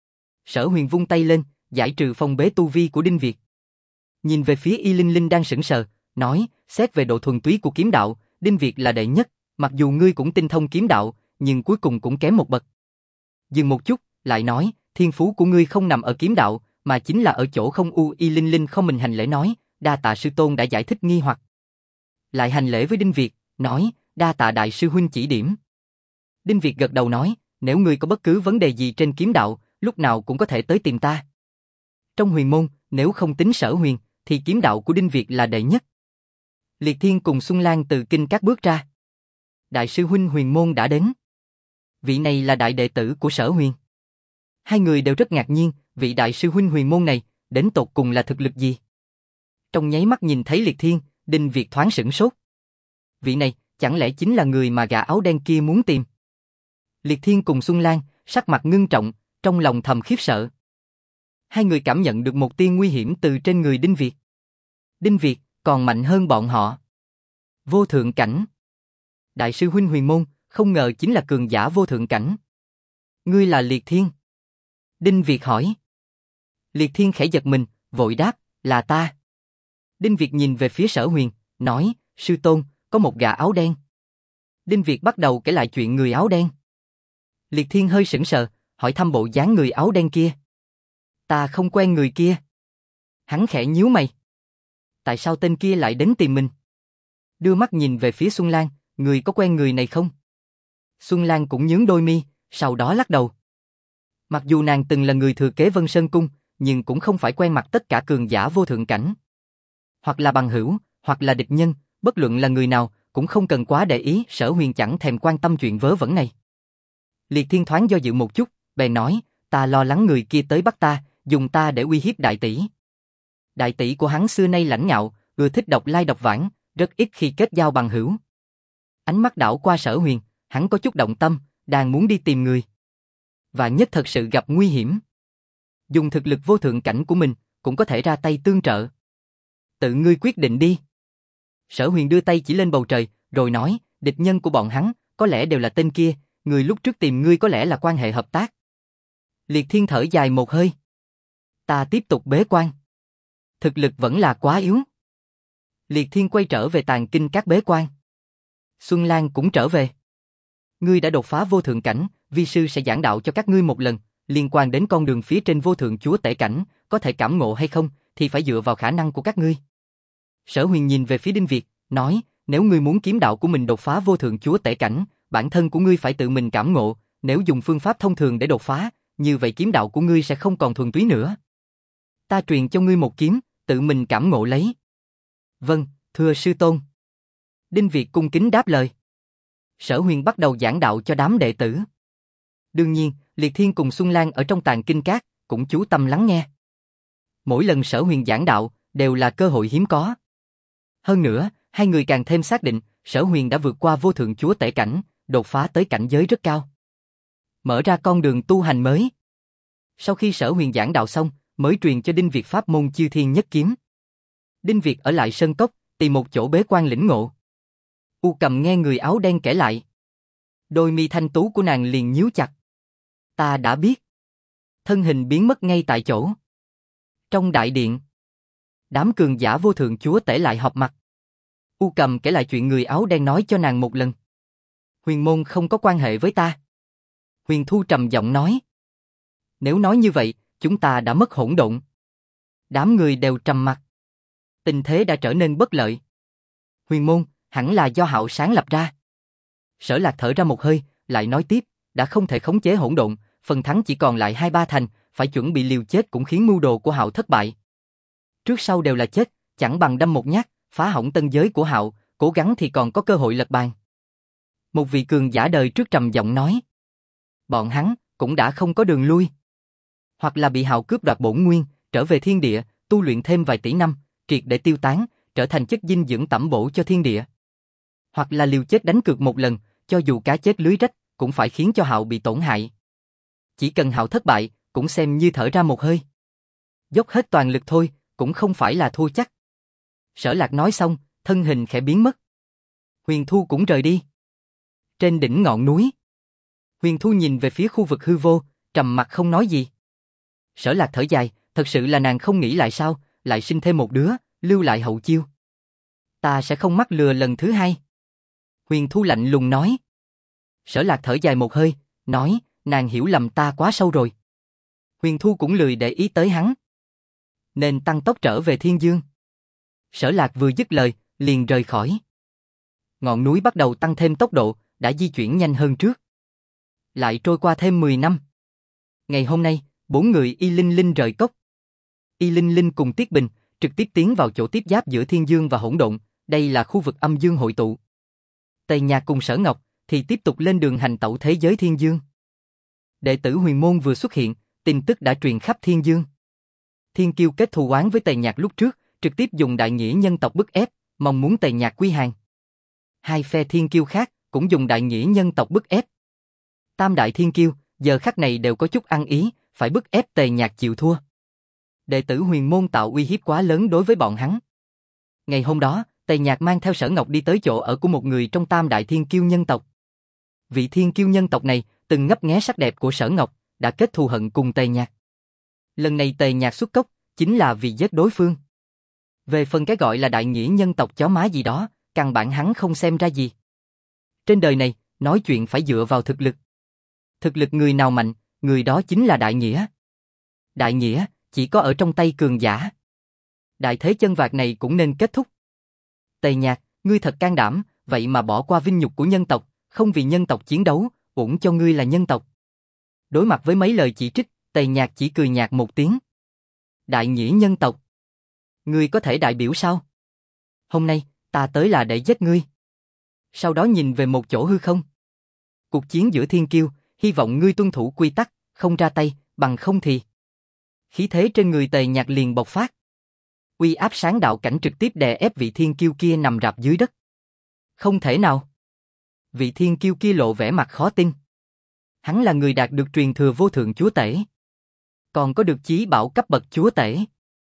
Sở Huyền vung tay lên, giải trừ phong bế tu vi của Đinh Việt. Nhìn về phía Y Linh Linh đang sững sờ, nói, xét về độ thuần túy của kiếm đạo, Đinh Việt là đệ nhất, mặc dù ngươi cũng tinh thông kiếm đạo, nhưng cuối cùng cũng kém một bậc. Dừng một chút, lại nói, thiên phú của ngươi không nằm ở kiếm đạo, mà chính là ở chỗ không u. Y Linh Linh không mình hành lễ nói, đa tạ sư tôn đã giải thích nghi hoặc. Lại hành lễ với Đinh Việt, nói, đa tạ đại sư huynh chỉ điểm. Đinh Việt gật đầu nói, nếu ngươi có bất cứ vấn đề gì trên kiếm đạo, lúc nào cũng có thể tới tìm ta. Trong huyền môn, nếu không tính Sở Huyền, thì kiếm đạo của Đinh Việt là đệ nhất. Liệt Thiên cùng Xuân Lan từ kinh các bước ra. Đại sư huynh huyền môn đã đến. Vị này là đại đệ tử của Sở Huyền. Hai người đều rất ngạc nhiên, vị đại sư huynh huyền môn này, đến tột cùng là thực lực gì? Trong nháy mắt nhìn thấy Liệt Thiên, Đinh Việt thoáng sửng sốt. Vị này, chẳng lẽ chính là người mà gã áo đen kia muốn tìm? Liệt Thiên cùng Xuân Lan, sắc mặt ngưng trọng, trong lòng thầm khiếp sợ. Hai người cảm nhận được một tia nguy hiểm từ trên người Đinh Việt. Đinh Việt còn mạnh hơn bọn họ. Vô thượng cảnh. Đại sư huynh huyền môn, không ngờ chính là cường giả vô thượng cảnh. Ngươi là Liệt Thiên? Đinh Việt hỏi. Liệt Thiên khẽ giật mình, vội đáp, là ta. Đinh Việt nhìn về phía Sở Huyền, nói, sư tôn, có một gã áo đen. Đinh Việt bắt đầu kể lại chuyện người áo đen. Liệt Thiên hơi sững sờ, hỏi thăm bộ dáng người áo đen kia. Ta không quen người kia. Hắn khẽ nhíu mày. Tại sao tên kia lại đến tìm mình? Đưa mắt nhìn về phía Xuân Lan, người có quen người này không? Xuân Lan cũng nhướng đôi mi, sau đó lắc đầu. Mặc dù nàng từng là người thừa kế Vân Sơn Cung, nhưng cũng không phải quen mặt tất cả cường giả vô thượng cảnh. Hoặc là bằng hữu, hoặc là địch nhân, bất luận là người nào, cũng không cần quá để ý. Sở Huyền chẳng thèm quan tâm chuyện vớ vẩn này. Liệt Thiên thoáng do dự một chút, bèn nói, ta lo lắng người kia tới bắt ta, dùng ta để uy hiếp đại tỷ. Đại tỷ của hắn xưa nay lãnh ngạo, ưa thích độc lai độc vãng, rất ít khi kết giao bằng hữu. Ánh mắt đảo qua Sở Huyền, hắn có chút động tâm, đang muốn đi tìm người. Vạn nhất thật sự gặp nguy hiểm, dùng thực lực vô thượng cảnh của mình, cũng có thể ra tay tương trợ. Tự ngươi quyết định đi. Sở Huyền đưa tay chỉ lên bầu trời, rồi nói, địch nhân của bọn hắn, có lẽ đều là tên kia, người lúc trước tìm ngươi có lẽ là quan hệ hợp tác. Liệt Thiên thở dài một hơi. Ta tiếp tục bế quan. Thực lực vẫn là quá yếu. Liệt Thiên quay trở về tàng kinh các bế quan. Xuân Lan cũng trở về. Ngươi đã đột phá vô thượng cảnh, vi sư sẽ giảng đạo cho các ngươi một lần, liên quan đến con đường phía trên vô thượng chúa tể cảnh, có thể cảm ngộ hay không, thì phải dựa vào khả năng của các ngươi. Sở Huyền nhìn về phía Đinh Việt, nói, nếu ngươi muốn kiếm đạo của mình đột phá vô thượng chúa tể cảnh, bản thân của ngươi phải tự mình cảm ngộ, nếu dùng phương pháp thông thường để đột phá, như vậy kiếm đạo của ngươi sẽ không còn thuần túy nữa. Ta truyền cho ngươi một kiếm, tự mình cảm ngộ lấy. Vâng, thưa sư tôn. Đinh Việt cung kính đáp lời. Sở Huyền bắt đầu giảng đạo cho đám đệ tử. Đương nhiên, Liệt Thiên cùng Xuân Lan ở trong tàng kinh các, cũng chú tâm lắng nghe. Mỗi lần Sở Huyền giảng đạo, đều là cơ hội hiếm có. Hơn nữa, hai người càng thêm xác định, Sở Huyền đã vượt qua vô thượng chúa tể cảnh, đột phá tới cảnh giới rất cao. Mở ra con đường tu hành mới. Sau khi Sở Huyền giảng đạo xong, mới truyền cho Đinh Việt pháp môn Chư Thiên Nhất Kiếm. Đinh Việt ở lại sơn cốc, tìm một chỗ bế quan lĩnh ngộ. U Cầm nghe người áo đen kể lại. Đôi mi thanh tú của nàng liền nhíu chặt. Ta đã biết. Thân hình biến mất ngay tại chỗ. Trong đại điện, Đám cường giả vô thượng chúa tể lại họp mặt. U Cầm kể lại chuyện người áo đen nói cho nàng một lần. Huyền môn không có quan hệ với ta. Huyền Thu trầm giọng nói. Nếu nói như vậy, chúng ta đã mất hỗn độn. Đám người đều trầm mặc. Tình thế đã trở nên bất lợi. Huyền môn, hẳn là do Hạo sáng lập ra. Sở Lạc thở ra một hơi, lại nói tiếp, đã không thể khống chế hỗn độn, phần thắng chỉ còn lại 2-3 thành, phải chuẩn bị liều chết cũng khiến mưu đồ của Hạo thất bại. Trước sau đều là chết, chẳng bằng đâm một nhát, phá hỏng tân giới của Hạo, cố gắng thì còn có cơ hội lật bàn. Một vị cường giả đời trước trầm giọng nói. Bọn hắn cũng đã không có đường lui. Hoặc là bị Hạo cướp đoạt bổn nguyên, trở về thiên địa, tu luyện thêm vài tỷ năm, triệt để tiêu tán, trở thành chất dinh dưỡng tẩm bổ cho thiên địa. Hoặc là liều chết đánh cược một lần, cho dù cá chết lưới rách, cũng phải khiến cho Hạo bị tổn hại. Chỉ cần Hạo thất bại, cũng xem như thở ra một hơi. Dốc hết toàn lực thôi, cũng không phải là thua chắc. Sở Lạc nói xong, thân hình khẽ biến mất. Huyền Thu cũng rời đi. Trên đỉnh ngọn núi, Huyền Thu nhìn về phía khu vực hư vô, trầm mặc không nói gì. Sở Lạc thở dài, thật sự là nàng không nghĩ lại sao, lại sinh thêm một đứa, lưu lại hậu chiêu. Ta sẽ không mắc lừa lần thứ hai. Huyền Thu lạnh lùng nói. Sở Lạc thở dài một hơi, nói, nàng hiểu lầm ta quá sâu rồi. Huyền Thu cũng lười để ý tới hắn. Nên tăng tốc trở về Thiên Dương. Sở Lạc vừa dứt lời, liền rời khỏi. Ngọn núi bắt đầu tăng thêm tốc độ, đã di chuyển nhanh hơn trước. Lại trôi qua thêm 10 năm. Ngày hôm nay, 4 người Y Linh Linh rời cốc. Y Linh Linh cùng Tiết Bình, trực tiếp tiến vào chỗ tiếp giáp giữa Thiên Dương và Hỗn Độn, đây là khu vực âm dương hội tụ. Tề Nhạc cùng Sở Ngọc thì tiếp tục lên đường hành tẩu thế giới Thiên Dương. Đệ tử Huyền môn vừa xuất hiện, tin tức đã truyền khắp Thiên Dương. Thiên Kiêu kết thù oán với Tề Nhạc lúc trước, trực tiếp dùng đại nghĩa nhân tộc bức ép, mong muốn Tề Nhạc quy hàng. Hai phe Thiên Kiêu khác cũng dùng đại nghĩa nhân tộc bức ép. Tam đại Thiên Kiêu giờ khắc này đều có chút ăn ý, phải bức ép Tề Nhạc chịu thua. Đệ tử Huyền môn tạo uy hiếp quá lớn đối với bọn hắn. Ngày hôm đó, Tề Nhạc mang theo Sở Ngọc đi tới chỗ ở của một người trong tam đại Thiên Kiêu nhân tộc. Vị Thiên Kiêu nhân tộc này từng ngấp nghé sắc đẹp của Sở Ngọc, đã kết thù hận cùng Tề Nhạc. Lần này Tề Nhạc xuất cốc, chính là vì giết đối phương. Về phần cái gọi là đại nghĩa nhân tộc chó má gì đó, căn bản hắn không xem ra gì. Trên đời này, nói chuyện phải dựa vào thực lực. Thực lực người nào mạnh, người đó chính là đại nghĩa. Đại nghĩa, chỉ có ở trong tay cường giả. Đại thế chân vạc này cũng nên kết thúc. Tề Nhạc, ngươi thật can đảm, vậy mà bỏ qua vinh nhục của nhân tộc, không vì nhân tộc chiến đấu, uổng cho ngươi là nhân tộc. Đối mặt với mấy lời chỉ trích, Tề Nhạc chỉ cười nhạt một tiếng. Đại nghĩa nhân tộc. Ngươi có thể đại biểu sao? Hôm nay, ta tới là để giết ngươi. Sau đó nhìn về một chỗ hư không. Cuộc chiến giữa Thiên Kiêu, hy vọng ngươi tuân thủ quy tắc, không ra tay, bằng không thì. Khí thế trên người Tề Nhạc liền bộc phát. Uy áp sáng đạo cảnh trực tiếp đè ép vị Thiên Kiêu kia nằm rạp dưới đất. Không thể nào. Vị Thiên Kiêu kia lộ vẻ mặt khó tin. Hắn là người đạt được truyền thừa vô thượng chúa tể. Còn có được chí bảo cấp bậc chúa tể.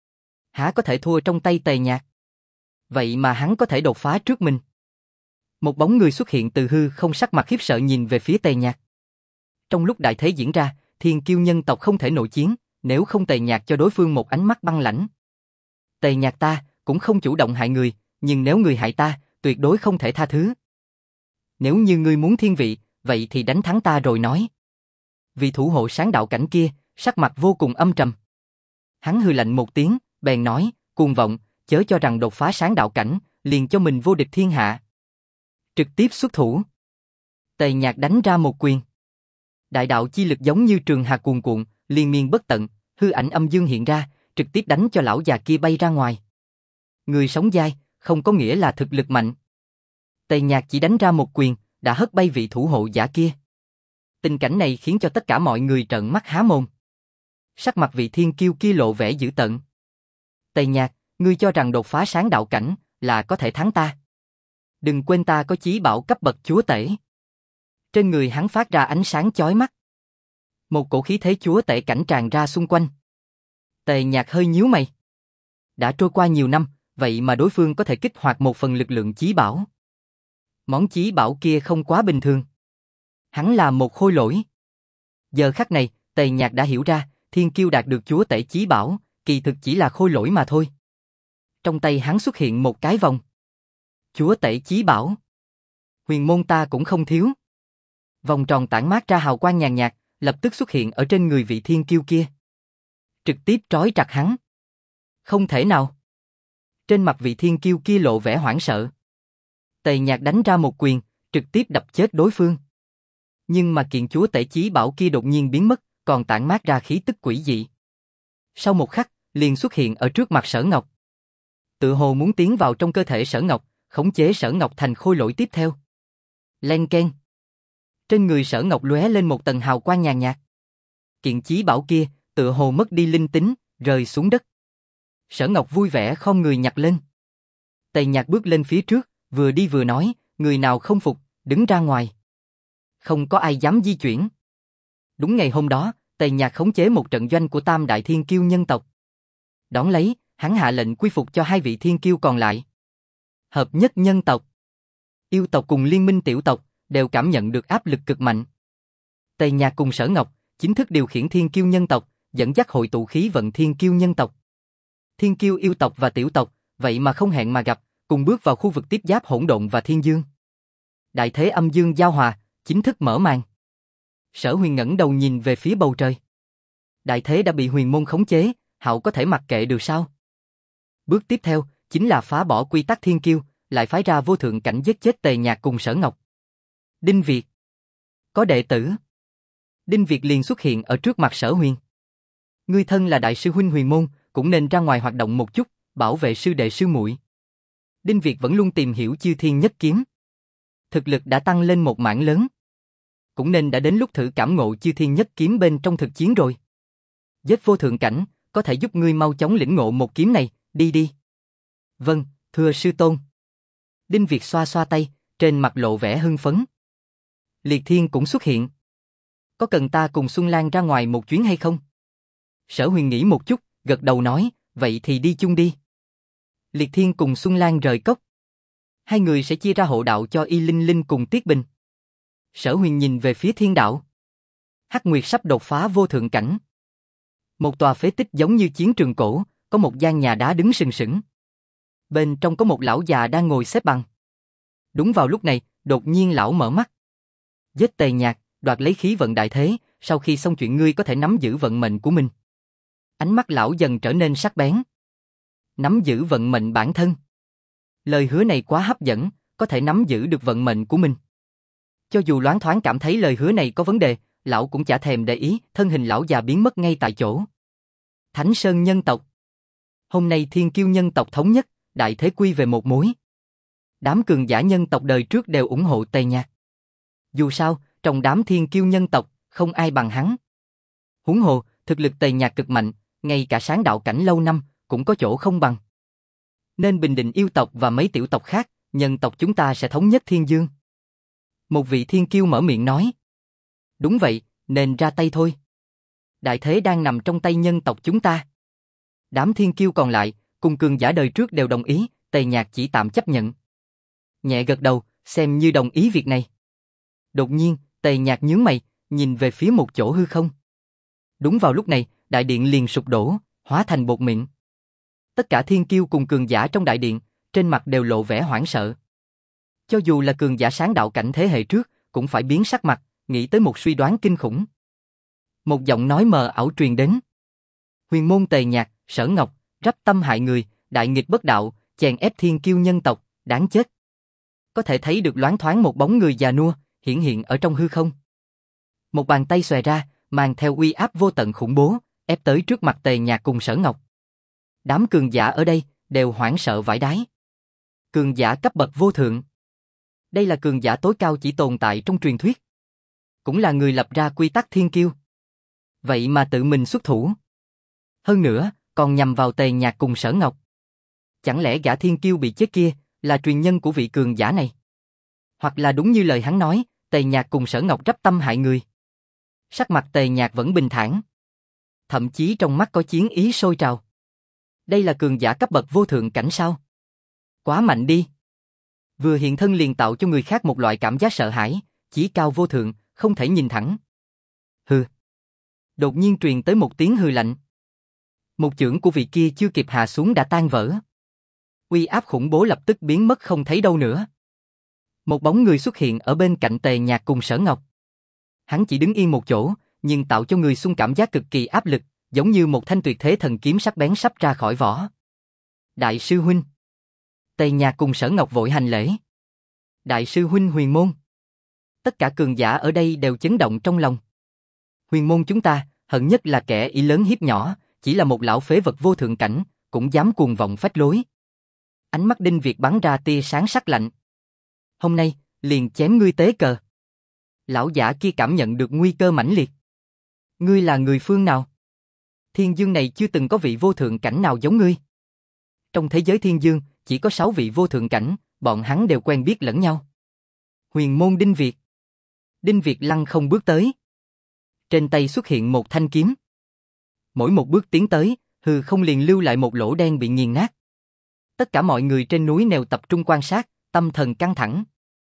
Há có thể thua trong tay Tề Nhạc. Vậy mà hắn có thể đột phá trước mình. Một bóng người xuất hiện từ hư không, sắc mặt khiếp sợ nhìn về phía Tề Nhạc. Trong lúc đại thế diễn ra, Thiên Kiêu nhân tộc không thể nội chiến, nếu không Tề Nhạc cho đối phương một ánh mắt băng lãnh. Tề Nhạc ta cũng không chủ động hại người, nhưng nếu người hại ta, tuyệt đối không thể tha thứ. Nếu như ngươi muốn thiên vị, vậy thì đánh thắng ta rồi nói. Vị thủ hộ sáng đạo cảnh kia, sắc mặt vô cùng âm trầm. Hắn hừ lạnh một tiếng, bèn nói, cuồng vọng, chớ cho rằng đột phá sáng đạo cảnh, liền cho mình vô địch thiên hạ. Trực tiếp xuất thủ. Tề Nhạc đánh ra một quyền. Đại đạo chi lực giống như trường hà cuồn cuộn, liên miên bất tận, hư ảnh âm dương hiện ra, trực tiếp đánh cho lão già kia bay ra ngoài. Người sống dai, không có nghĩa là thực lực mạnh. Tề Nhạc chỉ đánh ra một quyền, đã hất bay vị thủ hộ giả kia. Tình cảnh này khiến cho tất cả mọi người trợn mắt há mồm. Sắc mặt vị Thiên Kiêu kia lộ vẻ dữ tợn. Tề Nhạc, ngươi cho rằng đột phá sáng đạo cảnh là có thể thắng ta? Đừng quên ta có chí bảo cấp bậc chúa tể. Trên người hắn phát ra ánh sáng chói mắt. Một cổ khí thế chúa tể cảnh tràn ra xung quanh. Tề Nhạc hơi nhíu mày. Đã trôi qua nhiều năm, vậy mà đối phương có thể kích hoạt một phần lực lượng chí bảo. Món chí bảo kia không quá bình thường. Hắn là một khôi lỗi. Giờ khắc này, Tề Nhạc đã hiểu ra, Thiên Kiêu đạt được chúa tể chí bảo, kỳ thực chỉ là khôi lỗi mà thôi. trong tay hắn xuất hiện một cái vòng. Chúa tể chí bảo. Huyền môn ta cũng không thiếu. Vòng tròn tản mát ra hào quang nhàn nhạt, lập tức xuất hiện ở trên người vị thiên kiêu kia. Trực tiếp trói chặt hắn. Không thể nào. Trên mặt vị thiên kiêu kia lộ vẻ hoảng sợ. Tề Nhạc đánh ra một quyền, trực tiếp đập chết đối phương. Nhưng mà kiện chúa tể chí bảo kia đột nhiên biến mất, còn tản mát ra khí tức quỷ dị. Sau một khắc, liền xuất hiện ở trước mặt Sở Ngọc. Tự hồ muốn tiến vào trong cơ thể Sở Ngọc, khống chế Sở Ngọc thành khôi lỗi tiếp theo. Len keng. Trên người Sở Ngọc lóe lên một tầng hào quang nhàn nhạt. Kiện chí bảo kia, tự hồ mất đi linh tính, rơi xuống đất. Sở Ngọc vui vẻ khom người nhặt lên. Tề Nhạc bước lên phía trước, vừa đi vừa nói, người nào không phục, đứng ra ngoài. Không có ai dám di chuyển. Đúng ngày hôm đó, Tề Nhạc khống chế một trận doanh của Tam Đại Thiên Kiêu nhân tộc. Đón lấy, hắn hạ lệnh quy phục cho 2 vị thiên kiêu còn lại. Hợp nhất nhân tộc, yêu tộc cùng liên minh tiểu tộc đều cảm nhận được áp lực cực mạnh. Tề Nhạc cùng Sở Ngọc chính thức điều khiển thiên kiêu nhân tộc, dẫn dắt hội tụ khí vận thiên kiêu nhân tộc. Thiên kiêu yêu tộc và tiểu tộc, vậy mà không hẹn mà gặp, cùng bước vào khu vực tiếp giáp hỗn độn và thiên dương. Đại thế âm dương giao hòa, chính thức mở màn. Sở Huyền ngẩng đầu nhìn về phía bầu trời. Đại thế đã bị huyền môn khống chế, Hạo có thể mặc kệ được sao? Bước tiếp theo, chính là phá bỏ quy tắc thiên kiêu, lại phái ra vô thượng cảnh giết chết Tề Nhạc cùng Sở Ngọc. Đinh Việt. Có đệ tử. Đinh Việt liền xuất hiện ở trước mặt Sở Huyền. Ngươi thân là đại sư huynh huyền môn, cũng nên ra ngoài hoạt động một chút, bảo vệ sư đệ sư muội. Đinh Việt vẫn luôn tìm hiểu chư thiên nhất kiếm. Thực lực đã tăng lên một mảng lớn. Cũng nên đã đến lúc thử cảm ngộ chư thiên nhất kiếm bên trong thực chiến rồi. Giết vô thượng cảnh, có thể giúp ngươi mau chóng lĩnh ngộ một kiếm này, đi đi. Vâng, thưa sư tôn. Đinh Việt xoa xoa tay, trên mặt lộ vẻ hưng phấn. Liệt Thiên cũng xuất hiện. Có cần ta cùng Xuân Lan ra ngoài một chuyến hay không? Sở Huyền nghĩ một chút, gật đầu nói, vậy thì đi chung đi. Liệt Thiên cùng Xuân Lan rời cốc. 2 người sẽ chia ra hộ đạo cho Y Linh Linh cùng Tiết Bình. Sở Huyền nhìn về phía thiên đạo. Hắc Nguyệt sắp đột phá vô thượng cảnh. Một tòa phế tích giống như chiến trường cổ, có một gian nhà đá đứng sừng sững. Bên trong có một lão già đang ngồi xếp bằng. Đúng vào lúc này, đột nhiên lão mở mắt. Giết Tề Nhạc, đoạt lấy khí vận đại thế, sau khi xong chuyện ngươi có thể nắm giữ vận mệnh của mình. Ánh mắt lão dần trở nên sắc bén. Nắm giữ vận mệnh bản thân. Lời hứa này quá hấp dẫn, có thể nắm giữ được vận mệnh của mình. Cho dù loáng thoáng cảm thấy lời hứa này có vấn đề, lão cũng chả thèm để ý, thân hình lão già biến mất ngay tại chỗ. Thánh Sơn nhân tộc. Hôm nay thiên kiêu nhân tộc thống nhất, đại thế quy về một mối. Đám cường giả nhân tộc đời trước đều ủng hộ Tề Nhạc. Dù sao, trong đám thiên kiêu nhân tộc, không ai bằng hắn. Huống hồ, thực lực Tề Nhạc cực mạnh, ngay cả sáng đạo cảnh lâu năm, cũng có chỗ không bằng. Nên bình định yêu tộc và mấy tiểu tộc khác, nhân tộc chúng ta sẽ thống nhất thiên dương. Một vị thiên kiêu mở miệng nói. Đúng vậy, nên ra tay thôi. Đại thế đang nằm trong tay nhân tộc chúng ta. Đám thiên kiêu còn lại, cùng cường giả đời trước đều đồng ý, Tề Nhạc chỉ tạm chấp nhận. Nhẹ gật đầu, xem như đồng ý việc này. Đột nhiên, Tề Nhạc nhướng mày, nhìn về phía một chỗ hư không. Đúng vào lúc này, đại điện liền sụp đổ, hóa thành bột mịn. Tất cả thiên kiêu cùng cường giả trong đại điện, trên mặt đều lộ vẻ hoảng sợ. Cho dù là cường giả sáng đạo cảnh thế hệ trước, cũng phải biến sắc mặt, nghĩ tới một suy đoán kinh khủng. Một giọng nói mờ ảo truyền đến. Huyền môn Tề Nhạc, Sở Ngọc, rắp tâm hại người, đại nghịch bất đạo, chèn ép thiên kiêu nhân tộc, đáng chết. Có thể thấy được loáng thoáng một bóng người già nua, hiển hiện ở trong hư không. Một bàn tay xòe ra, mang theo uy áp vô tận khủng bố, ép tới trước mặt Tề Nhạc cùng Sở Ngọc. Đám cường giả ở đây, đều hoảng sợ vãi đái. Cường giả cấp bậc vô thượng. Đây là cường giả tối cao chỉ tồn tại trong truyền thuyết. Cũng là người lập ra quy tắc thiên kiêu. Vậy mà tự mình xuất thủ. Hơn nữa, còn nhằm vào Tề Nhạc cùng Sở Ngọc. Chẳng lẽ gã thiên kiêu bị chết kia, là truyền nhân của vị cường giả này? Hoặc là đúng như lời hắn nói, Tề Nhạc cùng Sở Ngọc rắp tâm hại người. Sắc mặt Tề Nhạc vẫn bình thản. Thậm chí trong mắt có chiến ý sôi trào. Đây là cường giả cấp bậc vô thượng cảnh sao? Quá mạnh đi. Vừa hiện thân liền tạo cho người khác một loại cảm giác sợ hãi, chí cao vô thượng, không thể nhìn thẳng. Hừ. Đột nhiên truyền tới một tiếng hừ lạnh. Một chưởng của vị kia chưa kịp hạ xuống đã tan vỡ. Uy áp khủng bố lập tức biến mất không thấy đâu nữa. Một bóng người xuất hiện ở bên cạnh Tề Nhạc cùng Sở Ngọc. Hắn chỉ đứng yên một chỗ, nhưng tạo cho người xung cảm giác cực kỳ áp lực, giống như một thanh tuyệt thế thần kiếm sắc bén sắp ra khỏi vỏ. Đại sư huynh. Tề Nhạc cùng Sở Ngọc vội hành lễ. Đại sư huynh Huyền Môn. Tất cả cường giả ở đây đều chấn động trong lòng. Huyền Môn chúng ta, hận nhất là kẻ ý lớn hiếp nhỏ, chỉ là một lão phế vật vô thượng cảnh, cũng dám cuồng vọng phách lối. Ánh mắt Đinh Việt bắn ra tia sáng sắc lạnh. Hôm nay, liền chém ngươi tế cờ. Lão giả kia cảm nhận được nguy cơ mãnh liệt. Ngươi là người phương nào? Thiên dương này chưa từng có vị vô thượng cảnh nào giống ngươi. Trong thế giới thiên dương, chỉ có 6 vị vô thượng cảnh, bọn hắn đều quen biết lẫn nhau. Huyền Môn Đinh Việt. Đinh Việt lăng không bước tới. Trên tay xuất hiện một thanh kiếm. Mỗi một bước tiến tới, hư không liền lưu lại một lỗ đen bị nghiền nát. Tất cả mọi người trên núi đều tập trung quan sát, tâm thần căng thẳng.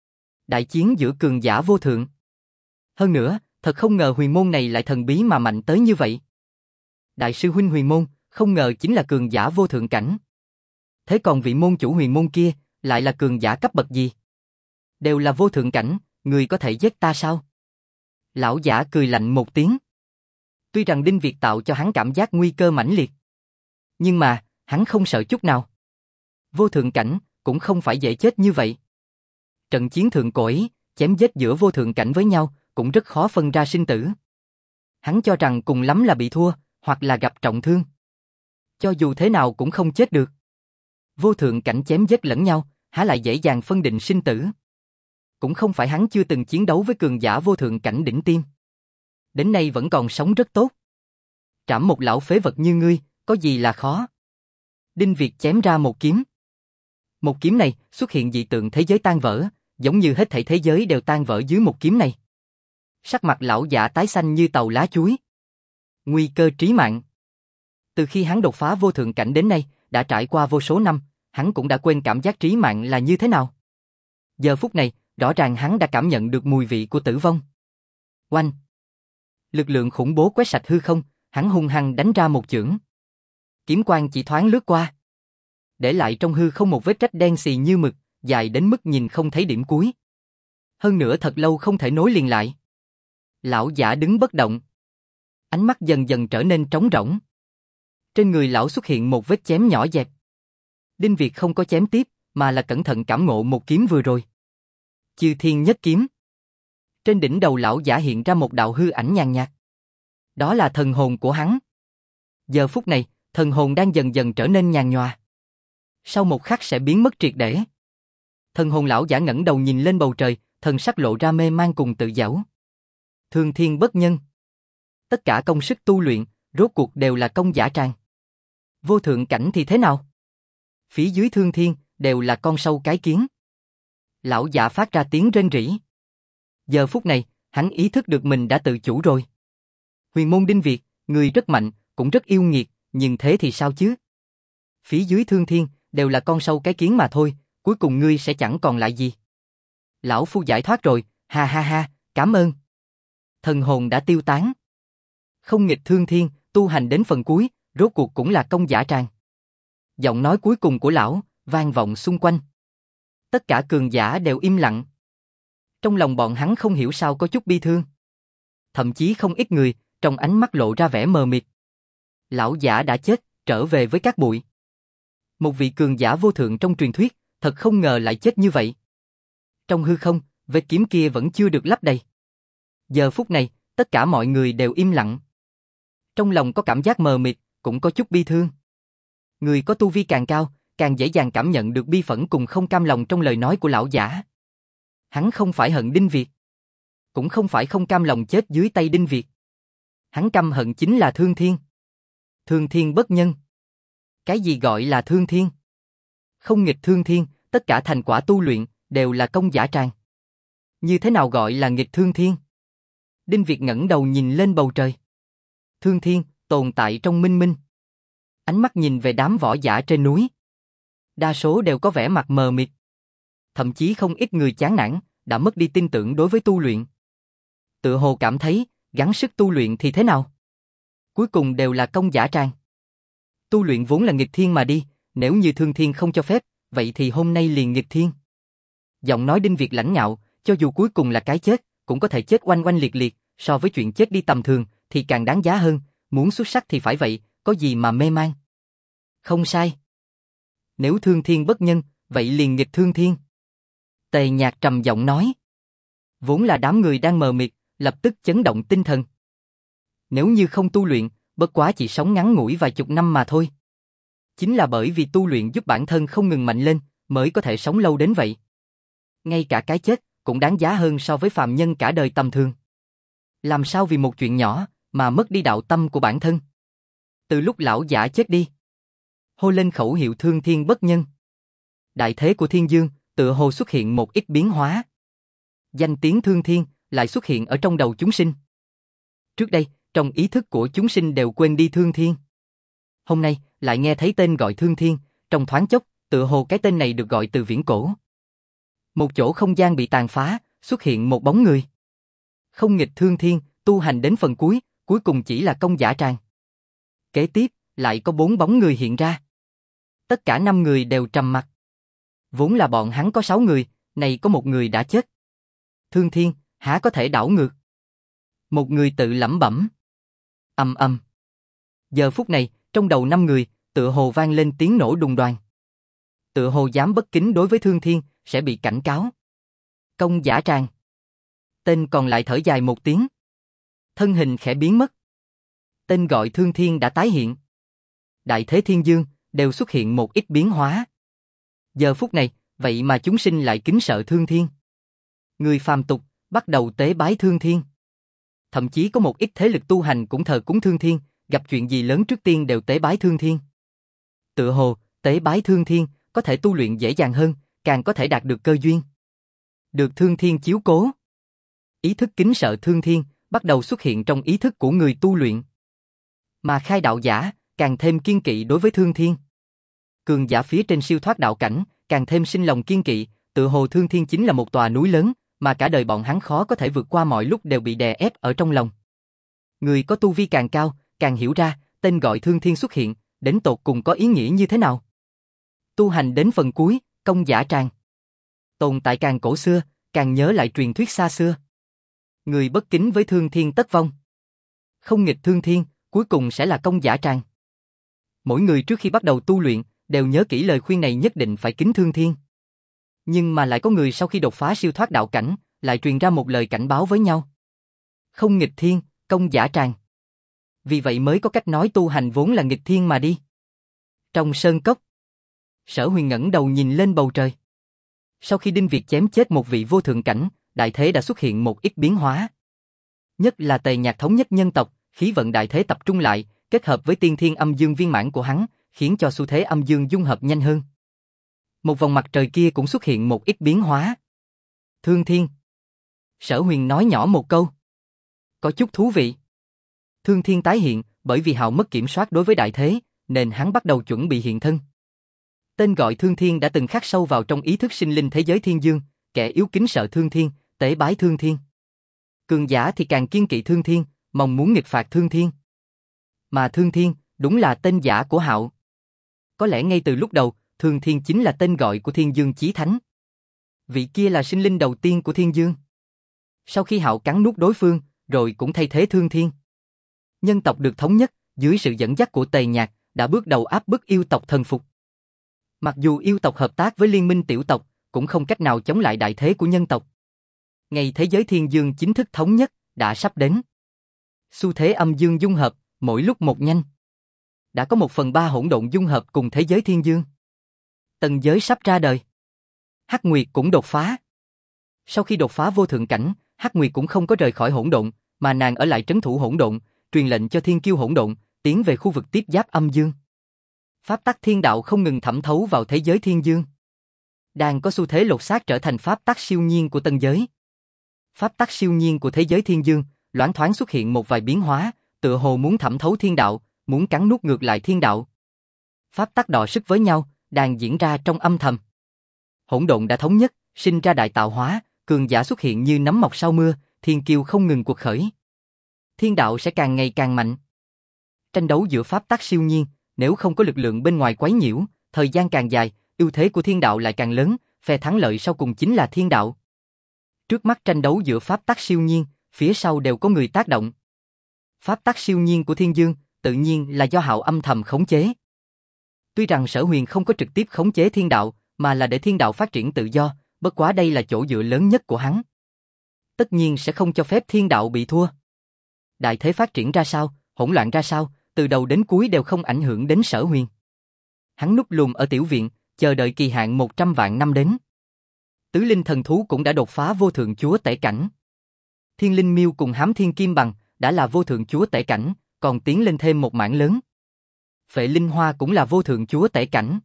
Đại chiến giữa cường giả vô thượng. Hơn nữa, thật không ngờ Huyền Môn này lại thần bí mà mạnh tới như vậy. Đại sư huynh Huyền Môn, không ngờ chính là cường giả vô thượng cảnh. Thế còn vị môn chủ Huyền Môn kia, lại là cường giả cấp bậc gì? Đều là vô thượng cảnh, người có thể giết ta sao? Lão giả cười lạnh một tiếng. Tuy rằng Đinh Việt tạo cho hắn cảm giác nguy cơ mãnh liệt, nhưng mà, hắn không sợ chút nào. Vô thượng cảnh, cũng không phải dễ chết như vậy. Trận chiến thượng cổ ấy, chém giết giữa vô thượng cảnh với nhau, cũng rất khó phân ra sinh tử. Hắn cho rằng cùng lắm là bị thua, hoặc là gặp trọng thương. Cho dù thế nào cũng không chết được. Vô thượng cảnh chém giết lẫn nhau, há lại dễ dàng phân định sinh tử. Cũng không phải hắn chưa từng chiến đấu với cường giả vô thượng cảnh đỉnh tiêm. Đến nay vẫn còn sống rất tốt. Trảm một lão phế vật như ngươi, có gì là khó. Đinh Việt chém ra một kiếm. Một kiếm này xuất hiện dị tượng thế giới tan vỡ, giống như hết thảy thế giới đều tan vỡ dưới một kiếm này. Sắc mặt lão giả tái xanh như tàu lá chuối. Nguy cơ trí mạng. Từ khi hắn đột phá vô thượng cảnh đến nay, đã trải qua vô số năm, hắn cũng đã quên cảm giác trí mạng là như thế nào. Giờ phút này, rõ ràng hắn đã cảm nhận được mùi vị của tử vong. Oanh! Lực lượng khủng bố quét sạch hư không, hắn hung hăng đánh ra một chưởng. Kiếm quang chỉ thoáng lướt qua, để lại trong hư không một vết rách đen xì như mực, dài đến mức nhìn không thấy điểm cuối. Hơn nữa thật lâu không thể nối liền lại. Lão giả đứng bất động. Ánh mắt dần dần trở nên trống rỗng. Trên người lão xuất hiện một vết chém nhỏ dẹt. Đinh Việt không có chém tiếp, mà là cẩn thận cảm ngộ một kiếm vừa rồi. Chư Thiên Nhất Kiếm. Trên đỉnh đầu lão giả hiện ra một đạo hư ảnh nhàn nhạt. Đó là thần hồn của hắn. Giờ phút này, thần hồn đang dần dần trở nên nhàn nhòa. Sau một khắc sẽ biến mất triệt để. Thần hồn lão giả ngẩng đầu nhìn lên bầu trời, thần sắc lộ ra mê man cùng tự giễu. Thương thiên bất nhân. Tất cả công sức tu luyện, rốt cuộc đều là công giả tràng. Vô thượng cảnh thì thế nào? Phía dưới thương thiên, đều là con sâu cái kiến. Lão giả phát ra tiếng rên rỉ. Giờ phút này, hắn ý thức được mình đã tự chủ rồi. Huyền Môn Đinh Việt, người rất mạnh, cũng rất yêu nghiệt, nhưng thế thì sao chứ? Phía dưới thương thiên, đều là con sâu cái kiến mà thôi, cuối cùng ngươi sẽ chẳng còn lại gì. Lão phu giải thoát rồi, ha ha ha, cảm ơn. Thần hồn đã tiêu tán. Không nghịch thương thiên, tu hành đến phần cuối, rốt cuộc cũng là công giả tràng. Giọng nói cuối cùng của lão, vang vọng xung quanh. Tất cả cường giả đều im lặng. Trong lòng bọn hắn không hiểu sao có chút bi thương. Thậm chí không ít người, trong ánh mắt lộ ra vẻ mờ mịt. Lão giả đã chết, trở về với cát bụi. Một vị cường giả vô thượng trong truyền thuyết, thật không ngờ lại chết như vậy. Trong hư không, vết kiếm kia vẫn chưa được lấp đầy. Giờ phút này, tất cả mọi người đều im lặng. Trong lòng có cảm giác mờ mịt, cũng có chút bi thương. Người có tu vi càng cao, càng dễ dàng cảm nhận được bi phẫn cùng không cam lòng trong lời nói của lão giả. Hắn không phải hận Đinh Việt, cũng không phải không cam lòng chết dưới tay Đinh Việt. Hắn căm hận chính là thương thiên. Thương thiên bất nhân. Cái gì gọi là thương thiên? Không nghịch thương thiên, tất cả thành quả tu luyện đều là công giả tràng. Như thế nào gọi là nghịch thương thiên? Đinh Việt ngẩng đầu nhìn lên bầu trời. Thương thiên tồn tại trong minh minh. Ánh mắt nhìn về đám võ giả trên núi. Đa số đều có vẻ mặt mờ mịt. Thậm chí không ít người chán nản, đã mất đi tin tưởng đối với tu luyện. Tựa hồ cảm thấy, gắng sức tu luyện thì thế nào? Cuối cùng đều là công giả tràng. Tu luyện vốn là nghịch thiên mà đi, nếu như thương thiên không cho phép, vậy thì hôm nay liền nghịch thiên. Giọng nói Đinh Việt lãnh ngạo, cho dù cuối cùng là cái chết, cũng có thể chết oanh oanh liệt liệt, so với chuyện chết đi tầm thường, thì càng đáng giá hơn, muốn xuất sắc thì phải vậy, có gì mà mê man. Không sai. Nếu thương thiên bất nhân, vậy liền nghịch thương thiên. Tề Nhạc trầm giọng nói. Vốn là đám người đang mờ mịt, lập tức chấn động tinh thần. Nếu như không tu luyện, bất quá chỉ sống ngắn ngủi vài chục năm mà thôi. Chính là bởi vì tu luyện giúp bản thân không ngừng mạnh lên, mới có thể sống lâu đến vậy. Ngay cả cái chết, cũng đáng giá hơn so với phàm nhân cả đời tầm thường. Làm sao vì một chuyện nhỏ, mà mất đi đạo tâm của bản thân? Từ lúc lão giả chết đi, hô lên khẩu hiệu thương thiên bất nhân. Đại thế của thiên dương, tựa hồ xuất hiện một ít biến hóa. Danh tiếng thương thiên, lại xuất hiện ở trong đầu chúng sinh. Trước đây, trong ý thức của chúng sinh đều quên đi thương thiên. Hôm nay, lại nghe thấy tên gọi thương thiên, trong thoáng chốc, tựa hồ cái tên này được gọi từ viễn cổ. Một chỗ không gian bị tàn phá, xuất hiện một bóng người. Không nghịch thương thiên, tu hành đến phần cuối, cuối cùng chỉ là công giả tràng. Kế tiếp, lại có 4 bóng người hiện ra. Tất cả 5 người đều trầm mặc. Vốn là bọn hắn có 6 người, này có một người đã chết. Thương thiên, há có thể đảo ngược? Một người tự lẩm bẩm. Ầm ầm. Giờ phút này, trong đầu 5 người, tựa hồ vang lên tiếng nổ đùng đoàng. Tựa hồ dám bất kính đối với thương thiên, sẽ bị cảnh cáo. Công giả tràng. Tên còn lại thở dài một tiếng. Thân hình khẽ biến mất. Tên gọi thương thiên đã tái hiện. Đại thế thiên dương, đều xuất hiện một ít biến hóa. Giờ phút này, vậy mà chúng sinh lại kính sợ thương thiên. Người phàm tục, bắt đầu tế bái thương thiên. Thậm chí có một ít thế lực tu hành cũng thờ cúng thương thiên, gặp chuyện gì lớn trước tiên đều tế bái thương thiên. Tựa hồ, tế bái thương thiên, có thể tu luyện dễ dàng hơn, càng có thể đạt được cơ duyên. Được thương thiên chiếu cố. Ý thức kính sợ thương thiên, bắt đầu xuất hiện trong ý thức của người tu luyện. Mà khai đạo giả, càng thêm kiên kỵ đối với thương thiên. Cường giả phía trên siêu thoát đạo cảnh, càng thêm sinh lòng kiên kỵ, tựa hồ thương thiên chính là một tòa núi lớn, mà cả đời bọn hắn khó có thể vượt qua, mọi lúc đều bị đè ép ở trong lòng. Người có tu vi càng cao, càng hiểu ra, tên gọi thương thiên xuất hiện, đến tột cùng có ý nghĩa như thế nào. Tu hành đến phần cuối, công giả tràng. Tồn tại càng cổ xưa, càng nhớ lại truyền thuyết xa xưa. Người bất kính với thương thiên tất vong. Không nghịch thương thiên, cuối cùng sẽ là công giả tràng. Mỗi người trước khi bắt đầu tu luyện, đều nhớ kỹ lời khuyên này, nhất định phải kính thương thiên. Nhưng mà lại có người sau khi đột phá siêu thoát đạo cảnh, lại truyền ra một lời cảnh báo với nhau. Không nghịch thiên, công giả tràng. Vì vậy mới có cách nói tu hành vốn là nghịch thiên mà đi. Trong sơn cốc, Sở Huyền ngẩng đầu nhìn lên bầu trời. Sau khi Đinh Việt chém chết một vị vô thượng cảnh, đại thế đã xuất hiện một ít biến hóa. Nhất là Tề Nhạc thống nhất nhân tộc, khí vận đại thế tập trung lại, kết hợp với tiên thiên âm dương viên mãn của hắn, khiến cho xu thế âm dương dung hợp nhanh hơn. Một vòng mặt trời kia cũng xuất hiện một ít biến hóa. Thương thiên. Sở Huyền nói nhỏ một câu. Có chút thú vị. Thương thiên tái hiện, bởi vì Hạo mất kiểm soát đối với đại thế, nên hắn bắt đầu chuẩn bị hiện thân. Tên gọi thương thiên đã từng khắc sâu vào trong ý thức sinh linh thế giới thiên dương, kẻ yếu kính sợ thương thiên, tế bái thương thiên. Cường giả thì càng kiên kỵ thương thiên, mong muốn nghịch phạt thương thiên. Mà thương thiên, đúng là tên giả của Hạo. Có lẽ ngay từ lúc đầu, thương thiên chính là tên gọi của thiên dương chí thánh. Vị kia là sinh linh đầu tiên của thiên dương. Sau khi Hạo cắn nuốt đối phương, rồi cũng thay thế thương thiên. Nhân tộc được thống nhất, dưới sự dẫn dắt của Tề Nhạc, đã bước đầu áp bức yêu tộc thần phục. Mặc dù yêu tộc hợp tác với liên minh tiểu tộc, cũng không cách nào chống lại đại thế của nhân tộc. Ngày thế giới thiên dương chính thức thống nhất, đã sắp đến. Xu thế âm dương dung hợp, mỗi lúc một nhanh. Đã có 1/3 hỗn độn dung hợp cùng thế giới thiên dương. Tầng giới sắp ra đời. Hắc Nguyệt cũng đột phá. Sau khi đột phá vô thượng cảnh, Hắc Nguyệt cũng không có rời khỏi hỗn độn, mà nàng ở lại trấn thủ hỗn độn, truyền lệnh cho thiên kiêu hỗn độn, tiến về khu vực tiếp giáp âm dương. Pháp tắc thiên đạo không ngừng thẩm thấu vào thế giới thiên dương. Đang có xu thế lột xác trở thành pháp tắc siêu nhiên của tân giới. Pháp tắc siêu nhiên của thế giới thiên dương, loáng thoáng xuất hiện một vài biến hóa, tựa hồ muốn thẩm thấu thiên đạo, muốn cắn nuốt ngược lại thiên đạo. Pháp tắc đọ sức với nhau, đang diễn ra trong âm thầm. Hỗn độn đã thống nhất, sinh ra đại tạo hóa, cường giả xuất hiện như nấm mọc sau mưa, thiên kiêu không ngừng cuộc khởi. Thiên đạo sẽ càng ngày càng mạnh. Tranh đấu giữa pháp tắc siêu nhiên, nếu không có lực lượng bên ngoài quấy nhiễu, thời gian càng dài, ưu thế của thiên đạo lại càng lớn, phe thắng lợi sau cùng chính là thiên đạo. Trước mắt tranh đấu giữa pháp tắc siêu nhiên, phía sau đều có người tác động. Pháp tắc siêu nhiên của Thiên Dương, tự nhiên là do Hạo âm thầm khống chế. Tuy rằng Sở Huyền không có trực tiếp khống chế thiên đạo, mà là để thiên đạo phát triển tự do, bất quá đây là chỗ dựa lớn nhất của hắn. Tất nhiên sẽ không cho phép thiên đạo bị thua. Đại thế phát triển ra sao, hỗn loạn ra sao, từ đầu đến cuối đều không ảnh hưởng đến Sở Huyền. Hắn núp lùm ở tiểu viện, chờ đợi kỳ hạn 100 vạn năm đến. Tứ linh thần thú cũng đã đột phá vô thượng chúa tể cảnh. Thiên linh miêu cùng hám thiên kim bằng đã là vô thượng chúa tể cảnh, còn tiến lên thêm một mảng lớn. Phệ linh hoa cũng là vô thượng chúa tể cảnh.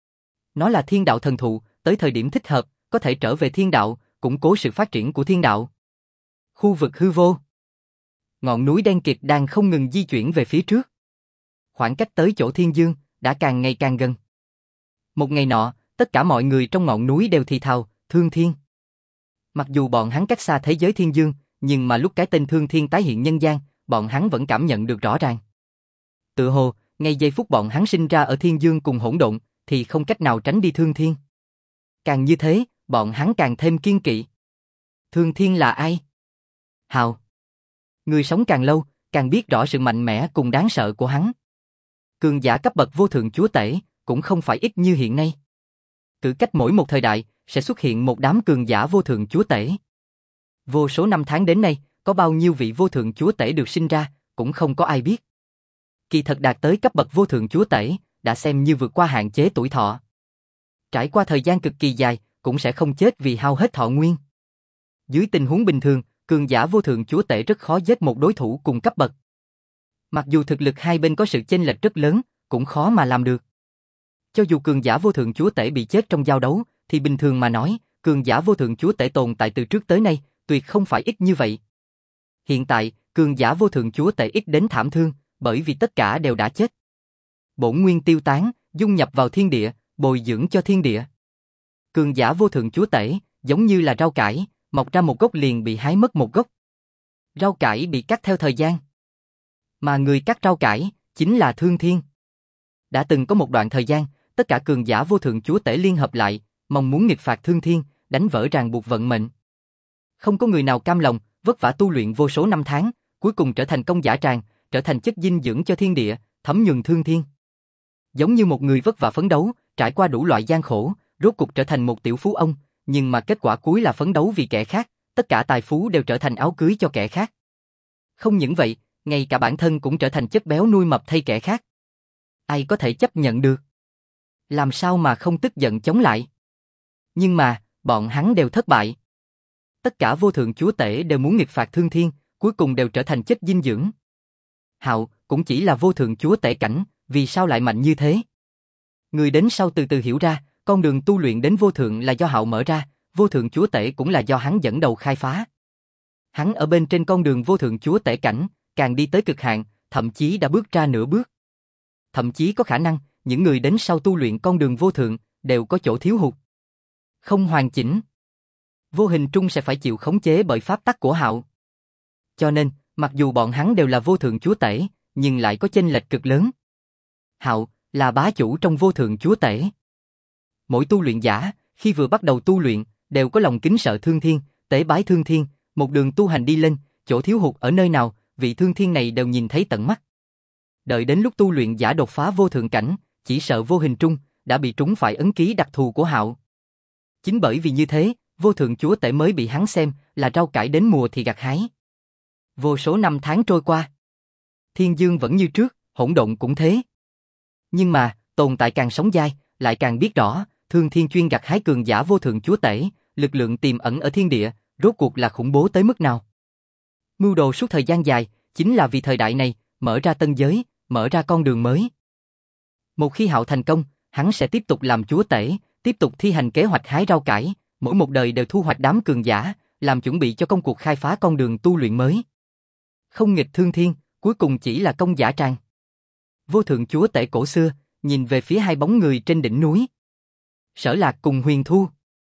Nó là thiên đạo thần thụ, tới thời điểm thích hợp, có thể trở về thiên đạo, củng cố sự phát triển của thiên đạo. Khu vực hư vô. Ngọn núi đen kịt đang không ngừng di chuyển về phía trước. Khoảng cách tới chỗ Thiên Dương đã càng ngày càng gần. Một ngày nọ, tất cả mọi người trong ngọn núi đều thì thào, Thương Thiên. Mặc dù bọn hắn cách xa thế giới Thiên Dương, nhưng mà lúc cái tên Thương Thiên tái hiện nhân gian, bọn hắn vẫn cảm nhận được rõ ràng. Tự hồ, ngay giây phút bọn hắn sinh ra ở Thiên Dương cùng hỗn độn, thì không cách nào tránh đi Thương Thiên. Càng như thế, bọn hắn càng thêm kiên kỵ. Thương Thiên là ai? Hạo. Người sống càng lâu, càng biết rõ sự mạnh mẽ cùng đáng sợ của hắn. Cường giả cấp bậc vô thượng chúa tể, cũng không phải ít như hiện nay. Cứ cách mỗi một thời đại, sẽ xuất hiện một đám cường giả vô thượng chúa tể. Vô số năm tháng đến nay, có bao nhiêu vị vô thượng chúa tể được sinh ra, cũng không có ai biết. Kỳ thật đạt tới cấp bậc vô thượng chúa tể, đã xem như vượt qua hạn chế tuổi thọ. Trải qua thời gian cực kỳ dài, cũng sẽ không chết vì hao hết thọ nguyên. Dưới tình huống bình thường, cường giả vô thượng chúa tể rất khó giết một đối thủ cùng cấp bậc. Mặc dù thực lực hai bên có sự chênh lệch rất lớn, cũng khó mà làm được. Cho dù cường giả vô thượng chúa tể bị chết trong giao đấu, thì bình thường mà nói, cường giả vô thượng chúa tể tồn tại từ trước tới nay, tuyệt không phải ít như vậy. Hiện tại, cường giả vô thượng chúa tể ít đến thảm thương, bởi vì tất cả đều đã chết. Bổn nguyên tiêu tán, dung nhập vào thiên địa, bồi dưỡng cho thiên địa. Cường giả vô thượng chúa tể, giống như là rau cải, mọc ra một gốc liền bị hái mất một gốc. Rau cải bị cắt theo thời gian. Mà người cắt rau cải, chính là Thương Thiên. Đã từng có một đoạn thời gian, tất cả cường giả vô thượng chúa tể liên hợp lại, mong muốn nghịch phạt Thương Thiên, đánh vỡ ràng buộc vận mệnh. Không có người nào cam lòng, vất vả tu luyện vô số năm tháng, cuối cùng trở thành công giả tràng, trở thành chất dinh dưỡng cho thiên địa, thấm nhuần Thương Thiên. Giống như một người vất vả phấn đấu, trải qua đủ loại gian khổ, rốt cục trở thành một tiểu phú ông, nhưng mà kết quả cuối là phấn đấu vì kẻ khác, tất cả tài phú đều trở thành áo cưới cho kẻ khác. Không những vậy, ngay cả bản thân cũng trở thành chất béo nuôi mập thay kẻ khác. Ai có thể chấp nhận được? Làm sao mà không tức giận chống lại? Nhưng mà, bọn hắn đều thất bại. Tất cả vô thượng chúa tể đều muốn nghịch phạt Thương Thiên, cuối cùng đều trở thành chất dinh dưỡng. Hạo cũng chỉ là vô thượng chúa tể cảnh, vì sao lại mạnh như thế? Người đến sau từ từ hiểu ra, con đường tu luyện đến vô thượng là do Hạo mở ra, vô thượng chúa tể cũng là do hắn dẫn đầu khai phá. Hắn ở bên trên con đường vô thượng chúa tể cảnh, càng đi tới cực hạn, thậm chí đã bước ra nửa bước. Thậm chí có khả năng, những người đến sau tu luyện con đường vô thượng, đều có chỗ thiếu hụt. Không hoàn chỉnh. Vô hình trung sẽ phải chịu khống chế bởi pháp tắc của Hạo. Cho nên, mặc dù bọn hắn đều là vô thượng chúa tể, nhưng lại có chênh lệch cực lớn. Hạo là bá chủ trong vô thượng chúa tể. Mỗi tu luyện giả, khi vừa bắt đầu tu luyện, đều có lòng kính sợ Thương Thiên, tế bái Thương Thiên, một đường tu hành đi lên, chỗ thiếu hụt ở nơi nào, vị Thương Thiên này đều nhìn thấy tận mắt. Đợi đến lúc tu luyện giả đột phá vô thượng cảnh, chỉ sợ vô hình trung, đã bị trúng phải ấn ký đặc thù của Hạo. Chính bởi vì như thế, vô thượng chúa tể mới bị hắn xem là rau cải đến mùa thì gặt hái. Vô số năm tháng trôi qua. Thiên Dương vẫn như trước, hỗn độn cũng thế. Nhưng mà, tồn tại càng sống dai, lại càng biết rõ, Thương Thiên chuyên gặt hái cường giả vô thượng chúa tể, lực lượng tiềm ẩn ở thiên địa, rốt cuộc là khủng bố tới mức nào. Mưu đồ suốt thời gian dài, chính là vì thời đại này, mở ra tân giới, mở ra con đường mới. Một khi Hạo thành công, hắn sẽ tiếp tục làm chúa tể, tiếp tục thi hành kế hoạch hái rau cải, mỗi một đời đều thu hoạch đám cường giả, làm chuẩn bị cho công cuộc khai phá con đường tu luyện mới. Không nghịch Thương Thiên, cuối cùng chỉ là công giả tràng. Vô thượng chúa tể cổ xưa, nhìn về phía hai bóng người trên đỉnh núi. Sở Lạc cùng Huyền Thu.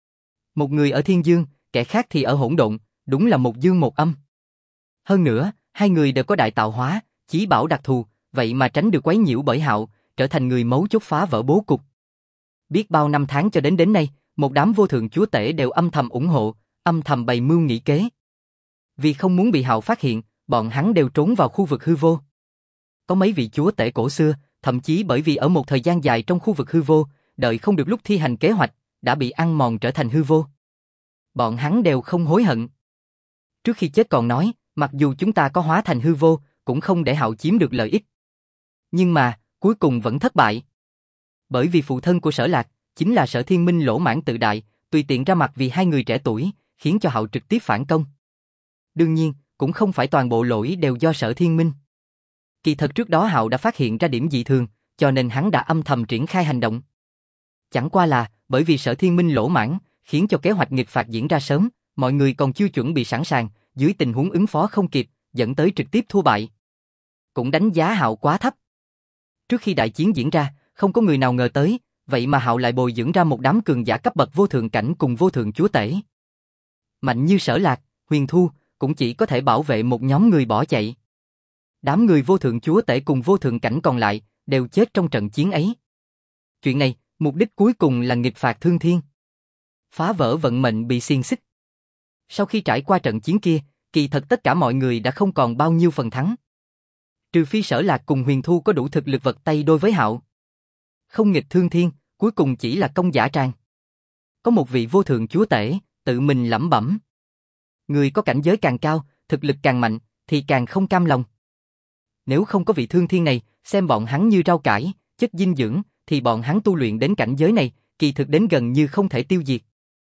Một người ở Thiên Dương, kẻ khác thì ở hỗn độn, đúng là một dương một âm. Hơn nữa, hai người đều có đại tạo hóa, chí bảo đặc thù, vậy mà tránh được quấy nhiễu bởi Hạo, trở thành người mấu chốt phá vỡ bố cục. Biết bao năm tháng cho đến nay, một đám vô thượng chúa tể đều âm thầm ủng hộ, âm thầm bày mưu nghĩ kế. Vì không muốn bị Hạo phát hiện, bọn hắn đều trốn vào khu vực hư vô. Có mấy vị chúa tể cổ xưa, thậm chí bởi vì ở một thời gian dài trong khu vực hư vô, đợi không được lúc thi hành kế hoạch, đã bị ăn mòn trở thành hư vô. Bọn hắn đều không hối hận. Trước khi chết còn nói, mặc dù chúng ta có hóa thành hư vô, cũng không để Hạo chiếm được lợi ích. Nhưng mà, cuối cùng vẫn thất bại. Bởi vì phụ thân của Sở Lạc, chính là Sở Thiên Minh lỗ mãn tự đại, tùy tiện ra mặt vì hai người trẻ tuổi, khiến cho Hạo trực tiếp phản công. Đương nhiên, cũng không phải toàn bộ lỗi đều do Sở Thiên Minh. Kỳ thật trước đó Hạo đã phát hiện ra điểm dị thường, cho nên hắn đã âm thầm triển khai hành động. Chẳng qua là, bởi vì Sở Thiên Minh lỗ mãn, khiến cho kế hoạch nghịch phạt diễn ra sớm, mọi người còn chưa chuẩn bị sẵn sàng, dưới tình huống ứng phó không kịp, dẫn tới trực tiếp thua bại. Cũng đánh giá Hạo quá thấp. Trước khi đại chiến diễn ra, không có người nào ngờ tới, vậy mà Hạo lại bồi dưỡng ra một đám cường giả cấp bậc vô thượng cảnh cùng vô thượng chúa tể. Mạnh như Sở Lạc, Huyền Thu, cũng chỉ có thể bảo vệ một nhóm người bỏ chạy. Đám người vô thượng chúa tể cùng vô thượng cảnh còn lại, đều chết trong trận chiến ấy. Chuyện này, mục đích cuối cùng là nghịch phạt thương thiên. Phá vỡ vận mệnh bị xiềng xích. Sau khi trải qua trận chiến kia, kỳ thật tất cả mọi người đã không còn bao nhiêu phần thắng. Trừ phi Sở Lạc cùng Huyền Thu có đủ thực lực vật tay đôi với Hạo. Không nghịch thương thiên, cuối cùng chỉ là công giả tràng. Có một vị vô thượng chúa tể, tự mình lẩm bẩm. Người có cảnh giới càng cao, thực lực càng mạnh, thì càng không cam lòng. Nếu không có vị thương thiên này, xem bọn hắn như rau cải, chất dinh dưỡng, thì bọn hắn tu luyện đến cảnh giới này, kỳ thực đến gần như không thể tiêu diệt.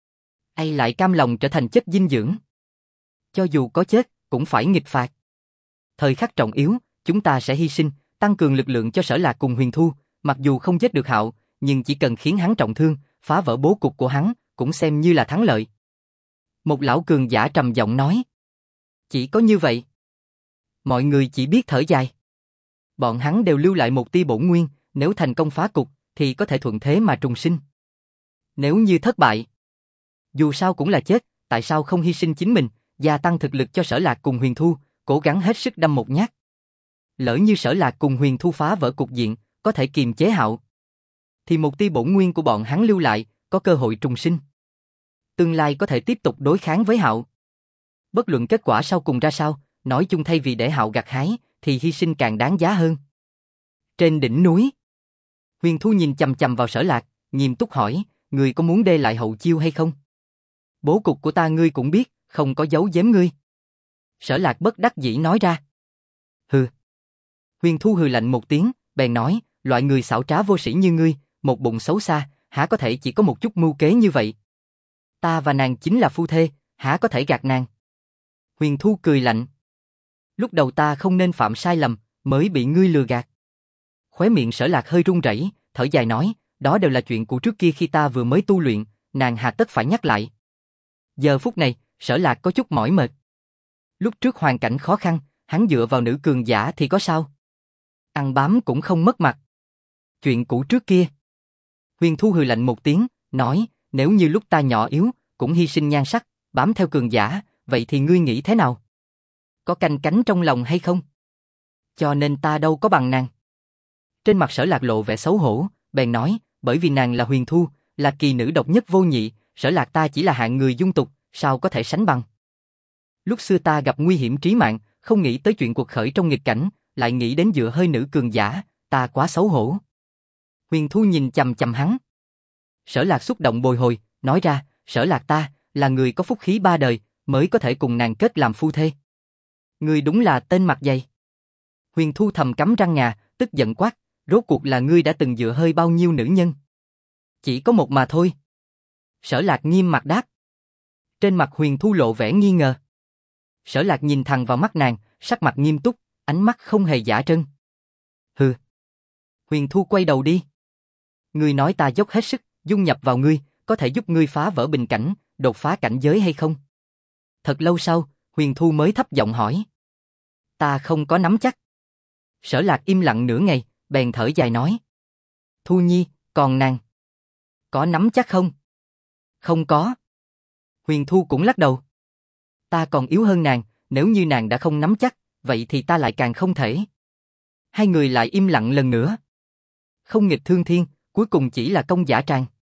Ai lại cam lòng trở thành chất dinh dưỡng? Cho dù có chết, cũng phải nghịch phạt. Thời khắc trọng yếu, chúng ta sẽ hy sinh, tăng cường lực lượng cho Sở Lạc cùng Huyền Thu, mặc dù không giết được Hạo, nhưng chỉ cần khiến hắn trọng thương, phá vỡ bố cục của hắn, cũng xem như là thắng lợi. Một lão cường giả trầm giọng nói. Chỉ có như vậy. Mọi người chỉ biết thở dài. Bọn hắn đều lưu lại một tia bổn nguyên, nếu thành công phá cục, thì có thể thuận thế mà trùng sinh. Nếu như thất bại, dù sao cũng là chết, tại sao không hy sinh chính mình, gia tăng thực lực cho Sở Lạc cùng Huyền Thu, cố gắng hết sức đâm một nhát. Lỡ như Sở Lạc cùng Huyền Thu phá vỡ cục diện, có thể kiềm chế Hạo, thì một tia bổn nguyên của bọn hắn lưu lại, có cơ hội trùng sinh. Tương lai có thể tiếp tục đối kháng với Hạo. Bất luận kết quả sau cùng ra sao, nói chung thay vì để Hạo gặt hái, thì hy sinh càng đáng giá hơn. Trên đỉnh núi, Huyền Thu nhìn chằm chằm vào Sở Lạc, nghiêm túc hỏi, ngươi có muốn đê lại hậu chiêu hay không? Bố cục của ta ngươi cũng biết, không có giấu giếm ngươi. Sở Lạc bất đắc dĩ nói ra. Hừ. Huyền Thu hừ lạnh một tiếng, bèn nói, loại người xảo trá vô sĩ như ngươi, một bụng xấu xa, há có thể chỉ có một chút mưu kế như vậy? Ta và nàng chính là phu thê, há có thể gạt nàng? Huyền Thu cười lạnh. Lúc đầu ta không nên phạm sai lầm, mới bị ngươi lừa gạt. Khóe miệng Sở Lạc hơi run rẩy, thở dài nói, đó đều là chuyện của trước kia khi ta vừa mới tu luyện, nàng hà tất phải nhắc lại. Giờ phút này, Sở Lạc có chút mỏi mệt. Lúc trước hoàn cảnh khó khăn, hắn dựa vào nữ cường giả thì có sao? Ăn bám cũng không mất mặt. Chuyện cũ trước kia. Huyền Thu hừ lạnh một tiếng, nói, nếu như lúc ta nhỏ yếu, cũng hy sinh nhan sắc, bám theo cường giả, vậy thì ngươi nghĩ thế nào? Có canh cánh trong lòng hay không? Cho nên ta đâu có bằng nàng. Trên mặt Sở Lạc lộ vẻ xấu hổ, bèn nói, bởi vì nàng là Huyền Thu, là kỳ nữ độc nhất vô nhị, Sở Lạc ta chỉ là hạng người dung tục, sao có thể sánh bằng? Lúc xưa ta gặp nguy hiểm trí mạng, không nghĩ tới chuyện cuộc khởi trong nghịch cảnh, lại nghĩ đến dựa hơi nữ cường giả, ta quá xấu hổ. Huyền Thu nhìn chằm chằm hắn. Sở Lạc xúc động bồi hồi, nói ra, Sở Lạc ta, là người có phúc khí ba đời, mới có thể cùng nàng kết làm phu thê. Ngươi đúng là tên mặt dày. Huyền Thu thầm cắn răng ngà, tức giận quát, rốt cuộc là ngươi đã từng dựa hơi bao nhiêu nữ nhân? Chỉ có một mà thôi. Sở Lạc nghiêm mặt đáp. Trên mặt Huyền Thu lộ vẻ nghi ngờ. Sở Lạc nhìn thẳng vào mắt nàng, sắc mặt nghiêm túc, ánh mắt không hề giả trân. Hừ. Huyền Thu quay đầu đi. Ngươi nói ta dốc hết sức, dung nhập vào ngươi, có thể giúp ngươi phá vỡ bình cảnh, đột phá cảnh giới hay không? Thật lâu sau, Huyền Thu mới thấp giọng hỏi. Ta không có nắm chắc. Sở Lạc im lặng nửa ngày, bèn thở dài nói. Thu Nhi, còn nàng? Có nắm chắc không? Không có. Huyền Thu cũng lắc đầu. Ta còn yếu hơn nàng, nếu như nàng đã không nắm chắc, vậy thì ta lại càng không thể. Hai người lại im lặng lần nữa. Không nghịch thương thiên, cuối cùng chỉ là công giả tràng.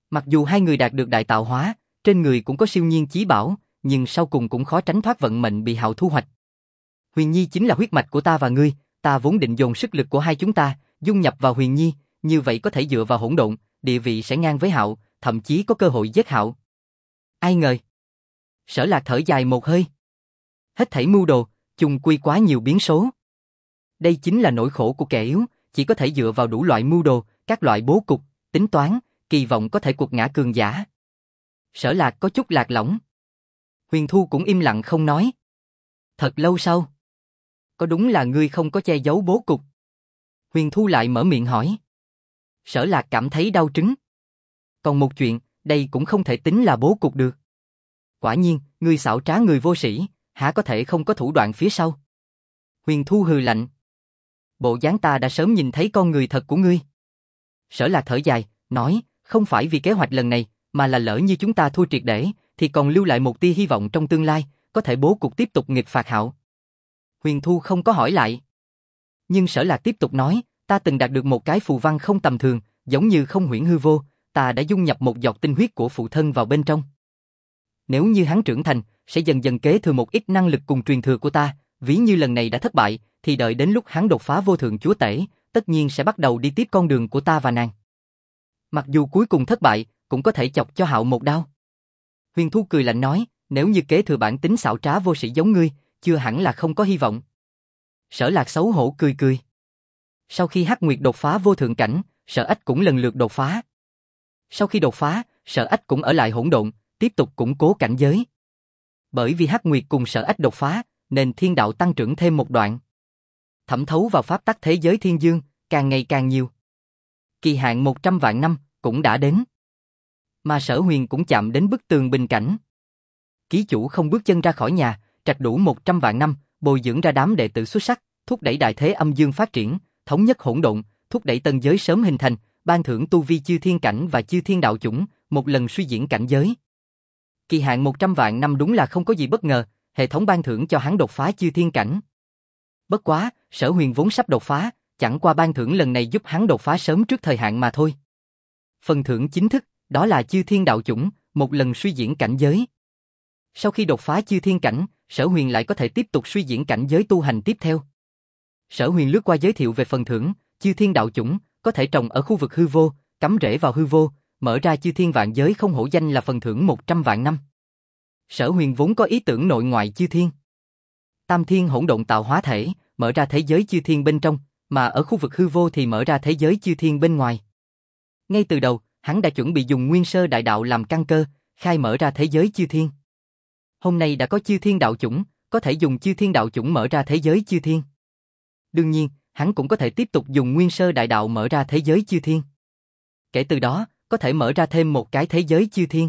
Mặc dù hai người đạt được đại tạo hóa, trên người cũng có siêu nhiên chí bảo, nhưng sau cùng cũng khó tránh thoát vận mệnh bị Hạo thu hoạch. Huyền Nhi chính là huyết mạch của ta và ngươi, ta vốn định dồn sức lực của hai chúng ta, dung nhập vào Huyền Nhi, như vậy có thể dựa vào hỗn độn, địa vị sẽ ngang với Hạo, thậm chí có cơ hội giết Hạo. Ai ngờ. Sở Lạc thở dài một hơi. Hết thảy mưu đồ, chung quy quá nhiều biến số. Đây chính là nỗi khổ của kẻ yếu, chỉ có thể dựa vào đủ loại mưu đồ, các loại bố cục, tính toán, kỳ vọng có thể quật ngã cường giả. Sở Lạc có chút lạc lõng. Huyền Thu cũng im lặng không nói. Thật lâu sau. Có đúng là ngươi không có che giấu bố cục? Huyền Thu lại mở miệng hỏi. Sở Lạc cảm thấy đau trứng. Còn một chuyện, đây cũng không thể tính là bố cục được. Quả nhiên, ngươi xảo trá người vô sĩ, há có thể không có thủ đoạn phía sau? Huyền Thu hừ lạnh. Bộ dáng ta đã sớm nhìn thấy con người thật của ngươi. Sở Lạc thở dài, nói, không phải vì kế hoạch lần này, mà là lỡ như chúng ta thua triệt để, thì còn lưu lại một tia hy vọng trong tương lai, có thể bố cục tiếp tục nghịch phạt Hạo. Huyền Thu không có hỏi lại. Nhưng Sở Lạc tiếp tục nói, ta từng đạt được một cái phù văn không tầm thường, giống như không huyễn hư vô, ta đã dung nhập một giọt tinh huyết của phụ thân vào bên trong. Nếu như hắn trưởng thành, sẽ dần dần kế thừa một ít năng lực cùng truyền thừa của ta, ví như lần này đã thất bại, thì đợi đến lúc hắn đột phá vô thượng chúa tể, tất nhiên sẽ bắt đầu đi tiếp con đường của ta và nàng. Mặc dù cuối cùng thất bại, cũng có thể chọc cho Hạo một đao. Huyền Thu cười lạnh nói, nếu như kế thừa bản tính xảo trá vô sĩ giống ngươi, chưa hẳn là không có hy vọng. Sở Lạc xấu hổ cười cười. Sau khi Hắc Nguyệt đột phá vô thượng cảnh, Sở Ách cũng lần lượt đột phá. Sau khi đột phá, Sở Ách cũng ở lại hỗn độn, tiếp tục củng cố cảnh giới. Bởi vì Hắc Nguyệt cùng Sở Ách đột phá, nên thiên đạo tăng trưởng thêm một đoạn. Thẩm thấu vào pháp tắc thế giới thiên dương, càng ngày càng nhiều. Kỳ hạn 100 vạn năm cũng đã đến. Mà Sở Huyền cũng chạm đến bức tường bình cảnh. Ký chủ không bước chân ra khỏi nhà, trạch đủ 100 vạn năm, bồi dưỡng ra đám đệ tử xuất sắc, thúc đẩy đại thế âm dương phát triển, thống nhất hỗn độn, thúc đẩy tân giới sớm hình thành, ban thưởng tu vi chư thiên cảnh và chư thiên đạo chủng, một lần suy diễn cảnh giới. Kỳ hạn 100 vạn năm đúng là không có gì bất ngờ, hệ thống ban thưởng cho hắn đột phá chư thiên cảnh. Bất quá, Sở Huyền vốn sắp đột phá, chẳng qua ban thưởng lần này giúp hắn đột phá sớm trước thời hạn mà thôi. Phần thưởng chính thức, đó là chư thiên đạo chủng, một lần suy diễn cảnh giới. Sau khi đột phá chư thiên cảnh, Sở Huyền lại có thể tiếp tục suy diễn cảnh giới tu hành tiếp theo. Sở Huyền lướt qua giới thiệu về phần thưởng, chư thiên đạo chủng, có thể trồng ở khu vực hư vô, cắm rễ vào hư vô, mở ra chư thiên vạn giới không hổ danh là phần thưởng 100 vạn năm. Sở Huyền vốn có ý tưởng nội ngoại chư thiên. Tam thiên hỗn độn tạo hóa thể, mở ra thế giới chư thiên bên trong, mà ở khu vực hư vô thì mở ra thế giới chư thiên bên ngoài. Ngay từ đầu, hắn đã chuẩn bị dùng nguyên sơ đại đạo làm căn cơ, khai mở ra thế giới chư thiên. Hôm nay đã có chư thiên đạo chủng, có thể dùng chư thiên đạo chủng mở ra thế giới chư thiên. Đương nhiên, hắn cũng có thể tiếp tục dùng nguyên sơ đại đạo mở ra thế giới chư thiên. Kể từ đó, có thể mở ra thêm một cái thế giới chư thiên.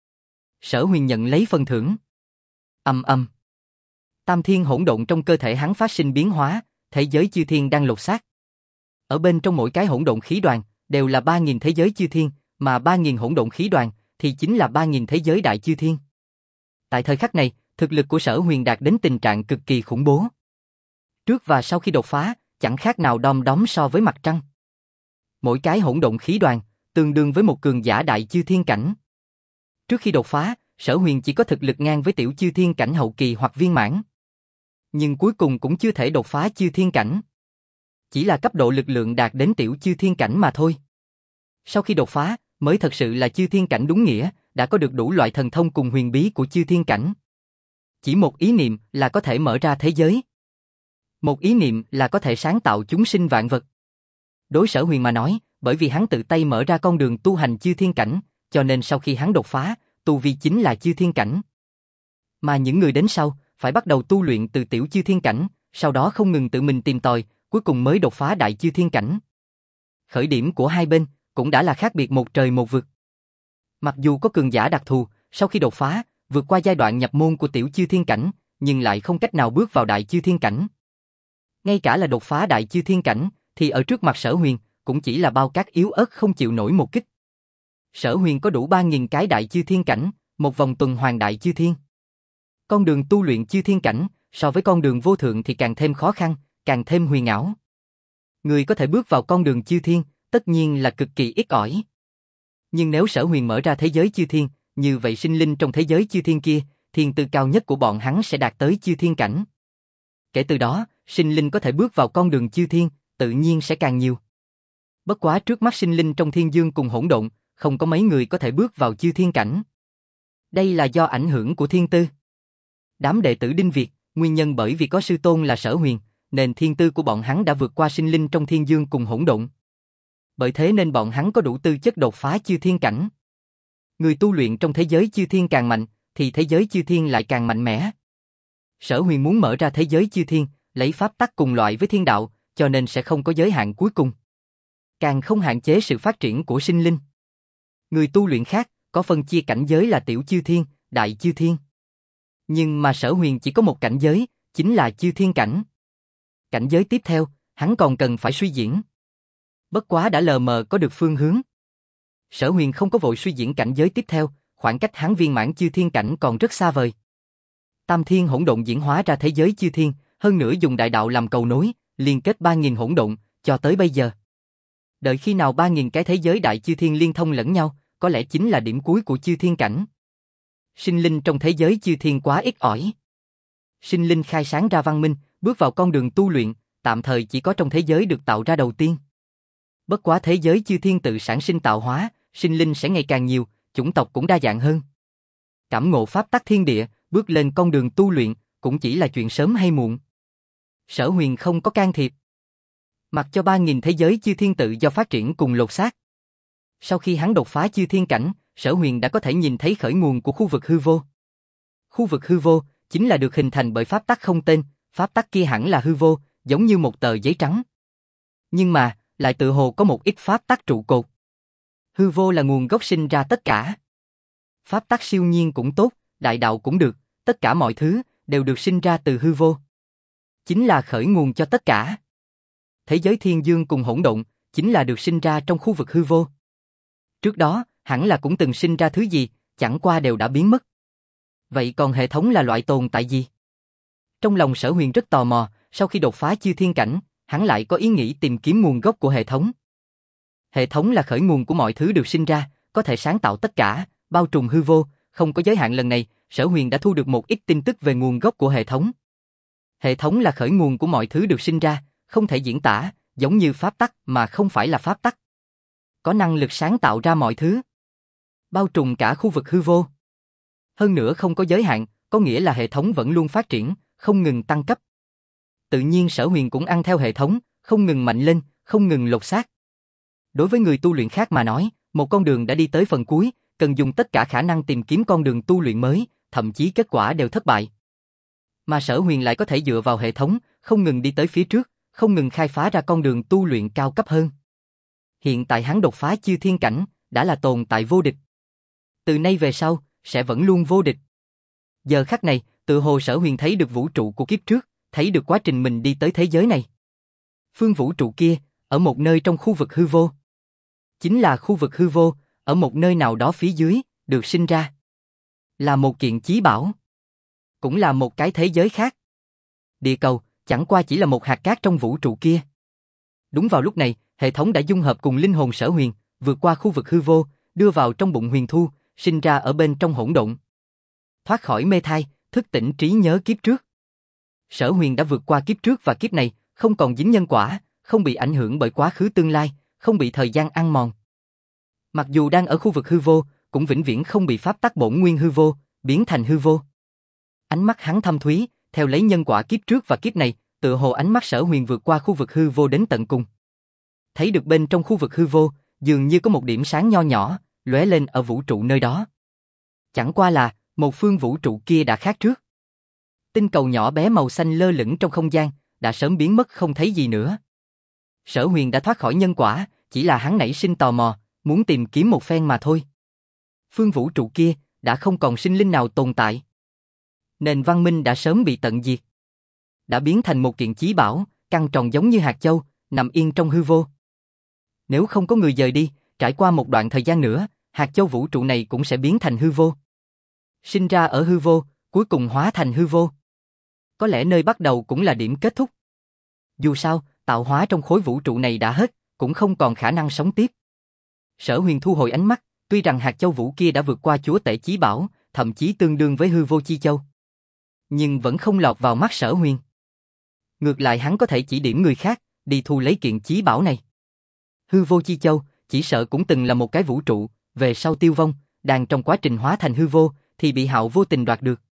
Sở Huyền nhận lấy phần thưởng. Ầm ầm. Tam thiên hỗn độn trong cơ thể hắn phát sinh biến hóa, thế giới chư thiên đang lột xác. Ở bên trong mỗi cái hỗn độn khí đoàn đều là 3000 thế giới chư thiên, mà 3000 hỗn độn khí đoàn thì chính là 3000 thế giới đại chư thiên. Tại thời khắc này, thực lực của Sở Huyền đạt đến tình trạng cực kỳ khủng bố. Trước và sau khi đột phá, chẳng khác nào đom đóm so với mặt trăng. Mỗi cái hỗn độn khí đoàn tương đương với một cường giả đại chư thiên cảnh. Trước khi đột phá, Sở Huyền chỉ có thực lực ngang với tiểu chư thiên cảnh hậu kỳ hoặc viên mãn. Nhưng cuối cùng cũng chưa thể đột phá chư thiên cảnh. Chỉ là cấp độ lực lượng đạt đến tiểu chư thiên cảnh mà thôi. Sau khi đột phá, mới thật sự là chư thiên cảnh đúng nghĩa, đã có được đủ loại thần thông cùng huyền bí của chư thiên cảnh. Chỉ một ý niệm là có thể mở ra thế giới. Một ý niệm là có thể sáng tạo chúng sinh vạn vật. Đối Sở Huyền mà nói, bởi vì hắn tự tay mở ra con đường tu hành chư thiên cảnh, cho nên sau khi hắn đột phá, tu vi chính là chư thiên cảnh. Mà những người đến sau, phải bắt đầu tu luyện từ tiểu chư thiên cảnh, sau đó không ngừng tự mình tìm tòi, cuối cùng mới đột phá đại chư thiên cảnh. Khởi điểm của hai bên cũng đã là khác biệt một trời một vực. Mặc dù có cường giả đặc thù, sau khi đột phá, vượt qua giai đoạn nhập môn của tiểu chư thiên cảnh, nhưng lại không cách nào bước vào đại chư thiên cảnh. Ngay cả là đột phá đại chư thiên cảnh, thì ở trước mặt Sở Huyền, cũng chỉ là bao cát yếu ớt không chịu nổi một kích. Sở Huyền có đủ 3000 cái đại chư thiên cảnh, một vòng tuần hoàn đại chư thiên. Con đường tu luyện chư thiên cảnh, so với con đường vô thượng thì càng thêm khó khăn, càng thêm huyền ảo. Người có thể bước vào con đường chư thiên, tất nhiên là cực kỳ ít ỏi. Nhưng nếu Sở Huyền mở ra thế giới chư thiên, như vậy sinh linh trong thế giới chư thiên kia, thiên tư cao nhất của bọn hắn sẽ đạt tới chư thiên cảnh. Kể từ đó, sinh linh có thể bước vào con đường chư thiên, tự nhiên sẽ càng nhiều. Bất quá trước mắt sinh linh trong thiên dương cùng hỗn độn, không có mấy người có thể bước vào chư thiên cảnh. Đây là do ảnh hưởng của thiên tư. Đám đệ tử Đinh Việt, nguyên nhân bởi vì có sư tôn là Sở Huyền, nên thiên tư của bọn hắn đã vượt qua sinh linh trong thiên dương cùng hỗn độn. Bởi thế nên bọn hắn có đủ tư chất đột phá chư thiên cảnh. Người tu luyện trong thế giới chư thiên càng mạnh, thì thế giới chư thiên lại càng mạnh mẽ. Sở Huyền muốn mở ra thế giới chư thiên, lấy pháp tắc cùng loại với thiên đạo, cho nên sẽ không có giới hạn cuối cùng. Càng không hạn chế sự phát triển của sinh linh. Người tu luyện khác, có phân chia cảnh giới là tiểu chư thiên, đại chư thiên. Nhưng mà Sở Huyền chỉ có một cảnh giới, chính là chư thiên cảnh. Cảnh giới tiếp theo, hắn còn cần phải suy diễn. Bất quá đã lờ mờ có được phương hướng. Sở Huyền không có vội suy diễn cảnh giới tiếp theo, khoảng cách hắn viên mãn chư thiên cảnh còn rất xa vời. Tam thiên hỗn độn diễn hóa ra thế giới chư thiên, hơn nữa dùng đại đạo làm cầu nối, liên kết 3000 hỗn độn, cho tới bây giờ. Đợi khi nào 3000 cái thế giới đại chư thiên liên thông lẫn nhau, có lẽ chính là điểm cuối của chư thiên cảnh. Sinh linh trong thế giới chư thiên quá ít ỏi. Sinh linh khai sáng ra văn minh, bước vào con đường tu luyện, tạm thời chỉ có trong thế giới được tạo ra đầu tiên. Bất quá thế giới chư thiên tự sản sinh tạo hóa, sinh linh sẽ ngày càng nhiều, chủng tộc cũng đa dạng hơn. Cảm ngộ pháp tắc thiên địa, bước lên con đường tu luyện, cũng chỉ là chuyện sớm hay muộn. Sở Huyền không có can thiệp. Mặc cho 3000 thế giới chư thiên tự do phát triển cùng lột xác. Sau khi hắn đột phá chư thiên cảnh, Sở Huyền đã có thể nhìn thấy khởi nguồn của khu vực hư vô. Khu vực hư vô chính là được hình thành bởi pháp tắc không tên, pháp tắc kia hẳn là hư vô, giống như một tờ giấy trắng. Nhưng mà, lại tự hồ có một ít pháp tắc trụ cột. Hư vô là nguồn gốc sinh ra tất cả. Pháp tắc siêu nhiên cũng tốt, đại đạo cũng được, tất cả mọi thứ đều được sinh ra từ hư vô. Chính là khởi nguồn cho tất cả. Thế giới thiên dương cùng hỗn độn chính là được sinh ra trong khu vực hư vô. Trước đó, hẳn là cũng từng sinh ra thứ gì, chẳng qua đều đã biến mất. Vậy còn hệ thống là loại tồn tại gì? Trong lòng Sở Huyền rất tò mò, sau khi đột phá chư thiên cảnh, hắn lại có ý nghĩ tìm kiếm nguồn gốc của hệ thống. Hệ thống là khởi nguồn của mọi thứ được sinh ra, có thể sáng tạo tất cả, bao trùm hư vô, không có giới hạn. Lần này, Sở Huyền đã thu được một ít tin tức về nguồn gốc của hệ thống. Hệ thống là khởi nguồn của mọi thứ được sinh ra, không thể diễn tả, giống như pháp tắc mà không phải là pháp tắc. Có năng lực sáng tạo ra mọi thứ, bao trùm cả khu vực hư vô. Hơn nữa không có giới hạn, có nghĩa là hệ thống vẫn luôn phát triển, không ngừng tăng cấp. Tự nhiên Sở Huyền cũng ăn theo hệ thống, không ngừng mạnh lên, không ngừng lột xác. Đối với người tu luyện khác mà nói, một con đường đã đi tới phần cuối, cần dùng tất cả khả năng tìm kiếm con đường tu luyện mới, thậm chí kết quả đều thất bại. Mà Sở Huyền lại có thể dựa vào hệ thống, không ngừng đi tới phía trước, không ngừng khai phá ra con đường tu luyện cao cấp hơn. Hiện tại hắn đột phá chư thiên cảnh, đã là tồn tại vô địch. Từ nay về sau, sẽ vẫn luôn vô địch. Giờ khắc này, tự hồ Sở Huyền thấy được vũ trụ của kiếp trước, thấy được quá trình mình đi tới thế giới này. Phương vũ trụ kia, ở một nơi trong khu vực hư vô. Chính là khu vực hư vô, ở một nơi nào đó phía dưới, được sinh ra. Là một kiện chí bảo. Cũng là một cái thế giới khác. Địa cầu, chẳng qua chỉ là một hạt cát trong vũ trụ kia. Đúng vào lúc này, hệ thống đã dung hợp cùng linh hồn Sở Huyền, vượt qua khu vực hư vô, đưa vào trong bụng Huyền Thu, sinh ra ở bên trong hỗn độn. Thoát khỏi mê thai, thức tỉnh trí nhớ kiếp trước. Sở Huyền đã vượt qua kiếp trước và kiếp này, không còn dính nhân quả, không bị ảnh hưởng bởi quá khứ tương lai, không bị thời gian ăn mòn. Mặc dù đang ở khu vực hư vô, cũng vĩnh viễn không bị pháp tắc bổn nguyên hư vô, biến thành hư vô. Ánh mắt hắn thâm thúy, theo lấy nhân quả kiếp trước và kiếp này, tựa hồ ánh mắt Sở Huyền vượt qua khu vực hư vô đến tận cùng. Thấy được bên trong khu vực hư vô, dường như có một điểm sáng nho nhỏ, lóe lên ở vũ trụ nơi đó. Chẳng qua là, một phương vũ trụ kia đã khác trước. Tinh cầu nhỏ bé màu xanh lơ lửng trong không gian, đã sớm biến mất không thấy gì nữa. Sở Huyền đã thoát khỏi nhân quả, chỉ là hắn nảy sinh tò mò, muốn tìm kiếm một phen mà thôi. Phương vũ trụ kia, đã không còn sinh linh nào tồn tại. Nền văn minh đã sớm bị tận diệt. Đã biến thành một kiện chí bảo, căng tròn giống như hạt châu, nằm yên trong hư vô. Nếu không có người dời đi, trải qua một đoạn thời gian nữa, hạt châu vũ trụ này cũng sẽ biến thành hư vô. Sinh ra ở hư vô, cuối cùng hóa thành hư vô. Có lẽ nơi bắt đầu cũng là điểm kết thúc. Dù sao, tạo hóa trong khối vũ trụ này đã hết, cũng không còn khả năng sống tiếp. Sở Huyền thu hồi ánh mắt, Tuy rằng hạt châu vũ kia đã vượt qua chúa tể chí bảo, thậm chí tương đương với hư vô chi châu, nhưng vẫn không lọt vào mắt Sở Huyền. Ngược lại hắn có thể chỉ điểm người khác, đi thu lấy kiện chí bảo này. Hư vô chi châu, chỉ sợ cũng từng là một cái vũ trụ, về sau tiêu vong, đang trong quá trình hóa thành hư vô, thì bị Hạo vô tình đoạt được.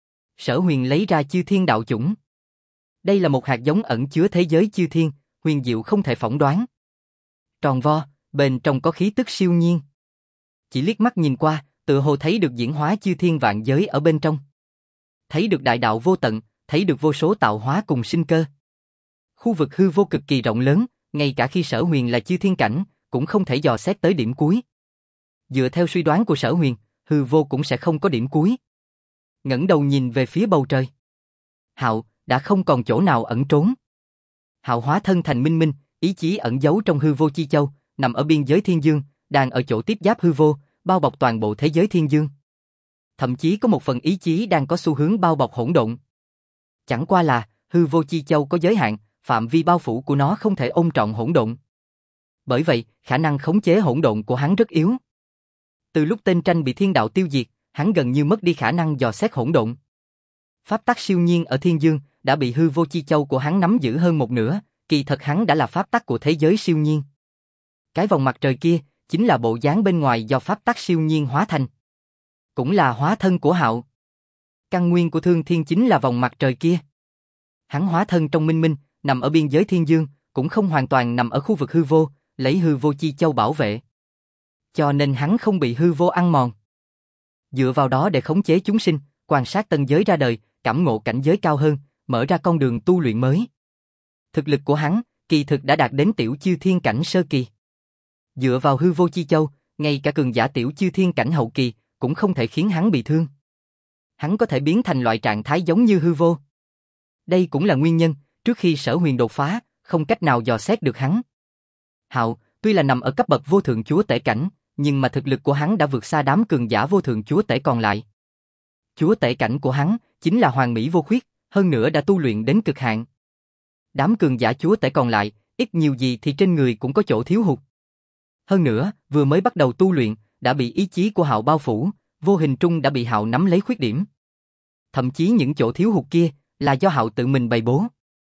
Sở Huyền lấy ra chư thiên đạo chủng. Đây là một hạt giống ẩn chứa thế giới chư thiên, huyền diệu không thể phỏng đoán. Tròn vo, bên trong có khí tức siêu nhiên. Chỉ liếc mắt nhìn qua, tựa hồ thấy được diễn hóa chư thiên vạn giới ở bên trong. Thấy được đại đạo vô tận, thấy được vô số tạo hóa cùng sinh cơ. Khu vực hư vô cực kỳ rộng lớn, ngay cả khi Sở Huyền là chư thiên cảnh, cũng không thể dò xét tới điểm cuối. Dựa theo suy đoán của Sở Huyền, hư vô cũng sẽ không có điểm cuối. Ngẩng đầu nhìn về phía bầu trời. Hạo đã không còn chỗ nào ẩn trốn. Hạo hóa thân thành minh minh, ý chí ẩn giấu trong hư vô chi châu, nằm ở biên giới thiên dương, đang ở chỗ tiếp giáp hư vô, bao bọc toàn bộ thế giới thiên dương. Thậm chí có một phần ý chí đang có xu hướng bao bọc hỗn độn. Chẳng qua là, hư vô chi châu có giới hạn, phạm vi bao phủ của nó không thể ôm trọn hỗn độn. Bởi vậy, khả năng khống chế hỗn độn của hắn rất yếu. Từ lúc tên tranh bị thiên đạo tiêu diệt, hắn gần như mất đi khả năng dò xét hỗn độn. Pháp tắc siêu nhiên ở thiên dương đã bị hư vô chi châu của hắn nắm giữ hơn một nửa, kỳ thật hắn đã là pháp tắc của thế giới siêu nhiên. Cái vòng mặt trời kia chính là bộ dáng bên ngoài do pháp tắc siêu nhiên hóa thành, cũng là hóa thân của Hạo. Căn nguyên của Thương Thiên chính là vòng mặt trời kia. Hắn hóa thân trong minh minh, nằm ở biên giới thiên dương, cũng không hoàn toàn nằm ở khu vực hư vô, lấy hư vô chi châu bảo vệ. Cho nên hắn không bị hư vô ăn mòn. Dựa vào đó để khống chế chúng sinh, quan sát tân giới ra đời, cảm ngộ cảnh giới cao hơn, mở ra con đường tu luyện mới. Thực lực của hắn, kỳ thực đã đạt đến tiểu chư thiên cảnh sơ kỳ. Dựa vào hư vô chi châu, ngay cả cường giả tiểu chư thiên cảnh hậu kỳ, cũng không thể khiến hắn bị thương. Hắn có thể biến thành loại trạng thái giống như hư vô. Đây cũng là nguyên nhân, trước khi Sở Huyền đột phá, không cách nào dò xét được hắn. Hạo, tuy là nằm ở cấp bậc vô thượng chúa tể cảnh, nhưng mà thực lực của hắn đã vượt xa đám cường giả vô thượng chúa tể còn lại. Chúa tể cảnh của hắn chính là hoàn mỹ vô khuyết, hơn nữa đã tu luyện đến cực hạn. Đám cường giả chúa tể còn lại, ít nhiều gì thì trên người cũng có chỗ thiếu hụt. Hơn nữa, vừa mới bắt đầu tu luyện, đã bị ý chí của Hạo bao phủ, vô hình trung đã bị Hạo nắm lấy khuyết điểm. Thậm chí những chỗ thiếu hụt kia là do Hạo tự mình bày bố.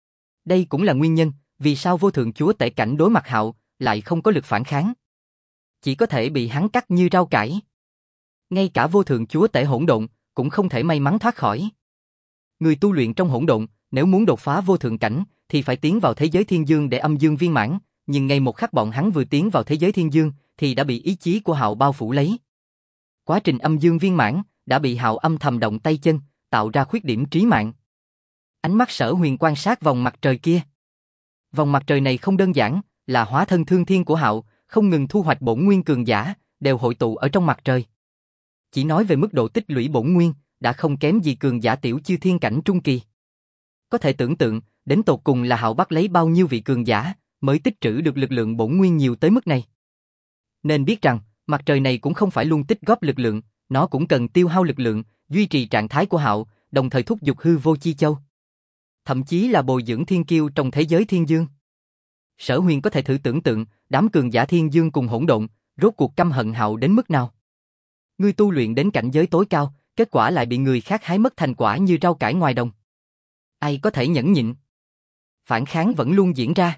Đây cũng là nguyên nhân vì sao vô thượng chúa tể cảnh đối mặt Hạo lại không có lực phản kháng. Chỉ có thể bị hắn cắt như rau cải. Ngay cả vô thượng chúa tể hỗn độn cũng không thể may mắn thoát khỏi. Người tu luyện trong hỗn độn, nếu muốn đột phá vô thượng cảnh thì phải tiến vào thế giới thiên dương để âm dương viên mãn, nhưng ngay một khắc bọn hắn vừa tiến vào thế giới thiên dương thì đã bị ý chí của Hạo bao phủ lấy. Quá trình âm dương viên mãn đã bị Hạo âm thầm động tay chân, tạo ra khuyết điểm trí mạng. Ánh mắt Sở Huyền quan sát vòng mặt trời kia. Vòng mặt trời này không đơn giản, là hóa thân thương thiên của Hạo, không ngừng thu hoạch bổn nguyên cường giả, đều hội tụ ở trong mặt trời. Chỉ nói về mức độ tích lũy bổn nguyên, đã không kém gì cường giả tiểu chư thiên cảnh trung kỳ. Có thể tưởng tượng, đến tột cùng là Hạo bắt lấy bao nhiêu vị cường giả, mới tích trữ được lực lượng bổn nguyên nhiều tới mức này. Nên biết rằng, mặt trời này cũng không phải luôn tích góp lực lượng, nó cũng cần tiêu hao lực lượng, duy trì trạng thái của Hạo, đồng thời thúc giục hư vô chi châu. Thậm chí là bồi dưỡng thiên kiêu trong thế giới thiên dương. Sở Huyền có thể thử tưởng tượng, đám cường giả thiên dương cùng hỗn độn, rốt cuộc căm hận Hạo đến mức nào. Ngươi tu luyện đến cảnh giới tối cao, kết quả lại bị người khác hái mất thành quả như rau cải ngoài đồng. Ai có thể nhẫn nhịn? Phản kháng vẫn luôn diễn ra.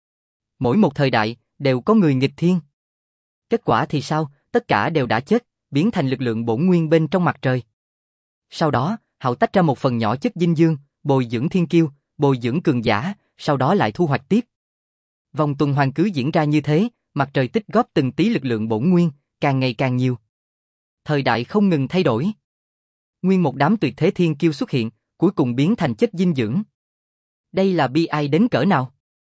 Mỗi một thời đại, đều có người nghịch thiên. Kết quả thì sao? Tất cả đều đã chết, biến thành lực lượng bổn nguyên bên trong mặt trời. Sau đó, Hạo tách ra một phần nhỏ chất dinh dưỡng, bồi dưỡng thiên kiêu, bồi dưỡng cường giả, sau đó lại thu hoạch tiếp. Vòng tuần hoàn cứ diễn ra như thế, mặt trời tích góp từng tí lực lượng bổn nguyên, càng ngày càng nhiều. Thời đại không ngừng thay đổi. Nguyên một đám tuyệt thế thiên kiêu xuất hiện, cuối cùng biến thành chất dinh dưỡng. Đây là bi ai đến cỡ nào?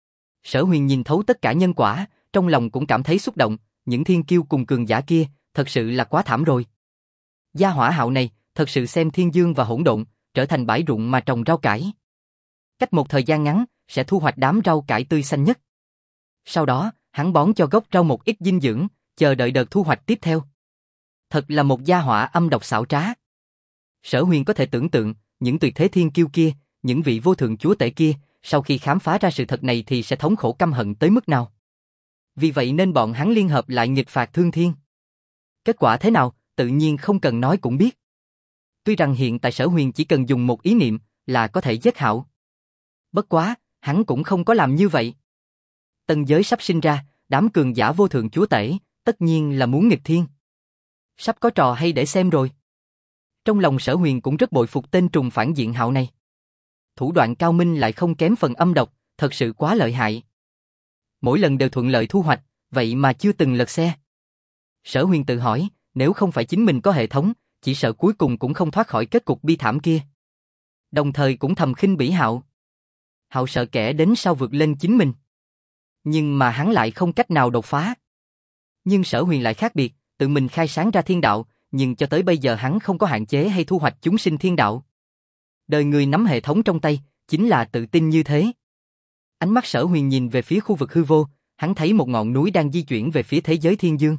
Sở Huyền nhìn thấu tất cả nhân quả, trong lòng cũng cảm thấy xúc động, những thiên kiêu cùng cường giả kia, thật sự là quá thảm rồi. Gia hỏa Hạo này, thật sự xem thiên dương và hỗn độn, trở thành bãi ruộng mà trồng rau cải. Cách một thời gian ngắn, sẽ thu hoạch đám rau cải tươi xanh nhất. Sau đó, hắn bón cho gốc rau một ít dinh dưỡng, chờ đợi đợt thu hoạch tiếp theo. Thật là một gia hỏa âm độc xảo trá. Sở Huyền có thể tưởng tượng, những tuyệt thế thiên kiêu kia, những vị vô thượng chúa tể kia, sau khi khám phá ra sự thật này thì sẽ thống khổ căm hận tới mức nào. Vì vậy nên bọn hắn liên hợp lại nghịch phạt Thương Thiên. Kết quả thế nào, tự nhiên không cần nói cũng biết. Tuy rằng hiện tại Sở Huyền chỉ cần dùng một ý niệm là có thể giết Hạo. Bất quá, hắn cũng không có làm như vậy. Tân giới sắp sinh ra, đám cường giả vô thượng chúa tể, tất nhiên là muốn nghịch thiên. Sắp có trò hay để xem rồi. Trong lòng Sở Huyền cũng rất bội phục tên trùng phản diện Hạo này. Thủ đoạn cao minh lại không kém phần âm độc, thật sự quá lợi hại. Mỗi lần đều thuận lợi thu hoạch, vậy mà chưa từng lật xe. Sở Huyền tự hỏi, nếu không phải chính mình có hệ thống, chỉ sợ cuối cùng cũng không thoát khỏi kết cục bi thảm kia. Đồng thời cũng thầm khinh bỉ Hạo. Hạo sợ kẻ đến sau vượt lên chính mình. Nhưng mà hắn lại không cách nào đột phá. Nhưng Sở Huyền lại khác biệt, tự mình khai sáng ra thiên đạo, nhưng cho tới bây giờ hắn không có hạn chế hay thu hoạch chúng sinh thiên đạo. Đời người nắm hệ thống trong tay, chính là tự tin như thế. Ánh mắt Sở Huyền nhìn về phía khu vực hư vô, hắn thấy một ngọn núi đang di chuyển về phía thế giới thiên dương.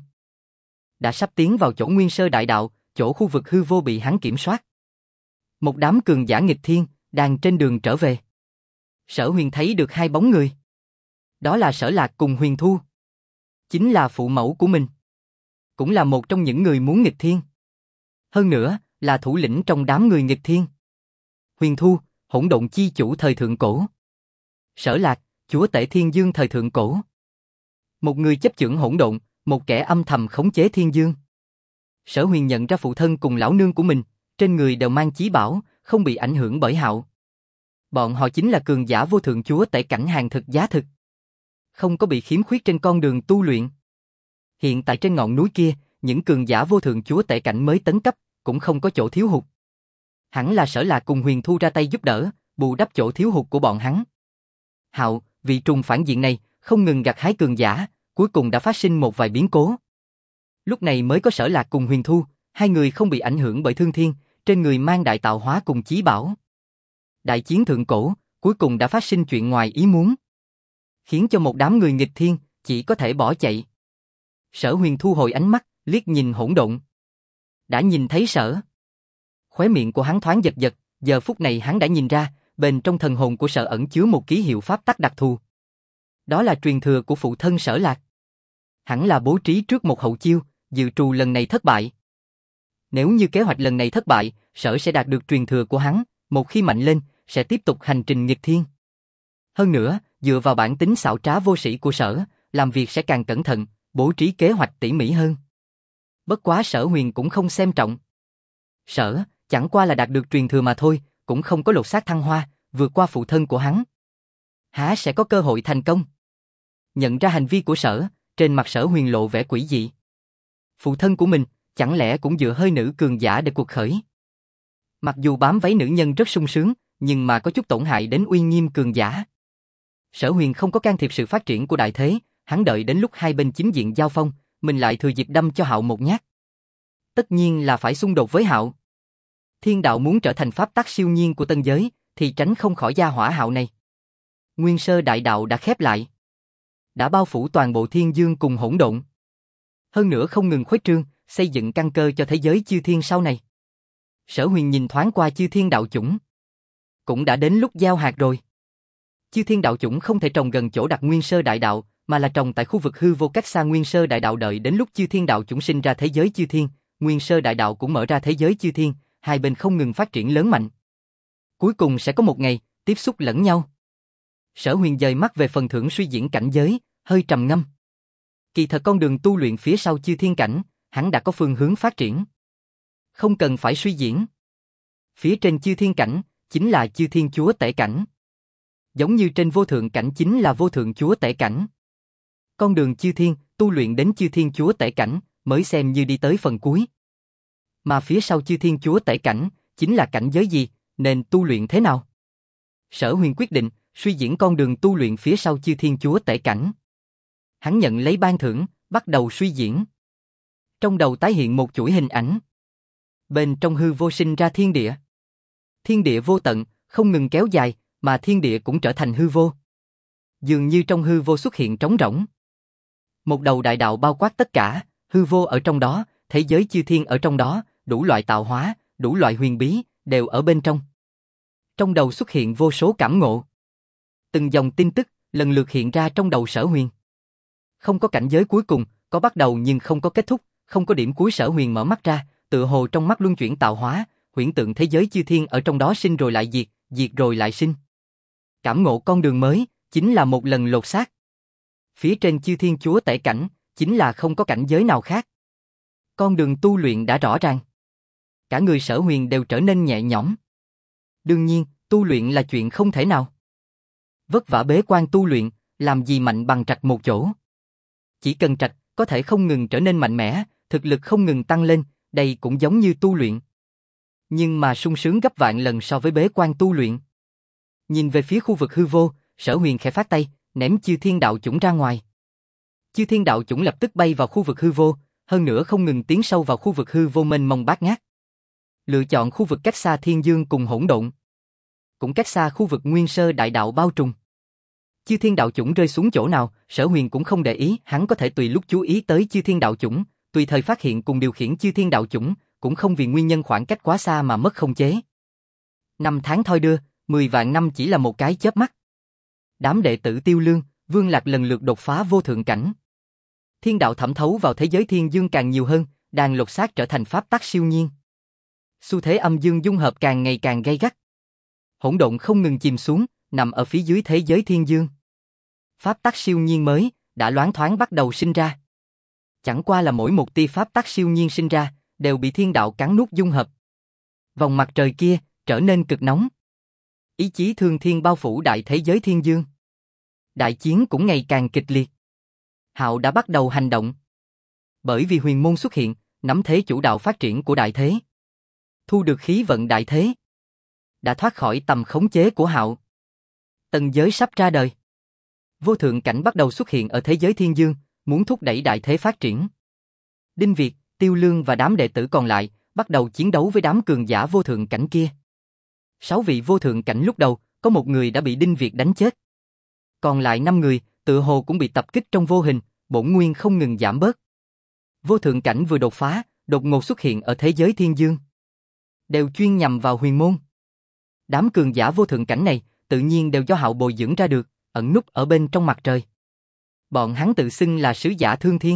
Đã sắp tiến vào chỗ Nguyên Sơ Đại Đạo, chỗ khu vực hư vô bị hắn kiểm soát. Một đám cường giả nghịch thiên, đang trên đường trở về. Sở Huyền thấy được hai bóng người. Đó là Sở Lạc cùng Huyền Thu. Chính là phụ mẫu của mình. Cũng là một trong những người muốn nghịch thiên. Hơn nữa, là thủ lĩnh trong đám người nghịch thiên. Huyền Thu, hỗn độn chi chủ thời thượng cổ. Sở Lạc, chúa tể thiên dương thời thượng cổ. Một người chấp chưởng hỗn độn, một kẻ âm thầm khống chế thiên dương. Sở Huyền nhận ra phụ thân cùng lão nương của mình, trên người đều mang chí bảo, không bị ảnh hưởng bởi Hạo. Bọn họ chính là cường giả vô thượng chúa tể cảnh hàng thực giá thực. Không có bị khiếm khuyết trên con đường tu luyện. Hiện tại trên ngọn núi kia, những cường giả vô thượng chúa tể cảnh mới tấn cấp, cũng không có chỗ thiếu hụt. Hẳn là Sở Lạc cùng Huyền Thu ra tay giúp đỡ, bù đắp chỗ thiếu hụt của bọn hắn. Hạo, vị trùng phản diện này, không ngừng gặt hái cường giả, cuối cùng đã phát sinh một vài biến cố. Lúc này mới có Sở Lạc cùng Huyền Thu, hai người không bị ảnh hưởng bởi thương thiên, trên người mang đại tạo hóa cùng chí bảo. Đại chiến thượng cổ, cuối cùng đã phát sinh chuyện ngoài ý muốn. Khiến cho một đám người nghịch thiên, chỉ có thể bỏ chạy. Sở Huyền thu hồi ánh mắt, liếc nhìn hỗn độn. Đã nhìn thấy Sở. Khóe miệng của hắn thoáng giật giật, giờ phút này hắn đã nhìn ra, bên trong thần hồn của Sở ẩn chứa một ký hiệu pháp tắc đặc thù. Đó là truyền thừa của phụ thân Sở Lạc. Hẳn là bố trí trước một hậu chiêu, dự trù lần này thất bại. Nếu như kế hoạch lần này thất bại, Sở sẽ đạt được truyền thừa của hắn, một khi mạnh lên, sẽ tiếp tục hành trình nghịch thiên. Hơn nữa, dựa vào bản tính xảo trá vô sĩ của Sở, làm việc sẽ càng cẩn thận, bố trí kế hoạch tỉ mỉ hơn. Bất quá Sở Huyền cũng không xem trọng. Sở, chẳng qua là đạt được truyền thừa mà thôi, cũng không có lột xác thăng hoa, vượt qua phụ thân của hắn. Há sẽ có cơ hội thành công? Nhận ra hành vi của Sở, trên mặt Sở Huyền lộ vẻ quỷ dị. Phụ thân của mình, chẳng lẽ cũng dựa hơi nữ cường giả để cuộc khởi? Mặc dù bám váy nữ nhân rất sung sướng, nhưng mà có chút tổn hại đến uy nghiêm cường giả. Sở Huyền không có can thiệp sự phát triển của đại thế, hắn đợi đến lúc hai bên chính diện giao phong, mình lại thừa dịp đâm cho Hạo một nhát. Tất nhiên là phải xung đột với Hạo. Thiên đạo muốn trở thành pháp tắc siêu nhiên của tân giới, thì tránh không khỏi gia hỏa Hạo này. Nguyên Sơ Đại Đạo đã khép lại, đã bao phủ toàn bộ thiên dương cùng hỗn độn. Hơn nữa không ngừng khuếch trương, xây dựng căn cơ cho thế giới chư thiên sau này. Sở Huyền nhìn thoáng qua chư thiên đạo chủng. Cũng đã đến lúc gieo hạt rồi. Chư thiên đạo chủng không thể trồng gần chỗ đặt Nguyên Sơ Đại Đạo, mà là trồng tại khu vực hư vô cách xa Nguyên Sơ Đại Đạo, đợi đến lúc chư thiên đạo chủng sinh ra thế giới chư thiên, Nguyên Sơ Đại Đạo cũng mở ra thế giới chư thiên, hai bên không ngừng phát triển lớn mạnh. Cuối cùng sẽ có một ngày, tiếp xúc lẫn nhau. Sở Huyền dời mắt về phần thưởng suy diễn cảnh giới, hơi trầm ngâm. Kỳ thật con đường tu luyện phía sau chư thiên cảnh, hắn đã có phương hướng phát triển. Không cần phải suy diễn. Phía trên chư thiên cảnh, chính là chư thiên chúa tể cảnh. Giống như trên vô thượng cảnh chính là vô thượng chúa tể cảnh. Con đường chư thiên, tu luyện đến chư thiên chúa tể cảnh, mới xem như đi tới phần cuối. Mà phía sau chư thiên chúa tể cảnh, chính là cảnh giới gì, nên tu luyện thế nào? Sở Huyền quyết định, suy diễn con đường tu luyện phía sau chư thiên chúa tể cảnh. Hắn nhận lấy ban thưởng, bắt đầu suy diễn. Trong đầu tái hiện một chuỗi hình ảnh. Bên trong hư vô sinh ra thiên địa. Thiên địa vô tận, không ngừng kéo dài, mà thiên địa cũng trở thành hư vô. Dường như trong hư vô xuất hiện trống rỗng. Một đầu đại đạo bao quát tất cả, hư vô ở trong đó, thế giới chư thiên ở trong đó, đủ loại tạo hóa, đủ loại huyền bí, đều ở bên trong. Trong đầu xuất hiện vô số cảm ngộ. Từng dòng tin tức, lần lượt hiện ra trong đầu Sở Huyền. Không có cảnh giới cuối cùng, có bắt đầu nhưng không có kết thúc, không có điểm cuối. Sở Huyền mở mắt ra, tựa hồ trong mắt luân chuyển tạo hóa, huyễn tượng thế giới chư thiên ở trong đó sinh rồi lại diệt, diệt rồi lại sinh. Cảm ngộ con đường mới, chính là một lần lột xác. Phía trên chư thiên chúa tể cảnh, chính là không có cảnh giới nào khác. Con đường tu luyện đã rõ ràng. Cả người Sở Huyền đều trở nên nhẹ nhõm. Đương nhiên, tu luyện là chuyện không thể nào. Vất vả bế quan tu luyện, làm gì mạnh bằng trạch một chỗ. Chỉ cần trạch, có thể không ngừng trở nên mạnh mẽ, thực lực không ngừng tăng lên, đây cũng giống như tu luyện. Nhưng mà sung sướng gấp vạn lần so với bế quan tu luyện. Nhìn về phía khu vực hư vô, Sở Huyền khẽ phát tay, ném chư thiên đạo chủng ra ngoài. Chư thiên đạo chủng lập tức bay vào khu vực hư vô, hơn nữa không ngừng tiến sâu vào khu vực hư vô mênh mông bát ngát. Lựa chọn khu vực cách xa thiên dương cùng hỗn độn, cũng cách xa khu vực nguyên sơ đại đạo bao trùm. Chư thiên đạo chủng rơi xuống chỗ nào, Sở Huyền cũng không để ý, hắn có thể tùy lúc chú ý tới chư thiên đạo chủng, tùy thời phát hiện cùng điều khiển chư thiên đạo chủng, cũng không vì nguyên nhân khoảng cách quá xa mà mất khống chế. 5 tháng thoi đưa, 10 vạn năm chỉ là một cái chớp mắt. Đám đệ tử Tiêu Lương, Vương Lạc lần lượt đột phá vô thượng cảnh. Thiên đạo thẩm thấu vào thế giới thiên dương càng nhiều hơn, đàn lột xác trở thành pháp tắc siêu nhiên. Xu thế âm dương dung hợp càng ngày càng gay gắt. Hỗn độn không ngừng chìm xuống, nằm ở phía dưới thế giới thiên dương. Pháp tắc siêu nhiên mới đã loáng thoáng bắt đầu sinh ra. Chẳng qua là mỗi một tia pháp tắc siêu nhiên sinh ra đều bị thiên đạo cắn nuốt dung hợp. Vòng mặt trời kia trở nên cực nóng. Ý chí thương thiên bao phủ đại thế giới thiên dương. Đại chiến cũng ngày càng kịch liệt. Hạo đã bắt đầu hành động. Bởi vì huyền môn xuất hiện, nắm thế chủ đạo phát triển của đại thế. Thu được khí vận đại thế. Đã thoát khỏi tầm khống chế của Hạo. Tân giới sắp ra đời. Vô thượng cảnh bắt đầu xuất hiện ở thế giới thiên dương, muốn thúc đẩy đại thế phát triển. Đinh Việt, Tiêu Lương và đám đệ tử còn lại bắt đầu chiến đấu với đám cường giả vô thượng cảnh kia. 6 vị vô thượng cảnh lúc đầu, có một người đã bị Đinh Việt đánh chết. Còn lại 5 người, tựa hồ cũng bị tập kích trong vô hình, bổn nguyên không ngừng giảm bớt. Vô thượng cảnh vừa đột phá, đột ngột xuất hiện ở thế giới thiên dương. Đều chuyên nhằm vào huyền môn. Đám cường giả vô thượng cảnh này, tự nhiên đều do Hạo bồi dưỡng ra được, ẩn núp ở bên trong mặt trời. Bọn hắn tự xưng là sứ giả thương thiên.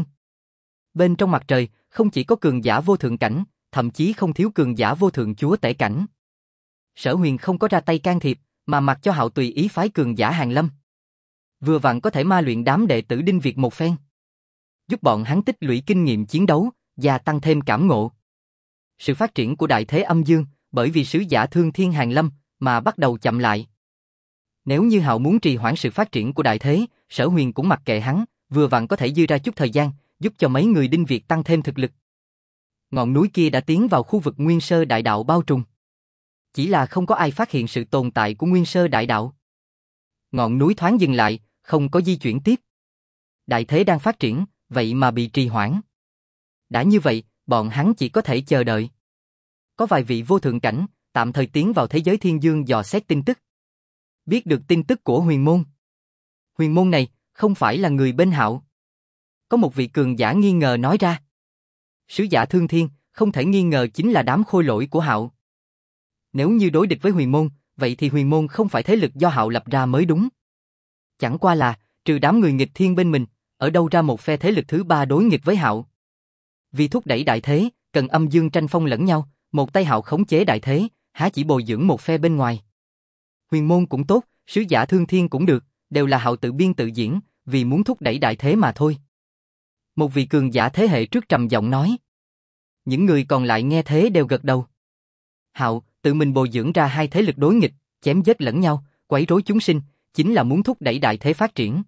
Bên trong mặt trời, không chỉ có cường giả vô thượng cảnh, thậm chí không thiếu cường giả vô thượng chúa tể cảnh. Sở Huyền không có ra tay can thiệp, mà mặc cho Hạo tùy ý phái cường giả hàng lâm. Vừa vặn có thể ma luyện đám đệ tử Đinh Việt một phen. Giúp bọn hắn tích lũy kinh nghiệm chiến đấu, và tăng thêm cảm ngộ. Sự phát triển của đại thế âm dương, bởi vì sứ giả thương thiên hàng lâm, mà bắt đầu chậm lại. Nếu như Hạo muốn trì hoãn sự phát triển của đại thế, Sở Huyền cũng mặc kệ hắn, vừa vặn có thể dư ra chút thời gian, giúp cho mấy người Đinh Việt tăng thêm thực lực. Ngọn núi kia đã tiến vào khu vực nguyên sơ đại đạo bao trùm. Chỉ là không có ai phát hiện sự tồn tại của nguyên sơ đại đạo. Ngọn núi thoáng dừng lại, không có di chuyển tiếp. Đại thế đang phát triển, vậy mà bị trì hoãn. Đã như vậy, bọn hắn chỉ có thể chờ đợi. Có vài vị vô thượng cảnh, tạm thời tiến vào thế giới thiên dương dò xét tin tức. Biết được tin tức của huyền môn. Huyền môn này, không phải là người bên Hạo. Có một vị cường giả nghi ngờ nói ra. Sứ giả thương thiên, không thể nghi ngờ chính là đám khôi lỗi của Hạo. Nếu như đối địch với huyền môn, vậy thì huyền môn không phải thế lực do Hạo lập ra mới đúng. Chẳng qua là, trừ đám người nghịch thiên bên mình, ở đâu ra một phe thế lực thứ ba đối nghịch với Hạo. Vì thúc đẩy đại thế, cần âm dương tranh phong lẫn nhau, một tay Hạo khống chế đại thế, há chỉ bồi dưỡng một phe bên ngoài. Huyền môn cũng tốt, sứ giả thương thiên cũng được, đều là Hạo tự biên tự diễn, vì muốn thúc đẩy đại thế mà thôi. Một vị cường giả thế hệ trước trầm giọng nói. Những người còn lại nghe thế đều gật đầu. Hạo tự mình bồi dưỡng ra hai thế lực đối nghịch, chém giết lẫn nhau, quấy rối chúng sinh, chính là muốn thúc đẩy đại thế phát triển.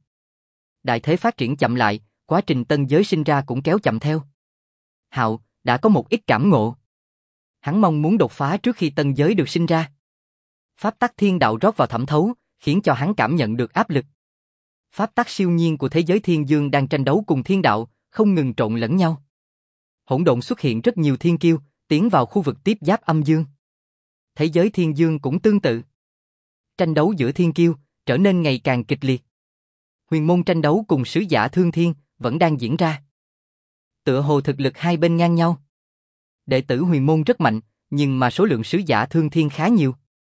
Đại thế phát triển chậm lại, quá trình tân giới sinh ra cũng kéo chậm theo. Hạo đã có một ít cảm ngộ. Hắn mong muốn đột phá trước khi tân giới được sinh ra. Pháp tắc thiên đạo rót vào thẩm thấu, khiến cho hắn cảm nhận được áp lực. Pháp tắc siêu nhiên của thế giới thiên dương đang tranh đấu cùng thiên đạo, không ngừng trộn lẫn nhau. Hỗn độn xuất hiện rất nhiều thiên kiêu, tiến vào khu vực tiếp giáp âm dương. Thế giới thiên dương cũng tương tự. Tranh đấu giữa thiên kiêu trở nên ngày càng kịch liệt. Huyền môn tranh đấu cùng sứ giả thương thiên vẫn đang diễn ra. Tựa hồ thực lực hai bên ngang nhau. Đệ tử huyền môn rất mạnh, nhưng mà số lượng sứ giả thương thiên khá nhiều.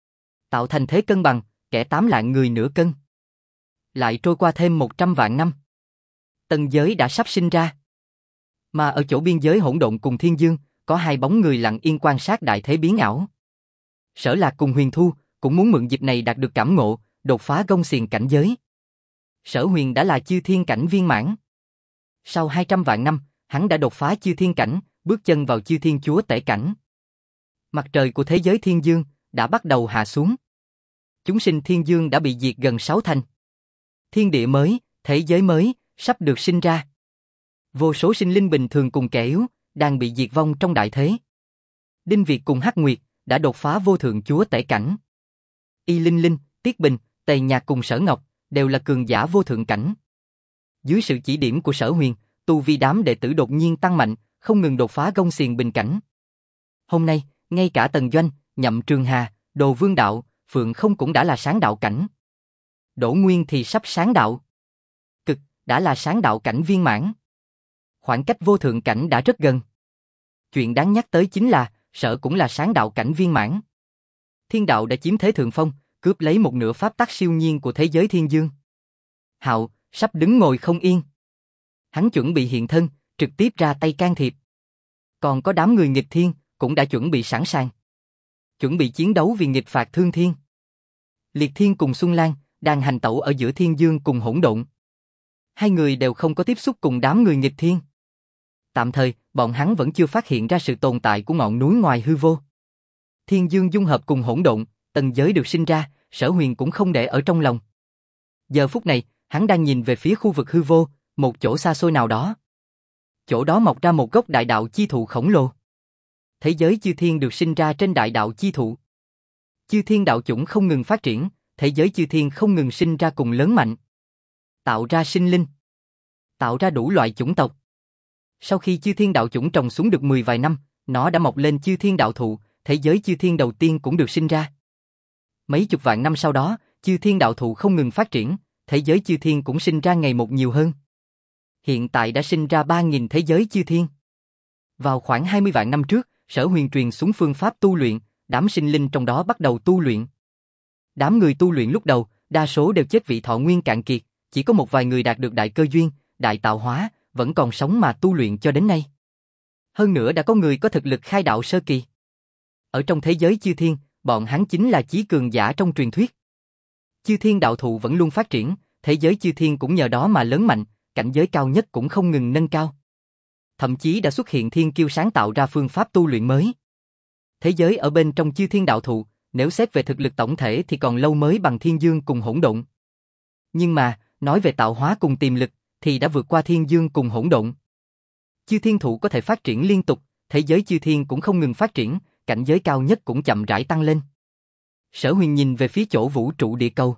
Tạo thành thế cân bằng, kẻ 8 lạng người nửa cân. Lại trôi qua thêm 100 vạn năm. Tân giới đã sắp sinh ra. Mà ở chỗ biên giới hỗn độn cùng thiên dương, có hai bóng người lặng yên quan sát đại thế biến ảo. Sở Lạc cùng Huyền Thu cũng muốn mượn dịp này đạt được cảm ngộ, đột phá gông xiềng cảnh giới. Sở Huyền đã là chư thiên cảnh viên mãn. Sau 200 vạn năm, hắn đã đột phá chư thiên cảnh, bước chân vào chư thiên chúa tể cảnh. Mặt trời của thế giới thiên dương đã bắt đầu hạ xuống. Chúng sinh thiên dương đã bị diệt gần 6 thành. Thiên địa mới, thế giới mới sắp được sinh ra. Vô số sinh linh bình thường cùng kẻ yếu đang bị diệt vong trong đại thế. Đinh Việt cùng Hắc Nguyệt đã đột phá vô thượng chúa tể cảnh. Y Linh Linh, Tiết Bình, Tề Nhạc cùng Sở Ngọc đều là cường giả vô thượng cảnh. Dưới sự chỉ điểm của Sở Huyền, tu vi đám đệ tử đột nhiên tăng mạnh, không ngừng đột phá gông xiềng bình cảnh. Hôm nay, ngay cả Tần Doanh, Nhậm Trường Hà, Đồ Vương Đạo, Phượng Không cũng đã là sáng đạo cảnh. Đỗ Nguyên thì sắp sáng đạo. Cực đã là sáng đạo cảnh viên mãn. Khoảng cách vô thượng cảnh đã rất gần. Chuyện đáng nhắc tới chính là, Sở cũng là sáng đạo cảnh viên mãn. Thiên đạo đã chiếm thế thượng phong, cướp lấy một nửa pháp tắc siêu nhiên của thế giới thiên dương. Hạo sắp đứng ngồi không yên. Hắn chuẩn bị hiện thân, trực tiếp ra tay can thiệp. Còn có đám người nghịch thiên cũng đã chuẩn bị sẵn sàng. Chuẩn bị chiến đấu vì nghịch phạt thương thiên. Liệt Thiên cùng Xuân Lan đang hành tẩu ở giữa thiên dương cùng hỗn độn. Hai người đều không có tiếp xúc cùng đám người nghịch thiên. Tạm thời, bọn hắn vẫn chưa phát hiện ra sự tồn tại của ngọn núi ngoài hư vô. Thiên dương dung hợp cùng hỗn độn, tầng giới được sinh ra, Sở Huyền cũng không để ở trong lòng. Giờ phút này, hắn đang nhìn về phía khu vực hư vô, một chỗ xa xôi nào đó. Chỗ đó mọc ra một gốc đại đạo chi thụ khổng lồ. Thế giới chư thiên được sinh ra trên đại đạo chi thụ. Chư thiên đạo chủng không ngừng phát triển, thế giới chư thiên không ngừng sinh ra cùng lớn mạnh. Tạo ra sinh linh. Tạo ra đủ loại chủng tộc. Sau khi chư thiên đạo chủng trồng xuống được 10 vài năm, nó đã mọc lên chư thiên đạo thụ, thế giới chư thiên đầu tiên cũng được sinh ra. Mấy chục vạn năm sau đó, chư thiên đạo thụ không ngừng phát triển, thế giới chư thiên cũng sinh ra ngày một nhiều hơn. Hiện tại đã sinh ra 3.000 thế giới chư thiên. Vào khoảng 20 vạn năm trước, Sở Huyền truyền xuống phương pháp tu luyện, đám sinh linh trong đó bắt đầu tu luyện. Đám người tu luyện lúc đầu, đa số đều chết vì thọ nguyên cạn kiệt, chỉ có một vài người đạt được đại cơ duyên, đại tạo hóa, vẫn còn sống mà tu luyện cho đến nay. Hơn nữa đã có người có thực lực khai đạo sơ kỳ. Ở trong thế giới chư thiên, bọn hắn chính là chí cường giả trong truyền thuyết. Chư thiên đạo thụ vẫn luôn phát triển, thế giới chư thiên cũng nhờ đó mà lớn mạnh, cảnh giới cao nhất cũng không ngừng nâng cao. Thậm chí đã xuất hiện thiên kiêu sáng tạo ra phương pháp tu luyện mới. Thế giới ở bên trong chư thiên đạo thụ, nếu xét về thực lực tổng thể thì còn lâu mới bằng thiên dương cùng hỗn độn. Nhưng mà, nói về tạo hóa cùng tiềm lực, thì đã vượt qua thiên dương cùng hỗn độn. Chư thiên thụ có thể phát triển liên tục, thế giới chư thiên cũng không ngừng phát triển, cảnh giới cao nhất cũng chậm rãi tăng lên. Sở Huyền nhìn về phía chỗ vũ trụ địa cầu.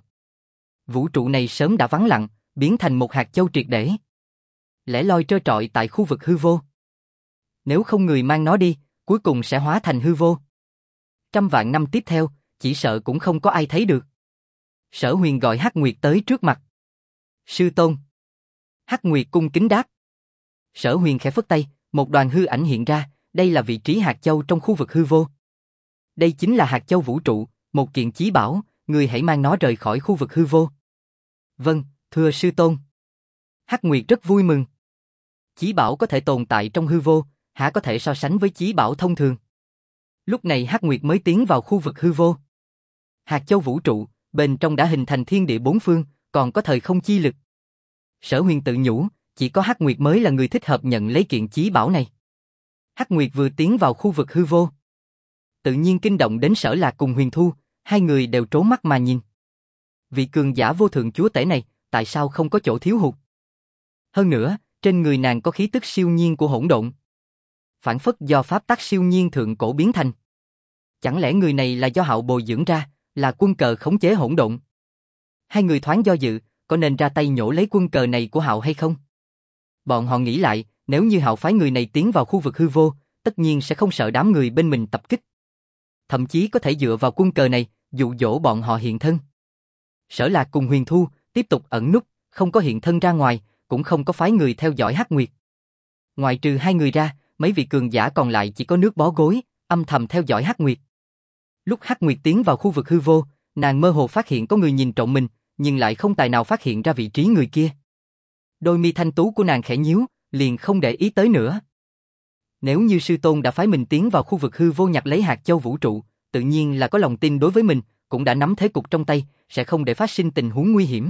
Vũ trụ này sớm đã vắng lặng, biến thành một hạt châu triệt để. Lẻ loi trơ trọi tại khu vực hư vô. Nếu không người mang nó đi, cuối cùng sẽ hóa thành hư vô. Trăm vạn năm tiếp theo, chỉ sợ cũng không có ai thấy được. Sở Huyền gọi Hắc Nguyệt tới trước mặt. Sư tôn. Hắc Nguyệt cung kính đáp. Sở Huyền khẽ phất tay, một đoàn hư ảnh hiện ra, đây là vị trí hạt châu trong khu vực hư vô. Đây chính là hạt châu vũ trụ, một kiện chí bảo, người hãy mang nó rời khỏi khu vực hư vô. Vâng, thưa sư tôn. Hắc Nguyệt rất vui mừng. Chí bảo có thể tồn tại trong hư vô, hả có thể so sánh với chí bảo thông thường. Lúc này Hắc Nguyệt mới tiến vào khu vực hư vô. Hạt châu vũ trụ, bên trong đã hình thành thiên địa bốn phương, còn có thời không chi lực. Sở Huyền tự nhủ, chỉ có Hắc Nguyệt mới là người thích hợp nhận lấy kiện chí bảo này. Hắc Nguyệt vừa tiến vào khu vực hư vô, tự nhiên kinh động đến Sở Lạc cùng Huyền Thu, hai người đều trố mắt mà nhìn. Vị cường giả vô thượng chúa tể này, tại sao không có chỗ thiếu hụt? Hơn nữa, trên người nàng có khí tức siêu nhiên của hỗn độn. Phản phất do pháp tắc siêu nhiên thượng cổ biến thành. Chẳng lẽ người này là do Hạo bồi dưỡng ra, là quân cờ khống chế hỗn độn? Hai người thoáng do dự, có nên ra tay nhổ lấy quân cờ này của Hạo hay không? Bọn họ nghĩ lại, nếu như Hạo phái người này tiến vào khu vực hư vô, tất nhiên sẽ không sợ đám người bên mình tập kích. Thậm chí có thể dựa vào quân cờ này, dụ dỗ bọn họ hiện thân. Sở Lạc cùng Huyền Thu tiếp tục ẩn núp, không có hiện thân ra ngoài, cũng không có phái người theo dõi Hắc Nguyệt. Ngoài trừ hai người ra, mấy vị cường giả còn lại chỉ có nước bó gối, âm thầm theo dõi Hắc Nguyệt. Lúc Hắc Nguyệt tiến vào khu vực hư vô, nàng mơ hồ phát hiện có người nhìn trộm mình, nhưng lại không tài nào phát hiện ra vị trí người kia. Đôi mi thanh tú của nàng khẽ nhíu, liền không để ý tới nữa. Nếu như sư tôn đã phái mình tiến vào khu vực hư vô nhặt lấy hạt châu vũ trụ, tự nhiên là có lòng tin đối với mình, cũng đã nắm thế cục trong tay, sẽ không để phát sinh tình huống nguy hiểm.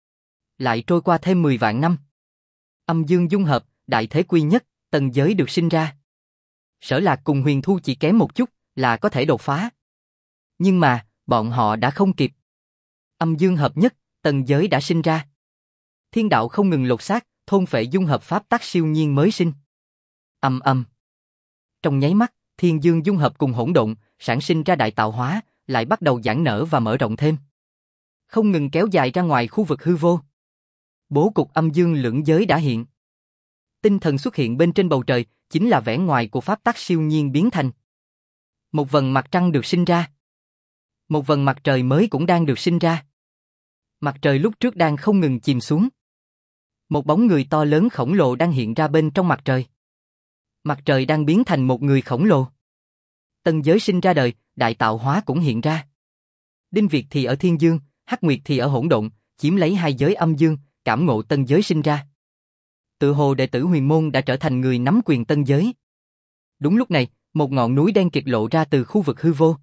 Lại trôi qua thêm 10 vạn năm. Âm dương dung hợp, đại thế quy nhất, tầng giới được sinh ra. Sở Lạc cùng Huyền Thu chỉ kém một chút là có thể đột phá. Nhưng mà, bọn họ đã không kịp. Âm dương hợp nhất, tầng giới đã sinh ra. Thiên đạo không ngừng lột xác, thôn phệ dung hợp pháp tắc siêu nhiên mới sinh. Ầm ầm. Trong nháy mắt, thiên dương dung hợp cùng hỗn độn, sản sinh ra đại tạo hóa, lại bắt đầu giãn nở và mở rộng thêm. Không ngừng kéo dài ra ngoài khu vực hư vô. Bố cục âm dương lưỡng giới đã hiện. Tinh thần xuất hiện bên trên bầu trời, chính là vẻ ngoài của pháp tắc siêu nhiên biến thành. Một vầng mặt trăng được sinh ra. Một vầng mặt trời mới cũng đang được sinh ra. Mặt trời lúc trước đang không ngừng chìm xuống. Một bóng người to lớn khổng lồ đang hiện ra bên trong mặt trời. Mặt trời đang biến thành một người khổng lồ. Tân giới sinh ra đời, đại tạo hóa cũng hiện ra. Đinh Việt thì ở thiên dương, Hắc Nguyệt thì ở hỗn độn, chiếm lấy hai giới âm dương, cảm ngộ tân giới sinh ra. Tự hồ đệ tử Huyền Môn đã trở thành người nắm quyền tân giới. Đúng lúc này, một ngọn núi đen kịt lộ ra từ khu vực hư vô.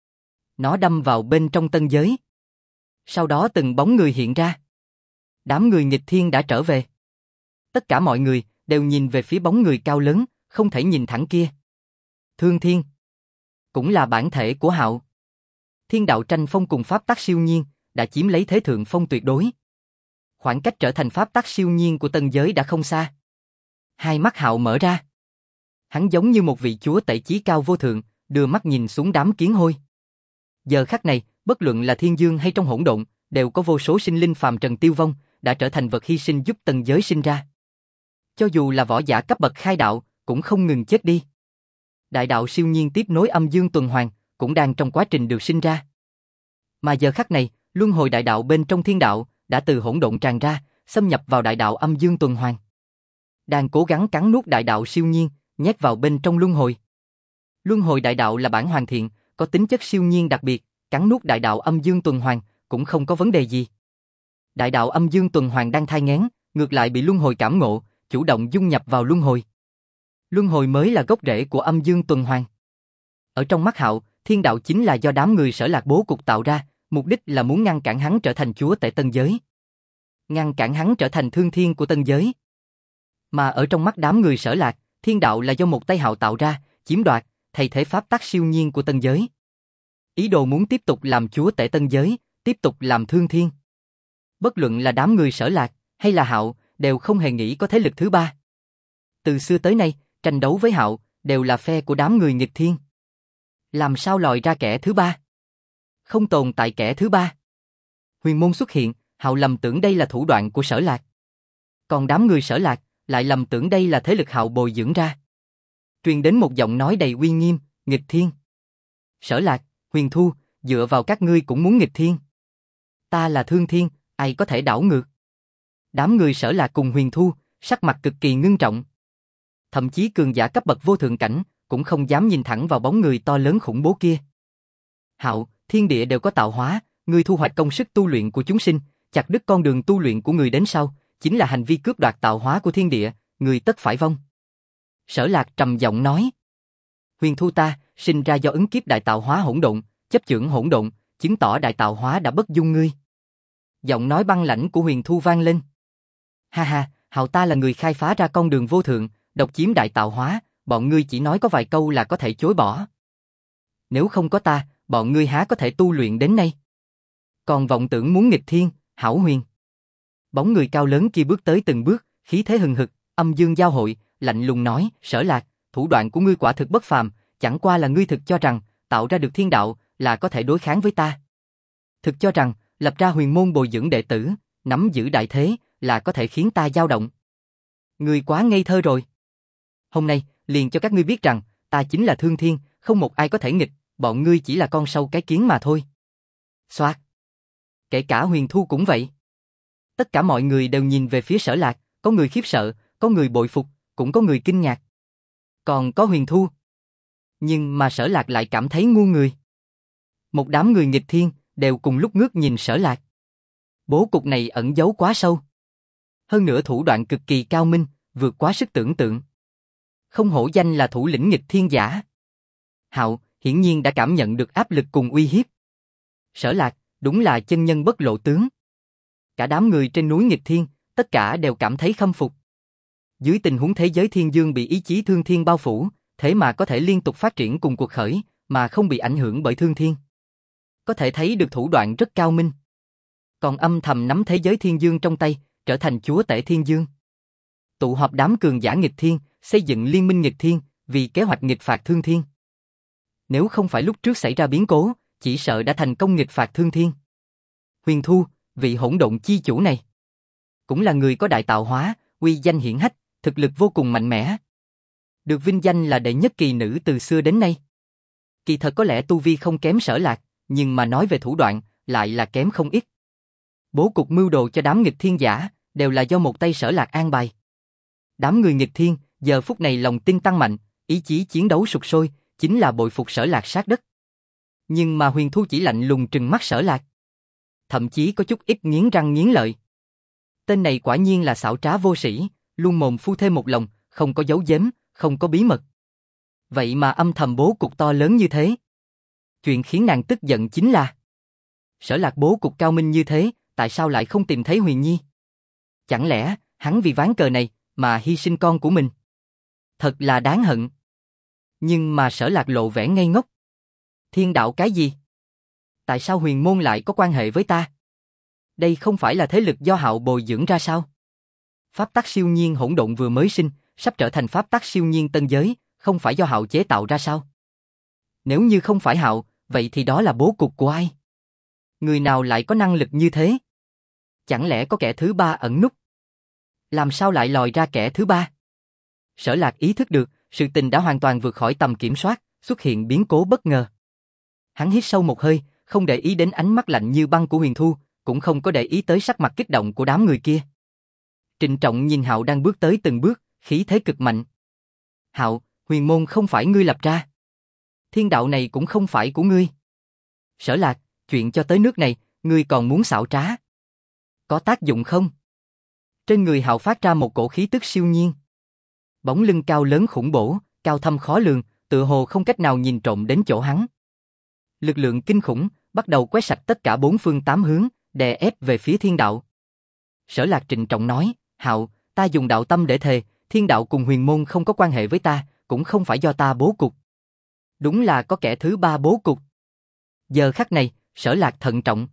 Nó đâm vào bên trong tân giới. Sau đó từng bóng người hiện ra. Đám người nghịch thiên đã trở về. Tất cả mọi người đều nhìn về phía bóng người cao lớn, không thể nhìn thẳng kia. Thương Thiên. Cũng là bản thể của Hạo. Thiên đạo tranh phong cùng pháp tắc siêu nhiên, đã chiếm lấy thế thượng phong tuyệt đối. Khoảng cách trở thành pháp tắc siêu nhiên của tân giới đã không xa. Hai mắt Hạo mở ra. Hắn giống như một vị chúa tể chí cao vô thượng, đưa mắt nhìn xuống đám kiến hôi. Giờ khắc này, bất luận là thiên dương hay trong hỗn độn, đều có vô số sinh linh phàm trần tiêu vong, đã trở thành vật hy sinh giúp tân giới sinh ra. Cho dù là võ giả cấp bậc khai đạo, cũng không ngừng chết đi. Đại đạo siêu nhiên tiếp nối âm dương tuần hoàn, cũng đang trong quá trình được sinh ra. Mà giờ khắc này, luân hồi đại đạo bên trong thiên đạo, đã từ hỗn độn tràn ra, xâm nhập vào đại đạo âm dương tuần hoàn. Đang cố gắng cắn nuốt đại đạo siêu nhiên, nhét vào bên trong luân hồi. Luân hồi đại đạo là bản hoàn thiện, có tính chất siêu nhiên đặc biệt, cắn nuốt đại đạo âm dương tuần hoàn, cũng không có vấn đề gì. Đại đạo âm dương tuần hoàn đang thai nghén, ngược lại bị luân hồi cảm ngộ, chủ động dung nhập vào luân hồi. Luân hồi mới là gốc rễ của âm dương tuần hoàn. Ở trong mắt Hạo, thiên đạo chính là do đám người Sở Lạc bố cục tạo ra, mục đích là muốn ngăn cản hắn trở thành chúa tể tân giới. Ngăn cản hắn trở thành thương thiên của tân giới. Mà ở trong mắt đám người Sở Lạc, thiên đạo là do một tay Hạo tạo ra, chiếm đoạt, thay thế pháp tắc siêu nhiên của tân giới. Ý đồ muốn tiếp tục làm chúa tể tân giới, tiếp tục làm thương thiên. Bất luận là đám người Sở Lạc, hay là Hạo, đều không hề nghĩ có thế lực thứ ba. Từ xưa tới nay, tranh đấu với Hạo, đều là phe của đám người nghịch thiên. Làm sao lòi ra kẻ thứ ba? Không tồn tại kẻ thứ ba. Huyền Môn xuất hiện, Hạo lầm tưởng đây là thủ đoạn của Sở Lạc. Còn đám người Sở Lạc, lại lầm tưởng đây là thế lực Hạo bồi dưỡng ra. Truyền đến một giọng nói đầy uy nghiêm, nghịch thiên. Sở Lạc, Huyền Thu, dựa vào các ngươi cũng muốn nghịch thiên. Ta là thương thiên, ai có thể đảo ngược. Đám người Sở Lạc cùng Huyền Thu, sắc mặt cực kỳ ngưng trọng. Thậm chí cường giả cấp bậc vô thượng cảnh, cũng không dám nhìn thẳng vào bóng người to lớn khủng bố kia. Hạo, thiên địa đều có tạo hóa, ngươi thu hoạch công sức tu luyện của chúng sinh, chặt đứt con đường tu luyện của người đến sau, chính là hành vi cướp đoạt tạo hóa của thiên địa, người tất phải vong. Sở Lạc trầm giọng nói. Huyền Thu ta, sinh ra do ứng kiếp đại tạo hóa hỗn độn, chấp chưởng hỗn độn, chứng tỏ đại tạo hóa đã bất dung ngươi. Giọng nói băng lãnh của Huyền Thu vang lên. Ha ha, Hạo ta là người khai phá ra con đường vô thượng, độc chiếm đại tạo hóa, bọn ngươi chỉ nói có vài câu là có thể chối bỏ. Nếu không có ta, bọn ngươi há có thể tu luyện đến nay. Còn vọng tưởng muốn nghịch thiên, hảo huyền. Bóng người cao lớn kia bước tới từng bước, khí thế hừng hực, âm dương giao hội, lạnh lùng nói, Sở Lạc, thủ đoạn của ngươi quả thực bất phàm, chẳng qua là ngươi thực cho rằng, tạo ra được thiên đạo, là có thể đối kháng với ta. Thực cho rằng, lập ra huyền môn bồi dưỡng đệ tử, nắm giữ đại thế, là có thể khiến ta dao động. Ngươi quá ngây thơ rồi. Hôm nay, liền cho các ngươi biết rằng, ta chính là thương thiên, không một ai có thể nghịch, bọn ngươi chỉ là con sâu cái kiến mà thôi. Xoát. Kể cả Huyền Thu cũng vậy. Tất cả mọi người đều nhìn về phía Sở Lạc, có người khiếp sợ, có người bội phục, cũng có người kinh ngạc. Còn có Huyền Thu. Nhưng mà Sở Lạc lại cảm thấy ngu người. Một đám người nghịch thiên, đều cùng lúc ngước nhìn Sở Lạc. Bố cục này ẩn giấu quá sâu. Hơn nữa thủ đoạn cực kỳ cao minh, vượt quá sức tưởng tượng. không hổ danh là thủ lĩnh nghịch thiên giả. Hạo, hiển nhiên đã cảm nhận được áp lực cùng uy hiếp. Sở Lạc, đúng là chân nhân bất lộ tướng. Cả đám người trên núi nghịch thiên, tất cả đều cảm thấy khâm phục. Dưới tình huống thế giới thiên dương bị ý chí thương thiên bao phủ, thế mà có thể liên tục phát triển cùng cuộc khởi, mà không bị ảnh hưởng bởi thương thiên. Có thể thấy được thủ đoạn rất cao minh. Còn âm thầm nắm thế giới thiên dương trong tay, trở thành chúa tể thiên dương. Tụ họp đám cường giả nghịch thiên, xây dựng liên minh nghịch thiên, vì kế hoạch nghịch phạt thương thiên. Nếu không phải lúc trước xảy ra biến cố, chỉ sợ đã thành công nghịch phạt thương thiên. Huyền Thu, vị hỗn độn chi chủ này, cũng là người có đại tạo hóa, uy danh hiển hách, thực lực vô cùng mạnh mẽ. Được vinh danh là đệ nhất kỳ nữ từ xưa đến nay. Kỳ thật có lẽ tu vi không kém Sở Lạc, nhưng mà nói về thủ đoạn, lại là kém không ít. Bố cục mưu đồ cho đám nghịch thiên giả, đều là do một tay Sở Lạc an bài. Đám người nghịch thiên, giờ phút này lòng tin tăng mạnh, ý chí chiến đấu sục sôi, chính là bội phục Sở Lạc sát đất. Nhưng mà Huyền Thu chỉ lạnh lùng trừng mắt Sở Lạc. Thậm chí có chút ít nghiến răng nghiến lợi. Tên này quả nhiên là xảo trá vô sĩ, luôn mồm phu thê một lòng, không có giấu giếm, không có bí mật. Vậy mà âm thầm bố cục to lớn như thế. Chuyện khiến nàng tức giận chính là Sở Lạc bố cục cao minh như thế, tại sao lại không tìm thấy Huyền Nhi? Chẳng lẽ hắn vì ván cờ này mà hy sinh con của mình? Thật là đáng hận. Nhưng mà Sở Lạc lộ vẻ ngây ngốc. Thiên đạo cái gì? Tại sao huyền môn lại có quan hệ với ta? Đây không phải là thế lực do Hạo bồi dưỡng ra sao? Pháp tắc siêu nhiên hỗn độn vừa mới sinh, sắp trở thành pháp tắc siêu nhiên tân giới, không phải do Hạo chế tạo ra sao? Nếu như không phải Hạo, vậy thì đó là bố cục của ai? Người nào lại có năng lực như thế? Chẳng lẽ có kẻ thứ ba ẩn núp? Làm sao lại lòi ra kẻ thứ ba? Sở Lạc ý thức được, sự tình đã hoàn toàn vượt khỏi tầm kiểm soát, xuất hiện biến cố bất ngờ. Hắn hít sâu một hơi, không để ý đến ánh mắt lạnh như băng của Huyền Thu, cũng không có để ý tới sắc mặt kích động của đám người kia. Trịnh trọng nhìn Hạo đang bước tới từng bước, khí thế cực mạnh. Hạo, huyền môn không phải ngươi lập ra. Thiên đạo này cũng không phải của ngươi. Sở Lạc, chuyện cho tới nước này, ngươi còn muốn xảo trá. Có tác dụng không? Trên người Hạo phát ra một cổ khí tức siêu nhiên. Bóng lưng cao lớn khủng bổ, cao thâm khó lường, tựa hồ không cách nào nhìn trộm đến chỗ hắn. Lực lượng kinh khủng, bắt đầu quét sạch tất cả bốn phương tám hướng, đè ép về phía thiên đạo. Sở Lạc trịnh trọng nói, Hạo, ta dùng đạo tâm để thề, thiên đạo cùng huyền môn không có quan hệ với ta, cũng không phải do ta bố cục. Đúng là có kẻ thứ ba bố cục. Giờ khắc này, Sở Lạc thận trọng.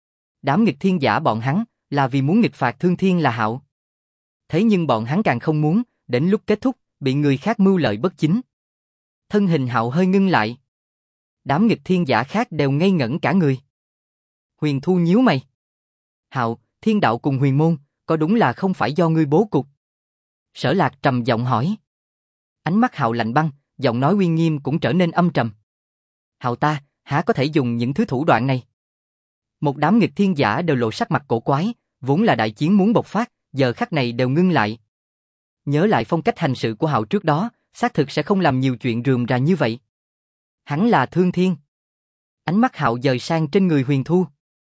Đám nghịch thiên giả bọn hắn, là vì muốn nghịch phạt thương thiên là Hạo. Thế nhưng bọn hắn càng không muốn, đến lúc kết thúc, bị người khác mưu lợi bất chính. Thân hình Hạo hơi ngưng lại. Đám nghịch thiên giả khác đều ngây ngẩn cả người. Huyền Thu nhíu mày. Hạo, thiên đạo cùng huyền môn, có đúng là không phải do ngươi bố cục? Sở Lạc trầm giọng hỏi. Ánh mắt Hạo lạnh băng, giọng nói uy nghiêm cũng trở nên âm trầm. Hạo ta, há có thể dùng những thứ thủ đoạn này? Một đám nghịch thiên giả đều lộ sắc mặt cổ quái, vốn là đại chiến muốn bộc phát, giờ khắc này đều ngưng lại. Nhớ lại phong cách hành sự của Hạo trước đó, xác thực sẽ không làm nhiều chuyện rườm rà như vậy. Hắn là Thương Thiên. Ánh mắt Hạo dời sang trên người Huyền Thu.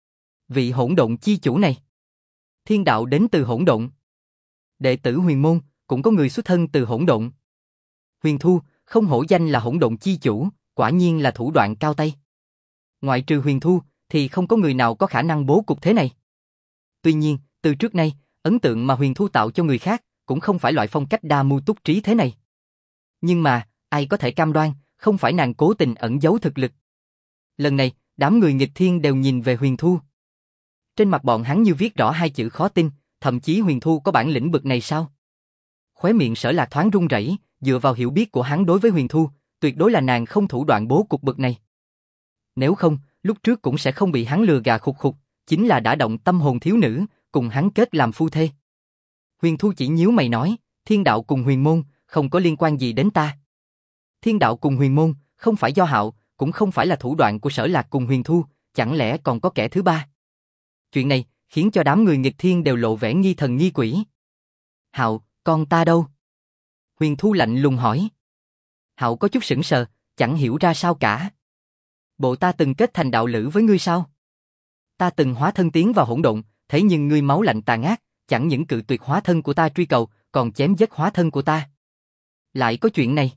Vị hỗn độn chi chủ này. Thiên đạo đến từ hỗn độn. Đệ tử huyền môn, cũng có người xuất thân từ hỗn độn. Huyền Thu, không hổ danh là hỗn độn chi chủ, quả nhiên là thủ đoạn cao tay. Ngoại trừ Huyền Thu, thì không có người nào có khả năng bố cục thế này. Tuy nhiên, từ trước nay, ấn tượng mà Huyền Thu tạo cho người khác, cũng không phải loại phong cách đa mưu túc trí thế này. Nhưng mà, ai có thể cam đoan, không phải nàng cố tình ẩn giấu thực lực. Lần này, đám người nghịch thiên đều nhìn về Huyền Thu. Trên mặt bọn hắn như viết rõ hai chữ khó tin, thậm chí Huyền Thu có bản lĩnh bực này sao? Khóe miệng Sở Lạc thoáng run rẩy, dựa vào hiểu biết của hắn đối với Huyền Thu, tuyệt đối là nàng không thủ đoạn bố cục bực này. Nếu không, lúc trước cũng sẽ không bị hắn lừa gà khục khục, chính là đã động tâm hồn thiếu nữ, cùng hắn kết làm phu thê. Huyền Thu chỉ nhíu mày nói, thiên đạo cùng huyền môn, không có liên quan gì đến ta. Thiên đạo cùng huyền môn, không phải do Hạo, cũng không phải là thủ đoạn của Sở Lạc cùng Huyền Thu, chẳng lẽ còn có kẻ thứ ba? Chuyện này, khiến cho đám người nghịch thiên đều lộ vẻ nghi thần nghi quỷ. Hạo, con ta đâu? Huyền Thu lạnh lùng hỏi. Hạo có chút sững sờ, chẳng hiểu ra sao cả. Bộ ta từng kết thành đạo lữ với ngươi sao? Ta từng hóa thân tiến vào hỗn độn, thế nhưng ngươi máu lạnh tàn ác, chẳng những cự tuyệt hóa thân của ta truy cầu, còn chém giết hóa thân của ta. Lại có chuyện này.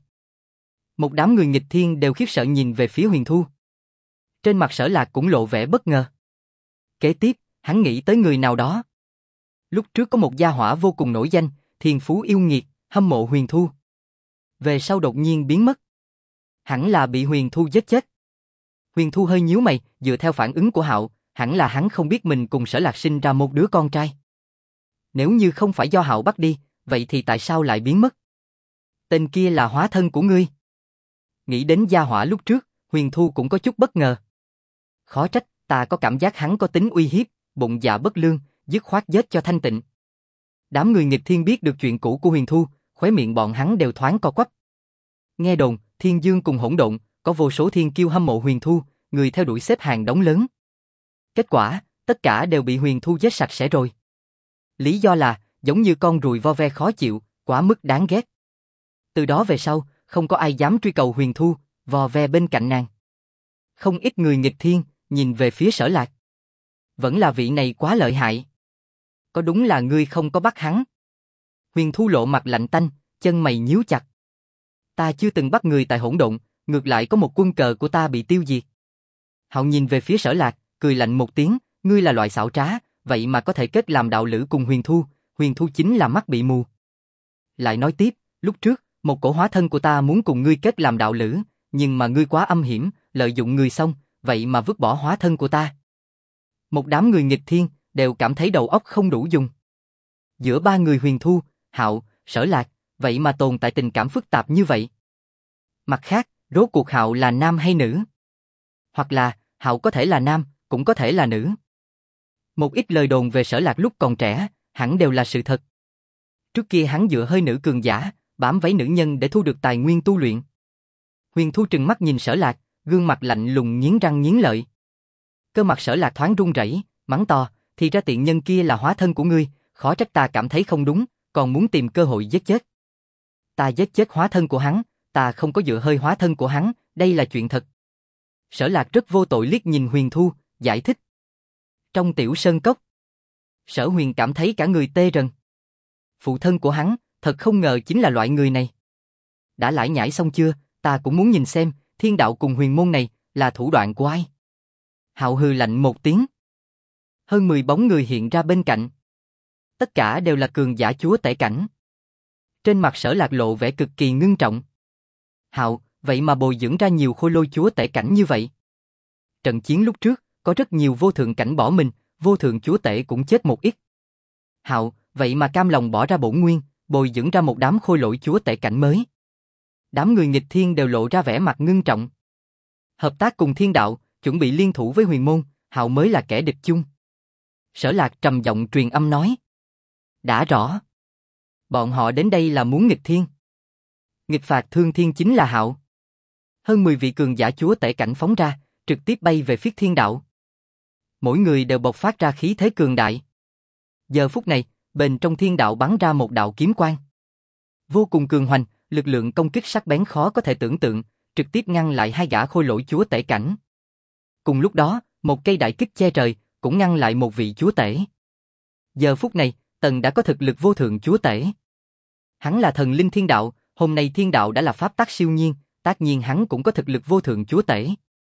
Một đám người nghịch thiên đều khiếp sợ nhìn về phía Huyền Thu. Trên mặt Sở Lạc cũng lộ vẻ bất ngờ. Kế tiếp, hắn nghĩ tới người nào đó. Lúc trước có một gia hỏa vô cùng nổi danh, thiên phú yêu nghiệt, hâm mộ Huyền Thu. Về sau đột nhiên biến mất. Hẳn là bị Huyền Thu giết chết. Huyền Thu hơi nhíu mày, dựa theo phản ứng của Hạo, hẳn là hắn không biết mình cùng Sở Lạc sinh ra một đứa con trai. Nếu như không phải do Hạo bắt đi, vậy thì tại sao lại biến mất? Tên kia là hóa thân của ngươi. Nghĩ đến gia hỏa lúc trước, Huyền Thu cũng có chút bất ngờ. Khó trách, ta có cảm giác hắn có tính uy hiếp, bụng dạ bất lương, dứt khoát giết cho thanh tịnh. Đám người nghịch thiên biết được chuyện cũ của Huyền Thu, khóe miệng bọn hắn đều thoáng co quắp. Nghe đồn, Thiên Dương cùng Hỗn Độn, có vô số thiên kiêu hâm mộ Huyền Thu, người theo đuổi xếp hàng đống lớn. Kết quả, tất cả đều bị Huyền Thu giết sạch sẽ rồi. Lý do là, giống như con ruồi vo ve khó chịu, quá mức đáng ghét. Từ đó về sau, không có ai dám truy cầu Huyền Thu, vò ve bên cạnh nàng. Không ít người nghịch thiên, nhìn về phía Sở Lạc. Vẫn là vị này quá lợi hại. Có đúng là ngươi không có bắt hắn? Huyền Thu lộ mặt lạnh tanh, chân mày nhíu chặt. Ta chưa từng bắt người tại Hỗn Độn, ngược lại có một quân cờ của ta bị tiêu diệt. Hạo nhìn về phía Sở Lạc, cười lạnh một tiếng, ngươi là loại xảo trá, vậy mà có thể kết làm đạo lữ cùng Huyền Thu chính là mắt bị mù. Lại nói tiếp, lúc trước, một cổ hóa thân của ta muốn cùng ngươi kết làm đạo lữ, nhưng mà ngươi quá âm hiểm, lợi dụng người xong, vậy mà vứt bỏ hóa thân của ta. Một đám người nghịch thiên, đều cảm thấy đầu óc không đủ dùng. Giữa ba người Huyền Thu, Hạo, Sở Lạc, vậy mà tồn tại tình cảm phức tạp như vậy. Mặt khác, rốt cuộc Hạo là nam hay nữ? Hoặc là, Hạo có thể là nam, cũng có thể là nữ. Một ít lời đồn về Sở Lạc lúc còn trẻ, hẳn đều là sự thật. Trước kia hắn dựa hơi nữ cường giả, bám váy nữ nhân để thu được tài nguyên tu luyện. Huyền Thu trừng mắt nhìn Sở Lạc, gương mặt lạnh lùng nghiến răng nghiến lợi. Cơ mặt Sở Lạc thoáng run rẩy, mắng to, thì ra tiện nhân kia là hóa thân của ngươi, khó trách ta cảm thấy không đúng, còn muốn tìm cơ hội giết chết. Ta giết chết hóa thân của hắn, ta không có dựa hơi hóa thân của hắn, đây là chuyện thật. Sở Lạc rất vô tội liếc nhìn Huyền Thu, giải thích. Trong tiểu sơn cốc, Sở Huyền cảm thấy cả người tê rần. Phụ thân của hắn, thật không ngờ chính là loại người này. Đã lải nhải xong chưa, ta cũng muốn nhìn xem, thiên đạo cùng huyền môn này, là thủ đoạn của ai? Hạo hừ lạnh một tiếng. Hơn 10 bóng người hiện ra bên cạnh. Tất cả đều là cường giả chúa tể cảnh. Trên mặt Sở Lạc lộ vẻ cực kỳ ngưng trọng. Hạo, vậy mà bồi dưỡng ra nhiều khôi lôi chúa tể cảnh như vậy. Trận chiến lúc trước, có rất nhiều vô thượng cảnh bỏ mình, vô thượng chúa tể cũng chết một ít. Hạo, vậy mà cam lòng bỏ ra bổn nguyên, bồi dưỡng ra một đám khôi lỗi chúa tể cảnh mới. Đám người nghịch thiên đều lộ ra vẻ mặt ngưng trọng. Hợp tác cùng thiên đạo, chuẩn bị liên thủ với huyền môn, Hạo mới là kẻ địch chung. Sở Lạc trầm giọng truyền âm nói. Đã rõ. Bọn họ đến đây là muốn nghịch thiên. Nghịch phạt thương thiên chính là Hạo. Hơn 10 vị cường giả chúa tể cảnh phóng ra, trực tiếp bay về phía thiên đạo. Mỗi người đều bộc phát ra khí thế cường đại. Giờ phút này, bên trong thiên đạo bắn ra một đạo kiếm quang. Vô cùng cường hoành, lực lượng công kích sắc bén khó có thể tưởng tượng, trực tiếp ngăn lại hai gã khôi lỗi chúa tể cảnh. Cùng lúc đó, một cây đại kích che trời, cũng ngăn lại một vị chúa tể. Giờ phút này, Tần đã có thực lực vô thượng chúa tể. Hắn là thần linh thiên đạo, hôm nay thiên đạo đã là pháp tắc siêu nhiên, tất nhiên hắn cũng có thực lực vô thượng chúa tể.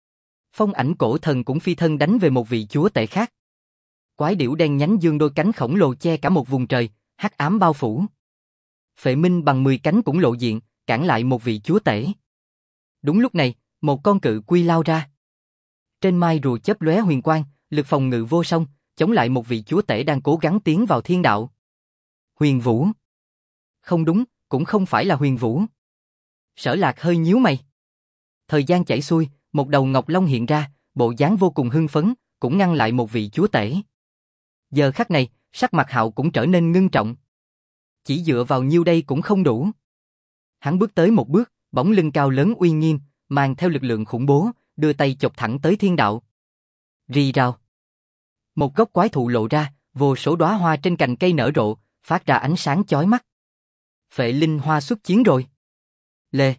Phong ảnh cổ thần cũng phi thân đánh về một vị chúa tể khác. Quái điểu đen nhánh dương đôi cánh khổng lồ che cả một vùng trời, hắc ám bao phủ. Phệ Minh bằng 10 cánh cũng lộ diện, cản lại một vị chúa tể. Đúng lúc này, một con cự quy lao ra. Trên mai rùa chớp lóe huyền quang, lực phòng ngự vô song, chống lại một vị chúa tể đang cố gắng tiến vào thiên đạo. Huyền Vũ. Không đúng, cũng không phải là Huyền Vũ. Sở Lạc hơi nhíu mày. Thời gian chảy xuôi, một đầu ngọc long hiện ra, bộ dáng vô cùng hưng phấn, cũng ngăn lại một vị chúa tể. Giờ khắc này, sắc mặt Hạo cũng trở nên ngưng trọng. Chỉ dựa vào nhiêu đây cũng không đủ. Hắn bước tới một bước, bóng lưng cao lớn uy nghiêm, mang theo lực lượng khủng bố, đưa tay chộp thẳng tới thiên đạo. Rì rào. Một gốc quái thụ lộ ra, vô số đóa hoa trên cành cây nở rộ, phát ra ánh sáng chói mắt. Phệ linh hoa xuất chiến rồi. Lê.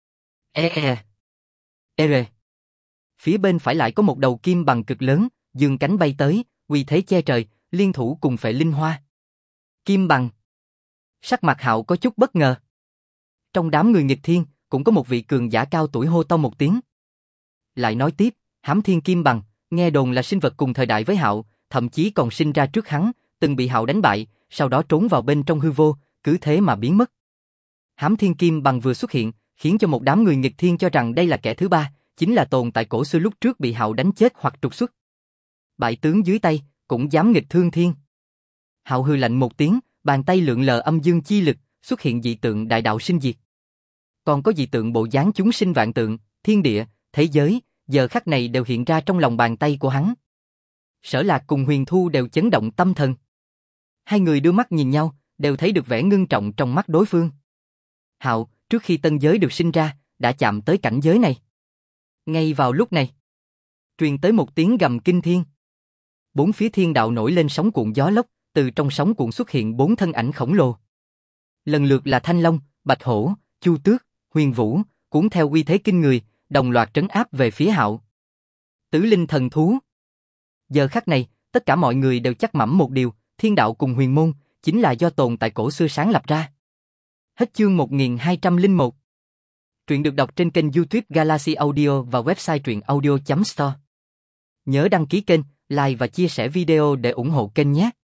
Ê. Phía bên phải lại có một đầu kim bằng cực lớn, dương cánh bay tới, uy thế che trời, liên thủ cùng phệ linh hoa. Kim bằng. Sắc mặt Hạo có chút bất ngờ. Trong đám người nghịch thiên, cũng có một vị cường giả cao tuổi hô to một tiếng. Lại nói tiếp, Hám Thiên Kim Bằng, nghe đồn là sinh vật cùng thời đại với Hạo, thậm chí còn sinh ra trước hắn, từng bị Hạo đánh bại, sau đó trốn vào bên trong hư vô, cứ thế mà biến mất. Hám Thiên Kim Bằng vừa xuất hiện, khiến cho một đám người nghịch thiên cho rằng đây là kẻ thứ ba, chính là tồn tại cổ xưa lúc trước bị Hạo đánh chết hoặc trục xuất. Bại tướng dưới tay, cũng dám nghịch thương thiên. Hạo hừ lạnh một tiếng, bàn tay lượn lờ âm dương chi lực, xuất hiện dị tượng đại đạo sinh diệt. Còn có dị tượng bộ dáng chúng sinh vạn tượng, thiên địa, thế giới, giờ khắc này đều hiện ra trong lòng bàn tay của hắn. Sở Lạc cùng Huyền Thu đều chấn động tâm thần. Hai người đưa mắt nhìn nhau, đều thấy được vẻ ngưng trọng trong mắt đối phương. Hạo, trước khi tân giới được sinh ra, đã chạm tới cảnh giới này. Ngay vào lúc này, truyền tới một tiếng gầm kinh thiên. Bốn phía thiên đạo nổi lên sóng cuộn gió lốc, từ trong sóng cuộn xuất hiện bốn thân ảnh khổng lồ. Lần lượt là Thanh Long, Bạch Hổ, Chu Tước, Huyền Vũ, cuốn theo uy thế kinh người, đồng loạt trấn áp về phía Hạo. Tứ linh thần thú. Giờ khắc này, tất cả mọi người đều chắc mẩm một điều, thiên đạo cùng huyền môn, chính là do tồn tại cổ xưa sáng lập ra. Hết chương 1201. Truyện được đọc trên kênh YouTube Galaxy Audio và website truyệnaudio.store. Nhớ đăng ký kênh, like và chia sẻ video để ủng hộ kênh nhé.